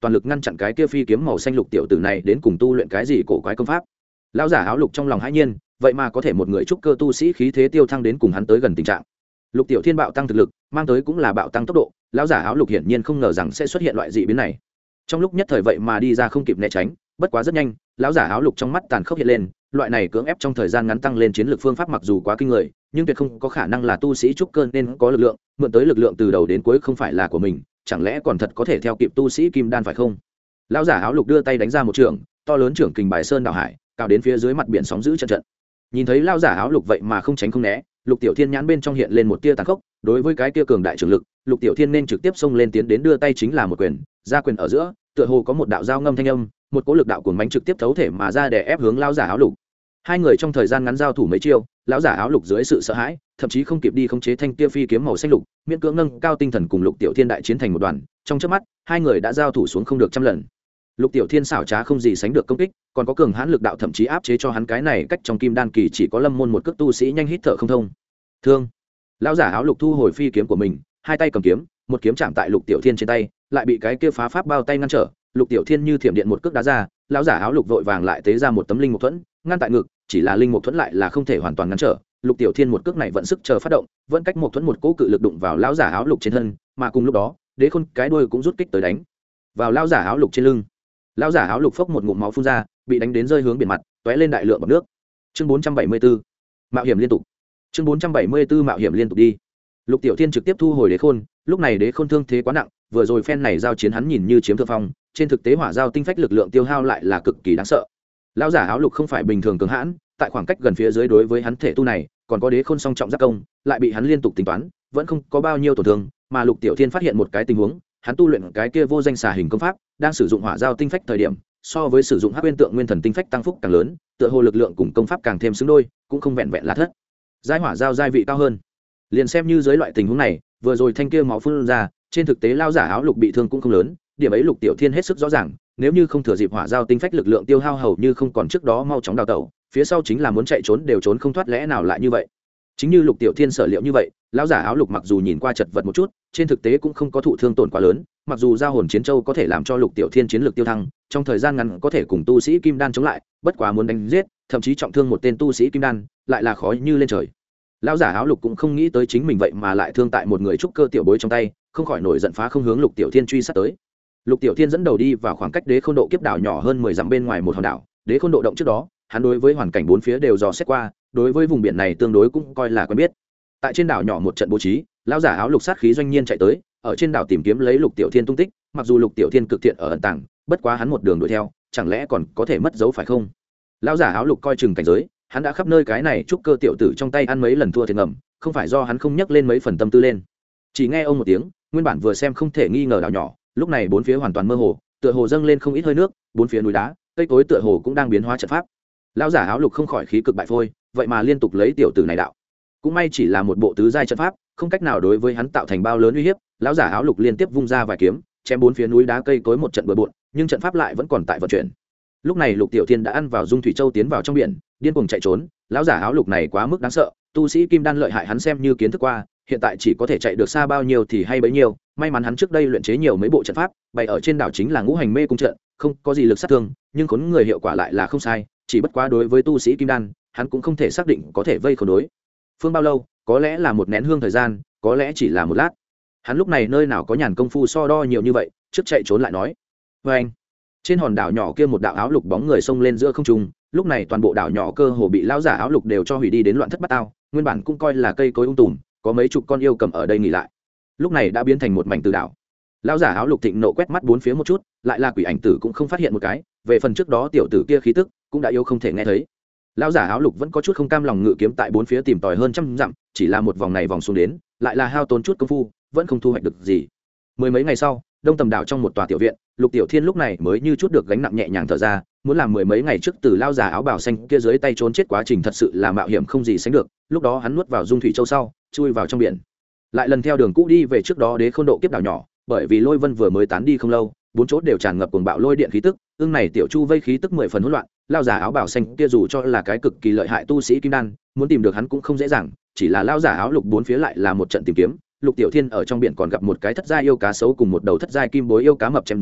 toàn lực ngăn chặn cái kia phi kiếm màu xanh lục tiểu tử này đến cùng tu luyện cái gì cổ quái công pháp. Lão giả áo lục trong lòng hãi nhiên, vậy mà có thể một người trúc cơ tu sĩ khí thế tiêu thăng đến cùng hắn tới gần tình trạng. Lục tiểu thiên bạo tăng thực lực mang tới cũng là bạo tăng tốc độ, lão giả áo lục hiển nhiên không ngờ rằng sẽ xuất hiện loại dị biến này. Trong lúc nhất thời vậy mà đi ra không kịp né tránh, bất quá rất nhanh lão giả áo lục trong mắt tàn khốc hiện lên, loại này cưỡng ép trong thời gian ngắn tăng lên chiến lược phương pháp mặc dù quá kinh người, nhưng tuyệt không có khả năng là tu sĩ trúc cơ nên có lực lượng, mượn tới lực lượng từ đầu đến cuối không phải là của mình, chẳng lẽ còn thật có thể theo kịp tu sĩ kim đan phải không? Lão giả áo lục đưa tay đánh ra một trường, to lớn trưởng kình bài sơn đảo hải, cao đến phía dưới mặt biển sóng dữ trận trận. Nhìn thấy lão giả áo lục vậy mà không tránh không né, Lục Tiểu Thiên nhãn bên trong hiện lên một tia tàn khốc, đối với cái kia cường đại trưởng lực, Lục Tiểu Thiên nên trực tiếp xông lên tiến đến đưa tay chính là một quyền, ra quyền ở giữa, tựa hồ có một đạo giao ngâm thanh âm, một cỗ lực đạo cuồng mãnh trực tiếp thấu thể mà ra để ép hướng lão giả áo lục. Hai người trong thời gian ngắn giao thủ mấy chiêu, lão giả áo lục dưới sự sợ hãi, thậm chí không kịp đi khống chế thanh kia phi kiếm màu xanh lục, miễn cưỡng nâng cao tinh thần cùng Lục Tiểu Thiên đại chiến thành một đoàn, trong chớp mắt, hai người đã giao thủ xuống không được trăm lần. Lục Tiểu Thiên xảo trá không gì sánh được công kích, còn có cường hãn lực đạo thậm chí áp chế cho hắn cái này cách trong kim đan kỳ chỉ có lâm môn một cước tu sĩ nhanh hít thở không thông. Thương. Lão giả áo lục thu hồi phi kiếm của mình, hai tay cầm kiếm, một kiếm chạm tại Lục Tiểu Thiên trên tay, lại bị cái kia phá pháp bao tay ngăn trở. Lục Tiểu Thiên như thiểm điện một cước đá ra, lão giả áo lục vội vàng lại tế ra một tấm linh mục thuẫn, ngăn tại ngực, chỉ là linh mục thuẫn lại là không thể hoàn toàn ngăn trở. Lục Tiểu Thiên một cước này vẫn sức chờ phát động, vẫn cách một thuẫn một cỗ cự lực đụng vào lão giả áo lục trên thân, mà cùng lúc đó, Đế Khôn cái đuôi cũng rút kích tới đánh vào lão giả áo lục trên lưng. Lão giả áo lục phốc một ngụm máu phun ra, bị đánh đến rơi hướng biển mặt, tóe lên đại lượng bọt nước. Chương bốn trăm bảy mươi bốn, mạo hiểm liên tục. Chương bốn trăm bảy mươi bốn mạo hiểm liên tục đi. Lục Tiểu Thiên trực tiếp thu hồi Đế Khôn, lúc này Đế Khôn thương thế quá nặng, vừa rồi phen này giao chiến hắn nhìn như chiếm thượng phong, trên thực tế hỏa giao tinh phách lực lượng tiêu hao lại là cực kỳ đáng sợ. Lão giả áo lục không phải bình thường cường hãn, tại khoảng cách gần phía dưới đối với hắn thể tu này, còn có Đế Khôn song trọng giáp công, lại bị hắn liên tục tính toán, vẫn không có bao nhiêu tổn thương, mà Lục Tiểu Thiên phát hiện một cái tình huống, hắn tu luyện cái kia vô danh xà hình công pháp, đang sử dụng hỏa giao tinh phách thời điểm, so với sử dụng hắc nguyên tượng nguyên thần tinh phách tăng phúc càng lớn, tựa hồ lực lượng cùng công pháp càng thêm xứng đôi, cũng không vẹn vẹn là thất. Giai hỏa giao giai vị cao hơn. Liền xem như dưới loại tình huống này, vừa rồi thanh kia máu phun ra, trên thực tế lão giả áo lục bị thương cũng không lớn, điểm ấy Lục Tiểu Thiên hết sức rõ ràng, nếu như không thừa dịp hỏa giao tinh phách lực lượng tiêu hao hầu như không còn trước đó mau chóng đào tẩu, phía sau chính là muốn chạy trốn đều trốn không thoát, lẽ nào lại như vậy? Chính như Lục Tiểu Thiên sở liệu như vậy, lão giả áo lục mặc dù nhìn qua chật vật một chút, trên thực tế cũng không có thụ thương tổn quá lớn, mặc dù giao hồn chiến châu có thể làm cho Lục Tiểu Thiên chiến lược tiêu thăng, trong thời gian ngắn có thể cùng tu sĩ kim đan chống lại, bất quá muốn đánh giết, thậm chí trọng thương một tên tu sĩ kim đan, lại là khó như lên trời. Lão giả áo lục cũng không nghĩ tới chính mình vậy mà lại thương tại một người trúc cơ tiểu bối trong tay, không khỏi nổi giận phá không hướng Lục Tiểu Thiên truy sát tới. Lục Tiểu Thiên dẫn đầu đi vào khoảng cách Đế Khôn độ kiếp đảo nhỏ hơn mười dặm bên ngoài một hòn đảo, Đế Khôn độ động trước đó, hắn đối với hoàn cảnh bốn phía đều dò xét qua, đối với vùng biển này tương đối cũng coi là quen biết. Tại trên đảo nhỏ một trận bố trí, lão giả áo lục sát khí doanh nhiên chạy tới, ở trên đảo tìm kiếm lấy Lục Tiểu Thiên tung tích, mặc dù Lục Tiểu Thiên cực thiện ở ẩn tàng, bất quá hắn một đường đuổi theo, chẳng lẽ còn có thể mất dấu phải không? Lão giả áo lục coi chừng cảnh giới, hắn đã khắp nơi cái này trúc cơ tiểu tử trong tay ăn mấy lần thua thiệt ngầm, không phải do hắn không nhắc lên mấy phần tâm tư lên. Chỉ nghe ông một tiếng, nguyên bản vừa xem không thể nghi ngờ đảo nhỏ, lúc này bốn phía hoàn toàn mơ hồ, tựa hồ dâng lên không ít hơi nước, bốn phía núi đá, cây cối tựa hồ cũng đang biến hóa trận pháp. Lão giả áo lục không khỏi khí cực bại phôi, vậy mà liên tục lấy tiểu tử này đạo. Cũng may chỉ là một bộ tứ giai trận pháp, không cách nào đối với hắn tạo thành bao lớn uy hiếp. Lão giả áo lục liên tiếp vung ra vài kiếm, chém bốn phía núi đá cây cối một trận bừa bộn, nhưng trận pháp lại vẫn còn tại vận chuyển. Lúc này Lục Tiểu Thiên đã ăn vào dung thủy châu tiến vào trong biển, điên cuồng chạy trốn. Lão giả áo lục này quá mức đáng sợ, tu sĩ kim đan lợi hại hắn xem như kiến thức qua, hiện tại chỉ có thể chạy được xa bao nhiêu thì hay bấy nhiêu. May mắn hắn trước đây luyện chế nhiều mấy bộ trận pháp, bày ở trên đảo chính là ngũ hành mê cung trận, không có gì lực sát thương, nhưng khốn người hiệu quả lại là không sai. Chỉ bất quá đối với tu sĩ kim đan, hắn cũng không thể xác định có thể vây khốn đối phương bao lâu, có lẽ là một nén hương thời gian, có lẽ chỉ là một lát. Hắn lúc này nơi nào có nhàn công phu so đo nhiều như vậy, trước chạy trốn lại nói. Và anh, trên hòn đảo nhỏ kia một đạo áo lục bóng người xông lên giữa không trung, lúc này toàn bộ đảo nhỏ cơ hồ bị lão giả áo lục đều cho hủy đi đến loạn thất bát ao, nguyên bản cũng coi là cây cối ung tùm, có mấy chục con yêu cầm ở đây nghỉ lại, lúc này đã biến thành một mảnh từ đảo. Lão giả áo lục thịnh nộ quét mắt bốn phía một chút, lại là quỷ ảnh tử cũng không phát hiện một cái, về phần trước đó tiểu tử kia khí tức cũng đã yếu không thể nghe thấy. Lão giả áo lục vẫn có chút không cam lòng ngự kiếm tại bốn phía tìm tòi hơn trăm dặm, chỉ là một vòng này vòng xuống đến, lại là hao tốn chút công phu, vẫn không thu hoạch được gì. Mười mấy ngày sau, đông tầm đảo trong một tòa tiểu viện, Lục Tiểu Thiên lúc này mới như chút được gánh nặng nhẹ nhàng thở ra, muốn làm mười mấy ngày trước từ lão giả áo bào xanh kia dưới tay trốn chết quá trình thật sự là mạo hiểm không gì sánh được. Lúc đó hắn nuốt vào dung thủy châu sau, chui vào trong biển, lại lần theo đường cũ đi về trước đó Đế Khôn độ kiếp đảo nhỏ, bởi vì lôi vân vừa mới tán đi không lâu, bốn chỗ đều tràn ngập cuồng bạo lôi điện khí tức, ương này tiểu chu vây khí tức mười phần hỗn loạn. Lão giả áo bào xanh kia dù cho là cái cực kỳ lợi hại tu sĩ kim đan, muốn tìm được hắn cũng không dễ dàng, chỉ là lão giả áo lục bốn phía lại là một trận tìm kiếm. Lục Tiểu Thiên ở trong biển còn gặp một cái thất giai yêu cá sấu cùng một đầu thất giai kim bối yêu cá mập chém giết,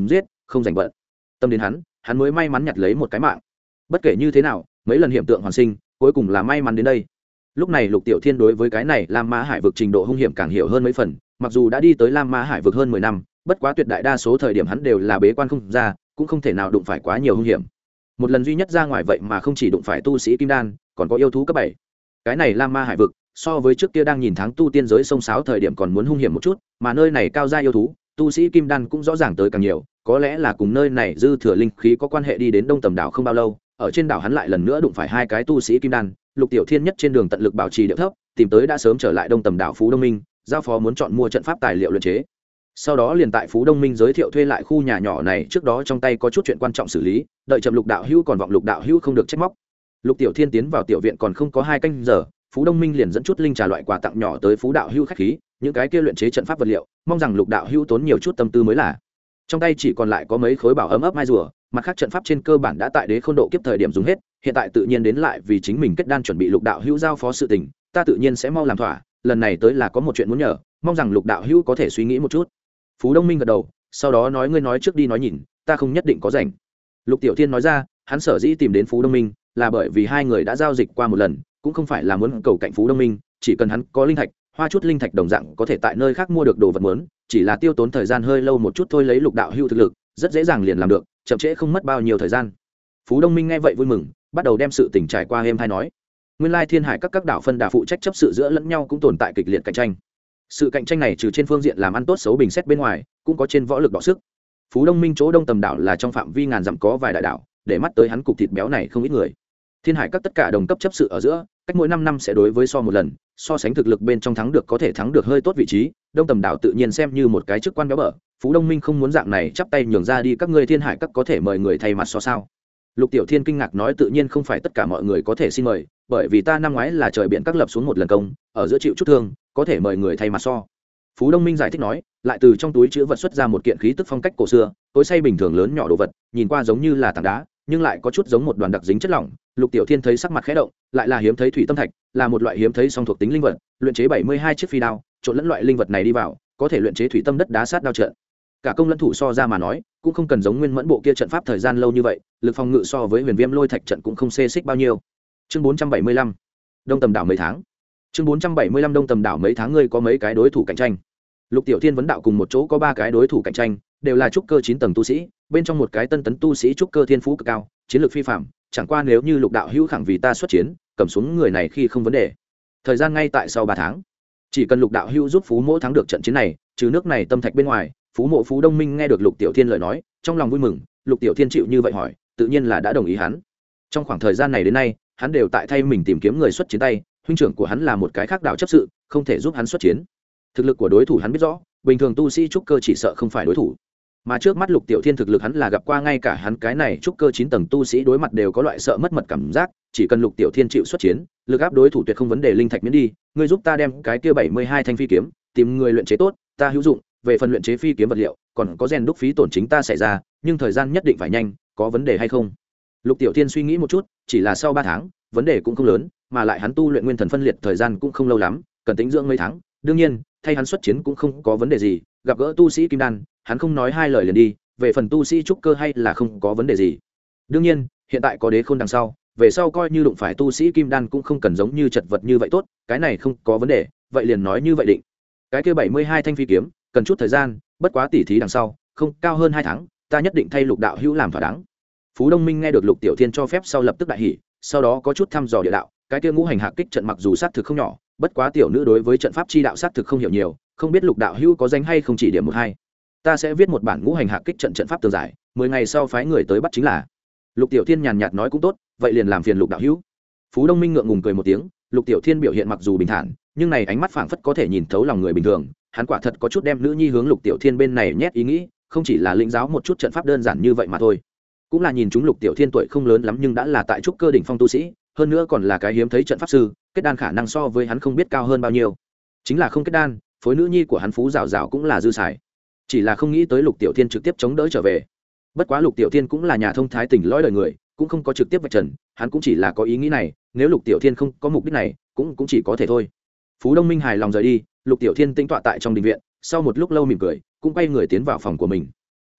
không giành bận tâm đến hắn hắn mới may mắn nhặt lấy một cái mạng. Bất kể như thế nào mấy lần hiện tượng hoàn sinh cuối cùng là may mắn đến đây. Lúc này Lục Tiểu Thiên đối với cái này Lam Ma Hải vực trình độ hung hiểm càng hiểu hơn mấy phần, mặc dù đã đi tới Lam Ma Hải vực hơn mười năm, bất quá tuyệt đại đa số thời điểm hắn đều là bế quan không ra, cũng không thể nào đụng phải quá nhiều hung hiểm. Một lần duy nhất ra ngoài vậy mà không chỉ đụng phải tu sĩ kim đan, còn có yêu thú cấp bảy. Cái này Lam Ma Hải vực so với trước kia đang nhìn tháng tu tiên giới sông sáo thời điểm còn muốn hung hiểm một chút, mà nơi này cao gia yêu thú, tu sĩ kim đan cũng rõ ràng tới càng nhiều, có lẽ là cùng nơi này dư thừa linh khí có quan hệ. Đi đến Đông Tầm đảo không bao lâu, ở trên đảo hắn lại lần nữa đụng phải hai cái tu sĩ kim đan. Lục Tiểu Thiên nhất trên đường tận lực bảo trì điệu thấp, tìm tới đã sớm trở lại Đông Tầm đảo Phú Đông Minh, giao phó muốn chọn mua trận pháp tài liệu luyện chế. Sau đó liền tại Phú Đông Minh giới thiệu thuê lại khu nhà nhỏ này, trước đó trong tay có chút chuyện quan trọng xử lý, đợi chậm Lục đạo hữu còn vọng Lục đạo hữu không được trách móc. Lục Tiểu Thiên tiến vào tiểu viện còn không có hai canh giờ, Phú Đông Minh liền dẫn chút linh trà loại quà tặng nhỏ tới Phú đạo hữu khách khí, những cái kia luyện chế trận pháp vật liệu, mong rằng Lục đạo hữu tốn nhiều chút tâm tư mới là. Trong tay chỉ còn lại có mấy khối bảo ấm ấp mai rùa, mặt khác trận pháp trên cơ bản đã tại Đế Khôn độ kiếp thời điểm dùng hết, hiện tại tự nhiên đến lại vì chính mình kết đan chuẩn bị Lục đạo hữu giao phó sự tình, ta tự nhiên sẽ mau làm thỏa, lần này tới là có một chuyện muốn nhờ, mong rằng Lục đạo hữu có thể suy nghĩ một chút. Phú Đông Minh gật đầu, sau đó nói ngươi nói trước đi nói nhìn, ta không nhất định có rảnh. Lục Tiểu Thiên nói ra, hắn sở dĩ tìm đến Phú Đông Minh là bởi vì hai người đã giao dịch qua một lần, cũng không phải là muốn cầu cạnh Phú Đông Minh, chỉ cần hắn có linh thạch, hoa chút linh thạch đồng dạng có thể tại nơi khác mua được đồ vật muốn, chỉ là tiêu tốn thời gian hơi lâu một chút thôi. Lấy Lục đạo hữu thực lực, rất dễ dàng liền làm được, chậm trễ không mất bao nhiêu thời gian. Phú Đông Minh nghe vậy vui mừng, bắt đầu đem sự tình trải qua êm thay nói. Nguyên lai Thiên Hải các các đảo phân đà phụ trách chấp sự giữa lẫn nhau cũng tồn tại kịch liệt cạnh tranh. Sự cạnh tranh này trừ trên phương diện làm ăn tốt xấu bình xét bên ngoài, cũng có trên võ lực đọ sức. Phú Đông Minh chỗ Đông Tầm đảo là trong phạm vi ngàn dặm có vài đại đảo, để mắt tới hắn cục thịt béo này không ít người. Thiên Hải các tất cả đồng cấp chấp sự ở giữa, cách mỗi năm năm sẽ đối với so một lần, so sánh thực lực bên trong thắng được có thể thắng được hơi tốt vị trí, Đông Tầm đảo tự nhiên xem như một cái chức quan béo bở. Phú Đông Minh không muốn dạng này chắp tay nhường ra đi, các ngươi Thiên Hải các có thể mời người thay mặt so sao? Lục Tiểu Thiên kinh ngạc nói, tự nhiên không phải tất cả mọi người có thể xin mời, bởi vì ta năm ngoái là trời biển các lập xuống một lần công, ở giữa chịu chút thương, có thể mời người thay mặt so. Phú Đông Minh giải thích nói, lại từ trong túi chứa vật xuất ra một kiện khí tức phong cách cổ xưa, tối say bình thường lớn nhỏ đồ vật, nhìn qua giống như là tảng đá, nhưng lại có chút giống một đoàn đặc dính chất lỏng. Lục Tiểu Thiên thấy sắc mặt khẽ động, lại là hiếm thấy thủy tâm thạch, là một loại hiếm thấy song thuộc tính linh vật, luyện chế bảy mươi hai chiếc phi đao, trộn lẫn loại linh vật này đi vào, có thể luyện chế thủy tâm đất đá sát đao trận. Cả công lẫn thủ so ra mà nói, cũng không cần giống Nguyên Mẫn bộ kia trận pháp thời gian lâu như vậy, lực phòng ngự so với Huyền Viêm Lôi Thạch trận cũng không xê xích bao nhiêu. Chương bốn trăm bảy mươi lăm, Đông Tầm đảo mấy tháng. Chương bốn trăm bảy mươi lăm Đông Tầm đảo mấy tháng, ngươi có mấy cái đối thủ cạnh tranh? Lục Tiểu Thiên vấn đạo. Cùng một chỗ có ba cái đối thủ cạnh tranh, đều là trúc cơ chín tầng tu sĩ, bên trong một cái tân tấn tu sĩ trúc cơ thiên phú cực cao, chiến lược phi phàm, chẳng qua nếu như Lục đạo hữu khẳng vì ta xuất chiến, cầm xuống người này khi không vấn đề. Thời gian ngay tại sau ba tháng. Chỉ cần Lục đạo hữu giúp Phú Mỗ thắng được trận chiến này, trừ nước này tâm thạch bên ngoài, Phú Mộ Phú Đông Minh nghe được Lục Tiểu Thiên lời nói, trong lòng vui mừng. Lục Tiểu Thiên chịu như vậy hỏi, tự nhiên là đã đồng ý hắn. Trong khoảng thời gian này đến nay, hắn đều tại thay mình tìm kiếm người xuất chiến tay, huynh trưởng của hắn là một cái khác đạo chấp sự, không thể giúp hắn xuất chiến. Thực lực của đối thủ hắn biết rõ, bình thường tu sĩ trúc cơ chỉ sợ không phải đối thủ, mà trước mắt Lục Tiểu Thiên thực lực hắn là gặp qua, ngay cả hắn cái này trúc cơ chín tầng tu sĩ đối mặt đều có loại sợ mất mật cảm giác. Chỉ cần Lục Tiểu Thiên chịu xuất chiến, lực áp đối thủ tuyệt không vấn đề. Linh thạch miễn đi, ngươi giúp ta đem cái kia bảy mươi hai thanh phi kiếm tìm người luyện chế tốt, ta hữu dụng. Về phần luyện chế phi kiếm vật liệu, còn có rèn đúc phí tổn chính ta xảy ra, nhưng thời gian nhất định phải nhanh, có vấn đề hay không? Lục Tiểu Thiên suy nghĩ một chút, chỉ là sau ba tháng, vấn đề cũng không lớn, mà lại hắn tu luyện nguyên thần phân liệt thời gian cũng không lâu lắm, cần tĩnh dưỡng mấy tháng. Đương nhiên, thay hắn xuất chiến cũng không có vấn đề gì, gặp gỡ tu sĩ kim đan, hắn không nói hai lời liền đi, về phần tu sĩ trúc cơ hay là không có vấn đề gì. Đương nhiên, hiện tại có Đế Khôn đằng sau, về sau coi như đụng phải tu sĩ kim đan cũng không cần giống như chật vật như vậy tốt, cái này không có vấn đề, vậy liền nói như vậy định. Cái kia bảy mươi hai thanh phi kiếm, cần chút thời gian, bất quá tỉ thí đằng sau, không cao hơn hai tháng, ta nhất định thay Lục đạo hữu làm thỏa đáng. Phú Đông Minh nghe được Lục Tiểu Thiên cho phép sau lập tức đại hỉ, sau đó có chút thăm dò địa đạo, cái kia ngũ hành hạc kích trận mặc dù sát thực không nhỏ, bất quá tiểu nữ đối với trận pháp chi đạo sát thực không hiểu nhiều, không biết Lục đạo hữu có danh hay không chỉ điểm một hai. Ta sẽ viết một bản ngũ hành hạc kích trận trận pháp tường giải, mười ngày sau phái người tới bắt chính là. Lục Tiểu Thiên nhàn nhạt nói cũng tốt, vậy liền làm phiền Lục đạo hữu. Phú Đông Minh ngượng ngùng cười một tiếng, Lục Tiểu Thiên biểu hiện mặc dù bình thản, nhưng này ánh mắt phảng phất có thể nhìn thấu lòng người bình thường, hắn quả thật có chút đem nữ nhi hướng Lục Tiểu Thiên bên này nhét ý nghĩ, không chỉ là lĩnh giáo một chút trận pháp đơn giản như vậy mà thôi, cũng là nhìn chúng Lục Tiểu Thiên tuổi không lớn lắm nhưng đã là tại trúc cơ đỉnh phong tu sĩ, hơn nữa còn là cái hiếm thấy trận pháp sư, kết đan khả năng so với hắn không biết cao hơn bao nhiêu. Chính là không kết đan, phối nữ nhi của hắn Phú Giảo Giảo cũng là dư xài. Chỉ là không nghĩ tới Lục Tiểu Thiên trực tiếp chống đỡ trở về. Bất quá Lục Tiểu Thiên cũng là nhà thông thái tỉnh lõi đời người, cũng không có trực tiếp vạch trần, hắn cũng chỉ là có ý nghĩ này, nếu Lục Tiểu Thiên không có mục đích này, cũng cũng chỉ có thể thôi. Phú Đông Minh hài lòng rời đi, Lục Tiểu Thiên tĩnh tọa tại trong đình viện, sau một lúc lâu mỉm cười, cũng quay người tiến vào phòng của mình.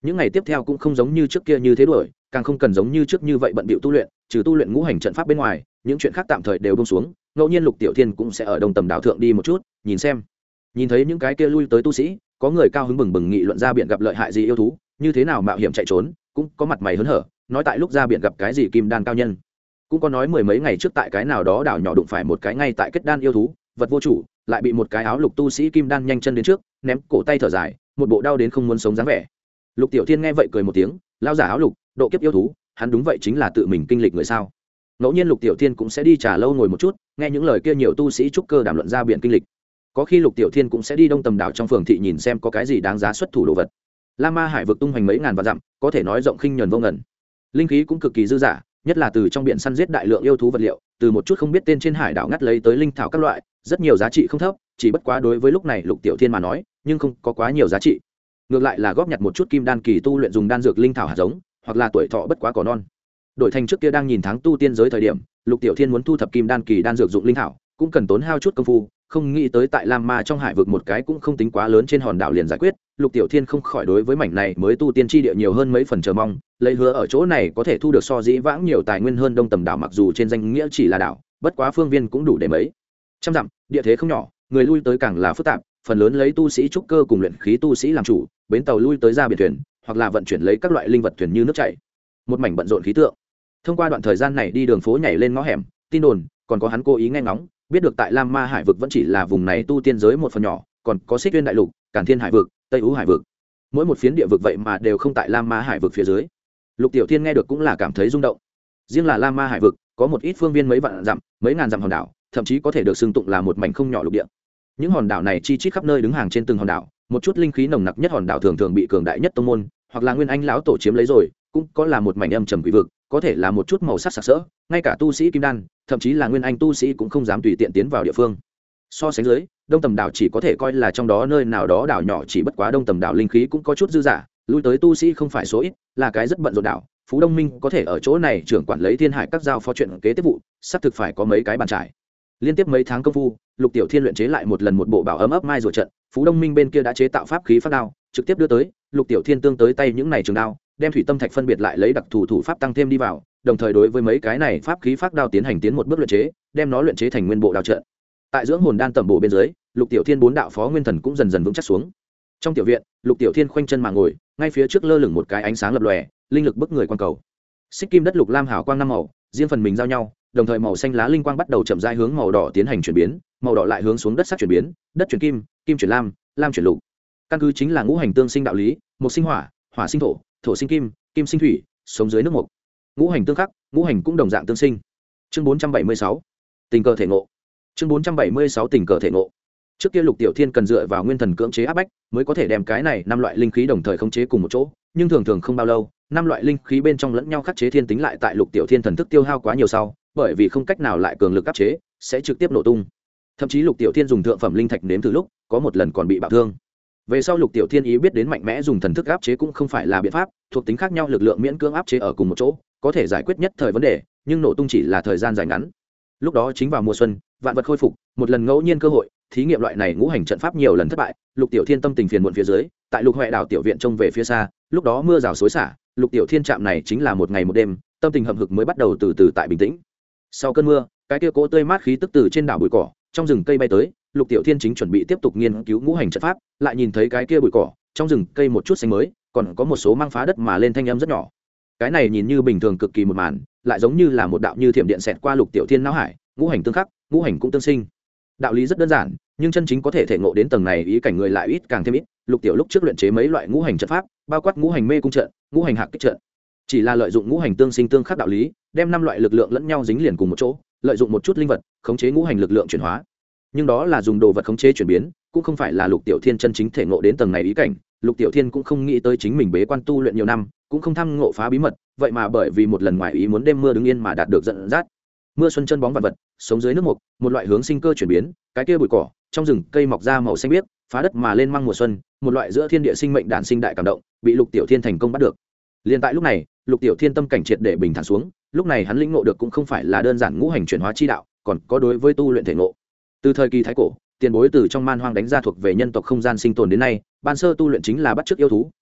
những ngày tiếp theo cũng không giống như trước kia như thế đuổi, càng không cần giống như trước như vậy bận bịu tu luyện, trừ tu luyện ngũ hành trận pháp bên ngoài, những chuyện khác tạm thời đều buông xuống. Ngẫu nhiên Lục Tiểu Thiên cũng sẽ ở Đông Tầm đảo thượng đi một chút, nhìn xem. Nhìn thấy những cái kia lui tới tu sĩ, có người cao hứng bừng bừng nghị luận ra biển gặp lợi hại gì yêu thú, như thế nào mạo hiểm chạy trốn, cũng có mặt mày hớn hở, nói tại lúc ra biển gặp cái gì kim đan cao nhân, cũng có nói mười mấy ngày trước tại cái nào đó đảo nhỏ đụng phải một cái ngay tại kết đan yêu thú, vật vô chủ, lại bị một cái áo lục tu sĩ kim đan nhanh chân đến trước, ném cổ tay thở dài, một bộ đau đến không muốn sống dáng vẻ. Lục Tiểu Thiên nghe vậy cười một tiếng, lao giả áo lục, độ kiếp yêu thú, hắn đúng vậy chính là tự mình kinh lịch người sao? Ngẫu nhiên Lục Tiểu Thiên cũng sẽ đi trà lâu ngồi một chút, nghe những lời kia nhiều tu sĩ trúc cơ đàm luận ra biển kinh lịch. Có khi Lục Tiểu Thiên cũng sẽ đi Đông Tầm đảo trong phường thị nhìn xem có cái gì đáng giá xuất thủ đồ vật. La Ma Hải vực tung hoành mấy ngàn vạn dặm, có thể nói rộng khinh nhờn vô ngần. Linh khí cũng cực kỳ dư dả, nhất là từ trong biển săn giết đại lượng yêu thú vật liệu, từ một chút không biết tên trên hải đảo ngắt lấy tới linh thảo các loại, rất nhiều giá trị không thấp, chỉ bất quá đối với lúc này Lục Tiểu Thiên mà nói, nhưng không có quá nhiều giá trị. Ngược lại là góp nhặt một chút kim đan kỳ tu luyện dùng đan dược linh thảo hạt giống, hoặc là tuổi thọ bất quá cỏ non. Đổi thành trước kia đang nhìn tháng tu tiên giới thời điểm, Lục Tiểu Thiên muốn thu thập kim đan kỳ đan dược dụng linh thảo, cũng cần tốn hao chút công phu, không nghĩ tới tại Lam Ma trong hải vực một cái cũng không tính quá lớn trên hòn đảo liền giải quyết. Lục Tiểu Thiên không khỏi đối với mảnh này mới tu tiên chi địa nhiều hơn mấy phần chờ mong, lấy hứa ở chỗ này có thể thu được so dĩ vãng nhiều tài nguyên hơn Đông Tầm đảo, mặc dù trên danh nghĩa chỉ là đảo, bất quá phương viên cũng đủ để mấy trăm dặm, địa thế không nhỏ, người lui tới càng là phức tạp, phần lớn lấy tu sĩ trúc cơ cùng luyện khí tu sĩ làm chủ, bến tàu lui tới ra biển thuyền, hoặc là vận chuyển lấy các loại linh vật thuyền như nước chảy, một mảnh bận rộn khí tượng. Thông qua đoạn thời gian này đi đường phố nhảy lên ngõ hẻm, tin đồn, còn có hắn cố ý nghe ngóng, biết được tại Lam Ma hải vực vẫn chỉ là vùng này tu tiên giới một phần nhỏ, còn có Xích Uyên đại lục, Càn Thiên hải vực, Tây Ú hải vực, mỗi một phiến địa vực vậy mà đều không tại Lam Ma hải vực phía dưới. Lục Tiểu Thiên nghe được cũng là cảm thấy rung động. Riêng là Lam Ma hải vực, có một ít phương viên mấy vạn dặm, mấy ngàn dặm hòn đảo, thậm chí có thể được xưng tụng là một mảnh không nhỏ lục địa. Những hòn đảo này chi chít khắp nơi đứng hàng trên từng hòn đảo, một chút linh khí nồng nặc nhất hòn đảo thường thường bị cường đại nhất tông môn hoặc là nguyên anh lão tổ chiếm lấy rồi, cũng có là một mảnh âm trầm quỷ vực, có thể là một chút màu sắc sặc sỡ, ngay cả tu sĩ kim đan, thậm chí là nguyên anh tu sĩ cũng không dám tùy tiện tiến vào địa phương. So sánh dưới, Đông Tầm đảo chỉ có thể coi là trong đó nơi nào đó đảo nhỏ, chỉ bất quá Đông Tầm đảo linh khí cũng có chút dư giả, lui tới tu sĩ không phải số ít, là cái rất bận rộn đảo. Phú Đông Minh có thể ở chỗ này trưởng quản lấy thiên hải các giao phó chuyện kế tiếp vụ, sắp thực phải có mấy cái bàn trải. Liên tiếp mấy tháng công phu, Lục Tiểu Thiên luyện chế lại một lần một bộ bảo ấm ấp mai rùa trận. Phú Đông Minh bên kia đã chế tạo pháp khí phát đao, trực tiếp đưa tới. Lục Tiểu Thiên tương tới tay những này trường đao, đem thủy tâm thạch phân biệt lại lấy đặc thủ thủ pháp tăng thêm đi vào, đồng thời đối với mấy cái này pháp khí phát đao tiến hành tiến một bước luyện chế, đem nó luyện chế thành nguyên bộ đao trận. Tại dưỡng hồn đan tẩm bổ bên dưới, Lục Tiểu Thiên bốn đạo phó nguyên thần cũng dần dần vững chắc xuống. Trong tiểu viện, Lục Tiểu Thiên khoanh chân mà ngồi, ngay phía trước lơ lửng một cái ánh sáng lập lòe, linh lực bức người quan cầu. Xích kim đất lục lam hào quang năm màu, riêng phần mình giao nhau, đồng thời màu xanh lá linh quang bắt đầu chậm rãi hướng màu đỏ tiến hành chuyển biến, màu đỏ lại hướng xuống đất sắc chuyển biến, đất chuyển kim, kim chuyển lam, lam chuyển lục. Căn cứ chính là ngũ hành tương sinh đạo lý, một sinh hỏa, hỏa sinh thổ, thổ sinh kim, kim sinh thủy, sống dưới nước mộc. Ngũ hành tương khắc, ngũ hành cũng đồng dạng tương sinh. Chương bốn trăm bảy mươi sáu, tình cờ thể ngộ. Chương bốn trăm bảy mươi sáu tình cờ thể ngộ. Trước kia Lục Tiểu Thiên cần dựa vào nguyên thần cưỡng chế áp bách, mới có thể đem cái này năm loại linh khí đồng thời khống chế cùng một chỗ, nhưng thường thường không bao lâu, năm loại linh khí bên trong lẫn nhau khắc chế thiên tính lại tại Lục Tiểu Thiên thần thức tiêu hao quá nhiều sau, bởi vì không cách nào lại cường lực áp chế, sẽ trực tiếp nổ tung. Thậm chí Lục Tiểu Thiên dùng thượng phẩm linh thạch nếm thử lúc, có một lần còn bị bạo thương. Về sau Lục Tiểu Thiên ý biết đến mạnh mẽ dùng thần thức áp chế cũng không phải là biện pháp, thuộc tính khác nhau lực lượng miễn cưỡng áp chế ở cùng một chỗ, có thể giải quyết nhất thời vấn đề, nhưng nổ tung chỉ là thời gian dài ngắn. Lúc đó chính vào mùa xuân, vạn vật khôi phục, một lần ngẫu nhiên cơ hội, thí nghiệm loại này ngũ hành trận pháp nhiều lần thất bại, Lục Tiểu Thiên tâm tình phiền muộn phía dưới, tại Lục Hoè đảo tiểu viện trông về phía xa, lúc đó mưa rào xối xả, Lục Tiểu Thiên chạm này chính là một ngày một đêm, tâm tình hậm hực mới bắt đầu từ từ tại bình tĩnh. Sau cơn mưa, cái kia cỗ tươi mát khí tức từ trên đảo bụi cỏ, trong rừng cây bay tới, Lục Tiểu Thiên chính chuẩn bị tiếp tục nghiên cứu ngũ hành trận pháp, lại nhìn thấy cái kia bụi cỏ, trong rừng cây một chút xanh mới, còn có một số mang phá đất mà lên thanh âm rất nhỏ. Cái này nhìn như bình thường cực kỳ một màn, lại giống như là một đạo như thiểm điện xẹt qua Lục Tiểu Thiên não hải, ngũ hành tương khắc, ngũ hành cũng tương sinh. Đạo lý rất đơn giản, nhưng chân chính có thể thể ngộ đến tầng này ý cảnh người lại ít càng thêm ít. Lục Tiểu lúc trước luyện chế mấy loại ngũ hành trận pháp, bao quát ngũ hành mê cung trận, ngũ hành hạc kích trận, chỉ là lợi dụng ngũ hành tương sinh tương khắc đạo lý, đem năm loại lực lượng lẫn nhau dính liền cùng một chỗ, lợi dụng một chút linh vật khống chế ngũ hành lực lượng chuyển hóa. Nhưng đó là dùng đồ vật khống chế chuyển biến, cũng không phải là Lục Tiểu Thiên chân chính thể ngộ đến tầng này ý cảnh. Lục Tiểu Thiên cũng không nghĩ tới chính mình bế quan tu luyện nhiều năm, cũng không tham ngộ phá bí mật, vậy mà bởi vì một lần ngoài ý muốn đêm mưa đứng yên mà đạt được dẫn dắt. Mưa xuân chân bóng vật vật, sống dưới nước mục, một loại hướng sinh cơ chuyển biến, cái kia bụi cỏ, trong rừng cây mọc ra màu xanh biếc, phá đất mà lên mang mùa xuân, một loại giữa thiên địa sinh mệnh đản sinh đại cảm động, bị Lục Tiểu Thiên thành công bắt được. Liên tại lúc này, Lục Tiểu Thiên tâm cảnh triệt để bình thản xuống, lúc này hắn lĩnh ngộ được cũng không phải là đơn giản ngũ hành chuyển hóa chi đạo, còn có đối với tu luyện thể ngộ. Từ thời kỳ thái cổ, tiền bối từ trong man hoang đánh ra thuộc về nhân tộc không gian sinh tồn đến nay, ban sơ tu luyện chính là bắt chước yêu thú,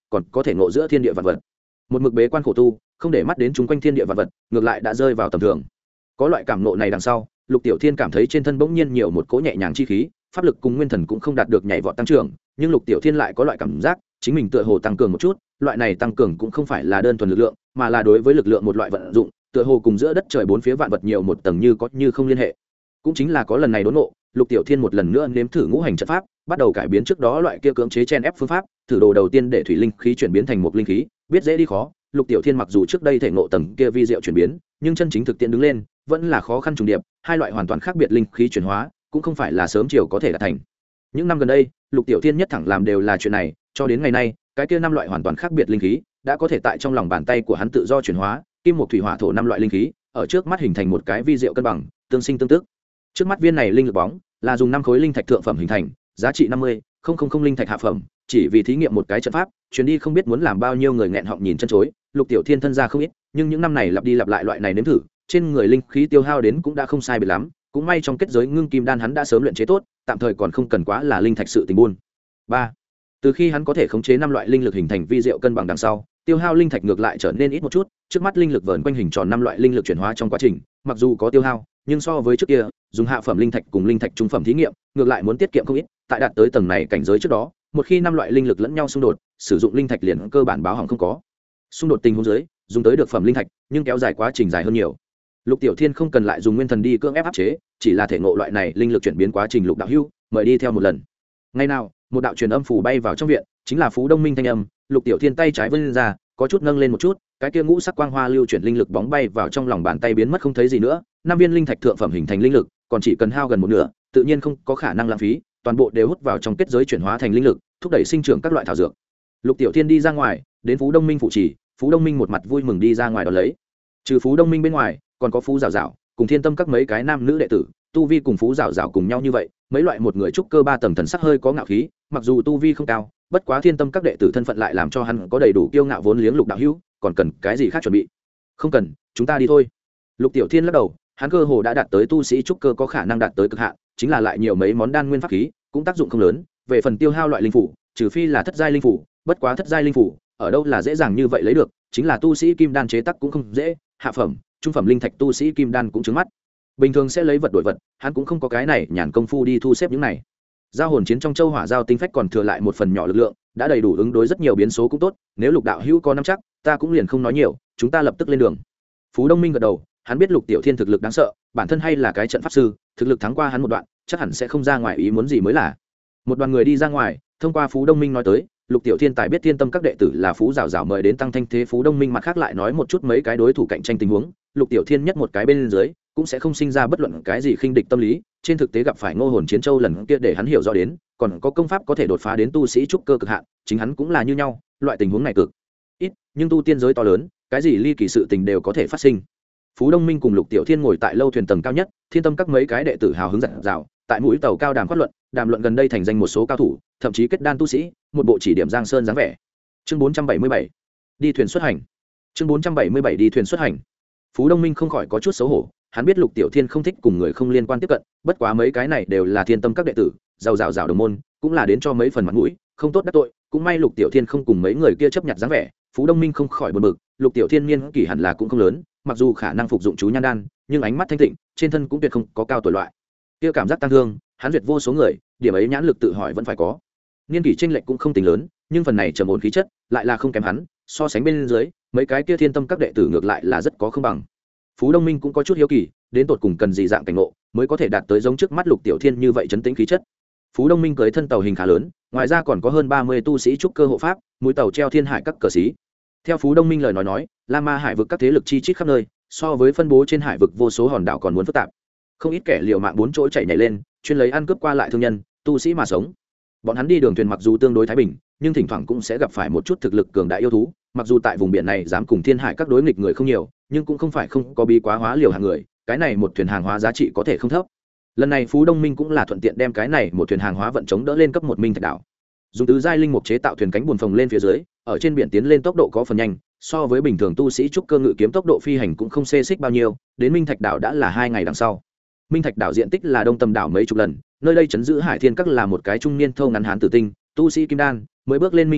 còn có thể ngộ giữa thiên địa vạn vật. Một mực bế quan khổ tu, không để mắt đến chúng quanh thiên địa vạn vật, ngược lại đã rơi vào tầm thường. Có loại cảm nộ này đằng sau, Lục Tiểu Thiên cảm thấy trên thân bỗng nhiên nhiều một cỗ nhẹ nhàng chi khí, pháp lực cùng nguyên thần cũng không đạt được nhảy vọt tăng trưởng, nhưng Lục Tiểu Thiên lại có loại cảm giác chính mình tựa hồ tăng cường một chút, loại này tăng cường cũng không phải là đơn thuần lực lượng, mà là đối với lực lượng một loại vận dụng, tựa hồ cùng giữa đất trời bốn phía vạn vật nhiều một tầng như có như không liên hệ. Cũng chính là có lần này đốn ngộ, Lục Tiểu Thiên một lần nữa nếm thử ngũ hành trận pháp, bắt đầu cải biến trước đó loại kia cưỡng chế chen ép phương pháp, thử đồ đầu tiên để thủy linh khí chuyển biến thành một linh khí, biết dễ đi khó. Lục Tiểu Thiên mặc dù trước đây thể ngộ tầng kia vi diệu chuyển biến, nhưng chân chính thực tiễn đứng lên, vẫn là khó khăn trùng điệp, hai loại hoàn toàn khác biệt linh khí chuyển hóa, cũng không phải là sớm chiều có thể đạt thành. Những năm gần đây, Lục Tiểu Thiên nhất thẳng làm đều là chuyện này, cho đến ngày nay, cái kia năm loại hoàn toàn khác biệt linh khí đã có thể tại trong lòng bàn tay của hắn tự do chuyển hóa, kim một thủy hỏa thổ năm loại linh khí, ở trước mắt hình thành một cái vi diệu cân bằng, tương sinh tương tức. Trước mắt viên này linh lực bóng, là dùng năm khối linh thạch thượng phẩm hình thành, giá trị năm mươi không linh thạch hạ phẩm, chỉ vì thí nghiệm một cái trận pháp, chuyến đi không biết muốn làm bao nhiêu người nghẹn họng nhìn chân chối. Lục Tiểu Thiên thân ra không ít, nhưng những năm này lặp đi lặp lại loại này nếm thử, trên người linh khí tiêu hao đến cũng đã không sai biệt lắm, cũng may trong kết giới ngưng kim đan hắn đã sớm luyện chế tốt, tạm thời còn không cần quá là linh thạch sự tình buôn. ba Từ khi hắn có thể khống chế năm loại linh lực hình thành vi diệu cân bằng đằng sau, tiêu hao linh thạch ngược lại trở nên ít một chút, trước mắt linh lực vờn quanh hình tròn năm loại linh lực chuyển hóa trong quá trình, mặc dù có tiêu hao, nhưng so với trước kia, dùng hạ phẩm linh thạch cùng linh thạch trung phẩm thí nghiệm, ngược lại muốn tiết kiệm không ít, tại đạt tới tầng này cảnh giới trước đó, một khi năm loại linh lực lẫn nhau xung đột, sử dụng linh thạch liền cơ bản báo hỏng không có. Xung đột tình huống dưới, dùng tới được phẩm linh thạch, nhưng kéo dài quá trình dài hơn nhiều. Lục Tiểu Thiên không cần lại dùng nguyên thần đi cưỡng ép áp chế, chỉ là thể ngộ loại này linh lực chuyển biến quá trình. Lục đạo hữu, mời đi theo một lần. Ngày nào, một đạo truyền âm phù bay vào trong viện, chính là Phú Đông Minh thanh âm. Lục Tiểu Thiên tay trái vươn ra, có chút nâng lên một chút, cái kia ngũ sắc quang hoa lưu chuyển linh lực bóng bay vào trong lòng bàn tay biến mất không thấy gì nữa. Năm viên linh thạch thượng phẩm hình thành linh lực, còn chỉ cần hao gần một nửa, tự nhiên không có khả năng lãng phí, toàn bộ đều hút vào trong kết giới chuyển hóa thành linh lực, thúc đẩy sinh trưởng các loại thảo dược. Lục Tiểu Thiên đi ra ngoài, đến Phú Đông Minh phụ trì, Phú Đông Minh một mặt vui mừng đi ra ngoài đón lấy. Trừ Phú Đông Minh bên ngoài, còn có Phú Giảo Giảo, cùng Thiên Tâm các mấy cái nam nữ đệ tử, tu vi cùng Phú Giảo Giảo cùng nhau như vậy, mấy loại một người trúc cơ ba tầng thần sắc hơi có ngạo khí, mặc dù tu vi không cao, bất quá Thiên Tâm các đệ tử thân phận lại làm cho hắn có đầy đủ kiêu ngạo vốn liếng. Lục đạo hữu, còn cần cái gì khác chuẩn bị? Không cần, chúng ta đi thôi. Lục Tiểu Thiên lắc đầu, hắn cơ hồ đã đạt tới tu sĩ trúc cơ có khả năng đạt tới cực hạn, chính là lại nhiều mấy món đan nguyên pháp khí, cũng tác dụng không lớn. Về phần tiêu hao loại linh phủ, trừ phi là thất giai linh phủ, bất quá thất giai linh phủ, ở đâu là dễ dàng như vậy lấy được, chính là tu sĩ kim đan chế tác cũng không dễ, hạ phẩm, trung phẩm linh thạch tu sĩ kim đan cũng trứng mắt. Bình thường sẽ lấy vật đổi vật, hắn cũng không có cái này nhàn công phu đi thu xếp những này. Giao hồn chiến trong châu hỏa giao tinh phách còn thừa lại một phần nhỏ lực lượng, đã đầy đủ ứng đối rất nhiều biến số cũng tốt, nếu Lục đạo hữu có nắm chắc, ta cũng liền không nói nhiều, chúng ta lập tức lên đường. Phú Đông Minh gật đầu, hắn biết Lục Tiểu Thiên thực lực đáng sợ, bản thân hay là cái trận pháp sư, thực lực thắng qua hắn một đoạn, chắc hẳn sẽ không ra ngoài ý muốn gì mới là. Một đoàn người đi ra ngoài, thông qua Phú Đông Minh nói tới, Lục Tiểu Thiên tài biết Thiên Tâm các đệ tử là Phú Giảo Giảo mời đến tăng thanh thế. Phú Đông Minh mặt khác lại nói một chút mấy cái đối thủ cạnh tranh tình huống, Lục Tiểu Thiên nhất một cái bên dưới, cũng sẽ không sinh ra bất luận cái gì khinh địch tâm lý. Trên thực tế gặp phải Ngô Hồn Chiến Châu lần kia để hắn hiểu rõ đến, còn có công pháp có thể đột phá đến tu sĩ trúc cơ cực hạn, chính hắn cũng là như nhau, loại tình huống này cực ít, nhưng tu tiên giới to lớn, cái gì ly kỳ sự tình đều có thể phát sinh. Phú Đông Minh cùng Lục Tiểu Thiên ngồi tại lâu thuyền tầng cao nhất, Thiên Tâm các mấy cái đệ tử hào hứng dặn dào, tại mũi tàu cao đàm phát luận, đàm luận gần đây thành danh một số cao thủ, thậm chí kết đan tu sĩ, một bộ chỉ điểm Giang Sơn dáng vẻ. Chương bốn trăm bảy mươi bảy, đi thuyền xuất hành. Chương bốn trăm bảy mươi bảy đi thuyền xuất hành. Phú Đông Minh không khỏi có chút xấu hổ, hắn biết Lục Tiểu Thiên không thích cùng người không liên quan tiếp cận, bất quá mấy cái này đều là Thiên Tâm các đệ tử, giàu giàu giàu đồng môn, cũng là đến cho mấy phần mặt mũi, không tốt đắc tội, cũng may Lục Tiểu Thiên không cùng mấy người kia chấp nhặt dáng vẻ. Phú Đông Minh không khỏi buồn bực, Lục Tiểu Thiên niên kỷ hẳn là cũng không lớn, mặc dù khả năng phục dụng chú nhan đan, nhưng ánh mắt thanh tịnh, trên thân cũng tuyệt không có cao tuổi loại. Kia cảm giác tăng thương, hắn duyệt vô số người, điểm ấy nhãn lực tự hỏi vẫn phải có. Niên kỷ chênh lệch cũng không tính lớn, nhưng phần này trầm ổn khí chất, lại là không kém hắn, so sánh bên dưới, mấy cái kia Thiên Tâm các đệ tử ngược lại là rất có không bằng. Phú Đông Minh cũng có chút hiếu kỳ, đến tột cùng cần gì dạng cảnh ngộ mới có thể đạt tới giống trước mắt Lục Tiểu Thiên như vậy trấn tĩnh khí chất. Phú Đông Minh cưới thân tàu hình khá lớn, ngoài ra còn có hơn ba mươi tu sĩ trúc cơ hộ pháp, mũi tàu treo thiên hải các cờ xí. Theo Phú Đông Minh lời nói nói, La Ma hải vực các thế lực chi chít khắp nơi, so với phân bố trên hải vực vô số hòn đảo còn muốn phức tạp. Không ít kẻ liều mạng bốn chỗ chạy nhảy lên, chuyên lấy ăn cướp qua lại thương nhân, tu sĩ mà sống. Bọn hắn đi đường thuyền mặc dù tương đối thái bình, nhưng thỉnh thoảng cũng sẽ gặp phải một chút thực lực cường đại yêu thú. Mặc dù tại vùng biển này dám cùng thiên hải các đối nghịch người không nhiều, nhưng cũng không phải không có bí quá hóa liều hàng người. Cái này một thuyền hàng hóa giá trị có thể không thấp. Lần này Phú Đông Minh cũng là thuận tiện đem cái này một thuyền hàng hóa vận chống đỡ lên cấp một minh thạch đảo. Dùng tứ giai linh mục chế tạo thuyền cánh buồm phồng lên phía dưới, ở trên biển tiến lên tốc độ có phần nhanh, so với bình thường tu sĩ trúc cơ ngự kiếm tốc độ phi hành cũng không xê xích bao nhiêu. Đến minh thạch đảo đã là hai ngày đằng sau. Minh thạch đảo diện tích là đông tầm đảo mấy chục lần, nơi đây chấn giữ hải thiên các là một cái trung niên thâu ngắn hán tử tinh, tu sĩ kim đan, mới bước lên minh thạch đảo,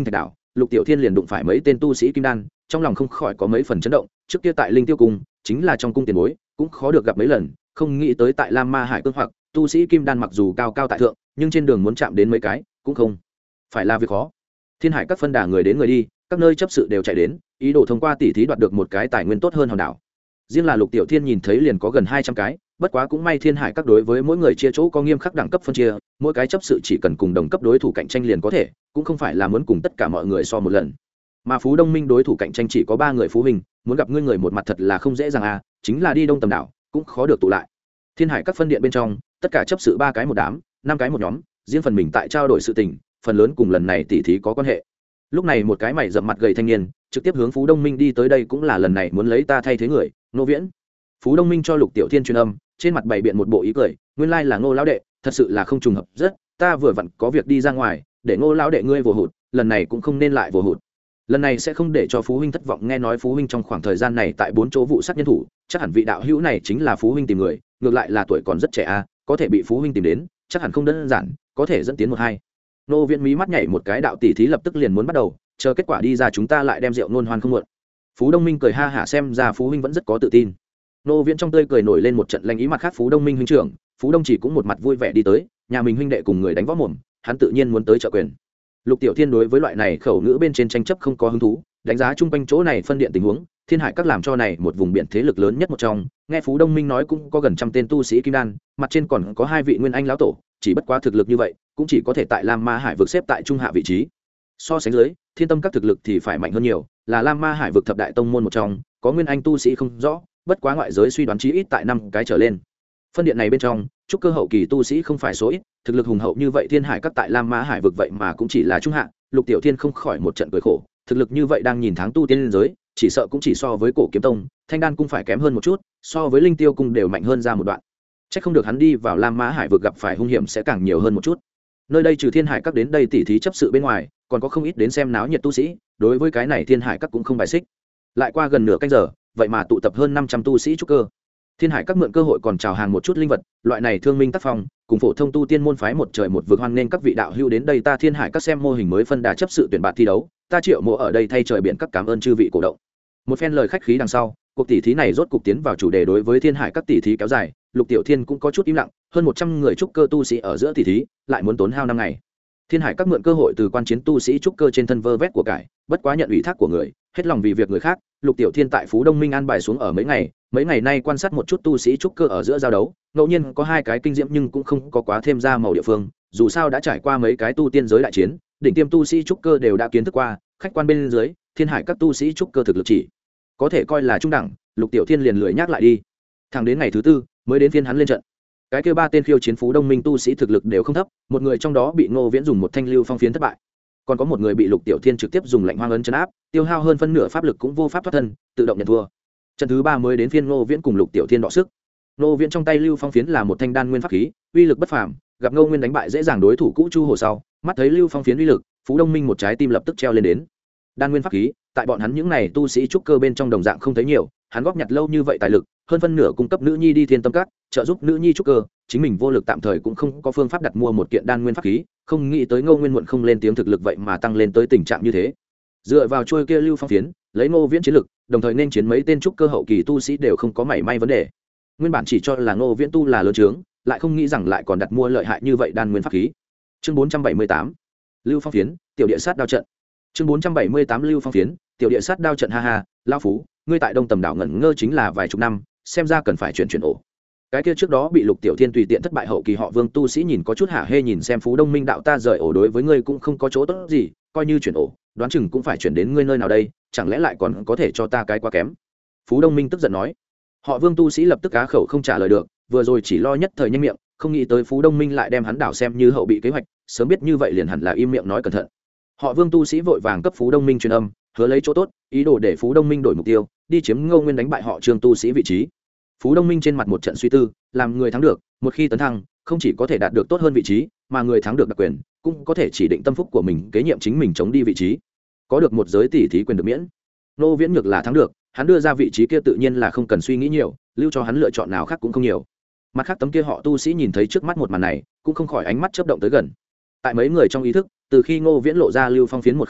Lục Tiểu Thiên liền đụng phải mấy tên tu sĩ kim đan, trong lòng không khỏi có mấy phần chấn động. Trước kia tại Linh Tiêu cung, chính là trong cung tiền bối, cũng khó được gặp mấy lần, không nghĩ tới tại Lam Ma Hải Cương hoặc tu sĩ kim đan mặc dù cao cao tại thượng, nhưng trên đường muốn chạm đến mấy cái cũng không phải là việc khó. Thiên Hải các phân đà người đến người đi, các nơi chấp sự đều chạy đến, ý đồ thông qua tỉ thí đoạt được một cái tài nguyên tốt hơn hòn đảo. Riêng là Lục Tiểu Thiên nhìn thấy liền có gần hai trăm cái, bất quá cũng may Thiên Hải các đối với mỗi người chia chỗ có nghiêm khắc đẳng cấp phân chia, mỗi cái chấp sự chỉ cần cùng đồng cấp đối thủ cạnh tranh liền có thể, cũng không phải là muốn cùng tất cả mọi người so một lần. Mà Phú Đông Minh đối thủ cạnh tranh chỉ có ba người Phú Hình, muốn gặp ngươi người một mặt thật là không dễ dàng à, chính là đi Đông Tầm đảo, cũng khó được tụ lại. Thiên Hải các phân điện bên trong, tất cả chấp sự ba cái một đám, năm cái một nhóm, riêng phần mình tại trao đổi sự tình, phần lớn cùng lần này tỉ thí có quan hệ. Lúc này một cái mày rậm mặt gầy thanh niên, trực tiếp hướng Phú Đông Minh đi tới, đây cũng là lần này muốn lấy ta thay thế người, Ngô Viễn. Phú Đông Minh cho Lục Tiểu Thiên truyền âm, trên mặt bày biện một bộ ý cười, nguyên lai là Ngô lão đệ, thật sự là không trùng hợp, rất, ta vừa vặn có việc đi ra ngoài, để Ngô lão đệ ngươi vô hụt, lần này cũng không nên lại vô hụt. Lần này sẽ không để cho Phú huynh thất vọng, nghe nói Phú huynh trong khoảng thời gian này tại bốn chỗ vụ sát nhân thủ, chắc hẳn vị đạo hữu này chính là Phú huynh tìm người, ngược lại là tuổi còn rất trẻ a, có thể bị Phú huynh tìm đến, chắc hẳn không đơn giản, có thể dẫn tiến một hai. Nô Viễn mí mắt nhảy một cái, đạo tỷ thí lập tức liền muốn bắt đầu, chờ kết quả đi ra chúng ta lại đem rượu ngôn hoan không muộn. Phú Đông Minh cười ha hả, xem ra Phú huynh vẫn rất có tự tin. Nô Viễn trong tươi cười nổi lên một trận lanh ý, mặt khác Phú Đông Minh huynh trưởng, Phú Đông chỉ cũng một mặt vui vẻ đi tới, nhà mình huynh đệ cùng người đánh võ mồm, hắn tự nhiên muốn tới trợ quyền. Lục Tiểu Thiên đối với loại này khẩu ngữ bên trên tranh chấp không có hứng thú, đánh giá chung quanh chỗ này phân điện tình huống, Thiên Hải các làm cho này một vùng biển thế lực lớn nhất một trong, nghe Phú Đông Minh nói cũng có gần trăm tên tu sĩ kim đan, mặt trên còn có hai vị nguyên anh lão tổ, chỉ bất quá thực lực như vậy, cũng chỉ có thể tại Lam Ma Hải vực xếp tại trung hạ vị trí. So sánh dưới, Thiên Tâm các thực lực thì phải mạnh hơn nhiều, là Lam Ma Hải vực thập đại tông môn một trong, có nguyên anh tu sĩ không rõ, bất quá ngoại giới suy đoán chí ít tại năm cái trở lên. Phân điện này bên trong, trúc cơ hậu kỳ tu sĩ không phải số ít, thực lực hùng hậu như vậy Thiên Hải các tại Lam Ma Hải vực vậy mà cũng chỉ là trung hạ, Lục Tiểu Thiên không khỏi một trận cười khổ, thực lực như vậy đang nhìn tháng tu tiên liên giới, chỉ sợ cũng chỉ so với Cổ Kiếm Tông, Thanh Đan cung phải kém hơn một chút, so với Linh Tiêu cung đều mạnh hơn ra một đoạn. Chắc không được hắn đi vào Lam Ma Hải vực gặp phải hung hiểm sẽ càng nhiều hơn một chút. Nơi đây trừ Thiên Hải các đến đây tỉ thí chấp sự bên ngoài, còn có không ít đến xem náo nhiệt tu sĩ, đối với cái này Thiên Hải các cũng không bài xích. Lại qua gần nửa canh giờ, vậy mà tụ tập hơn năm trăm tu sĩ trúc cơ. Thiên Hải các mượn cơ hội còn chào hàng một chút linh vật, loại này thương minh tác phong, cùng phổ thông tu tiên môn phái một trời một vực, hoan nên các vị đạo hữu đến đây ta Thiên Hải các xem mô hình mới phân đà chấp sự tuyển bạt thi đấu, ta Triệu Mộ ở đây thay trời biển các cảm ơn chư vị cổ động. Một phen lời khách khí đằng sau, cuộc tỷ thí này rốt cục tiến vào chủ đề, đối với Thiên Hải các tỷ thí kéo dài, Lục Tiểu Thiên cũng có chút im lặng, hơn một trăm người trúc cơ tu sĩ ở giữa tỷ thí, lại muốn tốn hao năm ngày. Thiên Hải các mượn cơ hội từ quan chiến tu sĩ trúc cơ trên thân vơ vét của cải, bất quá nhận ủy thác của người, hết lòng vì việc người khác, Lục Tiểu Thiên tại Phú Đông Minh an bài xuống ở mấy ngày, mấy ngày nay quan sát một chút tu sĩ trúc cơ ở giữa giao đấu, ngẫu nhiên có hai cái kinh diễm nhưng cũng không có quá thêm ra màu địa phương, dù sao đã trải qua mấy cái tu tiên giới đại chiến, đỉnh tiêm tu sĩ trúc cơ đều đã kiến thức qua, khách quan bên dưới, Thiên Hải các tu sĩ trúc cơ thực lực chỉ có thể coi là trung đẳng, Lục Tiểu Thiên liền lười nhắc lại đi. Thẳng đến ngày thứ tư mới đến phiên hắn lên trận. Cái kia ba tên khiêu chiến Phú Đông Minh tu sĩ thực lực đều không thấp, một người trong đó bị Ngô Viễn dùng một thanh lưu phong phiến thất bại, còn có một người bị Lục Tiểu Thiên trực tiếp dùng lạnh hoang ấn trấn áp, tiêu hao hơn phân nửa pháp lực cũng vô pháp thoát thân, tự động nhận thua. Trận thứ ba mới đến phiên Ngô Viễn cùng Lục Tiểu Thiên đọ sức. Ngô Viễn trong tay lưu phong phiến là một thanh đan nguyên pháp khí, uy lực bất phàm, gặp Ngô Nguyên đánh bại dễ dàng đối thủ cũ Chu Hồ sau, mắt thấy lưu phong phiến uy lực, Phú Đông Minh một trái tim lập tức treo lên đến. Đan nguyên pháp khí, tại bọn hắn những này tu sĩ trúc cơ bên trong đồng dạng không thấy nhiều, hắn góp nhặt lâu như vậy tài lực, hơn phân nửa cung cấp nữ nhi đi Thiên Tâm các, trợ giúp nữ nhi trúc cơ, chính mình vô lực tạm thời cũng không có phương pháp đặt mua một kiện đan nguyên pháp khí, không nghĩ tới Ngô Nguyên muộn không lên tiếng thực lực vậy mà tăng lên tới tình trạng như thế. Dựa vào chuôi kia lưu phong phiến, lấy Ngô Viễn chiến lực, đồng thời nên chiến mấy tên trúc cơ hậu kỳ tu sĩ đều không có mảy may vấn đề. Nguyên bản chỉ cho là Ngô Viễn tu là lớn trướng, lại không nghĩ rằng lại còn đặt mua lợi hại như vậy đan nguyên pháp khí. Chương bốn trăm bảy mươi tám, Lưu Phong phiến, tiểu địa sát đao trận. Chương bốn trăm bảy mươi tám, Lưu Phong phiến, tiểu địa sát đao trận, ha ha, lão Phú, ngươi tại Đông Tầm đảo ngẩn ngơ chính là vài chục năm, xem ra cần phải chuyển chuyển ổ. Cái kia trước đó bị Lục Tiểu Thiên tùy tiện thất bại hậu kỳ họ Vương tu sĩ nhìn có chút hả hê, nhìn xem Phú Đông Minh đạo ta rời ổ đối với ngươi cũng không có chỗ tốt gì, coi như chuyển ổ, đoán chừng cũng phải chuyển đến ngươi nơi nào đây, chẳng lẽ lại còn có thể cho ta cái quá kém. Phú Đông Minh tức giận nói. Họ Vương tu sĩ lập tức cá khẩu không trả lời được, vừa rồi chỉ lo nhất thời nhanh miệng, không nghĩ tới Phú Đông Minh lại đem hắn đảo xem như hậu bị kế hoạch, sớm biết như vậy liền hẳn là im miệng nói cẩn thận. Họ Vương tu sĩ vội vàng cấp Phú Đông Minh truyền âm, hứa lấy chỗ tốt, ý đồ để Phú Đông Minh đổi mục tiêu, đi chiếm Ngô Nguyên đánh bại họ Trương tu sĩ vị trí. Phú Đông Minh trên mặt một trận suy tư, làm người thắng được, một khi tấn thăng, không chỉ có thể đạt được tốt hơn vị trí, mà người thắng được đặc quyền, cũng có thể chỉ định tâm phúc của mình kế nhiệm chính mình chống đi vị trí. Có được một giới tỷ thí quyền được miễn. Ngô Viễn ngược là thắng được, hắn đưa ra vị trí kia tự nhiên là không cần suy nghĩ nhiều, lưu cho hắn lựa chọn nào khác cũng không nhiều. Mặt khác tấm kia họ tu sĩ nhìn thấy trước mắt một màn này, cũng không khỏi ánh mắt chớp động tới gần. Tại mấy người trong ý thức, từ khi Ngô Viễn lộ ra lưu phong phiến một khắc này,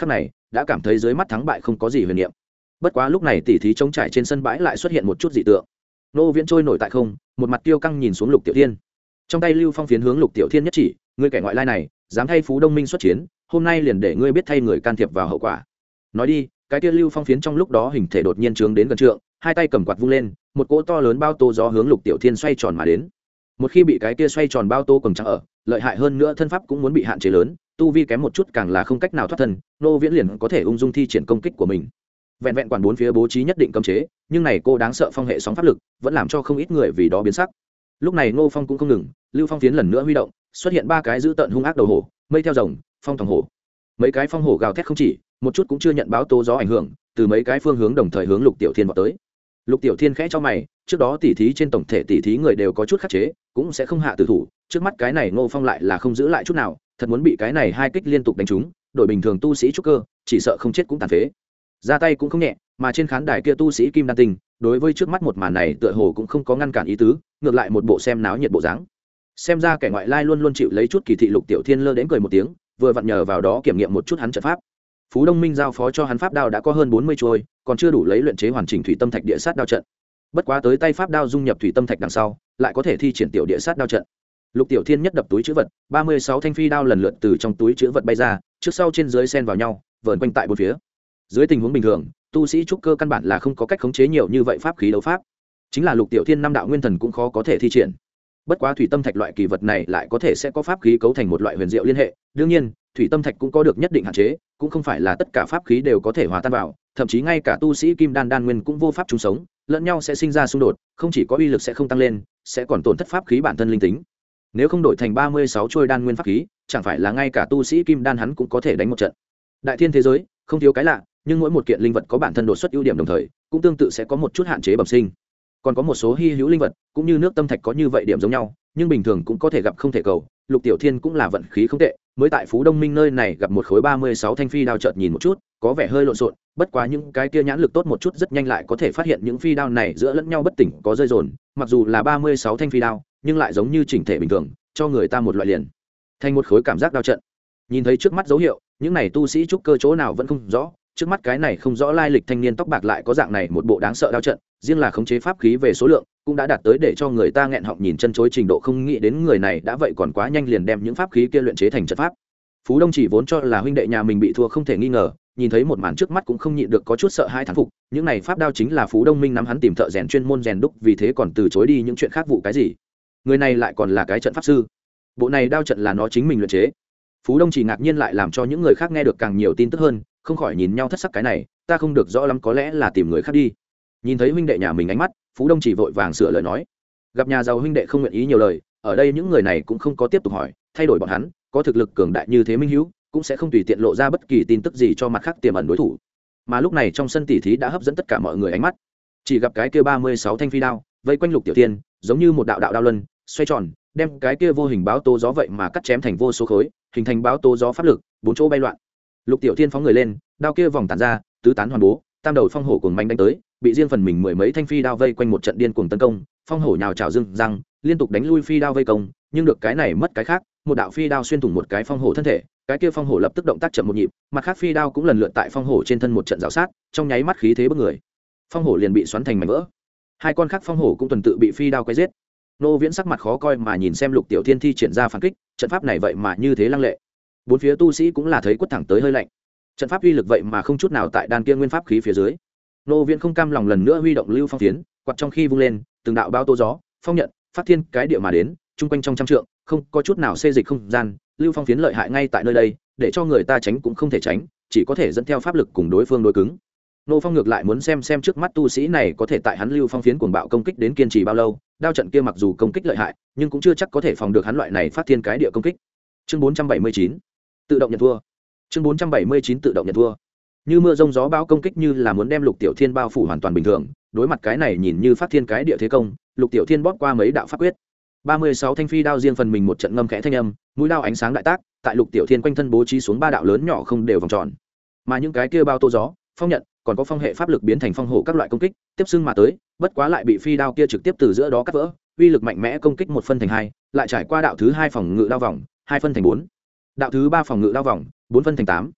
đã cảm thấy dưới mắt thắng bại không có gì huyền niệm. Bất quá lúc này tỉ thí trống trải trên sân bãi lại xuất hiện một chút dị tượng. Nô Viễn trôi nổi tại không, một mặt tiêu căng nhìn xuống Lục Tiểu Thiên. Trong tay Lưu Phong phiến hướng Lục Tiểu Thiên nhất chỉ, ngươi kẻ ngoại lai này, dám thay Phú Đông Minh xuất chiến, hôm nay liền để ngươi biết thay người can thiệp vào hậu quả. Nói đi, cái kia Lưu Phong phiến trong lúc đó hình thể đột nhiên trướng đến gần trượng, hai tay cầm quạt vung lên, một cỗ to lớn bao tô gió hướng Lục Tiểu Thiên xoay tròn mà đến. Một khi bị cái kia xoay tròn bao tô quầng trắng ở, lợi hại hơn nữa thân pháp cũng muốn bị hạn chế lớn, tu vi kém một chút càng là không cách nào thoát thân, Nô Viễn liền có thể ung dung thi triển công kích của mình. Vẹn vẹn quản bốn phía bố trí nhất định cấm chế, nhưng này cô đáng sợ phong hệ sóng pháp lực, vẫn làm cho không ít người vì đó biến sắc. Lúc này Ngô Phong cũng không ngừng, Lưu Phong phiến lần nữa huy động, xuất hiện ba cái dữ tợn hung ác đầu hổ, mây theo rồng, phong thòng hổ. Mấy cái phong hổ gào thét không chỉ, một chút cũng chưa nhận báo tố gió ảnh hưởng, từ mấy cái phương hướng đồng thời hướng Lục Tiểu Thiên vọt tới. Lục Tiểu Thiên khẽ cho mày, trước đó tỉ thí trên tổng thể tỉ thí người đều có chút khắc chế, cũng sẽ không hạ tử thủ, trước mắt cái này Ngô Phong lại là không giữ lại chút nào, thật muốn bị cái này hai kích liên tục đánh trúng, đội bình thường tu sĩ trúc cơ, chỉ sợ không chết cũng tàn phế. Ra tay cũng không nhẹ, mà trên khán đài kia tu sĩ Kim Đan Tinh, đối với trước mắt một màn này tựa hồ cũng không có ngăn cản ý tứ, ngược lại một bộ xem náo nhiệt bộ dáng. Xem ra kẻ ngoại lai luôn luôn chịu lấy chút kỳ thị. Lục Tiểu Thiên lơ đến cười một tiếng, vừa vặn nhờ vào đó kiểm nghiệm một chút hắn trận pháp. Phú Đông Minh giao phó cho hắn pháp đao đã có hơn bốn mươi chuôi, còn chưa đủ lấy luyện chế hoàn chỉnh thủy tâm thạch địa sát đao trận. Bất quá tới tay pháp đao dung nhập thủy tâm thạch đằng sau, lại có thể thi triển tiểu địa sát đao trận. Lục Tiểu Thiên nhất đập túi trữ vật, ba mươi sáu thanh phi đao lần lượt từ trong túi trữ vật bay ra, trước sau trên dưới xen vào nhau, vờn quanh tại bốn phía. Dưới tình huống bình thường, tu sĩ trúc cơ căn bản là không có cách khống chế nhiều như vậy pháp khí đấu pháp. Chính là Lục Tiểu Thiên năm đạo nguyên thần cũng khó có thể thi triển. Bất quá thủy tâm thạch loại kỳ vật này lại có thể sẽ có pháp khí cấu thành một loại huyền diệu liên hệ, đương nhiên, thủy tâm thạch cũng có được nhất định hạn chế, cũng không phải là tất cả pháp khí đều có thể hòa tan vào, thậm chí ngay cả tu sĩ kim đan đan nguyên cũng vô pháp chung sống, lẫn nhau sẽ sinh ra xung đột, không chỉ có uy lực sẽ không tăng lên, sẽ còn tổn thất pháp khí bản thân linh tính. Nếu không đổi thành ba mươi sáu trôi đan nguyên pháp khí, chẳng phải là ngay cả tu sĩ kim đan hắn cũng có thể đánh một trận. Đại thiên thế giới, không thiếu cái lạ, nhưng mỗi một kiện linh vật có bản thân đột xuất ưu điểm đồng thời, cũng tương tự sẽ có một chút hạn chế bẩm sinh. Còn có một số hy hữu linh vật, cũng như nước tâm thạch có như vậy điểm giống nhau, nhưng bình thường cũng có thể gặp không thể cầu. Lục Tiểu Thiên cũng là vận khí không tệ, mới tại Phú Đông Minh nơi này gặp một khối ba mươi sáu thanh phi đao chợt nhìn một chút, có vẻ hơi lộn xộn, bất quá những cái kia nhãn lực tốt một chút rất nhanh lại có thể phát hiện những phi đao này giữa lẫn nhau bất tỉnh có rơi rồn, mặc dù là ba mươi sáu thanh phi đao, nhưng lại giống như chỉnh thể bình thường, cho người ta một loại liền thành một khối cảm giác đao trận. Nhìn thấy trước mắt dấu hiệu, những này tu sĩ trúc cơ chỗ nào vẫn không rõ, trước mắt cái này không rõ lai lịch thanh niên tóc bạc lại có dạng này một bộ đáng sợ đao trận, riêng là khống chế pháp khí về số lượng cũng đã đạt tới để cho người ta nghẹn họng nhìn chân chối trình độ, không nghĩ đến người này đã vậy còn quá nhanh liền đem những pháp khí kia luyện chế thành trận pháp. Phú Đông chỉ vốn cho là huynh đệ nhà mình bị thua không thể nghi ngờ, nhìn thấy một màn trước mắt cũng không nhịn được có chút sợ hãi thán phục, những này pháp đao chính là Phú Đông Minh nắm hắn tìm thợ rèn chuyên môn rèn đúc, vì thế còn từ chối đi những chuyện khác vụ cái gì. Người này lại còn là cái trận pháp sư, bộ này đao trận là nó chính mình luyện chế. Phú Đông chỉ ngạc nhiên lại làm cho những người khác nghe được càng nhiều tin tức hơn, không khỏi nhìn nhau thất sắc, cái này ta không được rõ lắm, có lẽ là tìm người khác đi. Nhìn thấy huynh đệ nhà mình ánh mắt, Phú Đông chỉ vội vàng sửa lời nói. Gặp nhà giàu huynh đệ không nguyện ý nhiều lời, ở đây những người này cũng không có tiếp tục hỏi, thay đổi bọn hắn, có thực lực cường đại như thế minh hữu, cũng sẽ không tùy tiện lộ ra bất kỳ tin tức gì cho mặt khác tiềm ẩn đối thủ. Mà lúc này trong sân tỉ thí đã hấp dẫn tất cả mọi người ánh mắt. Chỉ gặp cái kia ba mươi sáu thanh phi đao vây quanh Lục Tiểu Thiên, giống như một đạo đạo đao luân xoay tròn, đem cái kia vô hình báo tố gió vậy mà cắt chém thành vô số khối, hình thành báo tố gió pháp lực, bốn chỗ bay loạn. Lục Tiểu Thiên phóng người lên, đao kia vòng tản ra, tứ tán hoàn bố, tam đầu phong hổ cuồng manh đánh tới, bị riêng phần mình mười mấy thanh phi đao vây quanh một trận điên cuồng tấn công, phong hổ nhào trào dưng răng, liên tục đánh lui phi đao vây công, nhưng được cái này mất cái khác, một đạo phi đao xuyên thủng một cái phong hổ thân thể, cái kia phong hổ lập tức động tác chậm một nhịp, mặt khác phi đao cũng lần lượt tại phong hổ trên thân một trận rào sát, trong nháy mắt khí thế bức người, phong hổ liền bị xoắn thành mảnh vỡ. Hai con khác phong hổ cũng tuần tự bị phi đao quấy giết. Nô Viễn sắc mặt khó coi mà nhìn xem Lục Tiểu Thiên thi triển ra phản kích, trận pháp này vậy mà như thế lăng lệ. Bốn phía tu sĩ cũng là thấy quất thẳng tới hơi lạnh. Trận pháp uy lực vậy mà không chút nào tại đan kia nguyên pháp khí phía dưới. Nô Viễn không cam lòng lần nữa huy động Lưu Phong Phiến, quạt trong khi vung lên, từng đạo bao tố gió, phong nhận, phát thiên cái địa mà đến, trung quanh trong trăm trượng, không có chút nào xê dịch không gian, Lưu Phong Phiến lợi hại ngay tại nơi đây, để cho người ta tránh cũng không thể tránh, chỉ có thể dẫn theo pháp lực cùng đối phương đối cứng. Nô Phong ngược lại muốn xem xem trước mắt tu sĩ này có thể tại hắn Lưu Phong Phiến cuồng bạo công kích đến kiên trì bao lâu, đao trận kia mặc dù công kích lợi hại, nhưng cũng chưa chắc có thể phòng được hắn loại này phát thiên cái địa công kích. Chương bốn trăm bảy mươi chín, tự động nhận thua. Chương bốn trăm bảy mươi chín tự động nhận thua. Như mưa rông gió bão công kích như là muốn đem Lục Tiểu Thiên bao phủ hoàn toàn bình thường, đối mặt cái này nhìn như phát thiên cái địa thế công, Lục Tiểu Thiên bóp qua mấy đạo pháp quyết. ba mươi sáu thanh phi đao riêng phần mình một trận ngâm khẽ thanh âm, mũi đao ánh sáng đại tác, tại Lục Tiểu Thiên quanh thân bố trí xuống ba đạo lớn nhỏ không đều vòng tròn. Mà những cái kia bao tô gió, phong nhận, còn có phong hệ pháp lực biến thành phong hổ các loại công kích, tiếp xưng mà tới, bất quá lại bị phi đao kia trực tiếp từ giữa đó cắt vỡ, uy lực mạnh mẽ công kích một phân thành hai, lại trải qua đạo thứ hai phòng ngự đao vòng, hai phân thành bốn. Đạo thứ ba phòng ngự đao vòng, bốn phân thành tám.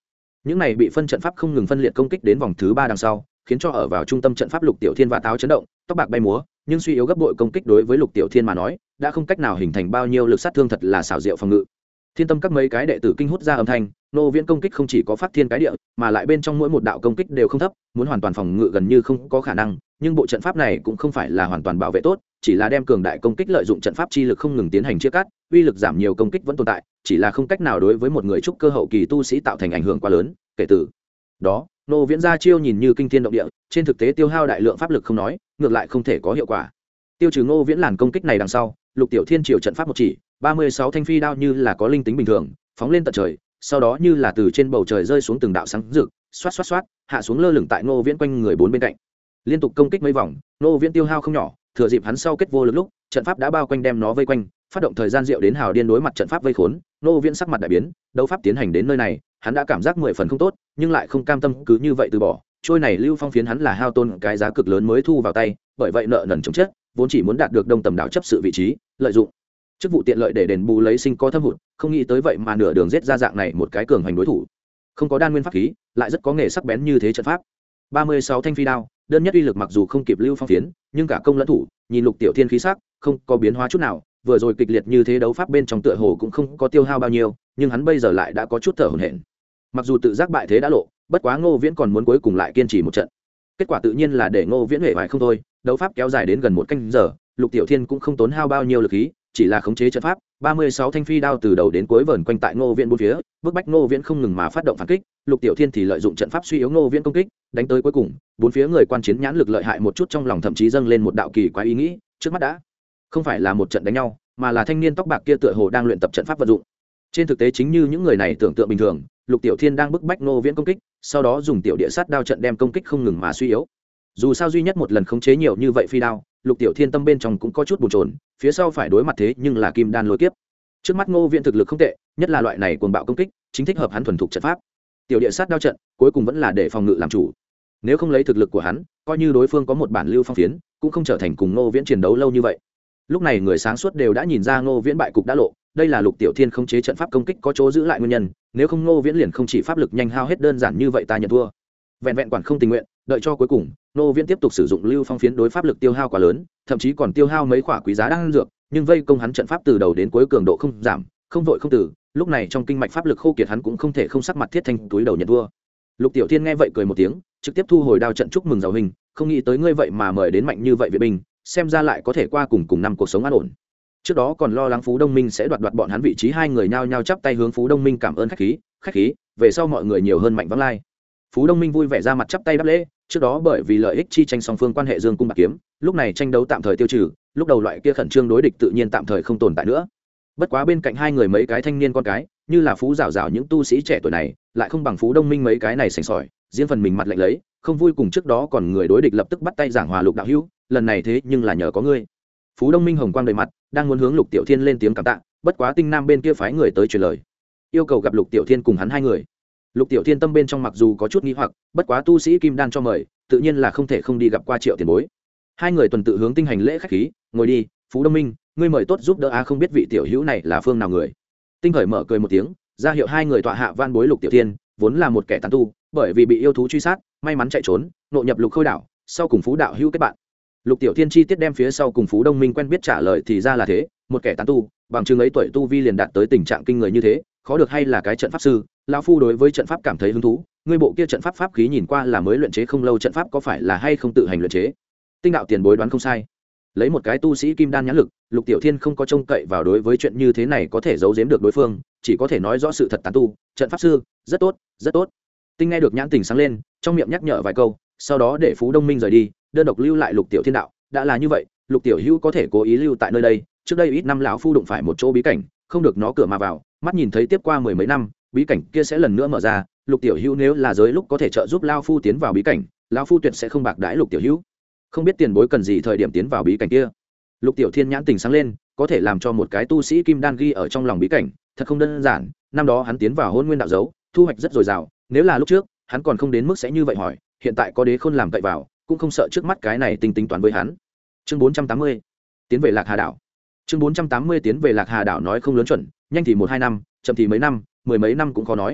những này bị phân trận pháp không ngừng phân liệt công kích đến vòng thứ ba đằng sau, khiến cho ở vào trung tâm trận pháp Lục Tiểu Thiên và táo chấn động, tóc bạc bay múa, nhưng suy yếu gấp bội công kích đối với Lục Tiểu Thiên mà nói đã không cách nào hình thành bao nhiêu lực sát thương, thật là xảo diệu phòng ngự. Thiên tâm các mấy cái đệ tử kinh hút ra âm thanh, nô viễn công kích không chỉ có phát thiên cái địa, mà lại bên trong mỗi một đạo công kích đều không thấp, muốn hoàn toàn phòng ngự gần như không có khả năng, nhưng bộ trận pháp này cũng không phải là hoàn toàn bảo vệ tốt, chỉ là đem cường đại công kích lợi dụng trận pháp chi lực không ngừng tiến hành chia cắt, uy lực giảm nhiều công kích vẫn tồn tại, chỉ là không cách nào đối với một người trúc cơ hậu kỳ tu sĩ tạo thành ảnh hưởng quá lớn. Kể từ đó, nô viễn ra chiêu nhìn như kinh thiên động địa, trên thực tế tiêu hao đại lượng pháp lực không nói, ngược lại không thể có hiệu quả. Tiêu trừ nô viễn làn công kích này đằng sau, Lục Tiểu Thiên triều trận pháp một chỉ, ba mươi sáu thanh phi đao như là có linh tính bình thường, phóng lên tận trời, sau đó như là từ trên bầu trời rơi xuống từng đạo sáng rực, xoát xoát xoát, hạ xuống lơ lửng tại Ngô Viễn quanh người bốn bên cạnh. Liên tục công kích mấy vòng, Ngô Viễn tiêu hao không nhỏ, thừa dịp hắn sau kết vô lực lúc, trận pháp đã bao quanh đem nó vây quanh, phát động thời gian diệu đến hào điên đối mặt trận pháp vây khốn, Ngô Viễn sắc mặt đại biến, đấu pháp tiến hành đến nơi này, hắn đã cảm giác mười phần không tốt, nhưng lại không cam tâm cứ như vậy từ bỏ, trôi này lưu phong phiến hắn là hao tôn cái giá cực lớn mới thu vào tay, bởi vậy nợ nần chồng chất, vốn chỉ muốn đạt được Đông Tầm đảo chấp sự vị trí, lợi dụng chức vụ tiện lợi để đền bù lấy sinh có thâm hụt, không nghĩ tới vậy mà nửa đường giết ra dạng này một cái cường hành đối thủ, không có đan nguyên pháp khí, lại rất có nghề sắc bén như thế trận pháp. ba mươi sáu thanh phi đao, đơn nhất uy lực mặc dù không kịp lưu phong phiến, nhưng cả công lẫn thủ, nhìn Lục Tiểu Thiên khí sắc, không có biến hóa chút nào, vừa rồi kịch liệt như thế đấu pháp bên trong tựa hồ cũng không có tiêu hao bao nhiêu, nhưng hắn bây giờ lại đã có chút thở hổn hển. Mặc dù tự giác bại thế đã lộ, bất quá Ngô Viễn còn muốn cuối cùng lại kiên trì một trận. Kết quả tự nhiên là để Ngô Viễn huệ vải không thôi, đấu pháp kéo dài đến gần một canh giờ, Lục Tiểu Thiên cũng không tốn hao bao nhiêu lực khí, chỉ là khống chế trận pháp, ba mươi sáu thanh phi đao từ đầu đến cuối vờn quanh tại Ngô Viễn bốn phía, bức bách Ngô Viễn không ngừng mà phát động phản kích, Lục Tiểu Thiên thì lợi dụng trận pháp suy yếu Ngô Viễn công kích, đánh tới cuối cùng, bốn phía người quan chiến nhãn lực lợi hại một chút, trong lòng thậm chí dâng lên một đạo kỳ quái ý nghĩ, trước mắt đã không phải là một trận đánh nhau, mà là thanh niên tóc bạc kia tựa hồ đang luyện tập trận pháp vận dụng. Trên thực tế chính như những người này tưởng tượng bình thường, Lục Tiểu Thiên đang bức bách Ngô Viễn công kích, sau đó dùng tiểu địa sát đao trận đem công kích không ngừng mà suy yếu. Dù sao duy nhất một lần khống chế nhiều như vậy phi đao, Lục Tiểu Thiên tâm bên trong cũng có chút bồn chồn, phía sau phải đối mặt thế nhưng là kim đan lôi kiếp. Trước mắt Ngô Viễn thực lực không tệ, nhất là loại này cuồng bạo công kích, chính thích hợp hắn thuần thục trận pháp. Tiểu địa sát đao trận, cuối cùng vẫn là để phòng ngự làm chủ. Nếu không lấy thực lực của hắn, coi như đối phương có một bản lưu phong phiến, cũng không trở thành cùng Ngô Viễn chiến đấu lâu như vậy. Lúc này người sáng suốt đều đã nhìn ra Ngô Viễn bại cục đã lộ, đây là Lục Tiểu Thiên khống chế trận pháp công kích có chỗ giữ lại nguyên nhân, nếu không Ngô Viễn liền không chỉ pháp lực nhanh hao hết đơn giản như vậy ta nhận thua. Vẹn vẹn quản không tình nguyện, đợi cho cuối cùng, Ngô Viễn tiếp tục sử dụng lưu phong phiến đối pháp lực tiêu hao quá lớn, thậm chí còn tiêu hao mấy khỏa quý giá đan dược, nhưng vây công hắn trận pháp từ đầu đến cuối cường độ không giảm, không vội không từ, lúc này trong kinh mạch pháp lực khô kiệt hắn cũng không thể không sắc mặt thiết thanh túi đầu nhận thua. Lục Tiểu Thiên nghe vậy cười một tiếng, trực tiếp thu hồi đao trận chúc mừng giàu hình, không nghĩ tới ngươi vậy mà mời đến mạnh như vậy viện binh, xem ra lại có thể qua cùng cùng năm cuộc sống an ổn. Trước đó còn lo lắng Phú Đông Minh sẽ đoạt đoạt bọn hắn vị trí, hai người nhao nhao chắp tay hướng Phú Đông Minh cảm ơn khách khí, khách khí, về sau mọi người nhiều hơn mạnh vắng lai. Phú Đông Minh vui vẻ ra mặt chắp tay đáp lễ, trước đó bởi vì lợi ích chi tranh song phương quan hệ dương cung bạc kiếm, lúc này tranh đấu tạm thời tiêu trừ, lúc đầu loại kia khẩn trương đối địch tự nhiên tạm thời không tồn tại nữa. Bất quá bên cạnh hai người mấy cái thanh niên con cái, như là Phú Giảo Giảo những tu sĩ trẻ tuổi này, lại không bằng Phú Đông Minh mấy cái này sành sỏi, riêng phần mình mặt lạnh lấy, không vui cùng trước đó còn người đối địch lập tức bắt tay giảng hòa Lục đạo hữu, lần này thế nhưng là nhờ có ngươi. Phú Đông Minh hồng quang đầy mặt, đang muốn hướng Lục Tiểu Thiên lên tiếng cảm tạ, bất quá Tinh Nam bên kia phái người tới truyền lời, yêu cầu gặp Lục Tiểu Thiên cùng hắn hai người. Lục Tiểu Thiên tâm bên trong mặc dù có chút nghi hoặc, bất quá tu sĩ kim đan cho mời, tự nhiên là không thể không đi gặp qua Triệu tiền bối. Hai người tuần tự hướng Tinh hành lễ khách khí, ngồi đi, Phú Đông Minh, ngươi mời tốt giúp đỡ a, không biết vị tiểu hữu này là phương nào người. Tinh Khởi mở cười một tiếng, ra hiệu hai người tọa hạ van bối Lục Tiểu Thiên, vốn là một kẻ tán tu, bởi vì bị yêu thú truy sát, may mắn chạy trốn, nội nhập Lục Khôi đảo, sau cùng Phú đạo hữu kết bạn. Lục Tiểu Thiên chi tiết đem phía sau cùng Phú Đông Minh quen biết trả lời thì ra là thế, một kẻ tán tu, bằng chứng ấy tuổi tu vi liền đạt tới tình trạng kinh người như thế, khó được hay là cái trận pháp sư, lão phu đối với trận pháp cảm thấy hứng thú, ngươi bộ kia trận pháp pháp khí nhìn qua là mới luyện chế không lâu, trận pháp có phải là hay không tự hành luyện chế? Tinh đạo tiền bối đoán không sai. Lấy một cái tu sĩ kim đan nhãn lực, Lục Tiểu Thiên không có trông cậy vào đối với chuyện như thế này có thể giấu giếm được đối phương, chỉ có thể nói rõ sự thật tán tu, trận pháp sư, rất tốt, rất tốt. Tinh nghe được nhãn tình sáng lên, trong miệng nhắc nhở vài câu, sau đó để Phú Đông Minh rời đi, đơn độc lưu lại Lục Tiểu Thiên đạo, đã là như vậy, Lục tiểu hữu có thể cố ý lưu tại nơi đây, trước đây ít năm lão phu đụng phải một chỗ bí cảnh, không được nó cửa mà vào, mắt nhìn thấy tiếp qua mười mấy năm, bí cảnh kia sẽ lần nữa mở ra, Lục tiểu hữu nếu là giới lúc có thể trợ giúp lão phu tiến vào bí cảnh, lão phu tuyệt sẽ không bạc đãi Lục tiểu hữu. Không biết tiền bối cần gì thời điểm tiến vào bí cảnh kia. Lục Tiểu Thiên nhãn tình sáng lên, có thể làm cho một cái tu sĩ kim đan ghi ở trong lòng bí cảnh, thật không đơn giản, năm đó hắn tiến vào Hôn Nguyên đạo dấu, thu hoạch rất dồi dào, nếu là lúc trước, hắn còn không đến mức sẽ như vậy hỏi, hiện tại có Đế Khôn làm cậy vào, cũng không sợ trước mắt cái này tinh tính toán với hắn. Chương bốn trăm tám mươi, tiến về Lạc Hà đảo. Chương bốn trăm tám mươi tiến về Lạc Hà đảo nói không lớn chuẩn, nhanh thì một hai năm, chậm thì mấy năm, mười mấy năm cũng khó nói.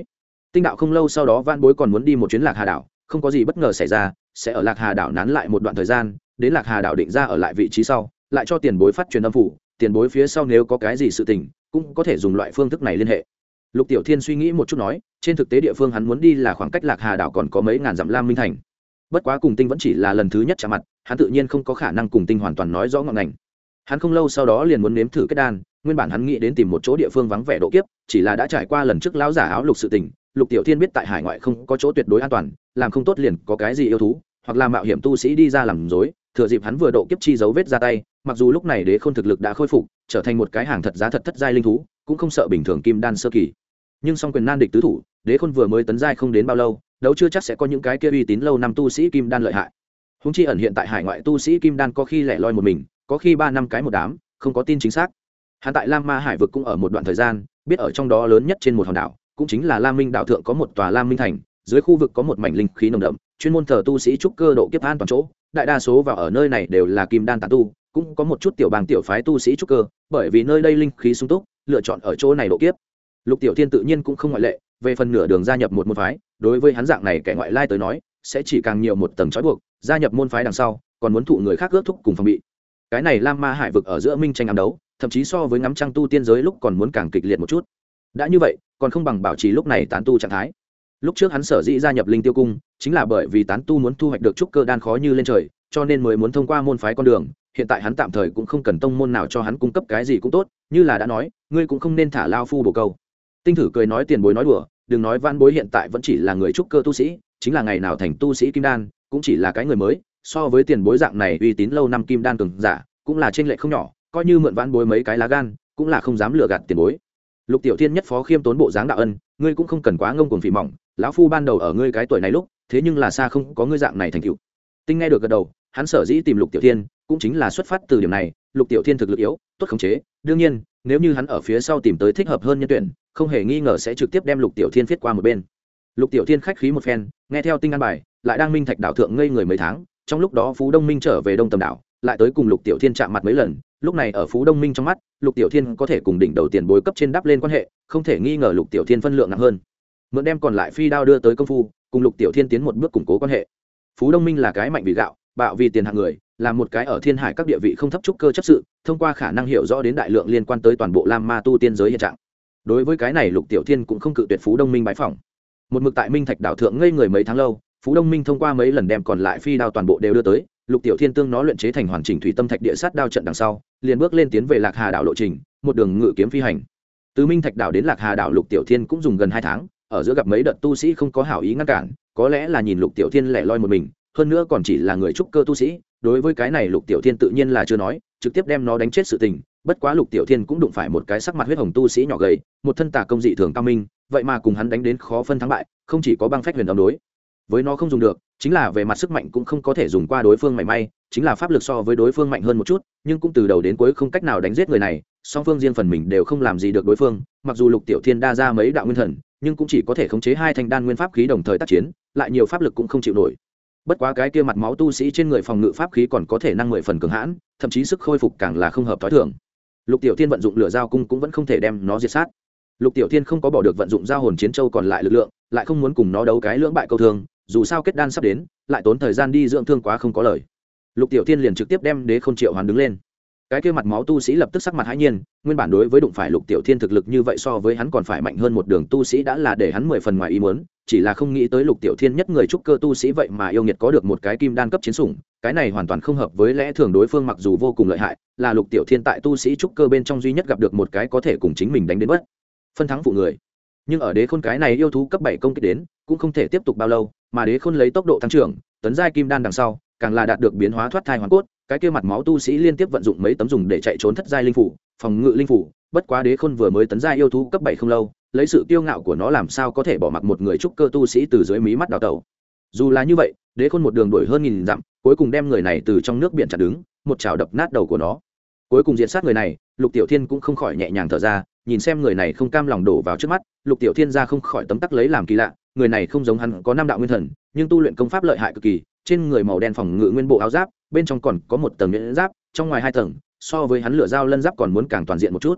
Tinh đạo không lâu sau đó Vãn Bối còn muốn đi một chuyến Lạc Hà đảo, không có gì bất ngờ xảy ra sẽ ở Lạc Hà đảo nán lại một đoạn thời gian, đến Lạc Hà đảo định ra ở lại vị trí sau lại cho tiền bối phát truyền âm phủ, tiền bối phía sau nếu có cái gì sự tình cũng có thể dùng loại phương thức này liên hệ. Lục Tiểu Thiên suy nghĩ một chút nói, trên thực tế địa phương hắn muốn đi là khoảng cách Lạc Hà đảo còn có mấy ngàn dặm Lam Minh thành, bất quá cùng Tinh vẫn chỉ là lần thứ nhất chạm mặt, hắn tự nhiên không có khả năng cùng Tinh hoàn toàn nói rõ ngọn ngành. Hắn không lâu sau đó liền muốn nếm thử kết đan, nguyên bản hắn nghĩ đến tìm một chỗ địa phương vắng vẻ độ kiếp, chỉ là đã trải qua lần trước lão giả áo lục sự tình, Lục Tiểu Thiên biết tại hải ngoại không có chỗ tuyệt đối an toàn, làm không tốt liền có cái gì yêu thú hoặc là mạo hiểm tu sĩ đi ra làm dối, thừa dịp hắn vừa độ kiếp chi dấu vết ra tay, mặc dù lúc này Đế Khôn thực lực đã khôi phục, trở thành một cái hàng thật giá thật thất giai linh thú, cũng không sợ bình thường kim đan sơ kỳ. Nhưng song quyền nan địch tứ thủ, Đế Khôn vừa mới tấn giai không đến bao lâu, đấu chưa chắc sẽ có những cái kia uy tín lâu năm tu sĩ kim đan lợi hại. Húng chi ẩn hiện tại hải ngoại tu sĩ kim đan có khi lẻ loi một mình, có khi ba năm cái một đám, không có tin chính xác. Hắn tại Lam Ma Hải vực cũng ở một đoạn thời gian, biết ở trong đó lớn nhất trên một hòn đảo, cũng chính là Lam Minh đảo thượng có một tòa Lam Minh thành, dưới khu vực có một mảnh linh khí nồng đậm, chuyên môn thờ tu sĩ trúc cơ độ kiếp an toàn chỗ, đại đa số vào ở nơi này đều là kim đan tán tu, cũng có một chút tiểu bang tiểu phái tu sĩ trúc cơ, bởi vì nơi đây linh khí sung túc, lựa chọn ở chỗ này độ kiếp. Lục Tiểu Thiên tự nhiên cũng không ngoại lệ, về phần nửa đường gia nhập một môn phái, đối với hắn dạng này kẻ ngoại lai tới nói, sẽ chỉ càng nhiều một tầng trói buộc, gia nhập môn phái đằng sau, còn muốn thụ người khác ước thúc cùng phòng bị. Cái này Lam Ma Hải vực ở giữa minh tranh ám đấu, thậm chí so với ngắm trăng tu tiên giới lúc còn muốn càng kịch liệt một chút. Đã như vậy, còn không bằng bảo trì lúc này tán tu trạng thái. Lúc trước hắn sở dĩ gia nhập Linh Tiêu cung, chính là bởi vì tán tu muốn thu hoạch được trúc cơ đan khó như lên trời, cho nên mới muốn thông qua môn phái con đường. Hiện tại hắn tạm thời cũng không cần tông môn nào cho hắn cung cấp cái gì cũng tốt, như là đã nói, ngươi cũng không nên thả lao phu bổ câu. Tinh Thử cười nói tiền bối nói đùa, đừng nói Vãn Bối hiện tại vẫn chỉ là người trúc cơ tu sĩ, chính là ngày nào thành tu sĩ kim đan, cũng chỉ là cái người mới, so với tiền bối dạng này uy tín lâu năm kim đan cường giả, cũng là chênh lệch không nhỏ, coi như mượn Vãn Bối mấy cái lá gan, cũng là không dám lừa gạt tiền bối. Lục Tiểu Thiên nhất phó khiêm tốn bộ dáng đạo ân, ngươi cũng không cần quá ngông cuồng phỉ mỏng, lão phu ban đầu ở ngươi cái tuổi này lúc, thế nhưng là xa không có ngươi dạng này thành tựu. Tinh nghe được gật đầu, hắn sở dĩ tìm Lục Tiểu Thiên, cũng chính là xuất phát từ điểm này, Lục Tiểu Thiên thực lực yếu, tốt khống chế, đương nhiên, nếu như hắn ở phía sau tìm tới thích hợp hơn nhân tuyển, không hề nghi ngờ sẽ trực tiếp đem Lục Tiểu Thiên viết qua một bên. Lục Tiểu Thiên khách khí một phen, nghe theo Tinh an bài, lại đang Minh Thạch đảo thượng ngây người mấy tháng, trong lúc đó Phú Đông Minh trở về Đông Tầm đảo, lại tới cùng Lục Tiểu Thiên chạm mặt mấy lần, lúc này ở Phú Đông Minh trong mắt, Lục Tiểu Thiên có thể cùng đỉnh đầu tiền bối cấp trên đắp lên quan hệ, không thể nghi ngờ Lục Tiểu Thiên phân lượng nặng hơn. Mượn đem còn lại phi đao đưa tới công phu, cùng Lục Tiểu Thiên tiến một bước củng cố quan hệ. Phú Đông Minh là cái mạnh vì gạo, bạo vì tiền hạng người, là một cái ở thiên hải các địa vị không thấp trúc cơ chấp sự, thông qua khả năng hiểu rõ đến đại lượng liên quan tới toàn bộ Lam Ma tu tiên giới hiện trạng. Đối với cái này Lục Tiểu Thiên cũng không cự tuyệt Phú Đông Minh bái phỏng. Một mực tại Minh Thạch đảo thượng ngây người mấy tháng lâu, Phú Đông Minh thông qua mấy lần đem còn lại phi đao toàn bộ đều đưa tới, Lục Tiểu Thiên tương nó luyện chế thành hoàn chỉnh thủy tâm thạch địa sát đao trận đằng sau, liền bước lên tiến về Lạc Hà đảo lộ trình, một đường ngự kiếm phi hành. Từ Minh Thạch đảo đến Lạc Hà đảo Lục Tiểu Thiên cũng dùng gần hai tháng, ở giữa gặp mấy đợt tu sĩ không có hảo ý ngăn cản, có lẽ là nhìn Lục Tiểu Thiên lẻ loi một mình, hơn nữa còn chỉ là người trúc cơ tu sĩ, đối với cái này Lục Tiểu Thiên tự nhiên là chưa nói, trực tiếp đem nó đánh chết sự tình. Bất quá Lục Tiểu Thiên cũng đụng phải một cái sắc mặt huyết hồng tu sĩ nhỏ gầy, một thân tà công dị thường cao minh, vậy mà cùng hắn đánh đến khó phân thắng bại, không chỉ có băng phách huyền âm đối với nó không dùng được, chính là về mặt sức mạnh cũng không có thể dùng qua đối phương mảy may, chính là pháp lực so với đối phương mạnh hơn một chút, nhưng cũng từ đầu đến cuối không cách nào đánh giết người này, song phương riêng phần mình đều không làm gì được đối phương. Mặc dù Lục Tiểu Thiên đa ra mấy đạo nguyên thần, nhưng cũng chỉ có thể khống chế hai thanh đan nguyên pháp khí đồng thời tác chiến, lại nhiều pháp lực cũng không chịu nổi. Bất quá cái kia mặt máu tu sĩ trên người phòng ngự pháp khí còn có thể năng mười phần cường hãn, thậm chí sức khôi phục càng là không hợp tối thường. Lục Tiểu Thiên vận dụng lửa dao cung cũng vẫn không thể đem nó diệt sát. Lục Tiểu Thiên không có bỏ được vận dụng giao hồn chiến châu còn lại lực lượng, lại không muốn cùng nó đấu cái lưỡng bại câu thương, dù sao kết đan sắp đến, lại tốn thời gian đi dưỡng thương quá không có lời. Lục Tiểu Thiên liền trực tiếp đem Đế Khôn triệu hoán đứng lên. Cái kia mặt máu tu sĩ lập tức sắc mặt hãi nhiên, nguyên bản đối với đụng phải Lục Tiểu Thiên thực lực như vậy so với hắn còn phải mạnh hơn một đường tu sĩ đã là để hắn mười phần ngoài ý muốn, chỉ là không nghĩ tới Lục Tiểu Thiên nhất người trúc cơ tu sĩ vậy mà yêu nghiệt có được một cái kim đan cấp chiến sủng, cái này hoàn toàn không hợp với lẽ thường. Đối phương mặc dù vô cùng lợi hại, là Lục Tiểu Thiên tại tu sĩ trúc cơ bên trong duy nhất gặp được một cái có thể cùng chính mình đánh đến bất phân thắng phụ người. Nhưng ở Đế Khôn cái này yêu thú cấp bảy công kích đến, cũng không thể tiếp tục bao lâu, mà Đế Khôn lấy tốc độ tăng trưởng, tấn giai kim đan đằng sau, càng là đạt được biến hóa thoát thai hoàn cốt, cái kia mặt máu tu sĩ liên tiếp vận dụng mấy tấm dùng để chạy trốn thất giai linh phủ, phòng ngự linh phủ. Bất quá Đế Khôn vừa mới tấn giai yêu thú cấp bảy không lâu, lấy sự kiêu ngạo của nó làm sao có thể bỏ mặc một người trúc cơ tu sĩ từ dưới mí mắt đào tẩu. Dù là như vậy, Đế Khôn một đường đuổi hơn nghìn dặm, cuối cùng đem người này từ trong nước biển chặn đứng, một chảo đập nát đầu của nó. Cuối cùng diệt sát người này, Lục Tiểu Thiên cũng không khỏi nhẹ nhàng thở ra, nhìn xem người này không cam lòng đổ vào trước mắt, Lục Tiểu Thiên ra không khỏi tấm tắc lấy làm kỳ lạ, người này không giống hắn có năm đạo nguyên thần, nhưng tu luyện công pháp lợi hại cực kỳ, trên người màu đen phòng ngự nguyên bộ áo giáp, bên trong còn có một tầng nhuyễn giáp, trong ngoài hai tầng, so với hắn lửa dao lân giáp còn muốn càng toàn diện một chút.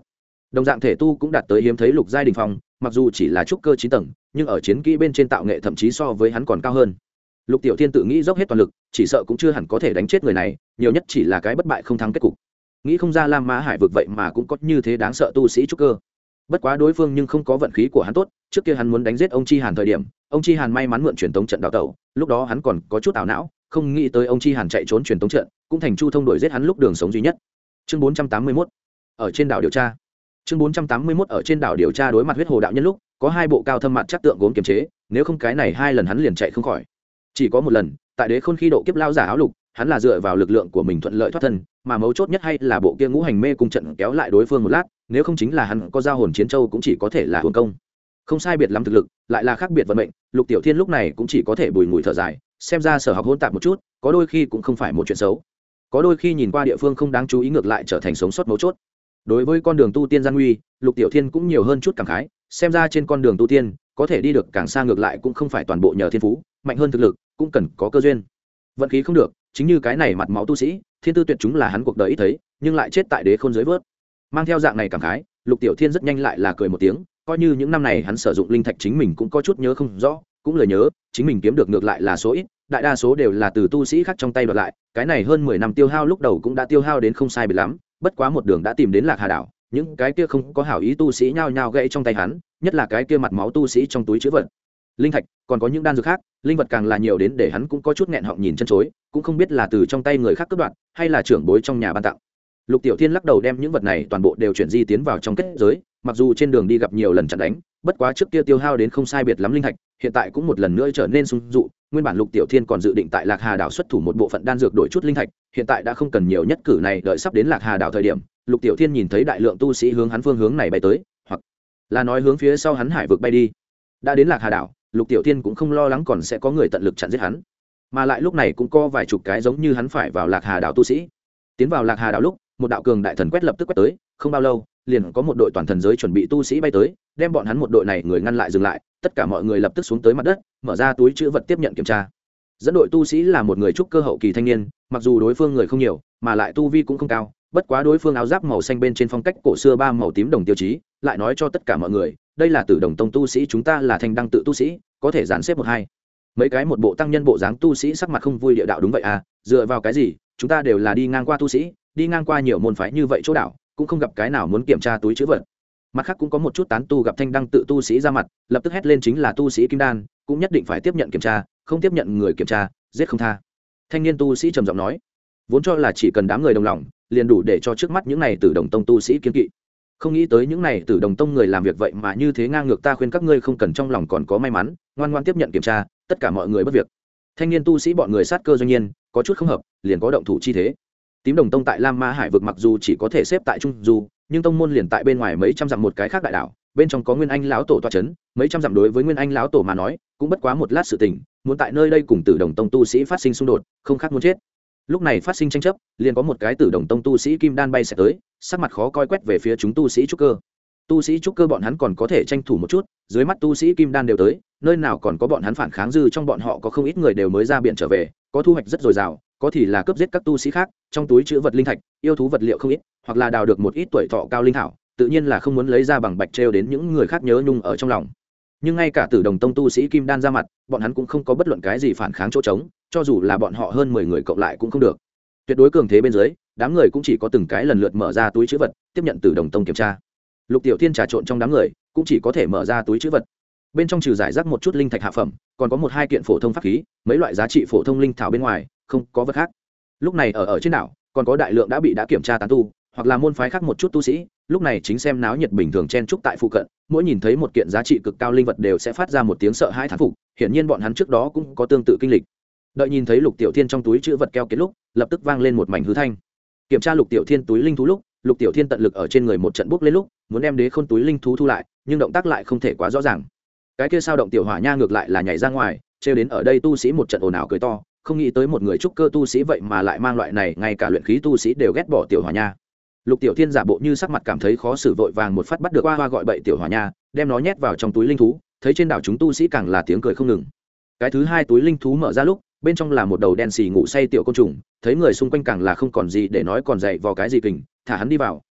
đồng dạng thể tu cũng đạt tới hiếm thấy lục giai đình phong, mặc dù chỉ là trúc cơ chín tầng nhưng ở chiến kỹ bên trên tạo nghệ thậm chí so với hắn còn cao hơn. Lục Tiểu Thiên tự nghĩ dốc hết toàn lực chỉ sợ cũng chưa hẳn có thể đánh chết người này, nhiều nhất chỉ là cái bất bại không thắng kết cục. Nghĩ không ra Lam Ma Hải vực vậy mà cũng có như thế đáng sợ tu sĩ trúc cơ. Bất quá đối phương nhưng không có vận khí của hắn tốt, trước kia hắn muốn đánh giết ông Chi Hàn thời điểm, ông Chi Hàn may mắn mượn truyền tống trận đào tẩu, lúc đó hắn còn có chút ảo não, không nghĩ tới ông Chi Hàn chạy trốn truyền tống trận, cũng thành Chu Thông đuổi giết hắn lúc đường sống duy nhất. Chương bốn trăm tám mươi mốt ở trên đảo điều tra. Chương bốn trăm tám mươi mốt ở trên đảo điều tra đối mặt huyết hồ đạo nhân lúc, có hai bộ cao thâm mặt chắc tượng gốm kiềm chế, nếu không cái này hai lần hắn liền chạy không khỏi. Chỉ có một lần, tại Đế Khôn khi độ kiếp lao giả áo lục, hắn là dựa vào lực lượng của mình thuận lợi thoát thân, mà mấu chốt nhất hay là bộ kia ngũ hành mê cung trận kéo lại đối phương một lát, nếu không chính là hắn có giao hồn chiến châu cũng chỉ có thể là hưởng công. Không sai biệt lắm thực lực, lại là khác biệt vận mệnh, Lục Tiểu Thiên lúc này cũng chỉ có thể bùi ngùi thở dài, xem ra sở học hỗn tạp một chút, có đôi khi cũng không phải một chuyện xấu. Có đôi khi nhìn qua địa phương không đáng chú ý ngược lại trở thành sống sót mấu chốt. Đối với con đường tu tiên gian nguy, Lục Tiểu Thiên cũng nhiều hơn chút cảm khái, xem ra trên con đường tu tiên, có thể đi được càng xa ngược lại cũng không phải toàn bộ nhờ thiên phú, mạnh hơn thực lực, cũng cần có cơ duyên. Vận khí không được, chính như cái này mặt máu tu sĩ, thiên tư tuyệt chúng là hắn cuộc đời ít thấy, nhưng lại chết tại Đế Khôn dưới vớt. Mang theo dạng này cảm khái, Lục Tiểu Thiên rất nhanh lại là cười một tiếng, coi như những năm này hắn sử dụng linh thạch chính mình cũng có chút nhớ không rõ, cũng lời nhớ, chính mình kiếm được ngược lại là số ít, đại đa số đều là từ tu sĩ khác trong tay đoạt lại, cái này hơn mười năm tiêu hao lúc đầu cũng đã tiêu hao đến không sai biệt lắm, bất quá một đường đã tìm đến Lạc Hà đảo, những cái kia không có hảo ý tu sĩ nhao nhao gãy trong tay hắn, nhất là cái kia mặt máu tu sĩ trong túi trữ vật linh thạch, còn có những đan dược khác, linh vật càng là nhiều đến để hắn cũng có chút nghẹn họng nhìn chân chối, cũng không biết là từ trong tay người khác cướp đoạt hay là trưởng bối trong nhà ban tặng. Lục Tiểu Thiên lắc đầu đem những vật này toàn bộ đều chuyển di tiến vào trong kết giới, mặc dù trên đường đi gặp nhiều lần chặn đánh, bất quá trước kia tiêu hao đến không sai biệt lắm linh thạch, hiện tại cũng một lần nữa trở nên sung dụ. Nguyên bản Lục Tiểu Thiên còn dự định tại Lạc Hà đảo xuất thủ một bộ phận đan dược đổi chút linh thạch, hiện tại đã không cần nhiều, nhất cử này đợi sắp đến Lạc Hà đảo thời điểm, Lục Tiểu Thiên nhìn thấy đại lượng tu sĩ hướng hắn phương hướng này bay tới, hoặc là nói hướng phía sau hắn hải vực bay đi. Đã đến Lạc Hà đảo, Lục Tiểu Thiên cũng không lo lắng còn sẽ có người tận lực chặn giết hắn, mà lại lúc này cũng có vài chục cái giống như hắn phải vào Lạc Hà đảo tu sĩ. Tiến vào Lạc Hà đảo lúc, một đạo cường đại thần quét lập tức quét tới, không bao lâu, liền có một đội toàn thần giới chuẩn bị tu sĩ bay tới, đem bọn hắn một đội này người ngăn lại dừng lại, tất cả mọi người lập tức xuống tới mặt đất, mở ra túi trữ vật tiếp nhận kiểm tra. Dẫn đội tu sĩ là một người trúc cơ hậu kỳ thanh niên, mặc dù đối phương người không nhiều, mà lại tu vi cũng không cao, bất quá đối phương áo giáp màu xanh bên trên phong cách cổ xưa ba màu tím đồng tiêu chí, lại nói cho tất cả mọi người, đây là Tử Đồng Tông tu sĩ, chúng ta là Thanh Đăng tự tu sĩ, có thể dàn xếp một hai. Mấy cái một bộ tăng nhân bộ dáng tu sĩ sắc mặt không vui địa đạo, đúng vậy à, dựa vào cái gì, chúng ta đều là đi ngang qua tu sĩ, đi ngang qua nhiều môn phái như vậy chỗ đảo, cũng không gặp cái nào muốn kiểm tra túi trữ vật. Mặt khác cũng có một chút tán tu gặp Thanh Đăng tự tu sĩ ra mặt, lập tức hét lên chính là tu sĩ kim đan, cũng nhất định phải tiếp nhận kiểm tra, không tiếp nhận người kiểm tra, giết không tha. Thanh niên tu sĩ trầm giọng nói, vốn cho là chỉ cần đám người đồng lòng, liền đủ để cho trước mắt những này Tử Đồng Tông tu sĩ kiên kỵ. Không nghĩ tới những này Tử Đồng Tông người làm việc vậy mà như thế ngang ngược, ta khuyên các ngươi không cần trong lòng còn có may mắn, ngoan ngoan tiếp nhận kiểm tra, tất cả mọi người bất việc. Thanh niên tu sĩ bọn người sát cơ doanh nhiên, có chút không hợp, liền có động thủ chi thế. Tím Đồng Tông tại Lam Ma Hải vực mặc dù chỉ có thể xếp tại trung du, nhưng tông môn liền tại bên ngoài mấy trăm dặm một cái khác đại đảo, bên trong có Nguyên Anh lão tổ tọa chấn, mấy trăm dặm đối với Nguyên Anh lão tổ mà nói, cũng bất quá một lát sự tình, muốn tại nơi đây cùng Tử Đồng Tông tu sĩ phát sinh xung đột, không khác muốn chết. Lúc này phát sinh tranh chấp, liền có một cái Tử Đồng Tông tu sĩ kim đan bay sẽ tới, sắc mặt khó coi quét về phía chúng tu sĩ trúc cơ. Tu sĩ trúc cơ bọn hắn còn có thể tranh thủ một chút, dưới mắt tu sĩ kim đan đều tới, nơi nào còn có bọn hắn phản kháng dư, trong bọn họ có không ít người đều mới ra biển trở về, có thu hoạch rất dồi dào, có thì là cướp giết các tu sĩ khác, trong túi chứa vật linh thạch, yêu thú vật liệu không ít, hoặc là đào được một ít tuổi thọ cao linh thảo, tự nhiên là không muốn lấy ra bằng bạch trêu đến những người khác nhớ nhung ở trong lòng. Nhưng ngay cả Tử Đồng Tông tu sĩ kim đan ra mặt, bọn hắn cũng không có bất luận cái gì phản kháng chỗ trống, cho dù là bọn họ hơn mười người cộng lại cũng không được. Tuyệt đối cường thế bên dưới, đám người cũng chỉ có từng cái lần lượt mở ra túi trữ vật, tiếp nhận Tử Đồng Tông kiểm tra. Lục Tiểu Thiên trà trộn trong đám người, cũng chỉ có thể mở ra túi trữ vật. Bên trong trừ giải rác một chút linh thạch hạ phẩm, còn có một hai kiện phổ thông pháp khí, mấy loại giá trị phổ thông linh thảo bên ngoài, không có vật khác. Lúc này ở ở trên đảo, còn có đại lượng đã bị đã kiểm tra tán tu, hoặc là môn phái khác một chút tu sĩ, lúc này chính xem náo nhiệt bình thường chen chúc tại phụ cận, mỗi nhìn thấy một kiện giá trị cực cao linh vật đều sẽ phát ra một tiếng sợ hãi thán phục, hiển nhiên bọn hắn trước đó cũng có tương tự kinh lịch. Đợi nhìn thấy Lục Tiểu Thiên trong túi chữ vật keo kiệt lúc, lập tức vang lên một mảnh hư thanh. Kiểm tra Lục Tiểu Thiên túi linh thú lúc, Lục Tiểu Thiên tận lực ở trên người một trận bốc lên lúc, muốn đem Đế Khôn túi linh thú thu lại, nhưng động tác lại không thể quá rõ ràng. Cái kia sao động tiểu hỏa nha ngược lại là nhảy ra ngoài, trêu đến ở đây tu sĩ một trận ồn ào cười to, không nghĩ tới một người trúc cơ tu sĩ vậy mà lại mang loại này, ngay cả luyện khí tu sĩ đều ghét bỏ tiểu hỏa nha. Lục Tiểu Thiên giả bộ như sắc mặt cảm thấy khó xử, vội vàng một phát bắt được hoa hoa gọi bậy tiểu hỏa nha, đem nó nhét vào trong túi linh thú, thấy trên đảo chúng tu sĩ càng là tiếng cười không ngừng. Cái thứ hai túi linh thú mở ra lúc, bên trong là một đầu đen xì ngủ say tiểu côn trùng, thấy người xung quanh càng là không còn gì để nói, còn dậy vào cái gì kình, thả hắn đi vào,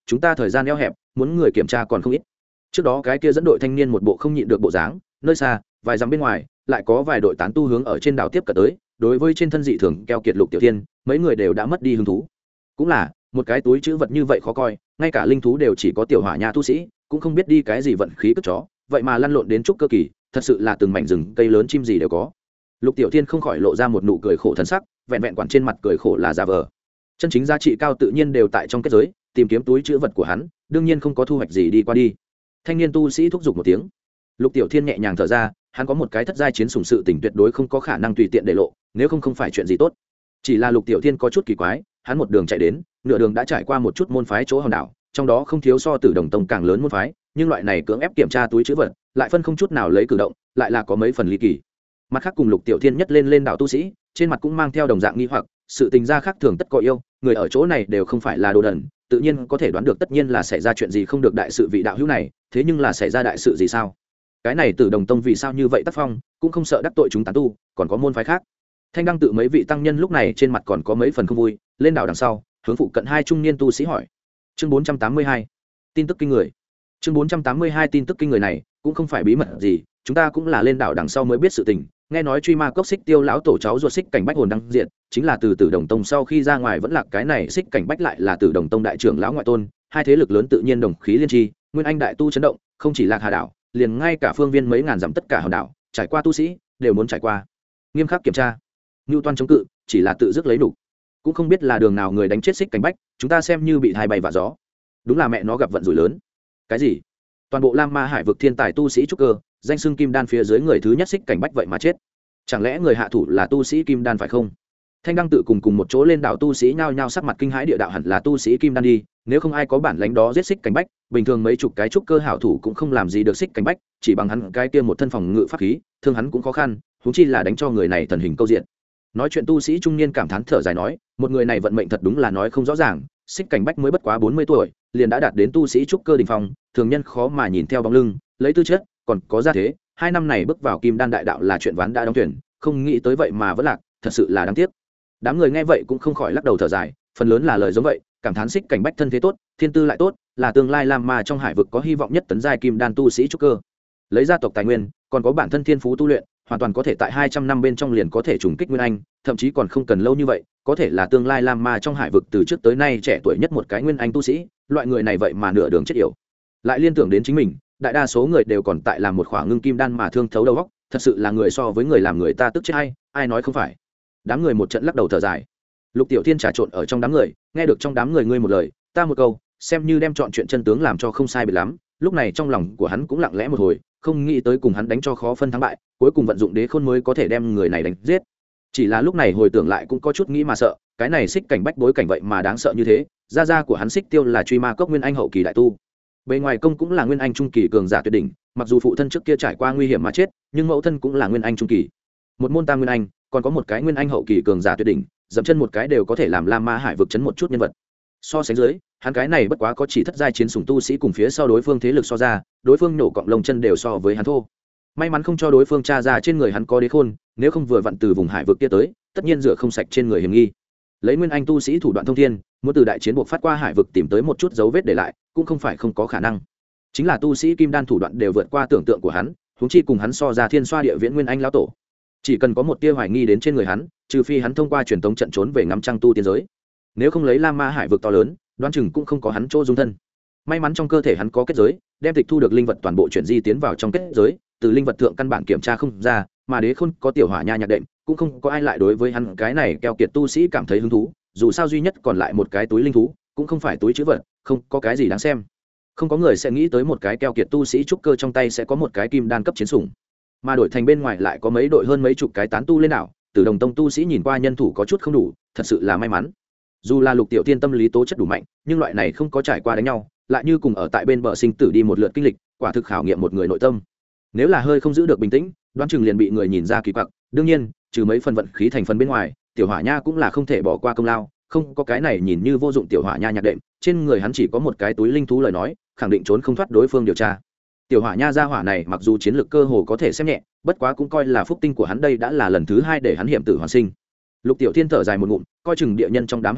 chúng ta thời gian eo hẹp muốn người kiểm tra còn không ít. Trước đó cái kia dẫn đội thanh niên một bộ không nhịn được bộ dáng, nơi xa vài dặm bên ngoài lại có vài đội tán tu hướng ở trên đảo tiếp cận tới. Đối với trên thân dị thường keo kiệt Lục Tiểu Thiên, mấy người đều đã mất đi hứng thú. Cũng là một cái túi chữ vật như vậy khó coi, ngay cả linh thú đều chỉ có tiểu hỏa nha tu sĩ cũng không biết đi cái gì vận khí cất chó, vậy mà lăn lộn đến trúc cơ kỳ, thật sự là từng mảnh rừng cây lớn chim gì đều có. Lục Tiểu Thiên không khỏi lộ ra một nụ cười khổ thân sắc, vẹn vẹn quản trên mặt cười khổ là giả vờ, chân chính giá trị cao tự nhiên đều tại trong kết giới, tìm kiếm túi chữ vật của hắn đương nhiên không có thu hoạch gì đi qua đi. Thanh niên tu sĩ thúc giục một tiếng, Lục Tiểu Thiên nhẹ nhàng thở ra, hắn có một cái thất giai chiến sủng sự tình tuyệt đối không có khả năng tùy tiện để lộ, nếu không không phải chuyện gì tốt. Chỉ là Lục Tiểu Thiên có chút kỳ quái, hắn một đường chạy đến, nửa đường đã trải qua một chút môn phái chỗ hòn đảo, trong đó không thiếu so Tử Đồng Tông càng lớn môn phái, nhưng loại này cưỡng ép kiểm tra túi chữ vật, lại phân không chút nào lấy cử động, lại là có mấy phần ly kỳ. Mặt khác cùng Lục Tiểu Thiên nhất lên lên đảo tu sĩ, trên mặt cũng mang theo đồng dạng nghi hoặc, sự tình gia khác thường tất có yêu, người ở chỗ này đều không phải là đồ đần, tự nhiên có thể đoán được tất nhiên là xảy ra chuyện gì không được đại sự vị đạo hữu này, thế nhưng là xảy ra đại sự gì sao? Cái này Tử Đồng Tông vì sao như vậy tác phong, cũng không sợ đắc tội chúng tán tu, còn có môn phái khác. Thanh Đăng tự mấy vị tăng nhân lúc này trên mặt còn có mấy phần không vui, lên đảo đằng sau, hướng phụ cận hai trung niên tu sĩ hỏi. Chương bốn trăm tám mươi hai, tin tức kinh người. Chương bốn trăm tám mươi hai tin tức kinh người này, cũng không phải bí mật gì, chúng ta cũng là lên đảo đằng sau mới biết sự tình, nghe nói truy ma cốc Xích Tiêu lão tổ cháu ruột Xích Cảnh Bách hồn đăng diện, chính là từ Tử Đồng Tông sau khi ra ngoài vẫn là cái này Xích Cảnh Bách lại là Tử Đồng Tông đại trưởng lão ngoại tôn, hai thế lực lớn tự nhiên đồng khí liên tri, nguyên anh đại tu chấn động, không chỉ Lạc Hà đảo, liền ngay cả phương viên mấy ngàn dặm tất cả hòn đảo, trải qua tu sĩ đều muốn trải qua nghiêm khắc kiểm tra. Nưu Toan chống cự, chỉ là tự dứt lấy đủ, cũng không biết là đường nào người đánh chết Xích Cảnh Bách, chúng ta xem như bị hai bay vạ gió. Đúng là mẹ nó gặp vận rủi lớn. Cái gì? Toàn bộ Lam Ma Hải vực thiên tài tu sĩ trúc cơ, danh xưng Kim Đan phía dưới người thứ nhất Xích Cảnh Bách vậy mà chết. Chẳng lẽ người hạ thủ là tu sĩ Kim Đan phải không? Thanh Đăng tự cùng cùng một chỗ lên đảo tu sĩ nhao nhao sắc mặt kinh hãi, địa đạo hẳn là tu sĩ Kim Đan đi, nếu không ai có bản lãnh đó giết Xích Cảnh Bách, bình thường mấy chục cái trúc cơ hảo thủ cũng không làm gì được Xích Cảnh Bách, chỉ bằng hắn cái kia một thân phòng ngự pháp khí, thương hắn cũng khó khăn, huống chi là đánh cho người này thần hình câu diện. Nói chuyện tu sĩ trung niên cảm thán thở dài nói, một người này vận mệnh thật đúng là nói không rõ ràng, Xích Cảnh Bách mới bất quá bốn mươi tuổi, liền đã đạt đến tu sĩ trúc cơ đỉnh phong, thường nhân khó mà nhìn theo bóng lưng, lấy tư chất, còn có gia thế, hai năm này bước vào Kim Đan đại đạo là chuyện ván đã đóng thuyền, không nghĩ tới vậy mà vẫn lạc, thật sự là đáng tiếc. Đám người nghe vậy cũng không khỏi lắc đầu thở dài, phần lớn là lời giống vậy, cảm thán Xích Cảnh Bách thân thế tốt, thiên tư lại tốt, là tương lai Lam Ma trong hải vực có hy vọng nhất tấn giai Kim Đan tu sĩ trúc cơ. Lấy gia tộc tài nguyên, còn có bản thân thiên phú tu luyện, hoàn toàn có thể tại hai trăm năm bên trong liền có thể trùng kích nguyên anh, thậm chí còn không cần lâu như vậy, có thể là tương lai Lam Ma trong hải vực từ trước tới nay trẻ tuổi nhất một cái nguyên anh tu sĩ, loại người này vậy mà nửa đường chết yểu. Lại liên tưởng đến chính mình, đại đa số người đều còn tại làm một khỏa ngưng kim đan mà thương thấu đầu óc, thật sự là người so với người làm người ta tức chết hay, ai nói không phải. Đám người một trận lắc đầu thở dài. Lục Tiểu Thiên trà trộn ở trong đám người, nghe được trong đám người ngươi một lời, ta một câu, xem như đem chọn chuyện chân tướng làm cho không sai biệt lắm, lúc này trong lòng của hắn cũng lặng lẽ một hồi, không nghĩ tới cùng hắn đánh cho khó phân thắng bại, cuối cùng vận dụng đế khôn mới có thể đem người này đánh giết. Chỉ là lúc này hồi tưởng lại cũng có chút nghĩ mà sợ, cái này Xích Cảnh Bách bối cảnh vậy mà đáng sợ như thế, gia gia của hắn Xích Tiêu là truy ma cốc nguyên anh hậu kỳ đại tu, bề ngoài công cũng là nguyên anh trung kỳ cường giả tuyệt đỉnh, mặc dù phụ thân trước kia trải qua nguy hiểm mà chết, nhưng mẫu thân cũng là nguyên anh trung kỳ, một môn tam nguyên anh, còn có một cái nguyên anh hậu kỳ cường giả tuyệt đỉnh, dậm chân một cái đều có thể làm Lam Ma Hải vực chấn một chút nhân vật. So sánh dưới, hắn cái này bất quá có chỉ thất giai chiến sủng tu sĩ cùng phía sau đối phương thế lực so ra, đối phương nổ cọng lông chân đều so với hắn thô. May mắn không cho đối phương tra ra trên người hắn có đế khôn, nếu không vừa vặn từ vùng hải vực kia tới, tất nhiên rửa không sạch trên người hiểm nghi. Lấy nguyên anh tu sĩ thủ đoạn thông thiên, muốn từ đại chiến buộc phát qua hải vực tìm tới một chút dấu vết để lại, cũng không phải không có khả năng. Chính là tu sĩ kim đan thủ đoạn đều vượt qua tưởng tượng của hắn, huống chi cùng hắn so ra thiên xoa địa viễn nguyên anh lão tổ. Chỉ cần có một tia hoài nghi đến trên người hắn, trừ phi hắn thông qua truyền tống trận trốn về ngắm trăng tu tiên giới, nếu không lấy Lam Ma hải vực to lớn, đoán chừng cũng không có hắn chỗ dung thân. May mắn trong cơ thể hắn có kết giới, đem tịch thu được linh vật toàn bộ chuyển di tiến vào trong kết giới, từ linh vật thượng căn bản kiểm tra không ra, mà đế khôn có tiểu hỏa nha nhạc đệm, cũng không có ai lại đối với hắn cái này keo kiệt tu sĩ cảm thấy hứng thú, dù sao duy nhất còn lại một cái túi linh thú, cũng không phải túi trữ vật, không có cái gì đáng xem. Không có người sẽ nghĩ tới một cái keo kiệt tu sĩ trúc cơ trong tay sẽ có một cái kim đan cấp chiến sủng, mà đổi thành bên ngoài lại có mấy đội hơn mấy chục cái tán tu lên đảo, từ Đồng Tông tu sĩ nhìn qua nhân thủ có chút không đủ, thật sự là may mắn. Dù là Lục Tiểu Tiên tâm lý tố chất đủ mạnh, nhưng loại này không có trải qua đánh nhau, lại như cùng ở tại bên bờ sinh tử đi một lượt kinh lịch, quả thực khảo nghiệm một người nội tâm. Nếu là hơi không giữ được bình tĩnh, đoán chừng liền bị người nhìn ra kỳ quặc. Đương nhiên, trừ mấy phần vận khí thành phần bên ngoài, tiểu hỏa nha cũng là không thể bỏ qua công lao, không có cái này nhìn như vô dụng tiểu hỏa nha nhạc đệm, trên người hắn chỉ có một cái túi linh thú lời nói, khẳng định trốn không thoát đối phương điều tra. Tiểu hỏa nha gia hỏa này mặc dù chiến lược cơ hồ có thể xem nhẹ, bất quá cũng coi là phúc tinh của hắn, đây đã là lần thứ hai để hắn hiểm tử hoàn sinh. Lục Tiểu Thiên thở dài một ngụm, coi chừng địa nhân trong đám hành tẩu,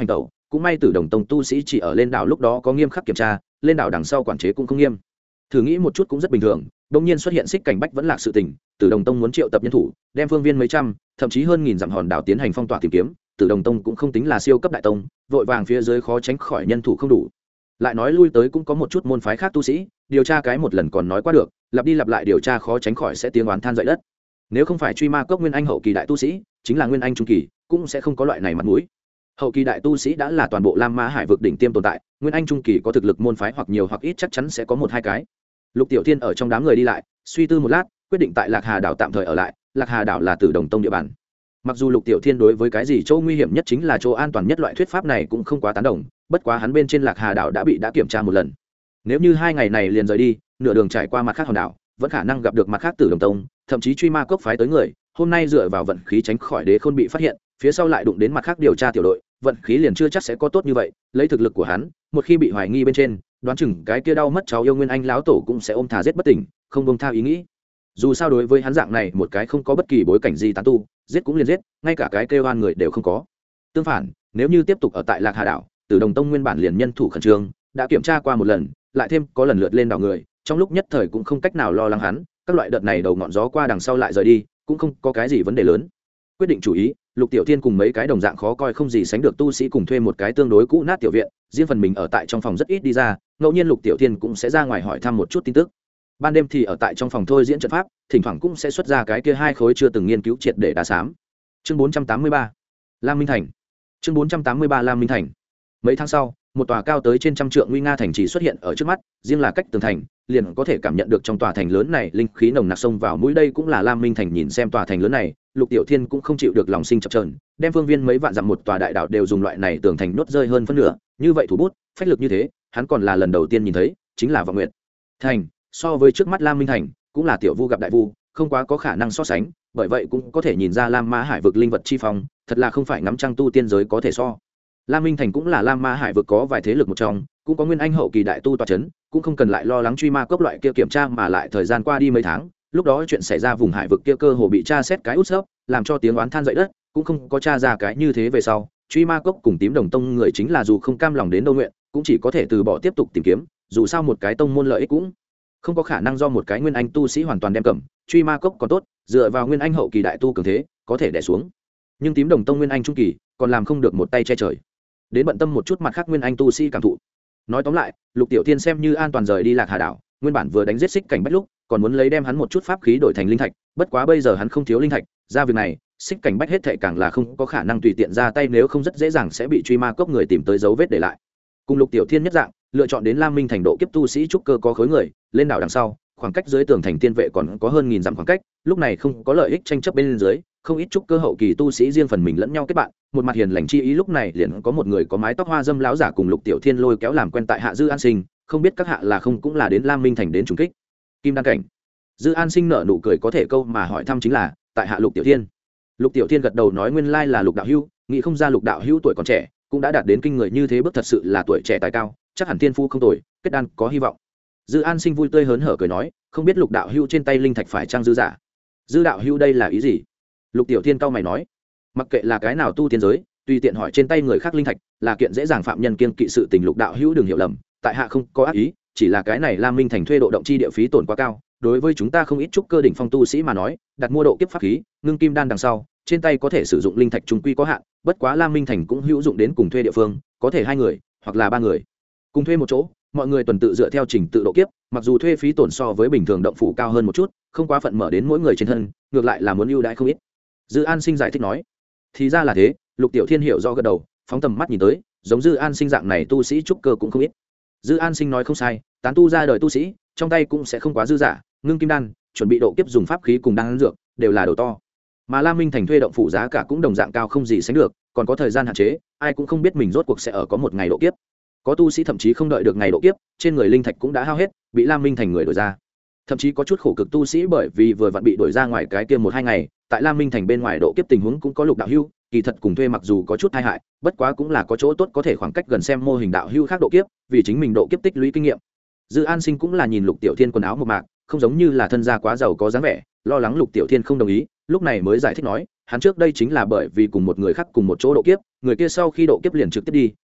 cũng may Tử Đồng Tông tu sĩ chỉ ở lên đảo lúc đó có nghiêm khắc kiểm tra, lên đảo đằng sau quản chế cũng không nghiêm. Thử nghĩ một chút cũng rất bình thường, đột nhiên xuất hiện xích cảnh bách vẫn lạc sự tình, Tử Đồng Tông muốn triệu tập nhân thủ, đem phương viên mấy trăm, thậm chí hơn nghìn dặm hòn đảo tiến hành phong tỏa tìm kiếm, Tử Đồng Tông cũng không tính là siêu cấp đại tông, vội vàng phía dưới khó tránh khỏi nhân thủ không đủ. Lại nói lui tới cũng có một chút môn phái khác tu sĩ, điều tra cái một lần còn nói qua được, lặp đi lặp lại điều tra khó tránh khỏi sẽ tiếng oán than dậy đất. Nếu không phải truy ma cốc nguyên anh hậu kỳ đại tu sĩ, chính là nguyên anh trung kỳ, cũng sẽ không có loại này mặt mũi. Hậu kỳ đại tu sĩ đã là toàn bộ Lam Ma Hải vực đỉnh tiêm tồn tại, nguyên anh trung kỳ có thực lực môn phái hoặc nhiều hoặc ít chắc chắn sẽ có một hai cái. Lục Tiểu Thiên ở trong đám người đi lại, suy tư một lát, quyết định tại Lạc Hà đảo tạm thời ở lại. Lạc Hà đảo là Tử Đồng Tông địa bàn. Mặc dù Lục Tiểu Thiên đối với cái gì chỗ nguy hiểm nhất chính là chỗ an toàn nhất loại thuyết pháp này cũng không quá tán đồng, bất quá hắn bên trên Lạc Hà đảo đã bị đã kiểm tra một lần. Nếu như hai ngày này liền rời đi, nửa đường trải qua mặt khác hòn đảo, vẫn khả năng gặp được mặt khác Tử Đồng Tông, thậm chí truy ma cốc phái tới người. Hôm nay dựa vào vận khí tránh khỏi đế khôn bị phát hiện, phía sau lại đụng đến mặt khác điều tra tiểu đội, vận khí liền chưa chắc sẽ có tốt như vậy. Lấy thực lực của hắn, một khi bị hoài nghi bên trên, đoán chừng cái kia đau mất cháu yêu nguyên anh lão tổ cũng sẽ ôm thà giết bất tỉnh, không buông tha ý nghĩ. Dù sao đối với hắn dạng này một cái không có bất kỳ bối cảnh gì tán tu, giết cũng liền giết, ngay cả cái kêu oan người đều không có. Tương phản, nếu như tiếp tục ở tại Lạc Hà đảo, Tử Đồng Tông nguyên bản liền nhân thủ khẩn trương, đã kiểm tra qua một lần, lại thêm có lần lượt lên đảo người, trong lúc nhất thời cũng không cách nào lo lắng hắn, các loại đợt này đầu ngọn gió qua đằng sau lại rời đi, cũng không có cái gì vấn đề lớn. Quyết định chủ ý, Lục Tiểu Thiên cùng mấy cái đồng dạng khó coi không gì sánh được tu sĩ cùng thuê một cái tương đối cũ nát tiểu viện, riêng phần mình ở tại trong phòng rất ít đi ra, ngẫu nhiên Lục Tiểu Thiên cũng sẽ ra ngoài hỏi thăm một chút tin tức. Ban đêm thì ở tại trong phòng thôi diễn trận pháp, thỉnh thoảng cũng sẽ xuất ra cái kia hai khối chưa từng nghiên cứu triệt để đá xám. Chương bốn trăm tám mươi ba, Lam Minh Thành. Chương bốn trăm tám mươi ba Lam Minh Thành. Mấy tháng sau, một tòa cao tới trên trăm trượng nguy nga thành trì xuất hiện ở trước mắt, riêng là cách tường thành, liền có thể cảm nhận được trong tòa thành lớn này linh khí nồng nặc xông vào mũi. Đây cũng là Lam Minh Thành. Nhìn xem tòa thành lớn này, Lục Tiểu Thiên cũng không chịu được lòng sinh chập chờn, đem phương viên mấy vạn dặm một tòa đại đảo đều dùng loại này tường thành nốt rơi hơn phân nửa, như vậy thủ bút, phách lực như thế, hắn còn là lần đầu tiên nhìn thấy, chính là Vọng Nguyệt Thành. So với trước mắt Lam Minh Thành, cũng là tiểu vu gặp đại vu, không quá có khả năng so sánh, bởi vậy cũng có thể nhìn ra Lam Ma Hải vực linh vật chi phong, thật là không phải ngắm trăng tu tiên giới có thể so. Lam Minh Thành cũng là Lam Ma Hải vực có vài thế lực một trong, cũng có nguyên anh hậu kỳ đại tu tọa chấn, cũng không cần lại lo lắng truy ma cốc loại kia kiểm tra, mà lại thời gian qua đi mấy tháng, lúc đó chuyện xảy ra vùng hải vực kia cơ hồ bị tra xét cái út xớp, làm cho tiếng oán than dậy đất, cũng không có tra ra cái như thế về sau, truy ma cốc cùng Tím Đồng Tông người chính là dù không cam lòng đến đâu nguyện, cũng chỉ có thể từ bỏ tiếp tục tìm kiếm, dù sao một cái tông môn lợi ích cũng không có khả năng do một cái nguyên anh tu sĩ hoàn toàn đem cầm. Truy ma cốc còn tốt, dựa vào nguyên anh hậu kỳ đại tu cường thế, có thể đè xuống, nhưng Tím Đồng Tông nguyên anh trung kỳ còn làm không được một tay che trời, đến bận tâm một chút mặt khác nguyên anh tu sĩ cảm thụ. Nói tóm lại, Lục Tiểu Thiên xem như an toàn rời đi Lạc Hà đảo, nguyên bản vừa đánh giết xích cảnh bách lúc còn muốn lấy đem hắn một chút pháp khí đổi thành linh thạch, bất quá bây giờ hắn không thiếu linh thạch, ra việc này xích cảnh bách hết thệ càng là không có khả năng tùy tiện ra tay, nếu không rất dễ dàng sẽ bị truy ma cốc người tìm tới dấu vết để lại. Cùng Lục Tiểu Thiên nhất dạng, lựa chọn đến Lam Minh Thành độ kiếp tu sĩ trúc cơ có khối người, lên đảo đằng sau, khoảng cách dưới tường thành tiên vệ còn có hơn nghìn dặm khoảng cách, lúc này không có lợi ích tranh chấp bên dưới, không ít trúc cơ hậu kỳ tu sĩ riêng phần mình lẫn nhau kết bạn, một mặt hiền lành chi ý. Lúc này liền có một người có mái tóc hoa dâm lão giả cùng Lục Tiểu Thiên lôi kéo làm quen tại hạ Dư An Sinh, không biết các hạ là không cũng là đến Lam Minh Thành đến trùng kích kim đan cảnh. Dư An Sinh nở nụ cười có thể câu mà hỏi thăm chính là tại hạ Lục Tiểu Thiên. Lục Tiểu Thiên gật đầu nói nguyên lai là Lục đạo hữu, nghĩ không ra Lục đạo hữu tuổi còn trẻ cũng đã đạt đến kinh người như thế bước, thật sự là tuổi trẻ tài cao, chắc hẳn thiên phu không tồi, kết đan có hy vọng. Dư An Sinh vui tươi hớn hở cười nói, không biết Lục đạo hữu trên tay linh thạch phải trang dư giả. Dư đạo hữu đây là ý gì? Lục Tiểu Thiên cau mày nói, mặc kệ là cái nào tu tiên giới, tùy tiện hỏi trên tay người khác linh thạch là kiện dễ dàng phạm nhân kiêng kỵ sự tình. Lục đạo hữu đừng hiểu lầm, tại hạ không có ác ý, chỉ là cái này Lam Minh Thành thuê độ động chi địa phí tổn quá cao, đối với chúng ta không ít trúc cơ đỉnh phong tu sĩ mà nói, đặt mua độ kiếp pháp khí, ngưng kim đan đằng sau, trên tay có thể sử dụng linh thạch trung quy có hạn, bất quá Lam Minh Thành cũng hữu dụng đến cùng thuê địa phương, có thể hai người hoặc là ba người cùng thuê một chỗ, mọi người tuần tự dựa theo trình tự độ kiếp, mặc dù thuê phí tổn so với bình thường động phủ cao hơn một chút, không quá phận mở đến mỗi người trên thân, ngược lại là muốn ưu đãi không ít. Dư An Sinh giải thích nói, thì ra là thế. Lục Tiểu Thiên hiểu do gật đầu, phóng tầm mắt nhìn tới, giống Dư An Sinh dạng này tu sĩ trúc cơ cũng không ít. Dư An Sinh nói không sai, tán tu ra đời tu sĩ trong tay cũng sẽ không quá dư giả, ngưng kim đan, chuẩn bị độ kiếp dùng pháp khí cùng đan dược đều là đầu to, mà Lam Minh Thành thuê động phủ giá cả cũng đồng dạng cao không gì sánh được, còn có thời gian hạn chế, ai cũng không biết mình rốt cuộc sẽ ở có một ngày độ kiếp. Có tu sĩ thậm chí không đợi được ngày độ kiếp, trên người linh thạch cũng đã hao hết, bị Lam Minh Thành người đổi ra. Thậm chí có chút khổ cực tu sĩ bởi vì vừa vặn bị đổi ra ngoài cái kia một hai ngày, tại Lam Minh Thành bên ngoài độ kiếp tình huống cũng có. Lục đạo hưu kỳ thật cùng thuê mặc dù có chút tai hại, bất quá cũng là có chỗ tốt, có thể khoảng cách gần xem mô hình đạo hưu khác độ kiếp, vì chính mình độ kiếp tích lũy kinh nghiệm. Dư An Sinh cũng là nhìn Lục Tiểu Thiên quần áo một mạc, không giống như là thân gia quá giàu có dáng vẻ, lo lắng Lục Tiểu Thiên không đồng ý, lúc này mới giải thích nói, hắn trước đây chính là bởi vì cùng một người khác cùng một chỗ độ kiếp, người kia sau khi độ kiếp liền trực tiếp đi,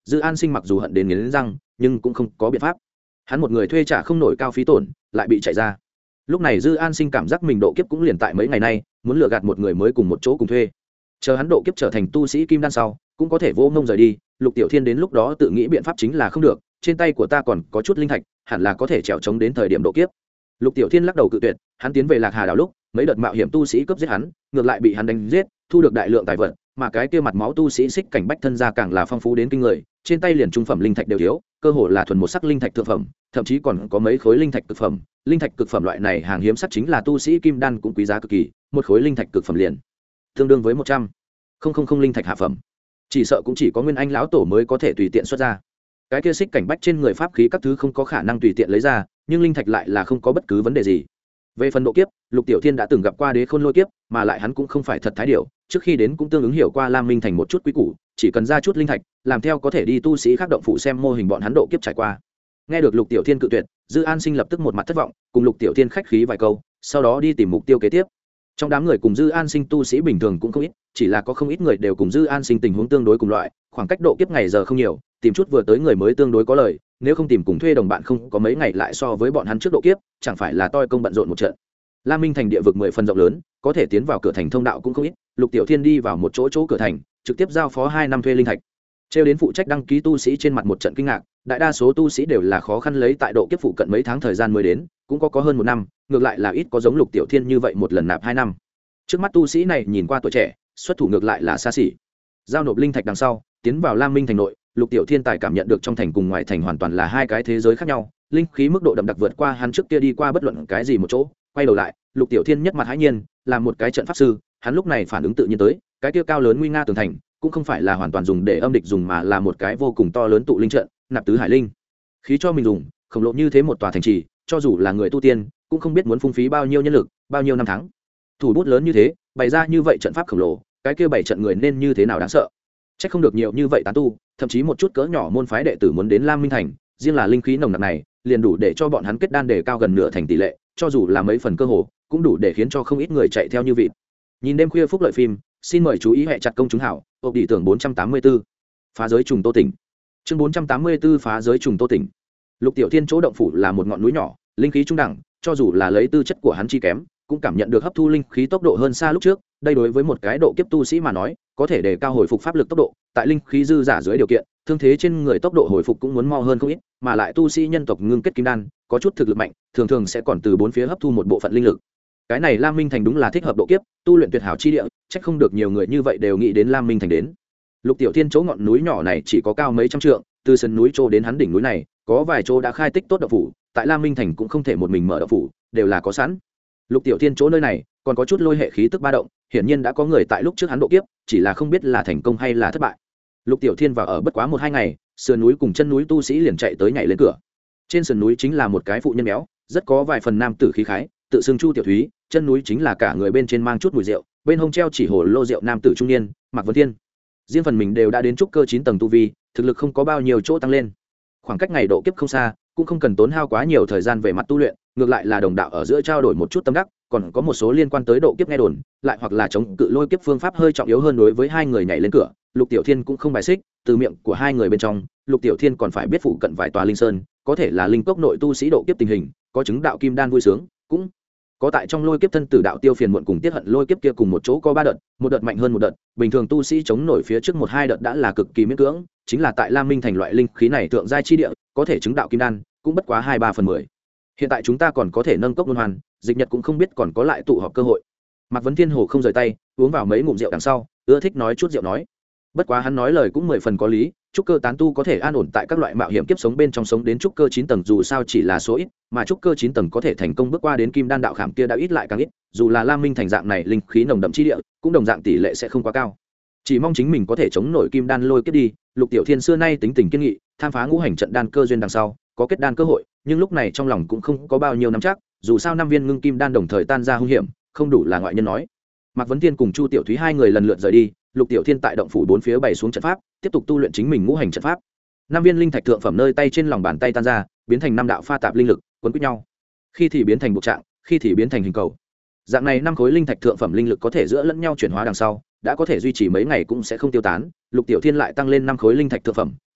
Dư An Sinh mặc dù hận đến nghiến răng nhưng cũng không có biện pháp, hắn một người thuê trả không nổi cao phí tổn lại bị chạy ra. Lúc này Dư An Sinh cảm giác mình độ kiếp cũng liền tại mấy ngày nay, muốn lừa gạt một người mới cùng một chỗ cùng thuê, chờ hắn độ kiếp trở thành tu sĩ kim đan sau cũng có thể vô ngông rời đi. Lục Tiểu Thiên đến lúc đó tự nghĩ biện pháp chính là không được, trên tay của ta còn có chút linh thạch, hẳn là có thể trèo chống đến thời điểm độ kiếp. Lục Tiểu Thiên lắc đầu cự tuyệt, hắn tiến về Lạc Hà đảo lúc mấy đợt mạo hiểm tu sĩ cướp giết hắn, ngược lại bị hắn đánh giết, thu được đại lượng tài vật, mà cái kia mặt máu tu sĩ xích cảnh bách thân gia càng là phong phú đến kinh người, trên tay liền trung phẩm linh thạch đều thiếu, cơ hồ là thuần một sắc linh thạch thượng phẩm, thậm chí còn có mấy khối linh thạch cực phẩm. Linh thạch cực phẩm loại này hàng hiếm sắc chính là tu sĩ kim đan cũng quý giá cực kỳ, một khối linh thạch cực phẩm liền tương đương với một trăm không không không linh thạch hạ phẩm, chỉ sợ cũng chỉ có Nguyên Anh lão tổ mới có thể tùy tiện xuất ra. Cái kia xích cảnh bách trên người pháp khí các thứ không có khả năng tùy tiện lấy ra, nhưng linh thạch lại là không có bất cứ vấn đề gì. Về phần độ kiếp, Lục Tiểu Thiên đã từng gặp qua Đế Khôn Lôi kiếp, mà lại hắn cũng không phải thật thái điểu, trước khi đến cũng tương ứng hiểu qua Lam Minh thành một chút quý củ, chỉ cần ra chút linh thạch, làm theo có thể đi tu sĩ khác động phụ xem mô hình bọn hắn độ kiếp trải qua. Nghe được Lục Tiểu Thiên cự tuyệt, Dư An Sinh lập tức một mặt thất vọng, cùng Lục Tiểu Thiên khách khí vài câu, sau đó đi tìm mục tiêu kế tiếp. Trong đám người cùng Dư An Sinh tu sĩ bình thường cũng không ít, chỉ là có không ít người đều cùng Dư An Sinh tình huống tương đối cùng loại, khoảng cách độ kiếp ngày giờ không nhiều, tìm chút vừa tới người mới tương đối có lời, nếu không tìm cùng thuê đồng bạn không có mấy ngày lại so với bọn hắn trước độ kiếp, chẳng phải là toi công bận rộn một trận. Lam Minh thành địa vực mười phần rộng lớn, có thể tiến vào cửa thành thông đạo cũng không ít. Lục Tiểu Thiên đi vào một chỗ chỗ cửa thành, trực tiếp giao phó hai năm thuê linh thạch. Trêu đến phụ trách đăng ký tu sĩ trên mặt một trận kinh ngạc, đại đa số tu sĩ đều là khó khăn lấy tại độ kiếp phụ cận mấy tháng thời gian mới đến, cũng có có hơn một năm, ngược lại là ít có giống Lục Tiểu Thiên như vậy một lần nạp hai năm. Trước mắt tu sĩ này nhìn qua tuổi trẻ, xuất thủ ngược lại là xa xỉ. Giao nộp linh thạch đằng sau, tiến vào Lam Minh thành nội, Lục Tiểu Thiên tài cảm nhận được trong thành cùng ngoài thành hoàn toàn là hai cái thế giới khác nhau, linh khí mức độ đậm đặc vượt qua hắn trước kia đi qua bất luận cái gì một chỗ. Quay đầu lại, Lục Tiểu Thiên nhất mặt hãi nhiên, làm một cái trận pháp sư, hắn lúc này phản ứng tự nhiên tới, cái kia cao lớn nguy nga tường thành, cũng không phải là hoàn toàn dùng để âm địch dùng mà là một cái vô cùng to lớn tụ linh trận, nạp tứ hải linh khí cho mình dùng, khổng lồ như thế một tòa thành trì, cho dù là người tu tiên, cũng không biết muốn phung phí bao nhiêu nhân lực, bao nhiêu năm tháng. Thủ bút lớn như thế, bày ra như vậy trận pháp khổng lồ, cái kia bảy trận người nên như thế nào đáng sợ. Chắc không được nhiều như vậy tán tu, thậm chí một chút cỡ nhỏ môn phái đệ tử muốn đến Lam Minh thành, riêng là linh khí nồng nặc này, liền đủ để cho bọn hắn kết đan đề cao gần nửa thành tỷ lệ, cho dù là mấy phần cơ hồ, cũng đủ để khiến cho không ít người chạy theo như vịt. Nhìn đêm khuya phúc lợi phim, xin mời chú ý hệ chặt công chúng hảo, ộp đi tưởng bốn trăm tám mươi tư. Phá giới trùng Tô tỉnh. Chương bốn trăm tám mươi tư phá giới trùng Tô tỉnh. Lục Tiểu Thiên chỗ động phủ là một ngọn núi nhỏ, linh khí trung đẳng, cho dù là lấy tư chất của hắn chi kém, cũng cảm nhận được hấp thu linh khí tốc độ hơn xa lúc trước, đây đối với một cái độ kiếp tu sĩ mà nói, có thể đề cao hồi phục pháp lực tốc độ, tại linh khí dư giả dưới điều kiện, thương thế trên người tốc độ hồi phục cũng muốn mau hơn không ít, mà lại tu sĩ nhân tộc ngưng kết kim đan, có chút thực lực mạnh, thường thường sẽ còn từ bốn phía hấp thu một bộ phận linh lực. Cái này Lam Minh thành đúng là thích hợp độ kiếp, tu luyện tuyệt hảo chi địa, chắc không được nhiều người như vậy đều nghĩ đến Lam Minh thành đến. Lục Tiểu Thiên chỗ ngọn núi nhỏ này chỉ có cao mấy trăm trượng, từ sườn núi chỗ đến hắn đỉnh núi này, có vài chỗ đã khai tích tốt động phủ, tại Lam Minh thành cũng không thể một mình mở động phủ, đều là có sẵn. Lục Tiểu Thiên chỗ nơi này còn có chút lôi hệ khí tức ba động, hiển nhiên đã có người tại lúc trước hắn độ kiếp, chỉ là không biết là thành công hay là thất bại. Lục Tiểu Thiên vào ở bất quá một hai ngày, sườn núi cùng chân núi tu sĩ liền chạy tới nhảy lên cửa. Trên sườn núi chính là một cái phụ nhân béo, rất có vài phần nam tử khí khái, tự xưng Chu Tiểu Thúy, chân núi chính là cả người bên trên mang chút mùi rượu, bên hông treo chỉ hồ lô rượu nam tử trung niên, Mạc Vấn Thiên. Riêng phần mình đều đã đến trúc cơ chín tầng tu vi, thực lực không có bao nhiêu chỗ tăng lên. Khoảng cách ngày độ kiếp không xa, cũng không cần tốn hao quá nhiều thời gian về mặt tu luyện, ngược lại là đồng đạo ở giữa trao đổi một chút tâm đắc, còn có một số liên quan tới độ kiếp nghe đồn, lại hoặc là chống cự lôi kiếp phương pháp hơi trọng yếu hơn đối với hai người nhảy lên cửa, Lục Tiểu Thiên cũng không bài xích, từ miệng của hai người bên trong, Lục Tiểu Thiên còn phải biết phụ cận vài tòa linh sơn, có thể là linh cốc nội tu sĩ độ kiếp tình hình, có chứng đạo kim đan vui sướng, cũng có tại trong lôi kiếp thân tử đạo tiêu phiền muộn cùng tiết hận lôi kiếp kia cùng một chỗ có ba đợt, một đợt mạnh hơn một đợt, bình thường tu sĩ chống nổi phía trước một hai đợt đã là cực kỳ miễn cưỡng, chính là tại Lam Minh thành loại linh khí này thượng giai chi địa, có thể chứng đạo kim đan, cũng bất quá hai ba phần mười. Hiện tại chúng ta còn có thể nâng cốc luân hoàn, dịch nhật cũng không biết còn có lại tụ họp cơ hội. Mạc Vấn Thiên hồ không rời tay, uống vào mấy ngụm rượu đằng sau, ưa thích nói chút rượu nói. Bất quá hắn nói lời cũng mười phần có lý, trúc cơ tán tu có thể an ổn tại các loại mạo hiểm kiếp sống bên trong sống đến trúc cơ chín tầng dù sao chỉ là số ít, mà trúc cơ chín tầng có thể thành công bước qua đến kim đan đạo khảm kia đã ít lại càng ít, dù là Lam Minh thành dạng này linh khí nồng đậm chi địa, cũng đồng dạng tỷ lệ sẽ không quá cao. Chỉ mong chính mình có thể chống nổi kim đan lôi kiếp đi. Lục Tiểu Thiên xưa nay tính tình kiên nghị, tham phá ngũ hành trận đan cơ duyên đằng sau, có kết đan cơ hội, nhưng lúc này trong lòng cũng không có bao nhiêu nắm chắc, dù sao năm viên ngưng kim đan đồng thời tan ra hung hiểm, không đủ là ngoại nhân nói. Mạc Vấn Thiên cùng Chu Tiểu Thúy hai người lần lượt rời đi, Lục Tiểu Thiên tại động phủ bốn phía bày xuống trận pháp, tiếp tục tu luyện chính mình ngũ hành trận pháp. Năm viên linh thạch thượng phẩm nơi tay trên lòng bàn tay tan ra, biến thành năm đạo pha tạp linh lực, quấn quýt nhau. Khi thì biến thành bộ trạng, khi thì biến thành hình cầu. Dạng này năm khối linh thạch thượng phẩm linh lực có thể giữa lẫn nhau chuyển hóa đằng sau, đã có thể duy trì mấy ngày cũng sẽ không tiêu tán. Lục Tiểu Thiên lại tăng lên năm khối linh thạch thượng phẩm,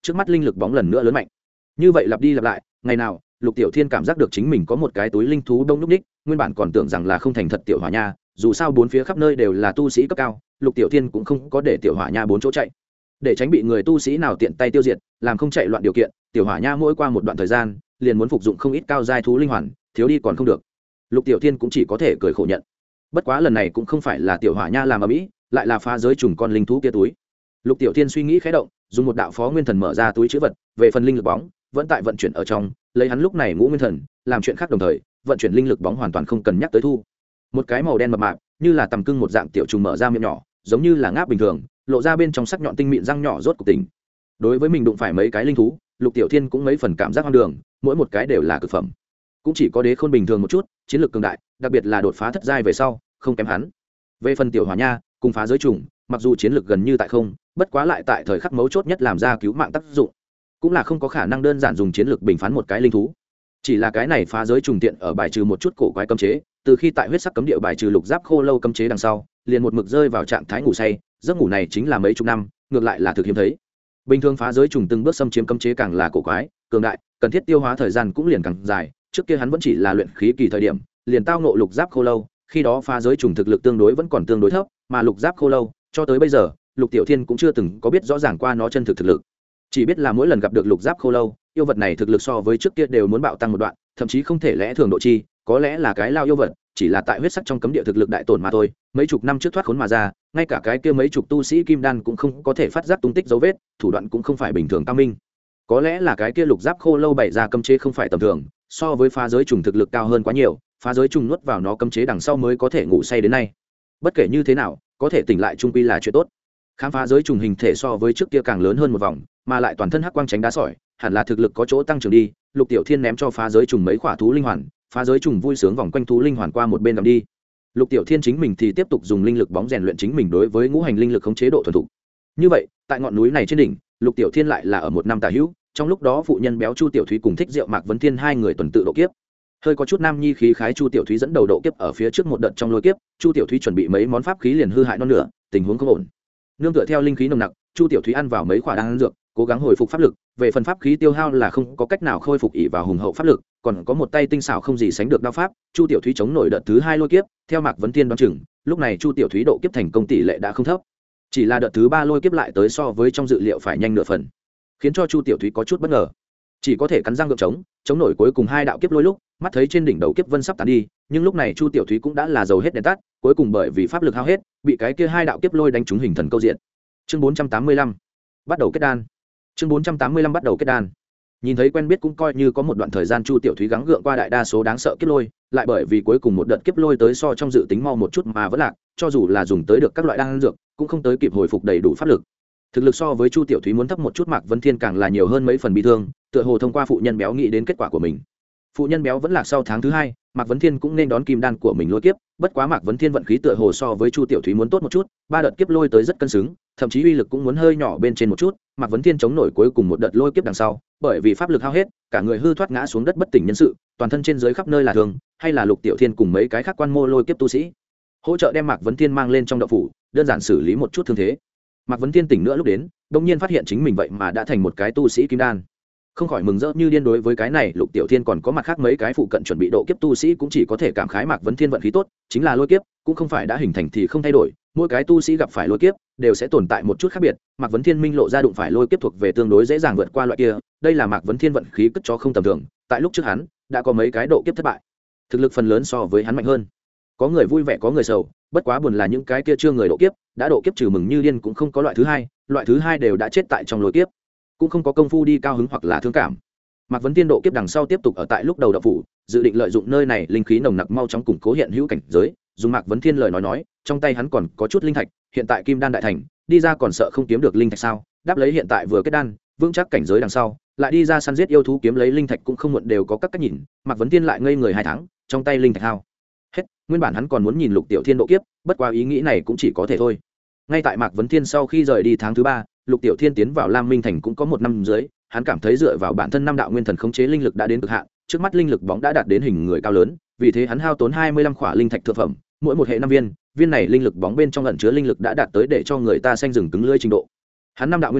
trước mắt linh lực bóng lần nữa lớn mạnh. Như vậy lặp đi lặp lại, ngày nào Lục Tiểu Thiên cảm giác được chính mình có một cái túi linh thú đông núc ních, nguyên bản còn tưởng rằng là không thành thật tiểu hỏa nha, dù sao bốn phía khắp nơi đều là tu sĩ cấp cao, Lục Tiểu Thiên cũng không có để tiểu hỏa nha bốn chỗ chạy. Để tránh bị người tu sĩ nào tiện tay tiêu diệt, làm không chạy loạn điều kiện, tiểu hỏa nha mỗi qua một đoạn thời gian, liền muốn phục dụng không ít cao giai thú linh hoàn, thiếu đi còn không được. Lục Tiểu Thiên cũng chỉ có thể cười khổ nhận. Bất quá lần này cũng không phải là tiểu hỏa nha làm ở mỹ, lại là phá giới trùng con linh thú kia túi. Lục Tiểu Thiên suy nghĩ khẽ động, dùng một đạo phó nguyên thần mở ra túi trữ vật, về phần linh lực bóng, vẫn tại vận chuyển ở trong, lấy hắn lúc này ngũ nguyên thần, làm chuyện khác đồng thời, vận chuyển linh lực bóng hoàn toàn không cần nhắc tới thu. Một cái màu đen mập mạp, như là tầm cưng một dạng tiểu trùng mở ra miệng nhỏ, giống như là ngáp bình thường, lộ ra bên trong sắc nhọn tinh mịn răng nhỏ rốt cục tỉnh. Đối với mình đụng phải mấy cái linh thú, Lục Tiểu Thiên cũng mấy phần cảm giác hoang đường, mỗi một cái đều là cực phẩm. Cũng chỉ có Đế Khôn bình thường một chút, chiến lược cường đại, đặc biệt là đột phá thất giai về sau, không kém hắn. Về phần tiểu hỏa nha, cùng phá giới trùng, mặc dù chiến lược gần như tại không, bất quá lại tại thời khắc mấu chốt nhất làm ra cứu mạng tác dụng, cũng là không có khả năng đơn giản dùng chiến lược bình phán một cái linh thú. Chỉ là cái này phá giới trùng tiện ở bài trừ một chút cổ quái cấm chế, từ khi tại huyết sắc cấm địa bài trừ lục giáp khô lâu cấm chế đằng sau, liền một mực rơi vào trạng thái ngủ say, giấc ngủ này chính là mấy chục năm, ngược lại là thực hiếm thấy. Bình thường phá giới trùng từng bước xâm chiếm cấm chế càng là cổ quái, cường đại, cần thiết tiêu hóa thời gian cũng liền càng dài, trước kia hắn vẫn chỉ là luyện khí kỳ thời điểm, liền tao ngộ lục giáp khô lâu, khi đó phá giới trùng thực lực tương đối vẫn còn tương đối thấp, mà lục giáp khô lâu, cho tới bây giờ, Lục Tiểu Thiên cũng chưa từng có biết rõ ràng qua nó chân thực thực lực. Chỉ biết là mỗi lần gặp được lục giáp khô lâu, yêu vật này thực lực so với trước kia đều muốn bạo tăng một đoạn, thậm chí không thể lẽ thường độ chi, có lẽ là cái lao yêu vật, chỉ là tại huyết sắc trong cấm địa thực lực đại tổn mà thôi, mấy chục năm trước thoát khốn mà ra, ngay cả cái kia mấy chục tu sĩ kim đan cũng không có thể phát giác tung tích dấu vết, thủ đoạn cũng không phải bình thường cao minh. Có lẽ là cái kia lục giáp khô lâu bày ra cấm chế không phải tầm thường, so với phá giới trùng thực lực cao hơn quá nhiều, phá giới trùng nuốt vào nó cấm chế đằng sau mới có thể ngủ say đến nay. Bất kể như thế nào, có thể tỉnh lại trung quy là chuyện tốt. Khám phá giới trùng hình thể so với trước kia càng lớn hơn một vòng, mà lại toàn thân hắc quang tránh đá sỏi, hẳn là thực lực có chỗ tăng trưởng đi. Lục Tiểu Thiên ném cho phá giới trùng mấy quả thú linh hoàn, phá giới trùng vui sướng vòng quanh thú linh hoàn qua một bên cầm đi. Lục Tiểu Thiên chính mình thì tiếp tục dùng linh lực bóng rèn luyện chính mình đối với ngũ hành linh lực khống chế độ thuần thục. Như vậy, tại ngọn núi này trên đỉnh, Lục Tiểu Thiên lại là ở một năm tà hữu, trong lúc đó phụ nhân béo Chu Tiểu Thúy cùng thích rượu Mạc Vấn Thiên hai người tuần tự độ kiếp. Hơi có chút nam nhi khí khái Chu Tiểu Thúy dẫn đầu độ kiếp ở phía trước một đợt trong lôi kiếp, Chu Tiểu Thúy chuẩn bị mấy món pháp khí liền hư hại non nửa, tình huống không ổn. Nương tựa theo linh khí nồng nặc, Chu Tiểu Thúy ăn vào mấy quả đan dược, cố gắng hồi phục pháp lực. Về phần pháp khí tiêu hao là không có cách nào khôi phục ỷ vào hùng hậu pháp lực, còn có một tay tinh xảo không gì sánh được đao pháp. Chu Tiểu Thúy chống nổi đợt thứ hai lôi kiếp, theo Mạc Vấn Thiên đoán chừng, lúc này Chu Tiểu Thúy độ kiếp thành công tỷ lệ đã không thấp. Chỉ là đợt thứ ba lôi kiếp lại tới so với trong dự liệu phải nhanh nửa phần, khiến cho Chu Tiểu Thúy có chút bất ngờ, chỉ có thể cắn răng gượng chống, chống nổi cuối cùng hai đạo kiếp lôi lúc, mắt thấy trên đỉnh đầu kiếp vân sắp tán đi, nhưng lúc này Chu Tiểu Thúy cũng đã là dầu hết đèn tắt, cuối cùng bởi vì pháp lực hao hết, bị cái kia hai đạo kiếp lôi đánh trúng hình thần câu diện. Chương bốn trăm tám mươi lăm bắt đầu kết đan. Chương bốn trăm tám mươi lăm bắt đầu kết đan. Nhìn thấy quen biết cũng coi như có một đoạn thời gian, Chu Tiểu Thúy gắng gượng qua đại đa số đáng sợ kiếp lôi, lại bởi vì cuối cùng một đợt kiếp lôi tới so trong dự tính mau một chút mà vẫn lạc, cho dù là dùng tới được các loại đan dược, cũng không tới kịp hồi phục đầy đủ pháp lực. Thực lực so với Chu Tiểu Thúy muốn thấp một chút, Mạc Vấn Thiên càng là nhiều hơn mấy phần bị thương, tựa hồ thông qua phụ nhân béo nghĩ đến kết quả của mình. Phụ nhân béo vẫn lạc sau tháng thứ hai, Mạc Vấn Thiên cũng nên đón kim đan của mình lôi kiếp, bất quá Mạc Vấn Thiên vận khí tựa hồ so với Chu Tiểu Thúy muốn tốt một chút, ba đợt kiếp lôi tới rất cân xứng, thậm chí uy lực cũng muốn hơi nhỏ bên trên một chút. Mạc Vấn Thiên chống nổi cuối cùng một đợt lôi kiếp đằng sau, bởi vì pháp lực hao hết, cả người hư thoát ngã xuống đất bất tỉnh nhân sự, toàn thân trên dưới khắp nơi là thương, hay là Lục Tiểu Thiên cùng mấy cái khác quan mô lôi kiếp tu sĩ hỗ trợ đem Mạc Vấn Thiên mang lên trong động phủ, đơn giản xử lý một chút thương thế. Mạc Vấn Thiên tỉnh nữa lúc đến, đột nhiên phát hiện chính mình vậy mà đã thành một cái tu sĩ kim đan, không khỏi mừng rỡ như điên. Đối với cái này, Lục Tiểu Thiên còn có mặt khác mấy cái phụ cận chuẩn bị độ kiếp tu sĩ cũng chỉ có thể cảm khái Mạc Vấn Thiên vận khí tốt, chính là lôi kiếp cũng không phải đã hình thành thì không thay đổi, mỗi cái tu sĩ gặp phải lôi kiếp đều sẽ tồn tại một chút khác biệt. Mạc Vấn Thiên minh lộ ra đụng phải lôi kiếp thuộc về tương đối dễ dàng vượt qua loại kia, đây là Mạc Vấn Thiên vận khí cất cho không tầm thường. Tại lúc trước hắn đã có mấy cái độ kiếp thất bại, thực lực phần lớn so với hắn mạnh hơn, có người vui vẻ có người sầu, bất quá buồn là những cái kia chưa người độ kiếp đã độ kiếp trừ mừng như điên cũng không có loại thứ hai, loại thứ hai đều đã chết tại trong lôi kiếp, cũng không có công phu đi cao hứng hoặc là thương cảm. Mạc Vấn Thiên độ kiếp đằng sau tiếp tục ở tại lúc đầu đạo phủ, dự định lợi dụng nơi này linh khí nồng nặc mau chóng củng cố hiện hữu cảnh giới. Dùng Mạc Vấn Thiên lời nói nói, trong tay hắn còn có chút linh thạch, hiện tại kim đan đại thành, đi ra còn sợ không kiếm được linh thạch sao? Đáp lấy hiện tại vừa kết đan, vững chắc cảnh giới đằng sau, lại đi ra săn giết yêu thú kiếm lấy linh thạch cũng không muộn, đều có các cách nhìn. Mạc Vấn Thiên lại ngây người hai tháng, trong tay linh thạch hao hết, nguyên bản hắn còn muốn nhìn Lục Tiểu Thiên độ kiếp, bất quá ý nghĩ này cũng chỉ có thể thôi. Ngay tại Mạc Vấn Thiên sau khi rời đi tháng thứ ba, Lục Tiểu Thiên tiến vào Lam Minh Thành cũng có một năm dưới, hắn cảm thấy dựa vào bản thân năm đạo nguyên thần khống chế linh lực đã đến cực hạn, trước mắt linh lực bóng đã đạt đến hình người cao lớn, vì thế hắn hao tốn hai mươi lăm khỏa linh thạch thượng phẩm, mỗi một hệ năm viên, viên này linh lực bóng bên trong ẩn chứa linh lực đã đạt tới để cho người ta xanh rừng cứng lưỡi trình độ. Hắn năm đạo nguyên thần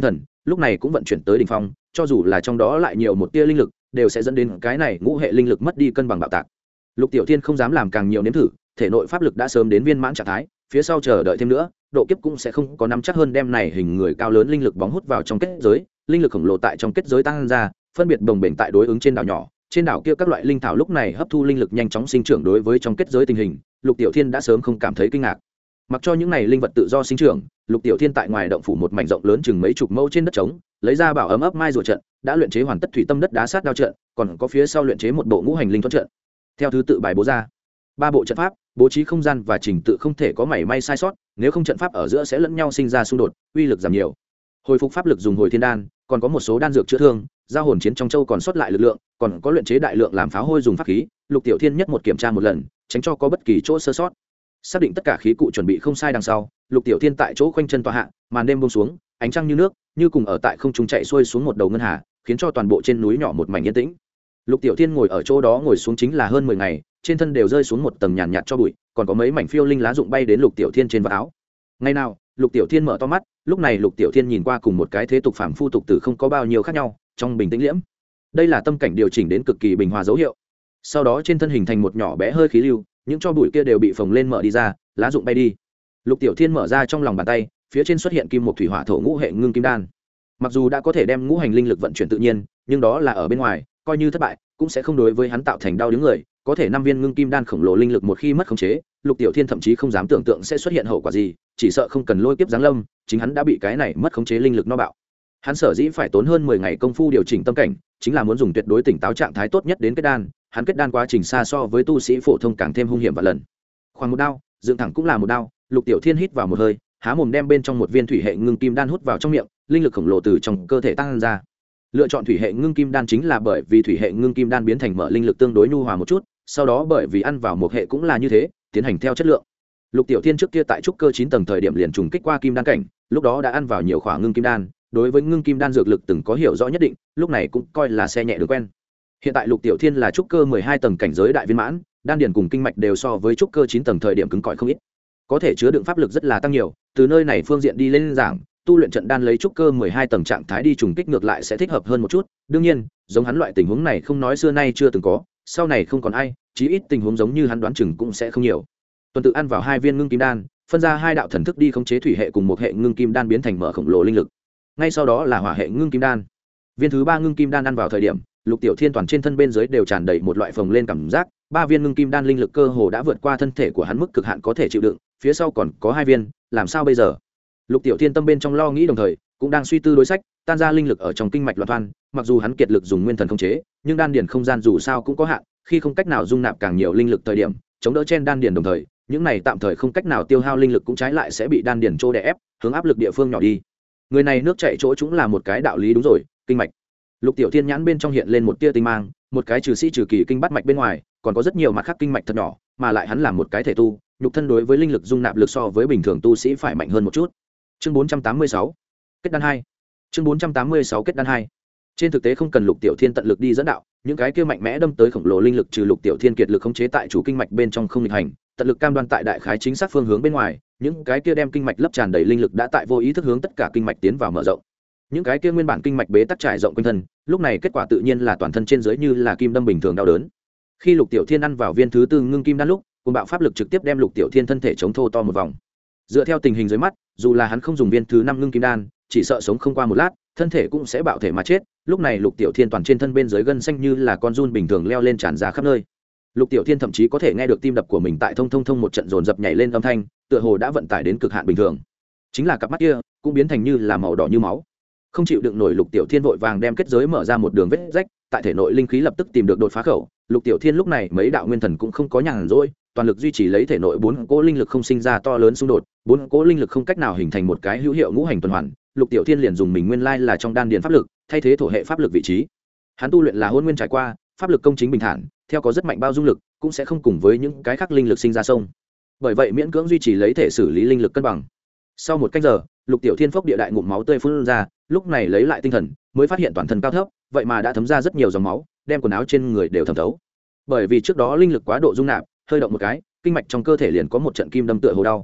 lúc này cũng vận chuyển tới đỉnh phong, cho dù là trong đó lại nhiều một tia linh lực đều sẽ dẫn đến cái này ngũ hệ linh lực mất đi cân bằng bạo tạc. Lục Tiểu Thiên không dám làm càng nhiều nếm thử, thể nội pháp lực đã sớm đến viên mãn trạng thái, phía sau chờ đợi thêm nữa, độ kiếp cũng sẽ không có nắm chắc hơn đem này hình người cao lớn linh lực bóng hút vào trong kết giới, linh lực khổng lồ tại trong kết giới tăng ra, phân biệt đồng bền tại đối ứng trên đảo nhỏ, trên đảo kia các loại linh thảo lúc này hấp thu linh lực nhanh chóng sinh trưởng đối với trong kết giới tình hình, Lục Tiểu Thiên đã sớm không cảm thấy kinh ngạc. Mặc cho những này linh vật tự do sinh trưởng, Lục Tiểu Thiên tại ngoài động phủ một mảnh rộng lớn chừng mấy chục mẫu trên đất trống, lấy ra bảo ấm ấp mai rùa trận, đã luyện chế hoàn tất thủy tâm đất đá sát đao trận, còn có phía sau luyện chế một bộ ngũ hành linh thuẫn trận. Theo thứ tự bài bố ra, ba bộ trận pháp, bố trí không gian và trình tự không thể có mảy may sai sót, nếu không trận pháp ở giữa sẽ lẫn nhau sinh ra xung đột, uy lực giảm nhiều. Hồi phục pháp lực dùng hồi thiên đan, còn có một số đan dược chữa thương, giao hồn chiến trong châu còn sót lại lực lượng, còn có luyện chế đại lượng làm pháo hôi dùng pháp khí, Lục Tiểu Thiên nhất một kiểm tra một lần, tránh cho có bất kỳ chỗ sơ sót. Xác định tất cả khí cụ chuẩn bị không sai đằng sau, Lục Tiểu Thiên tại chỗ khoanh chân tọa hạ, màn đêm buông xuống, ánh trăng như nước, như cùng ở tại không trung chạy xuôi xuống một đầu ngân hà, khiến cho toàn bộ trên núi nhỏ một mảnh yên tĩnh. Lục Tiểu Thiên ngồi ở chỗ đó ngồi xuống chính là hơn mười ngày, trên thân đều rơi xuống một tầng nhàn nhạt cho bụi, còn có mấy mảnh phiêu linh lá rụng bay đến Lục Tiểu Thiên trên vạt áo. Ngày nào, Lục Tiểu Thiên mở to mắt, lúc này Lục Tiểu Thiên nhìn qua cùng một cái thế tục phàm phu tục tử không có bao nhiêu khác nhau, trong bình tĩnh liễm. Đây là tâm cảnh điều chỉnh đến cực kỳ bình hòa dấu hiệu. Sau đó trên thân hình thành một nhỏ bé hơi khí lưu, những cho bụi kia đều bị phồng lên mở đi ra, lá rụng bay đi. Lục Tiểu Thiên mở ra trong lòng bàn tay, phía trên xuất hiện kim một thủy hỏa thổ ngũ hệ ngưng kim đan. Mặc dù đã có thể đem ngũ hành linh lực vận chuyển tự nhiên, nhưng đó là ở bên ngoài, coi như thất bại, cũng sẽ không đối với hắn tạo thành đau đớn người. Có thể năm viên ngưng kim đan khổng lồ linh lực một khi mất khống chế, Lục Tiểu Thiên thậm chí không dám tưởng tượng sẽ xuất hiện hậu quả gì, chỉ sợ không cần lôi kiếp giáng lâm, chính hắn đã bị cái này mất khống chế linh lực no bạo. Hắn sở dĩ phải tốn hơn mười ngày công phu điều chỉnh tâm cảnh, chính là muốn dùng tuyệt đối tỉnh táo trạng thái tốt nhất đến kết đan, hắn kết đan quá trình xa so với tu sĩ phổ thông càng thêm hung hiểm và lần. Khoảng một đao, dựng thẳng cũng là một đao, Lục Tiểu Thiên hít vào một hơi, há mồm đem bên trong một viên thủy hệ ngưng kim đan hút vào trong miệng, linh lực khổng lồ từ trong cơ thể tăng ra. Lựa chọn thủy hệ ngưng kim đan chính là bởi vì thủy hệ ngưng kim đan biến thành mở linh lực tương đối nhu hòa một chút, sau đó bởi vì ăn vào một hệ cũng là như thế, tiến hành theo chất lượng. Lục Tiểu Thiên trước kia tại trúc cơ chín tầng thời điểm liền trùng kích qua kim đan cảnh, lúc đó đã ăn vào nhiều khỏa ngưng kim đan, đối với ngưng kim đan dược lực từng có hiểu rõ nhất định, lúc này cũng coi là xe nhẹ đường quen. Hiện tại Lục Tiểu Thiên là trúc cơ mười hai tầng cảnh giới đại viên mãn, đan điền cùng kinh mạch đều so với trúc cơ chín tầng thời điểm cứng cỏi không ít, có thể chứa đựng pháp lực rất là tăng nhiều, từ nơi này phương diện đi lên giảng, tu luyện trận đan lấy trúc cơ mười hai tầng trạng thái đi trùng kích ngược lại sẽ thích hợp hơn một chút. Đương nhiên, giống hắn loại tình huống này không nói xưa nay chưa từng có, sau này không còn ai, chí ít tình huống giống như hắn đoán chừng cũng sẽ không nhiều. Tuần tự ăn vào hai viên ngưng kim đan, phân ra hai đạo thần thức đi khống chế thủy hệ cùng một hệ ngưng kim đan biến thành mở khổng lồ linh lực. Ngay sau đó là hỏa hệ ngưng kim đan. Viên thứ ba ngưng kim đan ăn vào thời điểm, Lục Tiểu Thiên toàn trên thân bên dưới đều tràn đầy một loại phồng lên cảm giác, ba viên ngưng kim đan linh lực cơ hồ đã vượt qua thân thể của hắn mức cực hạn có thể chịu đựng, phía sau còn có hai viên, làm sao bây giờ? Lục Tiểu Thiên tâm bên trong lo nghĩ đồng thời, cũng đang suy tư đối sách, tan ra linh lực ở trong kinh mạch loạn toan, mặc dù hắn kiệt lực dùng nguyên thần khống chế, nhưng đan điền không gian dù sao cũng có hạn, khi không cách nào dung nạp càng nhiều linh lực thời điểm, chống đỡ trên đan điền đồng thời, những này tạm thời không cách nào tiêu hao linh lực cũng trái lại sẽ bị đan điền trô đè ép, hướng áp lực địa phương nhỏ đi. Người này nước chảy chỗ cũng là một cái đạo lý đúng rồi, kinh mạch. Lục Tiểu Thiên nhãn bên trong hiện lên một tia tinh mang, một cái trừ sĩ trừ kỳ kinh bát mạch bên ngoài, còn có rất nhiều mặt khác kinh mạch thật nhỏ, mà lại hắn là một cái thể tu, nhục thân đối với linh lực dung nạp lực so với bình thường tu sĩ phải mạnh hơn một chút. Chương bốn trăm tám mươi sáu, kết đan hai. Chương bốn trăm tám mươi sáu kết đan hai. Trên thực tế không cần Lục Tiểu Thiên tận lực đi dẫn đạo, những cái kia mạnh mẽ đâm tới khổng lồ linh lực trừ Lục Tiểu Thiên kiệt lực khống chế tại chủ kinh mạch bên trong không nghịch hành, tận lực cam đoan tại đại khái chính xác phương hướng bên ngoài, những cái kia đem kinh mạch lấp tràn đầy linh lực đã tại vô ý thức hướng tất cả kinh mạch tiến vào mở rộng. Những cái kia nguyên bản kinh mạch bế tắc trải rộng quanh thân, lúc này kết quả tự nhiên là toàn thân trên dưới như là kim đâm bình thường đau đớn. Khi Lục Tiểu Thiên ăn vào viên thứ tư ngưng kim đan lúc, cùng bạo pháp lực trực tiếp đem Lục Tiểu Thiên thân thể chống thô to một vòng. Dựa theo tình hình dưới mắt, dù là hắn không dùng viên thứ năm ngưng kim đan, chỉ sợ sống không qua một lát, thân thể cũng sẽ bạo thể mà chết. Lúc này Lục Tiểu Thiên toàn trên thân bên dưới gân xanh như là con giun bình thường leo lên tràn ra khắp nơi. Lục Tiểu Thiên thậm chí có thể nghe được tim đập của mình tại thông thông thông một trận dồn dập nhảy lên âm thanh, tựa hồ đã vận tải đến cực hạn bình thường. Chính là cặp mắt kia cũng biến thành như là màu đỏ như máu. Không chịu đựng nổi, Lục Tiểu Thiên vội vàng đem kết giới mở ra một đường vết rách, tại thể nội linh khí lập tức tìm được đột phá khẩu. Lục Tiểu Thiên lúc này mấy đạo nguyên thần cũng không có nhàn rỗi, toàn lực duy trì lấy thể nội bốn cỗ linh lực không sinh ra to lớn xung đột, bốn cỗ linh lực không cách nào hình thành một cái hữu hiệu ngũ hành tuần hoàn. Lục Tiểu Thiên liền dùng mình nguyên lai là trong đan điền pháp lực, thay thế thổ hệ pháp lực vị trí. Hắn tu luyện là hôn nguyên trải qua, pháp lực công chính bình thản, theo có rất mạnh bao dung lực, cũng sẽ không cùng với những cái khác linh lực sinh ra sông. Bởi vậy miễn cưỡng duy trì lấy thể xử lý linh lực cân bằng. Sau một cách giờ, Lục Tiểu Thiên phốc địa đại ngụm máu tươi phun ra, lúc này lấy lại tinh thần, mới phát hiện toàn thân cao thấp, vậy mà đã thấm ra rất nhiều dòng máu, đem quần áo trên người đều thấm thấu. Bởi vì trước đó linh lực quá độ dung nạp, hơi động một cái, kinh mạch trong cơ thể liền có một trận kim đâm tựa hồ đau.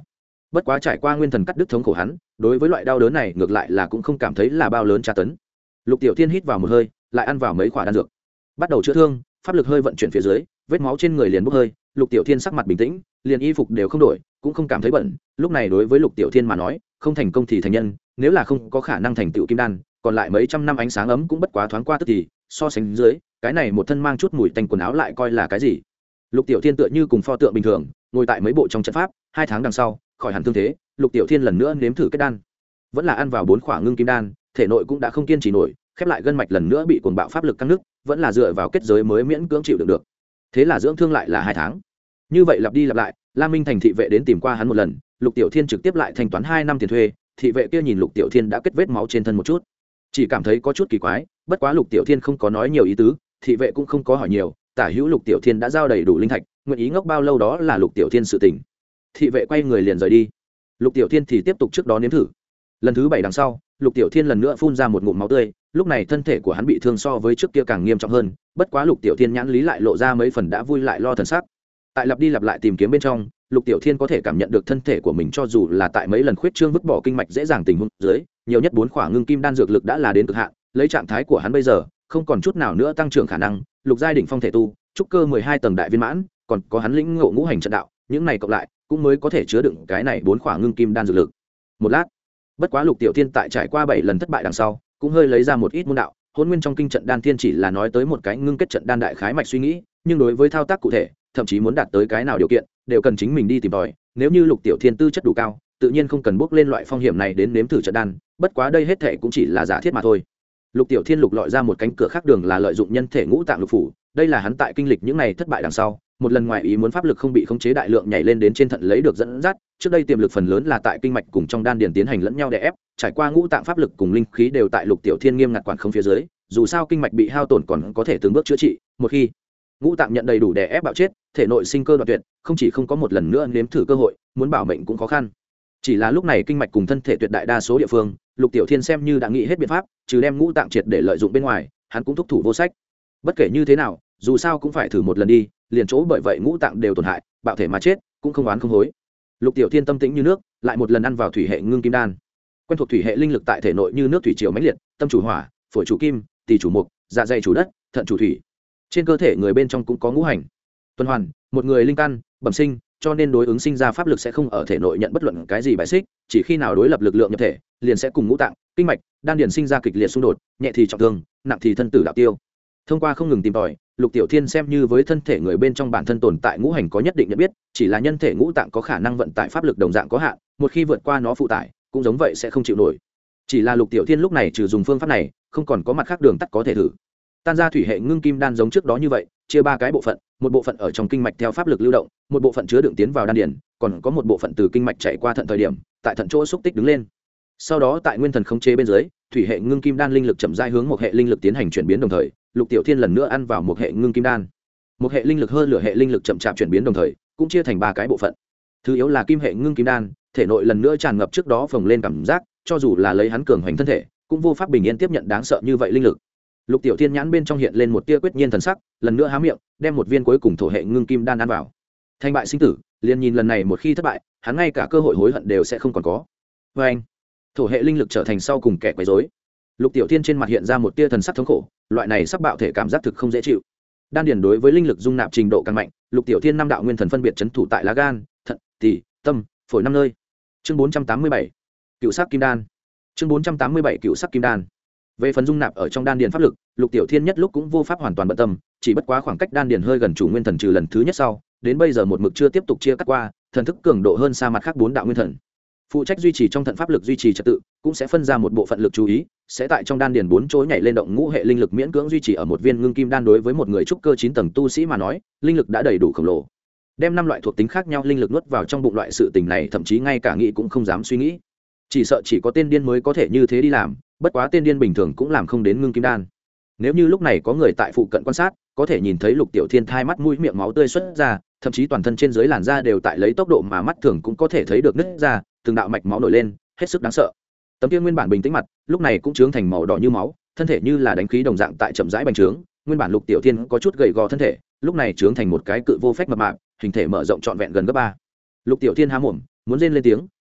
bất quá trải qua nguyên thần cắt đứt thống khổ hắn đối với loại đau đớn này ngược lại là cũng không cảm thấy là bao lớn tra tấn. Lục Tiểu Thiên hít vào một hơi, lại ăn vào mấy quả đan dược, bắt đầu chữa thương. Pháp lực hơi vận chuyển phía dưới, vết máu trên người liền bốc hơi. Lục Tiểu Thiên sắc mặt bình tĩnh, liền y phục đều không đổi, cũng không cảm thấy bẩn. Lúc này đối với Lục Tiểu Thiên mà nói, không thành công thì thành nhân, nếu là không có khả năng thành tựu kim đan, còn lại mấy trăm năm ánh sáng ấm cũng bất quá thoáng qua tức thì, so sánh dưới, cái này một thân mang chút mùi tanh quần áo lại coi là cái gì. Lục Tiểu Thiên tựa như cùng pho tượng bình thường, ngồi tại mấy bộ trong trận pháp. Hai tháng đằng sau, khỏi hẳn thương thế, Lục Tiểu Thiên lần nữa nếm thử kết đan, vẫn là ăn vào bốn khỏa ngưng kim đan, thể nội cũng đã không kiên trì nổi, khép lại gân mạch lần nữa bị cuồng bạo pháp lực căng nứt, vẫn là dựa vào kết giới mới miễn cưỡng chịu đựng được. Thế là dưỡng thương lại là hai tháng. Như vậy lặp đi lặp lại, Lam Minh Thành thị vệ đến tìm qua hắn một lần, Lục Tiểu Thiên trực tiếp lại thanh toán hai năm tiền thuê. Thị vệ kia nhìn Lục Tiểu Thiên đã kết vết máu trên thân một chút, chỉ cảm thấy có chút kỳ quái, bất quá Lục Tiểu Thiên không có nói nhiều ý tứ, thị vệ cũng không có hỏi nhiều, tả hữu Lục Tiểu Thiên đã giao đầy đủ linh thạch, nguyện ý ngốc bao lâu đó là Lục Tiểu Thiên sự tình. Thị vệ quay người liền rời đi. Lục Tiểu Thiên thì tiếp tục trước đó nếm thử. Lần thứ bảy đằng sau, Lục Tiểu Thiên lần nữa phun ra một ngụm máu tươi, lúc này thân thể của hắn bị thương so với trước kia càng nghiêm trọng hơn, bất quá Lục Tiểu Thiên nhãn lý lại lộ ra mấy phần đã vui lại lo thần sắc. Tại lặp đi lặp lại tìm kiếm bên trong, Lục Tiểu Thiên có thể cảm nhận được thân thể của mình cho dù là tại mấy lần khuyết trương vứt bỏ kinh mạch dễ dàng tình huống dưới, nhiều nhất bốn khỏa ngưng kim đan dược lực đã là đến cực hạn, lấy trạng thái của hắn bây giờ, không còn chút nào nữa tăng trưởng khả năng, lục giai đỉnh phong thể tu, trúc cơ mười hai tầng đại viên mãn, còn có hắn lĩnh ngộ ngũ hành trận đạo, những này cộng lại, cũng mới có thể chứa đựng cái này bốn khỏa ngưng kim đan dược lực. Một lát, bất quá Lục Tiểu Thiên tại trải qua bảy lần thất bại đằng sau, cũng hơi lấy ra một ít môn đạo, Hỗn Nguyên trong kinh trận đan thiên chỉ là nói tới một cái ngưng kết trận đan đại khái mạch suy nghĩ, nhưng đối với thao tác cụ thể, thậm chí muốn đạt tới cái nào điều kiện, đều cần chính mình đi tìm tòi. Nếu như Lục Tiểu Thiên tư chất đủ cao, tự nhiên không cần bước lên loại phong hiểm này đến nếm thử trận đan, bất quá đây hết thảy cũng chỉ là giả thiết mà thôi. Lục Tiểu Thiên lục lọi ra một cánh cửa khác đường là lợi dụng nhân thể ngũ tạng lục phủ, đây là hắn tại kinh lịch những này thất bại đằng sau, một lần ngoài ý muốn pháp lực không bị khống chế đại lượng nhảy lên đến trên thận lấy được dẫn dắt, trước đây tiềm lực phần lớn là tại kinh mạch cùng trong đan điền tiến hành lẫn nhau đè ép, trải qua ngũ tạng pháp lực cùng linh khí đều tại Lục Tiểu Thiên nghiêm ngặt quản không phía dưới, dù sao kinh mạch bị hao tổn còn có thể từng bước chữa trị, một khi ngũ tạng nhận đầy đủ đè ép bạo chết, thể nội sinh cơ đoạn tuyệt, không chỉ không có một lần nữa nếm thử cơ hội, muốn bảo mệnh cũng khó khăn. Chỉ là lúc này kinh mạch cùng thân thể tuyệt đại đa số địa phương, Lục Tiểu Thiên xem như đã nghĩ hết biện pháp, trừ đem ngũ tạng triệt để lợi dụng bên ngoài, hắn cũng thúc thủ vô sách. Bất kể như thế nào, dù sao cũng phải thử một lần đi, liền chỗ bởi vậy ngũ tạng đều tổn hại, bạo thể mà chết, cũng không oán không hối. Lục Tiểu Thiên tâm tĩnh như nước, lại một lần ăn vào thủy hệ ngưng kim đan. Quen thuộc thủy hệ linh lực tại thể nội như nước thủy triều mãnh liệt, tâm chủ hỏa, phổi chủ kim, tỳ chủ mộc, dạ dày chủ đất, thận chủ thủy. Trên cơ thể người bên trong cũng có ngũ hành tuần hoàn, một người linh căn bẩm sinh, cho nên đối ứng sinh ra pháp lực sẽ không ở thể nội nhận bất luận cái gì bài xích, chỉ khi nào đối lập lực lượng nhập thể, liền sẽ cùng ngũ tạng, kinh mạch, đan điền sinh ra kịch liệt xung đột, nhẹ thì trọng thương, nặng thì thân tử đạo tiêu. Thông qua không ngừng tìm tòi, Lục Tiểu Thiên xem như với thân thể người bên trong bản thân tồn tại ngũ hành có nhất định nhận biết, chỉ là nhân thể ngũ tạng có khả năng vận tải pháp lực đồng dạng có hạn, một khi vượt qua nó phụ tải, cũng giống vậy sẽ không chịu nổi. Chỉ là Lục Tiểu Thiên lúc này trừ dùng phương pháp này, không còn có mặt khác đường tắt có thể thử. Tan ra thủy hệ ngưng kim đan giống trước đó như vậy, chia ba cái bộ phận, một bộ phận ở trong kinh mạch theo pháp lực lưu động, một bộ phận chứa đựng tiến vào đan điền, còn có một bộ phận từ kinh mạch chạy qua thận thời điểm, tại thận chỗ xúc tích đứng lên. Sau đó tại nguyên thần khống chế bên dưới, thủy hệ ngưng kim đan linh lực chậm rãi hướng một hệ linh lực tiến hành chuyển biến đồng thời, Lục Tiểu Thiên lần nữa ăn vào một hệ ngưng kim đan. Một hệ linh lực hơn lửa hệ linh lực chậm chạp chuyển biến đồng thời, cũng chia thành ba cái bộ phận. Thứ yếu là kim hệ ngưng kim đan, thể nội lần nữa tràn ngập trước đó phồng lên cảm giác, cho dù là lấy hắn cường hoành thân thể, cũng vô pháp bình yên tiếp nhận đáng sợ như vậy linh lực. Lục Tiểu Thiên nhãn bên trong hiện lên một tia quyết nhiên thần sắc, lần nữa há miệng, đem một viên cuối cùng thổ hệ ngưng kim đan ăn vào. Thành bại sinh tử, liền nhìn lần này một khi thất bại, hắn ngay cả cơ hội hối hận đều sẽ không còn có. Và anh, thổ hệ linh lực trở thành sau cùng kẻ quấy rối. Lục Tiểu Thiên trên mặt hiện ra một tia thần sắc thống khổ, loại này sắp bạo thể cảm giác thực không dễ chịu. Đan điền đối với linh lực dung nạp trình độ càng mạnh, Lục Tiểu Thiên năm đạo nguyên thần phân biệt trấn thủ tại lá gan, thận, tỳ, tâm, phổi năm nơi. Chương bốn trăm tám mươi bảy, Cựu sắc kim đan. Chương bốn trăm tám mươi bảy, Cựu sắc kim đan. Về phần dung nạp ở trong đan điền pháp lực, Lục Tiểu Thiên nhất lúc cũng vô pháp hoàn toàn bận tâm, chỉ bất quá khoảng cách đan điền hơi gần chủ nguyên thần trừ lần thứ nhất sau, đến bây giờ một mực chưa tiếp tục chia cắt qua, thần thức cường độ hơn xa mặt khác bốn đạo nguyên thần. Phụ trách duy trì trong thận pháp lực duy trì trật tự, cũng sẽ phân ra một bộ phận lực chú ý, sẽ tại trong đan điền bốn chỗ nhảy lên động ngũ hệ linh lực miễn cưỡng duy trì ở một viên ngưng kim đan đối với một người trúc cơ chín tầng tu sĩ mà nói, linh lực đã đầy đủ khổng lồ. Đem năm loại thuộc tính khác nhau linh lực nuốt vào trong bụng loại sự tình này, thậm chí ngay cả nghĩ cũng không dám suy nghĩ. Chỉ sợ chỉ có tên điên mới có thể như thế đi làm, bất quá tên điên bình thường cũng làm không đến ngưng kim đan. Nếu như lúc này có người tại phụ cận quan sát, có thể nhìn thấy Lục Tiểu Thiên thai mắt mũi miệng máu tươi xuất ra, thậm chí toàn thân trên dưới làn da đều tại lấy tốc độ mà mắt thường cũng có thể thấy được nứt ra, từng đạo mạch máu nổi lên, hết sức đáng sợ. Tấm kia nguyên bản bình tĩnh mặt, lúc này cũng trướng thành màu đỏ như máu, thân thể như là đánh khí đồng dạng tại chậm rãi bành trướng, nguyên bản Lục Tiểu Thiên có chút gầy gò thân thể, lúc này trướng thành một cái cự vô phách mập mạp, hình thể mở rộng trọn vẹn gần gấp ba. Lục Tiểu Thiên há mồm, muốn rên lên tiếng,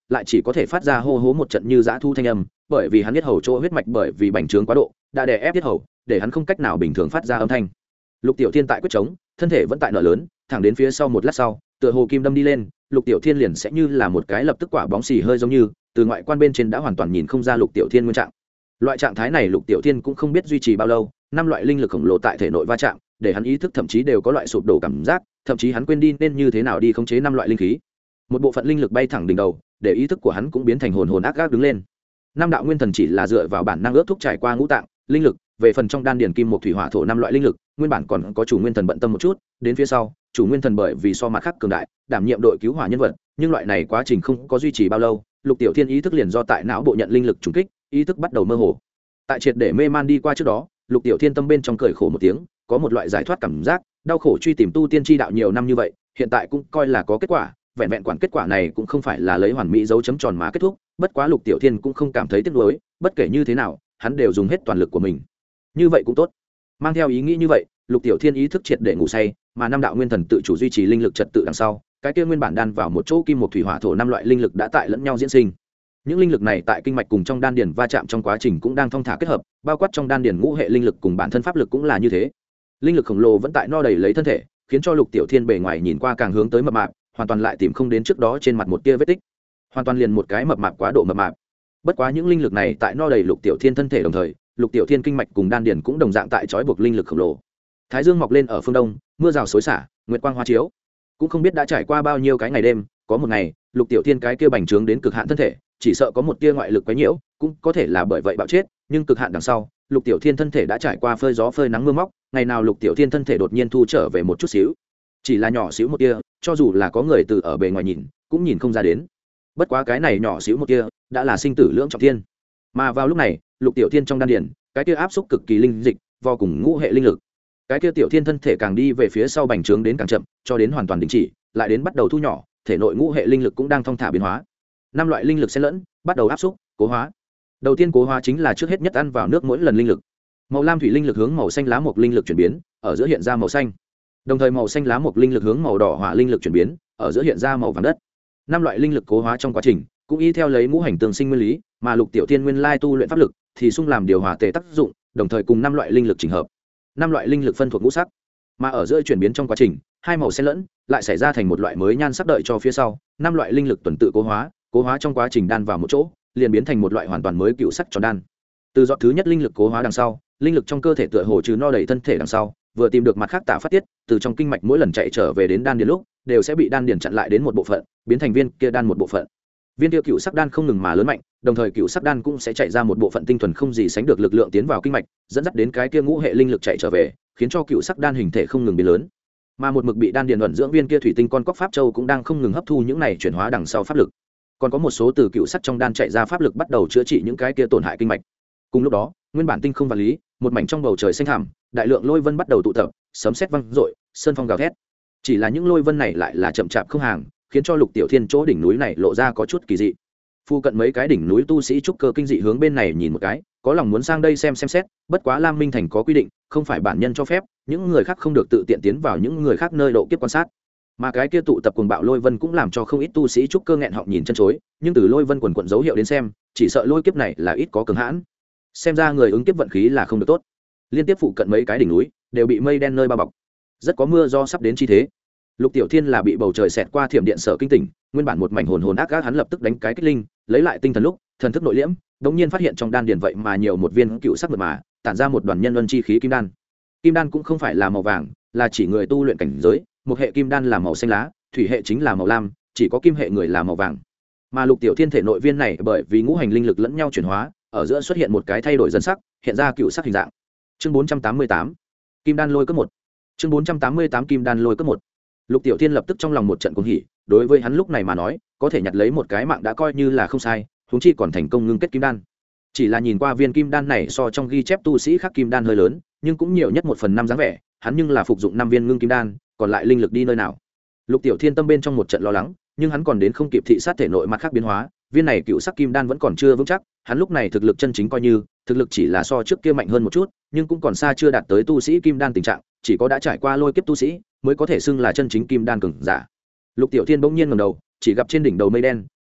lại chỉ có thể phát ra hô hố một trận như dã thu thanh âm, bởi vì hắn biết hầu chỗ huyết mạch bởi vì bành trướng quá độ đã đè ép biết hầu, để hắn không cách nào bình thường phát ra âm thanh. Lục Tiểu Thiên tại quyết chống, thân thể vẫn tại nở lớn, thẳng đến phía sau một lát sau, tựa hồ kim đâm đi lên, Lục Tiểu Thiên liền sẽ như là một cái lập tức quả bóng xì hơi giống như, từ ngoại quan bên trên đã hoàn toàn nhìn không ra Lục Tiểu Thiên nguyên trạng. Loại trạng thái này Lục Tiểu Thiên cũng không biết duy trì bao lâu, năm loại linh lực khổng lồ tại thể nội va chạm, để hắn ý thức thậm chí đều có loại sụp đổ cảm giác, thậm chí hắn quên đi nên như thế nào đi khống chế năm loại linh khí. Một bộ phận linh lực bay thẳng đỉnh đầu, để ý thức của hắn cũng biến thành hồn hồn ác ác đứng lên. Năm đạo nguyên thần chỉ là dựa vào bản năng ước thúc trải qua ngũ tạng linh lực, về phần trong đan điền kim một thủy hỏa thổ năm loại linh lực, nguyên bản còn có chủ nguyên thần bận tâm một chút, đến phía sau, chủ nguyên thần bởi vì so mặt khác cường đại, đảm nhiệm đội cứu hỏa nhân vật, nhưng loại này quá trình không có duy trì bao lâu, Lục Tiểu Thiên ý thức liền do tại não bộ nhận linh lực trùng kích, ý thức bắt đầu mơ hồ. Tại triệt để mê man đi qua trước đó, Lục Tiểu Thiên tâm bên trong cười khổ một tiếng, có một loại giải thoát cảm giác, đau khổ truy tìm tu tiên chi đạo nhiều năm như vậy, hiện tại cũng coi là có kết quả, vẹn vẹn quản kết quả này cũng không phải là lấy hoàn mỹ dấu chấm tròn mà kết thúc, bất quá Lục Tiểu Thiên cũng không cảm thấy tiếc nuối, bất kể như thế nào, hắn đều dùng hết toàn lực của mình. Như vậy cũng tốt. Mang theo ý nghĩ như vậy, Lục Tiểu Thiên ý thức triệt để ngủ say, mà năm đạo nguyên thần tự chủ duy trì linh lực trật tự đằng sau, cái kia nguyên bản đan vào một chỗ kim một thủy hỏa thổ năm loại linh lực đã tại lẫn nhau diễn sinh. Những linh lực này tại kinh mạch cùng trong đan điền va chạm trong quá trình cũng đang thong thả kết hợp, bao quát trong đan điền ngũ hệ linh lực cùng bản thân pháp lực cũng là như thế. Linh lực khổng lồ vẫn tại no đầy lấy thân thể, khiến cho Lục Tiểu Thiên bề ngoài nhìn qua càng hướng tới mập mạp, hoàn toàn lại tìm không đến trước đó trên mặt một tia vết tích, hoàn toàn liền một cái mập mạp quá độ mập mạp. Bất quá những linh lực này tại no đầy Lục Tiểu Thiên thân thể đồng thời, Lục Tiểu Thiên kinh mạch cùng đan điền cũng đồng dạng tại trói buộc linh lực khổng lồ. Thái dương mọc lên ở phương đông, mưa rào xối xả, nguyệt quang hoa chiếu, cũng không biết đã trải qua bao nhiêu cái ngày đêm, có một ngày, Lục Tiểu Thiên cái kia bành trướng đến cực hạn thân thể, chỉ sợ có một tia ngoại lực quấy nhiễu, cũng có thể là bởi vậy bạo chết, nhưng cực hạn đằng sau, Lục Tiểu Thiên thân thể đã trải qua phơi gió phơi nắng mưa móc, ngày nào Lục Tiểu Thiên thân thể đột nhiên thu trở về một chút xíu, chỉ là nhỏ xíu một tia, cho dù là có người từ ở bề ngoài nhìn, cũng nhìn không ra đến. Bất quá cái này nhỏ xíu một tia, đã là sinh tử lưỡng trọng thiên. Mà vào lúc này, Lục Tiểu Thiên trong đan điền, cái kia áp xúc cực kỳ linh dịch, vô cùng ngũ hệ linh lực. Cái kia Tiểu Thiên thân thể càng đi về phía sau bành trướng đến càng chậm, cho đến hoàn toàn đình chỉ, lại đến bắt đầu thu nhỏ, thể nội ngũ hệ linh lực cũng đang thong thả biến hóa. Năm loại linh lực xen lẫn, bắt đầu áp xúc, cố hóa. Đầu tiên cố hóa chính là trước hết nhất ăn vào nước mỗi lần linh lực. Màu lam thủy linh lực hướng màu xanh lá mộc linh lực chuyển biến, ở giữa hiện ra màu xanh. Đồng thời màu xanh lá mộc linh lực hướng màu đỏ hỏa linh lực chuyển biến, ở giữa hiện ra màu vàng đất. Năm loại linh lực cố hóa trong quá trình, cũng y theo lấy ngũ hành tương sinh nguyên lý, mà Lục Tiểu Thiên nguyên lai tu luyện pháp lực thì xung làm điều hòa tề tác dụng, đồng thời cùng năm loại linh lực chỉnh hợp. Năm loại linh lực phân thuộc ngũ sắc, mà ở giữa chuyển biến trong quá trình, hai màu xen lẫn, lại xảy ra thành một loại mới nhan sắc đợi cho phía sau, năm loại linh lực tuần tự cố hóa, cố hóa trong quá trình đan vào một chỗ, liền biến thành một loại hoàn toàn mới cựu sắc tròn đan. Từ giọt thứ nhất linh lực cố hóa đằng sau, linh lực trong cơ thể tựa hồ trừ no đầy thân thể đằng sau, vừa tìm được mặt khác tả phát tiết, từ trong kinh mạch mỗi lần chạy trở về đến đan điền lúc, đều sẽ bị đan điền chặn lại đến một bộ phận, biến thành viên kia đan một bộ phận. Viên kia cựu sắc đan không ngừng mà lớn mạnh, đồng thời cựu sắc đan cũng sẽ chạy ra một bộ phận tinh thuần không gì sánh được lực lượng tiến vào kinh mạch, dẫn dắt đến cái kia ngũ hệ linh lực chạy trở về, khiến cho cựu sắc đan hình thể không ngừng biến lớn. Mà một mực bị đan điền ẩn dưỡng viên kia thủy tinh con cóc pháp châu cũng đang không ngừng hấp thu những này chuyển hóa đằng sau pháp lực. Còn có một số từ cựu sắc trong đan chạy ra pháp lực bắt đầu chữa trị những cái kia tổn hại kinh mạch. Cùng lúc đó, nguyên bản tinh không vật lý, một mảnh trong bầu trời xanh thẳm, đại lượng lôi vân bắt đầu tụ tập, sấm sét vang rội, sơn phong gào thét. Chỉ là những lôi vân này lại là chậm chạp không hàng, khiến cho Lục Tiểu Thiên chỗ đỉnh núi này lộ ra có chút kỳ dị. Phu cận mấy cái đỉnh núi tu sĩ trúc cơ kinh dị hướng bên này nhìn một cái, có lòng muốn sang đây xem xem xét, bất quá Lam Minh Thành có quy định, không phải bản nhân cho phép, những người khác không được tự tiện tiến vào những người khác nơi độ kiếp quan sát. Mà cái kia tụ tập cuồng bạo lôi vân cũng làm cho không ít tu sĩ trúc cơ nghẹn họng nhìn chân chối, nhưng từ lôi vân quần quần dấu hiệu đến xem, chỉ sợ lôi kiếp này là ít có cường hãn. Xem ra người ứng kiếp vận khí là không được tốt. Liên tiếp phụ cận mấy cái đỉnh núi đều bị mây đen nơi bao bọc, rất có mưa do sắp đến chi thế. Lục Tiểu Thiên là bị bầu trời xẹt qua thiểm điện sở kinh tỉnh, nguyên bản một mảnh hồn hồn ác ác, hắn lập tức đánh cái kích linh, lấy lại tinh thần lúc, thần thức nội liễm, đống nhiên phát hiện trong đan điền vậy mà nhiều một viên cựu sắc mượt mà, tản ra một đoàn nhân luân chi khí kim đan. Kim đan cũng không phải là màu vàng, là chỉ người tu luyện cảnh giới, một hệ kim đan là màu xanh lá, thủy hệ chính là màu lam, chỉ có kim hệ người là màu vàng. Mà Lục Tiểu Thiên thể nội viên này bởi vì ngũ hành linh lực lẫn nhau chuyển hóa, ở giữa xuất hiện một cái thay đổi dần sắc, hiện ra cựu sắc hình dạng. Chương bốn trăm tám mươi tám, Kim đan lôi cấp một. Chương bốn trăm tám mươi tám Kim đan lôi cấp một. Lục Tiểu Thiên lập tức trong lòng một trận cuồng hỉ, đối với hắn lúc này mà nói, có thể nhặt lấy một cái mạng đã coi như là không sai, huống chi còn thành công ngưng kết kim đan. Chỉ là nhìn qua viên kim đan này so trong ghi chép tu sĩ khác kim đan hơi lớn, nhưng cũng nhiều nhất một phần năm dáng vẻ, hắn nhưng là phục dụng năm viên ngưng kim đan, còn lại linh lực đi nơi nào? Lục Tiểu Thiên tâm bên trong một trận lo lắng, nhưng hắn còn đến không kịp thị sát thể nội mặt khác biến hóa, viên này cựu sắc kim đan vẫn còn chưa vững chắc, hắn lúc này thực lực chân chính coi như, thực lực chỉ là so trước kia mạnh hơn một chút, nhưng cũng còn xa chưa đạt tới tu sĩ kim đan tình trạng, chỉ có đã trải qua lôi kiếp tu sĩ mới có thể xưng là chân chính kim đan cường giả. Lục Tiểu Thiên bỗng nhiên ngẩng đầu, chỉ gặp trên đỉnh đầu mây đen,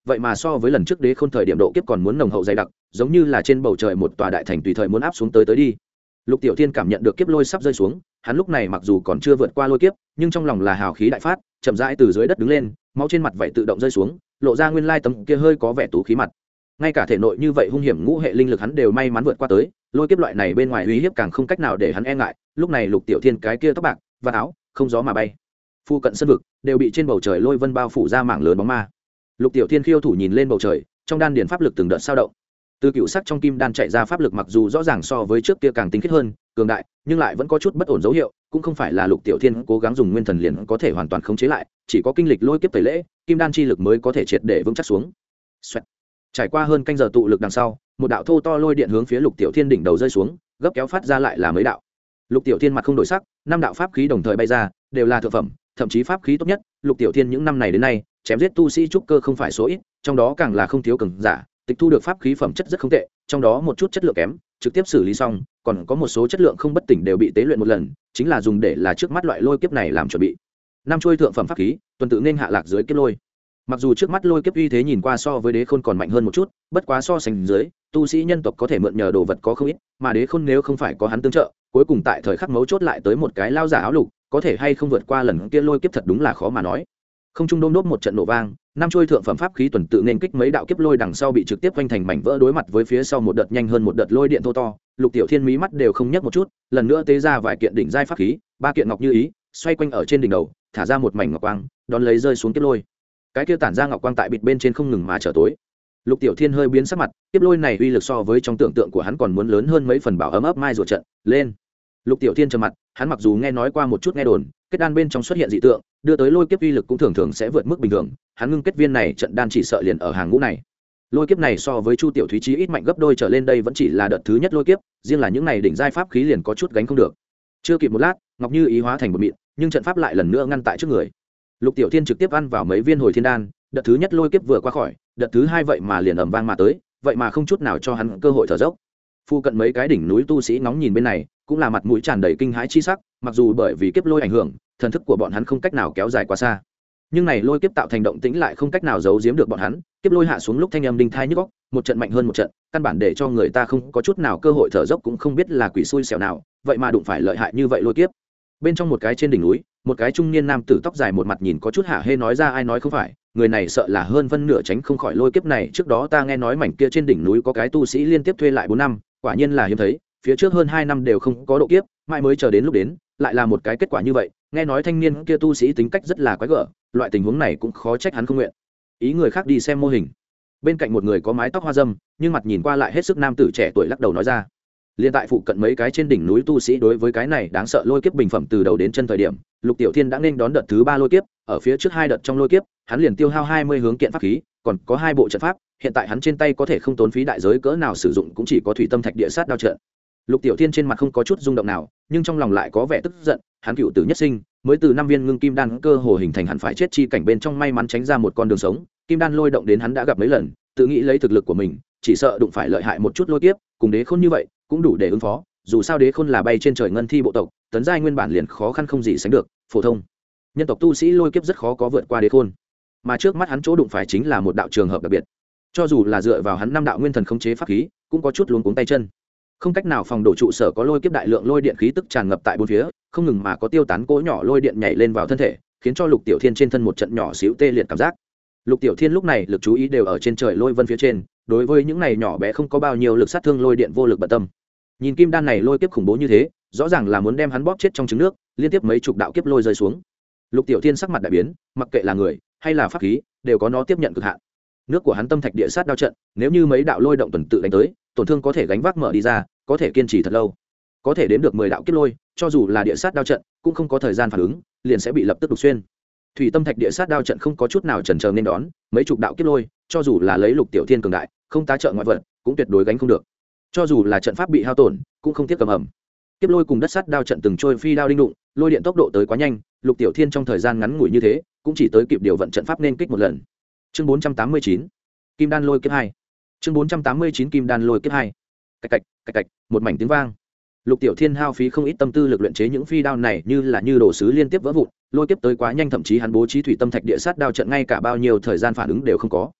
vậy mà so với lần trước đế khôn thời điểm độ kiếp còn muốn nồng hậu dày đặc, giống như là trên bầu trời một tòa đại thành tùy thời muốn áp xuống tới tới đi. Lục Tiểu Thiên cảm nhận được kiếp lôi sắp rơi xuống, hắn lúc này mặc dù còn chưa vượt qua lôi kiếp, nhưng trong lòng là hào khí đại phát, chậm rãi từ dưới đất đứng lên, máu trên mặt vậy tự động rơi xuống, lộ ra nguyên lai tấm kia hơi có vẻ tú khí mặt. Ngay cả thể nội như vậy hung hiểm ngũ hệ linh lực hắn đều may mắn vượt qua tới, lôi kiếp loại này bên ngoài uy hiếp càng không cách nào để hắn e ngại. Lúc này Lục Tiểu Thiên cái kia tóc bạc và áo không gió mà bay, phu cận sân vực đều bị trên bầu trời lôi vân bao phủ ra mảng lớn bóng ma. Lục Tiểu Thiên khiêu thủ nhìn lên bầu trời, trong đan điền pháp lực từng đợt sao động. Từ cựu sắc trong kim đan chạy ra pháp lực mặc dù rõ ràng so với trước kia càng tinh khiết hơn, cường đại, nhưng lại vẫn có chút bất ổn dấu hiệu, cũng không phải là Lục Tiểu Thiên cố gắng dùng nguyên thần liền có thể hoàn toàn khống chế lại, chỉ có kinh lịch lôi kiếp tẩy lễ, kim đan chi lực mới có thể triệt để vững chắc xuống. Xoẹt. Trải qua hơn canh giờ tụ lực đằng sau, một đạo thô to lôi điện hướng phía Lục Tiểu Thiên đỉnh đầu rơi xuống, gấp kéo phát ra lại là mấy đạo. Lục Tiểu Thiên mặt không đổi sắc, năm đạo pháp khí đồng thời bay ra, đều là thượng phẩm, thậm chí pháp khí tốt nhất. Lục Tiểu Thiên những năm này đến nay, chém giết tu sĩ trúc cơ không phải số ít, trong đó càng là không thiếu cường giả, tịch thu được pháp khí phẩm chất rất không tệ, trong đó một chút chất lượng kém, trực tiếp xử lý xong, còn có một số chất lượng không bất tỉnh đều bị tế luyện một lần, chính là dùng để là trước mắt loại lôi kiếp này làm chuẩn bị. Năm chuôi thượng phẩm pháp khí, tuần tự nên hạ lạc dưới kiếp lôi. Mặc dù trước mắt lôi kiếp uy thế nhìn qua so với đế khôn còn mạnh hơn một chút, bất quá so sánh dưới, tu sĩ nhân tộc có thể mượn nhờ đồ vật có không ít, mà đế khôn nếu không phải có hắn tương trợ, cuối cùng tại thời khắc mấu chốt lại tới một cái lao giả áo lục, có thể hay không vượt qua lần kia lôi kiếp thật đúng là khó mà nói. Không trung đôm đốp một trận nổ vang, năm chuôi thượng phẩm pháp khí tuần tự nên kích mấy đạo kiếp lôi đằng sau bị trực tiếp quanh thành mảnh vỡ, đối mặt với phía sau một đợt nhanh hơn một đợt lôi điện thô to, Lục Tiểu Thiên mí mắt đều không nhấc một chút, lần nữa tế ra vài kiện đỉnh giai pháp khí, ba kiện ngọc như ý, xoay quanh ở trên đỉnh đầu, thả ra một mảnh ngọc quang, đón lấy rơi xuống kiếp lôi. Cái kia tản ra ngọc quang tại bịt bên trên không ngừng mà trở tối. Lục Tiểu Thiên hơi biến sắc mặt, kiếp lôi này uy lực so với trong tưởng tượng của hắn còn muốn lớn hơn mấy phần, bảo ấm ấp mai rùa trận lên. Lục Tiểu Thiên trầm mặt, hắn mặc dù nghe nói qua một chút nghe đồn, kết đan bên trong xuất hiện dị tượng, đưa tới lôi kiếp uy lực cũng thường thường sẽ vượt mức bình thường, hắn ngưng kết viên này trận đan chỉ sợ liền ở hàng ngũ này. Lôi kiếp này so với Chu Tiểu Thúy chí ít mạnh gấp đôi trở lên, đây vẫn chỉ là đợt thứ nhất lôi kiếp, riêng là những này đỉnh giai pháp khí liền có chút gánh không được. Chưa kịp một lát, ngọc như ý hóa thành một mịn, nhưng trận pháp lại lần nữa ngăn tại trước người. Lục Tiểu Thiên trực tiếp ăn vào mấy viên hồi thiên đan, đợt thứ nhất lôi kiếp vừa qua khỏi, đợt thứ hai vậy mà liền ầm vang mà tới, vậy mà không chút nào cho hắn cơ hội thở dốc. Phu cận mấy cái đỉnh núi tu sĩ ngóng nhìn bên này, cũng là mặt mũi tràn đầy kinh hãi chi sắc, mặc dù bởi vì kiếp lôi ảnh hưởng, thần thức của bọn hắn không cách nào kéo dài quá xa, nhưng này lôi kiếp tạo thành động tĩnh lại không cách nào giấu giếm được bọn hắn. Kiếp lôi hạ xuống lúc thanh âm đinh thai nhức óc, một trận mạnh hơn một trận, căn bản để cho người ta không có chút nào cơ hội thở dốc, cũng không biết là quỷ xui xẻo nào, vậy mà đụng phải lợi hại như vậy lôi kiếp. Bên trong một cái trên đỉnh núi, một cái trung niên nam tử tóc dài một mặt nhìn có chút hả hê nói ra, ai nói không phải, người này sợ là hơn phân nửa tránh không khỏi lôi kiếp này. Trước đó ta nghe nói mảnh kia trên đỉnh núi có cái tu sĩ liên tiếp thuê lại bốn năm, quả nhiên là hiếm thấy, phía trước hơn hai năm đều không có độ kiếp, mãi mới chờ đến lúc đến, lại là một cái kết quả như vậy. Nghe nói thanh niên kia tu sĩ tính cách rất là quái gở, loại tình huống này cũng khó trách hắn không nguyện ý người khác đi xem mô hình. Bên cạnh một người có mái tóc hoa dâm, nhưng mặt nhìn qua lại hết sức nam tử trẻ tuổi lắc đầu nói ra. Liên tại phụ cận mấy cái trên đỉnh núi tu sĩ đối với cái này đáng sợ lôi kiếp bình phẩm từ đầu đến chân thời điểm, Lục Tiểu Thiên đã nên đón đợt thứ ba lôi kiếp, ở phía trước hai đợt trong lôi kiếp, hắn liền tiêu hao hai mươi hướng kiện pháp khí, còn có hai bộ trận pháp, hiện tại hắn trên tay có thể không tốn phí đại giới cỡ nào sử dụng, cũng chỉ có thủy tâm thạch địa sát đao trận. Lục Tiểu Thiên trên mặt không có chút rung động nào, nhưng trong lòng lại có vẻ tức giận, hắn cựu tử nhất sinh, mới từ năm viên ngưng kim đan cơ hồ hình thành hẳn phải chết chi cảnh bên trong may mắn tránh ra một con đường sống, kim đan lôi động đến hắn đã gặp mấy lần, tự nghĩ lấy thực lực của mình, chỉ sợ đụng phải lợi hại một chút lôi kiếp, cùng đế khôn như vậy, cũng đủ để ứng phó, dù sao đế khôn là bay trên trời ngân thi bộ tộc, tấn giai nguyên bản liền khó khăn không gì sánh được, phổ thông nhân tộc tu sĩ lôi kiếp rất khó có vượt qua đế khôn, mà trước mắt hắn chỗ đụng phải chính là một đạo trường hợp đặc biệt, cho dù là dựa vào hắn năm đạo nguyên thần khống chế pháp khí, cũng có chút luống cuống tay chân, không cách nào phòng đổ trụ sở có lôi kiếp đại lượng lôi điện khí tức tràn ngập tại bốn phía, không ngừng mà có tiêu tán cỗ nhỏ lôi điện nhảy lên vào thân thể, khiến cho Lục Tiểu Thiên trên thân một trận nhỏ xíu tê liệt cảm giác. Lục Tiểu Thiên lúc này lực chú ý đều ở trên trời lôi vân phía trên, đối với những này nhỏ bé không có bao nhiêu lực sát thương lôi điện vô lực bận tâm. Nhìn kim đan này lôi kiếp khủng bố như thế, rõ ràng là muốn đem hắn bóp chết trong trứng nước, liên tiếp mấy chục đạo kiếp lôi rơi xuống. Lục Tiểu Thiên sắc mặt đại biến, mặc kệ là người hay là pháp khí, đều có nó tiếp nhận cực hạn. Nước của hắn tâm thạch địa sát đao trận, nếu như mấy đạo lôi động tuần tự đánh tới, tổn thương có thể gánh vác mở đi ra, có thể kiên trì thật lâu, có thể đến được mười đạo kiếp lôi, cho dù là địa sát đao trận, cũng không có thời gian phản ứng, liền sẽ bị lập tức đục xuyên. Thủy tâm thạch địa sát đao trận không có chút nào chần chờ nên đón, mấy chục đạo kiếp lôi, cho dù là lấy Lục Tiểu Thiên cường đại, không tá trợ ngoại vật, cũng tuyệt đối gánh không được. Cho dù là trận pháp bị hao tổn, cũng không tiếc cầm ẩm. Kiếp lôi cùng đất sắt đao trận từng trôi phi đao đinh đụng, lôi điện tốc độ tới quá nhanh, Lục Tiểu Thiên trong thời gian ngắn ngủi như thế, cũng chỉ tới kịp điều vận trận pháp nên kích một lần. Chương bốn trăm tám mươi chín, Kim Đan lôi kiếp hai. Chương bốn trăm tám mươi chín Kim Đan lôi kiếp hai. Cạch cạch, cạch cạch, một mảnh tiếng vang. Lục Tiểu Thiên hao phí không ít tâm tư lực luyện chế những phi đao này, như là như đồ sứ liên tiếp vỡ vụn, lôi kiếp tới quá nhanh, thậm chí hắn bố trí thủy tâm thạch địa sát đao trận ngay cả bao nhiêu thời gian phản ứng đều không có.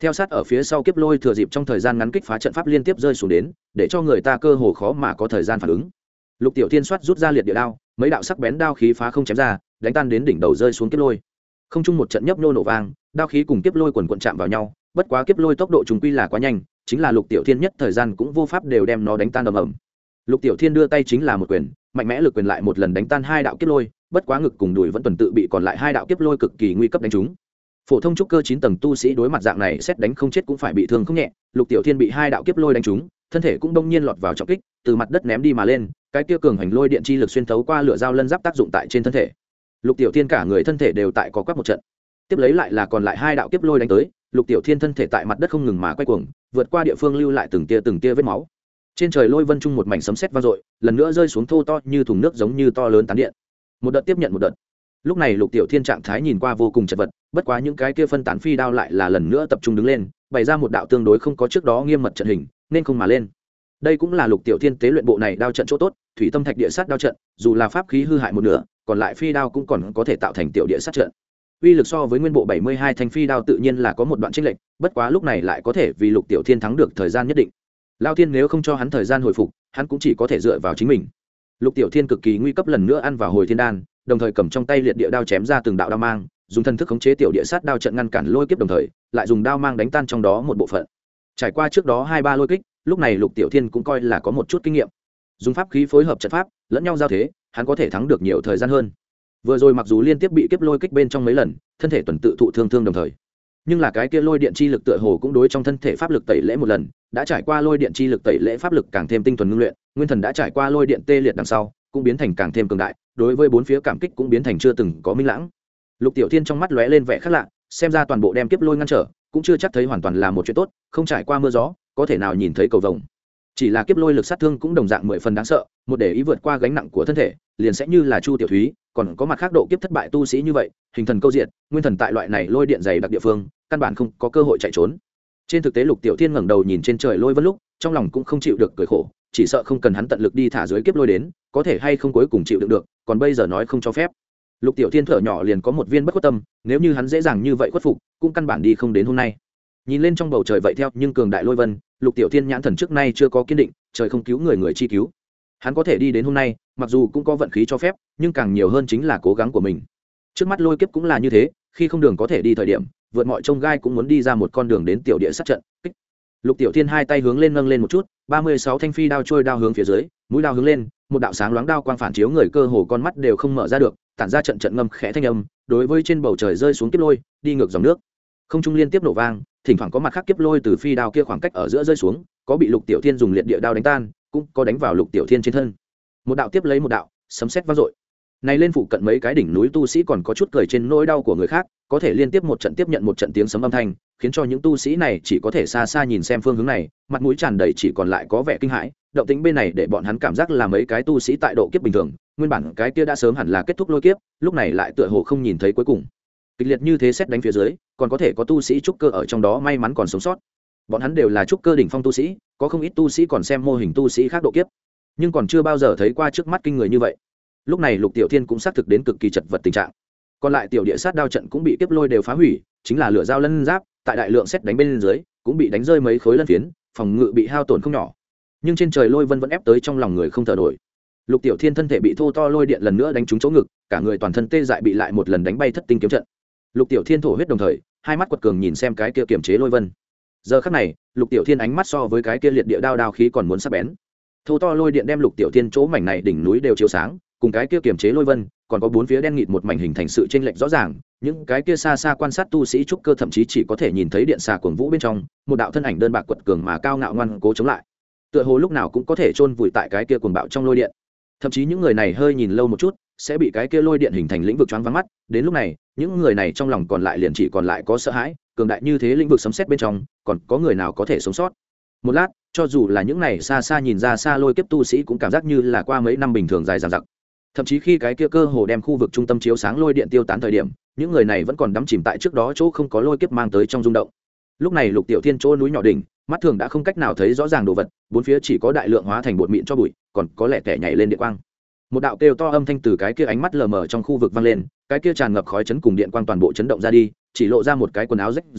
theo sát ở phía sau kiếp lôi thừa dịp trong thời gian ngắn kích phá trận pháp liên tiếp rơi xuống đến, để cho người ta cơ hồ khó mà có thời gian phản ứng. Lục Tiểu Thiên xoát rút ra liệt địa đao, mấy đạo sắc bén đao khí phá không chém ra, đánh tan đến đỉnh đầu rơi xuống kiếp lôi. Không chung một trận nhấp nhô nổ vang, đao khí cùng kiếp lôi quần quần chạm vào nhau, bất quá kiếp lôi tốc độ trùng quy là quá nhanh, chính là Lục Tiểu Thiên nhất thời gian cũng vô pháp đều đem nó đánh tan ầm ầm. Lục Tiểu Thiên đưa tay chính là một quyền, mạnh mẽ lực quyền lại một lần đánh tan hai đạo kiếp lôi, bất quá ngực cùng đùi vẫn tuần tự bị còn lại hai đạo kiếp lôi cực kỳ nguy cấp đánh trúng. Phổ thông trúc cơ chín tầng tu sĩ đối mặt dạng này xét đánh không chết cũng phải bị thương không nhẹ, Lục Tiểu Thiên bị hai đạo kiếp lôi đánh trúng, thân thể cũng đông nhiên lọt vào trọng kích, từ mặt đất ném đi mà lên, cái kia cường hành lôi điện chi lực xuyên thấu qua lửa dao lân giáp tác dụng tại trên thân thể. Lục Tiểu Thiên cả người thân thể đều tại có quắc một trận. Tiếp lấy lại là còn lại hai đạo kiếp lôi đánh tới, Lục Tiểu Thiên thân thể tại mặt đất không ngừng mà quay cuồng, vượt qua địa phương lưu lại từng tia từng tia vết máu. Trên trời lôi vân trung một mảnh sấm sét vang dội, lần nữa rơi xuống thô to như thùng nước giống như to lớn tán điện. Một đợt tiếp nhận một đợt. Lúc này Lục Tiểu Thiên trạng thái nhìn qua vô cùng chật vật, bất quá những cái kia phân tán phi đao lại là lần nữa tập trung đứng lên, bày ra một đạo tương đối không có trước đó nghiêm mật trận hình, nên không mà lên. Đây cũng là Lục Tiểu Thiên tế luyện bộ này đao trận chỗ tốt, thủy tâm thạch địa sát đao trận, dù là pháp khí hư hại một nửa, còn lại phi đao cũng còn có thể tạo thành tiểu địa sát trận. Uy lực so với nguyên bộ bảy mươi hai thanh phi đao tự nhiên là có một đoạn chênh lệch, bất quá lúc này lại có thể vì Lục Tiểu Thiên thắng được thời gian nhất định. Lao Thiên nếu không cho hắn thời gian hồi phục, hắn cũng chỉ có thể dựa vào chính mình. Lục Tiểu Thiên cực kỳ nguy cấp lần nữa ăn vào hồi thiên đan, đồng thời cầm trong tay liệt địa đao chém ra từng đạo đao mang, dùng thân thức khống chế tiểu địa sát đao trận ngăn cản lôi kiếp, đồng thời lại dùng đao mang đánh tan trong đó một bộ phận. Trải qua trước đó hai ba lôi kích, lúc này Lục Tiểu Thiên cũng coi là có một chút kinh nghiệm. Dùng pháp khí phối hợp trận pháp, lẫn nhau giao thế, hắn có thể thắng được nhiều thời gian hơn. Vừa rồi mặc dù liên tiếp bị kiếp lôi kích bên trong mấy lần, thân thể tuần tự thụ thương thương đồng thời, nhưng là cái kia lôi điện chi lực tựa hồ cũng đối trong thân thể pháp lực tẩy lễ một lần, đã trải qua lôi điện chi lực tẩy lễ, pháp lực càng thêm tinh thuần ngưng luyện, nguyên thần đã trải qua lôi điện tê liệt đằng sau, cũng biến thành càng thêm cường đại, đối với bốn phía cảm kích cũng biến thành chưa từng có minh lãng. Lục Tiểu Thiên trong mắt lóe lên vẻ khác lạ, xem ra toàn bộ đem kiếp lôi ngăn trở, cũng chưa chắc thấy hoàn toàn là một chuyện tốt, không trải qua mưa gió, có thể nào nhìn thấy cầu vồng. Chỉ là kiếp lôi lực sát thương cũng đồng dạng mười phần đáng sợ, một để ý vượt qua gánh nặng của thân thể, liền sẽ như là Chu Tiểu Thúy, còn có mặt khác độ kiếp thất bại tu sĩ như vậy, hình thần câu diện, nguyên thần tại loại này lôi điện dày đặc địa phương, căn bản không có cơ hội chạy trốn. Trên thực tế Lục Tiểu Thiên ngẩng đầu nhìn trên trời lôi vân lúc, trong lòng cũng không chịu được cười khổ, chỉ sợ không cần hắn tận lực đi thả dưới kiếp lôi đến, có thể hay không cuối cùng chịu đựng được, còn bây giờ nói không cho phép. Lục Tiểu Thiên thở nhỏ liền có một viên bất khuất tâm, nếu như hắn dễ dàng như vậy khuất phục, cũng căn bản đi không đến hôm nay. Nhìn lên trong bầu trời vậy theo nhưng cường đại lôi vân, Lục Tiểu Thiên nhãn thần trước nay chưa có kiên định, trời không cứu người người chi cứu. Hắn có thể đi đến hôm nay, mặc dù cũng có vận khí cho phép, nhưng càng nhiều hơn chính là cố gắng của mình. Trước mắt lôi kiếp cũng là như thế, khi không đường có thể đi thời điểm, vượt mọi chông gai cũng muốn đi ra một con đường đến tiểu địa sát trận. Kích. Lục Tiểu Thiên hai tay hướng lên nâng lên một chút, ba mươi sáu thanh phi đao trôi đao hướng phía dưới, mũi đao hướng lên, một đạo sáng loáng đao quang phản chiếu người cơ hồ con mắt đều không mở ra được, tản ra trận trận ngâm khẽ thanh âm, đối với trên bầu trời rơi xuống kiếp lôi, đi ngược dòng nước. Không trung liên tiếp nổ vang, thỉnh thoảng có mặt khác kiếp lôi từ phi đao kia khoảng cách ở giữa rơi xuống, có bị Lục Tiểu Thiên dùng liệt địa đao đánh tan, cũng có đánh vào Lục Tiểu Thiên trên thân. Một đạo tiếp lấy một đạo, sấm sét vang dội. Này lên phụ cận mấy cái đỉnh núi tu sĩ còn có chút cười trên nỗi đau của người khác, có thể liên tiếp một trận tiếp nhận một trận tiếng sấm âm thanh, khiến cho những tu sĩ này chỉ có thể xa xa nhìn xem phương hướng này, mặt mũi tràn đầy chỉ còn lại có vẻ kinh hãi. Động tĩnh bên này để bọn hắn cảm giác là mấy cái tu sĩ tại độ kiếp bình thường, nguyên bản cái kia đã sớm hẳn là kết thúc lôi kiếp, lúc này lại tựa hồ không nhìn thấy cuối cùng. Kịch liệt như thế xét đánh phía dưới, còn có thể có tu sĩ trúc cơ ở trong đó may mắn còn sống sót. Bọn hắn đều là trúc cơ đỉnh phong tu sĩ, có không ít tu sĩ còn xem mô hình tu sĩ khác độ kiếp, nhưng còn chưa bao giờ thấy qua trước mắt kinh người như vậy. Lúc này Lục Tiểu Thiên cũng xác thực đến cực kỳ chật vật tình trạng. Còn lại tiểu địa sát đao trận cũng bị kiếp lôi đều phá hủy, chính là lửa dao lân giáp, tại đại lượng xét đánh bên dưới, cũng bị đánh rơi mấy khối lân phiến, phòng ngự bị hao tổn không nhỏ. Nhưng trên trời lôi vân vẫn ép tới trong lòng người không thở nổi. Lục Tiểu Thiên thân thể bị thô to lôi điện lần nữa đánh trúng chỗ ngực, cả người toàn thân tê dại bị lại một lần đánh bay thất tinh kiếm trận. Lục Tiểu Thiên thổ huyết đồng thời, hai mắt quật cường nhìn xem cái kia kiềm chế lôi vân. Giờ khắc này, Lục Tiểu Thiên ánh mắt so với cái kia liệt địa đao đao khí còn muốn sắc bén. Thô to lôi điện đem Lục Tiểu Thiên chỗ mảnh này đỉnh núi đều chiếu sáng, cùng cái kia kiềm chế lôi vân, còn có bốn phía đen nghịt một mảnh hình thành sự chênh lệch rõ ràng, những cái kia xa xa quan sát tu sĩ trúc cơ thậm chí chỉ có thể nhìn thấy điện xà cuồng vũ bên trong, một đạo thân ảnh đơn bạc quật cường mà cao ngạo ngoan cố chống lại. Tựa hồ lúc nào cũng có thể chôn vùi tại cái kia cuồng bạo trong lôi điện. Thậm chí những người này hơi nhìn lâu một chút, sẽ bị cái kia lôi điện hình thành lĩnh vực choáng váng mắt, đến lúc này, những người này trong lòng còn lại liền chỉ còn lại có sợ hãi, cường đại như thế lĩnh vực sấm sét bên trong, còn có người nào có thể sống sót. Một lát, cho dù là những này xa xa nhìn ra xa lôi kiếp tu sĩ cũng cảm giác như là qua mấy năm bình thường dài dằng dặc. Thậm chí khi cái kia cơ hồ đem khu vực trung tâm chiếu sáng lôi điện tiêu tán thời điểm, những người này vẫn còn đắm chìm tại trước đó chỗ không có lôi kiếp mang tới trong rung động. Lúc này Lục Tiểu Thiên chỗ núi nhỏ đỉnh, mắt thường đã không cách nào thấy rõ ràng đồ vật, bốn phía chỉ có đại lượng hóa thành bột mịn cho bụi, còn có lẻ tẻ nhảy lên điện quang. Một đạo kêu to âm thanh từ cái kia ánh mắt lờ mờ trong khu vực vang lên, cái kia tràn ngập khói chấn cùng điện quang toàn bộ chấn động ra đi, chỉ lộ ra một cái quần áo rách dưới,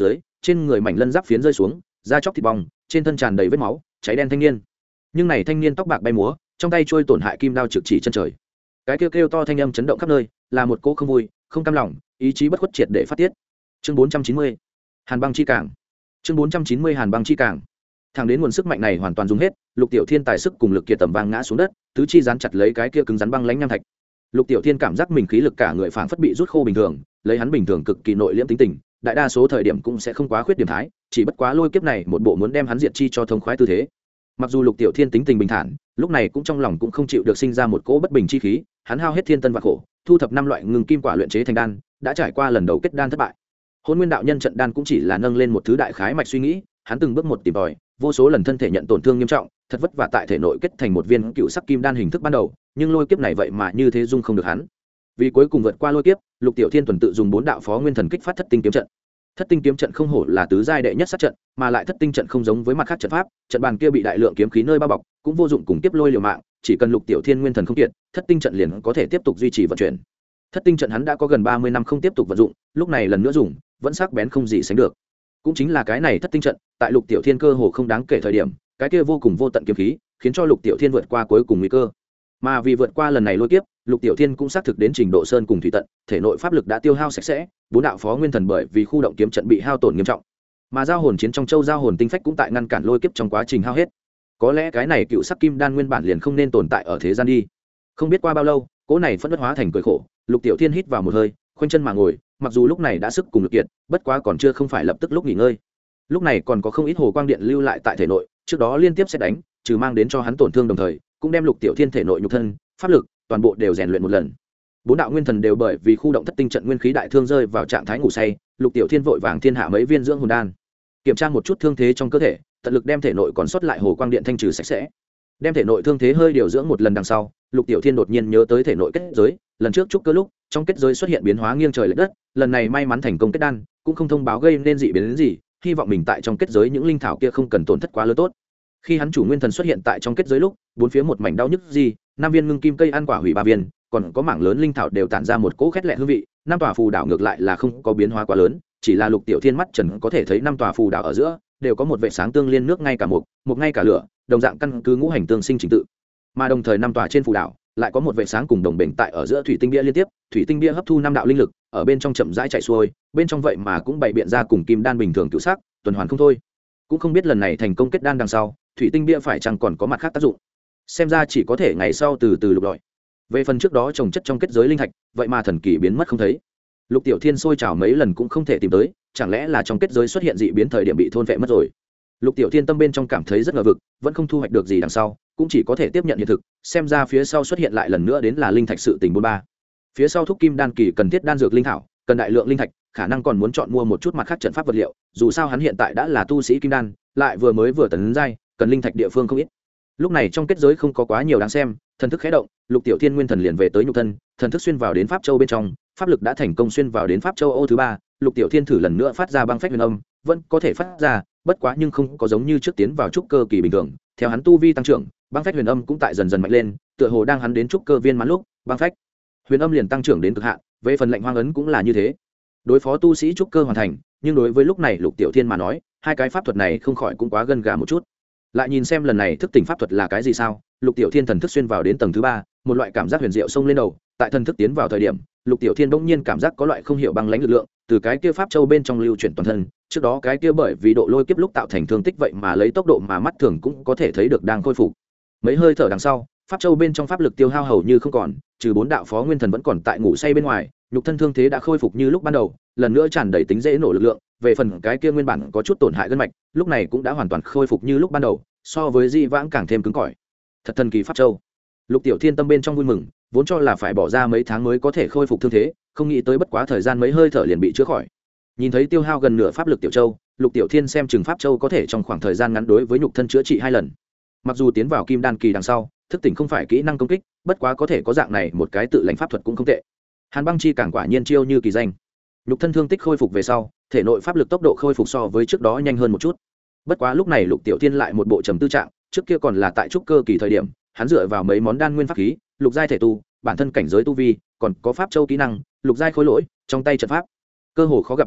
trên người mảnh lân giáp phiến rơi xuống, da chóc thịt bong, trên thân tràn đầy vết máu, cháy đen thanh niên. Nhưng này thanh niên tóc bạc bay múa, trong tay trôi tổn hại kim đao trực chỉ chân trời. Cái kêu kêu to thanh âm chấn động khắp nơi, là một cô không vui, không cam lòng, ý chí bất khuất triệt để phát tiết. Chương bốn trăm chín mươi, Hàn băng chi cảng. Chương bốn trăm chín mươi Hàn băng chi cảng. Thẳng đến nguồn sức mạnh này hoàn toàn dùng hết, Lục Tiểu Thiên tài sức cùng lực kiệt tầm vang ngã xuống đất, tứ chi dán chặt lấy cái kia cứng rắn băng lãnh nham thạch. Lục Tiểu Thiên cảm giác mình khí lực cả người phảng phất bị rút khô bình thường, lấy hắn bình thường cực kỳ nội liễm tính tình, đại đa số thời điểm cũng sẽ không quá khuyết điểm thái, chỉ bất quá lôi kiếp này một bộ muốn đem hắn diệt chi cho thông khoái tư thế. Mặc dù Lục Tiểu Thiên tính tình bình thản, lúc này cũng trong lòng cũng không chịu được sinh ra một cỗ bất bình chi khí, hắn hao hết thiên tân và khổ, thu thập năm loại ngừng kim quả luyện chế thành đan, đã trải qua lần đầu kết đan thất bại. Hôn Nguyên đạo nhân trận đan cũng chỉ là nâng lên một thứ đại khái mạch suy nghĩ, hắn từng bước một tìm tòi, vô số lần thân thể nhận tổn thương nghiêm trọng, thật vất vả tại thể nội kết thành một viên cựu sắc kim đan hình thức ban đầu, nhưng lôi kiếp này vậy mà như thế dung không được hắn. Vì cuối cùng vượt qua lôi kiếp, Lục Tiểu Thiên tuần tự dùng bốn đạo phó nguyên thần kích phát thất tinh kiếm trận. Thất tinh kiếm trận không hổ là tứ giai đệ nhất sát trận, mà lại thất tinh trận không giống với mặt khác trận pháp, trận bàn kia bị đại lượng kiếm khí nơi bao bọc, cũng vô dụng cùng tiếp lôi liều mạng, chỉ cần Lục Tiểu Thiên nguyên thần không kiệt, thất tinh trận liền có thể tiếp tục duy trì vận chuyển. Thất tinh trận hắn đã có gần ba mươi năm không tiếp tục vận dụng, lúc này lần nữa dùng, vẫn sắc bén không gì sánh được. Cũng chính là cái này thất tinh trận, tại Lục Tiểu Thiên cơ hồ không đáng kể thời điểm, cái kia vô cùng vô tận kiếm khí, khiến cho Lục Tiểu Thiên vượt qua cuối cùng nguy cơ. Mà vì vượt qua lần này lôi kiếp, Lục Tiểu Thiên cũng xác thực đến trình độ sơn cùng thủy tận, thể nội pháp lực đã tiêu hao sạch sẽ, bốn đạo phó nguyên thần bởi vì khu động kiếm trận bị hao tổn nghiêm trọng. Mà giao hồn chiến trong châu giao hồn tinh phách cũng tại ngăn cản lôi kiếp trong quá trình hao hết. Có lẽ cái này cựu sắc kim đan nguyên bản liền không nên tồn tại ở thế gian đi. Không biết qua bao lâu, cỗ này phẫn uất hóa thành cười khổ, Lục Tiểu Thiên hít vào một hơi, khoanh chân mà ngồi, mặc dù lúc này đã sức cùng lực kiệt, bất quá còn chưa không phải lập tức lúc nghỉ ngơi. Lúc này còn có không ít hồ quang điện lưu lại tại thể nội, trước đó liên tiếp xét đánh, trừ mang đến cho hắn tổn thương đồng thời, cũng đem Lục Tiểu Thiên thể nội nhục thân, pháp lực, toàn bộ đều rèn luyện một lần. Bốn đạo nguyên thần đều bởi vì khu động thất tinh trận nguyên khí đại thương rơi vào trạng thái ngủ say, Lục Tiểu Thiên vội vàng thiên hạ mấy viên dưỡng hồn đan, kiểm tra một chút thương thế trong cơ thể, tận lực đem thể nội còn sót lại hồ quang điện thanh trừ sạch sẽ. Đem thể nội thương thế hơi điều dưỡng một lần đằng sau, Lục Tiểu Thiên đột nhiên nhớ tới thể nội kết giới, lần trước trúc cơ lúc, trong kết giới xuất hiện biến hóa nghiêng trời lệch đất, lần này may mắn thành công kết đan, cũng không thông báo gây nên dị biến đến gì, hy vọng mình tại trong kết giới những linh thảo kia không cần tổn thất quá lớn tốt. Khi hắn chủ nguyên thần xuất hiện tại trong kết giới lúc, bốn phía một mảnh đau nhức gì, năm viên ngưng kim cây ăn quả hủy ba viên, còn có mảng lớn linh thảo đều tản ra một cỗ khét lẹ hương vị, năm tòa phù đảo ngược lại là không có biến hóa quá lớn, chỉ là Lục Tiểu Thiên mắt trần có thể thấy năm tòa phù đảo ở giữa đều có một vệ sáng tương liên nước ngay cả một, một ngay cả lửa, đồng dạng căn cứ ngũ hành tương sinh trình tự. Mà đồng thời năm tòa trên phù đảo lại có một vệ sáng cùng đồng bền tại ở giữa thủy tinh bia liên tiếp, thủy tinh bia hấp thu năm đạo linh lực, ở bên trong chậm rãi chảy xuôi, bên trong vậy mà cũng bày biện ra cùng kim đan bình thường cựu sắc, tuần hoàn không thôi. Cũng không biết lần này thành công kết đan đằng sau, thủy tinh bia phải chăng còn có mặt khác tác dụng. Xem ra chỉ có thể ngày sau từ từ lục lọi. Về phần trước đó trồng chất trong kết giới linh thạch, vậy mà thần kỳ biến mất không thấy. Lục Tiểu Thiên sôi trào mấy lần cũng không thể tìm tới, chẳng lẽ là trong kết giới xuất hiện dị biến thời điểm bị thôn vệ mất rồi. Lục Tiểu Thiên tâm bên trong cảm thấy rất ngờ vực, vẫn không thu hoạch được gì đằng sau, cũng chỉ có thể tiếp nhận hiện thực, xem ra phía sau xuất hiện lại lần nữa đến là linh thạch sự tình bốn ba. Phía sau thúc kim đan kỳ cần thiết đan dược linh thảo, cần đại lượng linh thạch, khả năng còn muốn chọn mua một chút mặt khác trận pháp vật liệu, dù sao hắn hiện tại đã là tu sĩ kim đan, lại vừa mới vừa tấn giai, cần linh thạch địa phương không ít. Lúc này trong kết giới không có quá nhiều đáng xem, thần thức khẽ động, Lục Tiểu Thiên nguyên thần liền về tới nhục thân, thần thức xuyên vào đến pháp châu bên trong, pháp lực đã thành công xuyên vào đến pháp châu ô thứ ba. Lục Tiểu Thiên thử lần nữa phát ra băng phách huyền âm, vẫn có thể phát ra, bất quá nhưng không có giống như trước tiến vào trúc cơ kỳ bình thường. Theo hắn tu vi tăng trưởng, băng phách huyền âm cũng tại dần dần mạnh lên, tựa hồ đang hắn đến trúc cơ viên mãn lúc, băng phách huyền âm liền tăng trưởng đến cực hạn, về phần lệnh hoang ấn cũng là như thế. Đối phó tu sĩ trúc cơ hoàn thành, nhưng đối với lúc này Lục Tiểu Thiên mà nói, hai cái pháp thuật này không khỏi cũng quá gần gà một chút. Lại nhìn xem lần này thức tỉnh pháp thuật là cái gì sao? Lục Tiểu Thiên thần thức xuyên vào đến tầng thứ ba, một loại cảm giác huyền diệu xông lên đầu, tại thần thức tiến vào thời điểm, Lục Tiểu Thiên bỗng nhiên cảm giác có loại không hiểu băng lãnh lực lượng, từ cái kia pháp châu bên trong lưu chuyển toàn thân, trước đó cái kia bởi vì độ lôi kiếp lúc tạo thành thương tích vậy mà lấy tốc độ mà mắt thường cũng có thể thấy được đang khôi phục. Mấy hơi thở đằng sau, pháp châu bên trong pháp lực tiêu hao hầu như không còn, trừ bốn đạo phó nguyên thần vẫn còn tại ngủ say bên ngoài, nhục thân thương thế đã khôi phục như lúc ban đầu, lần nữa tràn đầy tính dễ nổ lực lượng, về phần cái kia nguyên bản có chút tổn hại gân mạch, lúc này cũng đã hoàn toàn khôi phục như lúc ban đầu, so với di vãng càng thêm cứng cỏi. Thật thần kỳ pháp châu. Lục Tiểu Thiên tâm bên trong vui mừng, vốn cho là phải bỏ ra mấy tháng mới có thể khôi phục thương thế, không nghĩ tới bất quá thời gian mấy hơi thở liền bị chữa khỏi. Nhìn thấy tiêu hao gần nửa pháp lực tiểu châu, Lục Tiểu Thiên xem chừng pháp châu có thể trong khoảng thời gian ngắn đối với nhục thân chữa trị hai lần. Mặc dù tiến vào kim đan kỳ đằng sau, thức tỉnh không phải kỹ năng công kích, bất quá có thể có dạng này một cái tự lãnh pháp thuật cũng không tệ. Hàn băng chi càng quả nhiên chiêu như kỳ danh. Nhục thân thương tích khôi phục về sau, thể nội pháp lực tốc độ khôi phục so với trước đó nhanh hơn một chút. Bất quá lúc này Lục Tiểu Thiên lại một bộ trầm tư trạng, trước kia còn là tại trúc cơ kỳ thời điểm, hắn dựa vào mấy món đan nguyên pháp khí, lục giai thể tu, bản thân cảnh giới tu vi, còn có pháp châu kỹ năng, lục giai khối lỗi, trong tay trận pháp, cơ hồ khó gặp địch thủ,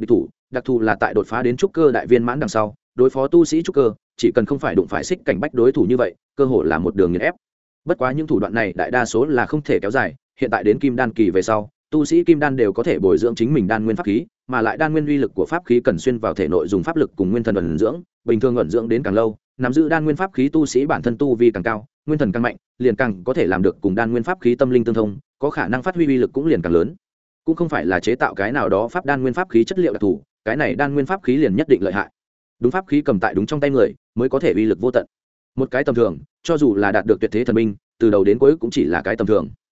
đặc thù là tại đột phá đến trúc cơ đại viên mãn đằng sau đối phó tu sĩ trúc cơ chỉ cần không phải đụng phải xích cảnh bách đối thủ như vậy cơ hội là một đường nghiền ép. Bất quá những thủ đoạn này đại đa số là không thể kéo dài, hiện tại đến kim đan kỳ về sau tu sĩ kim đan đều có thể bồi dưỡng chính mình đan nguyên pháp khí, mà lại đan nguyên uy lực của pháp khí cần xuyên vào thể nội dùng pháp lực cùng nguyên thần ẩn dưỡng, bình thường ẩn dưỡng đến càng lâu, nắm giữ đan nguyên pháp khí tu sĩ bản thân tu vi càng cao, nguyên thần càng mạnh, liền càng có thể làm được cùng đan nguyên pháp khí tâm linh tương thông, có khả năng phát huy uy lực cũng liền càng lớn. Cũng không phải là chế tạo cái nào đó pháp đan nguyên pháp khí chất liệu đặc thù, cái này đan nguyên pháp khí liền nhất định lợi hại. Đúng pháp khí cầm tại đúng trong tay người, mới có thể uy lực vô tận. Một cái tầm thường, cho dù là đạt được tuyệt thế thần binh, từ đầu đến cuối cũng chỉ là cái tầm thường.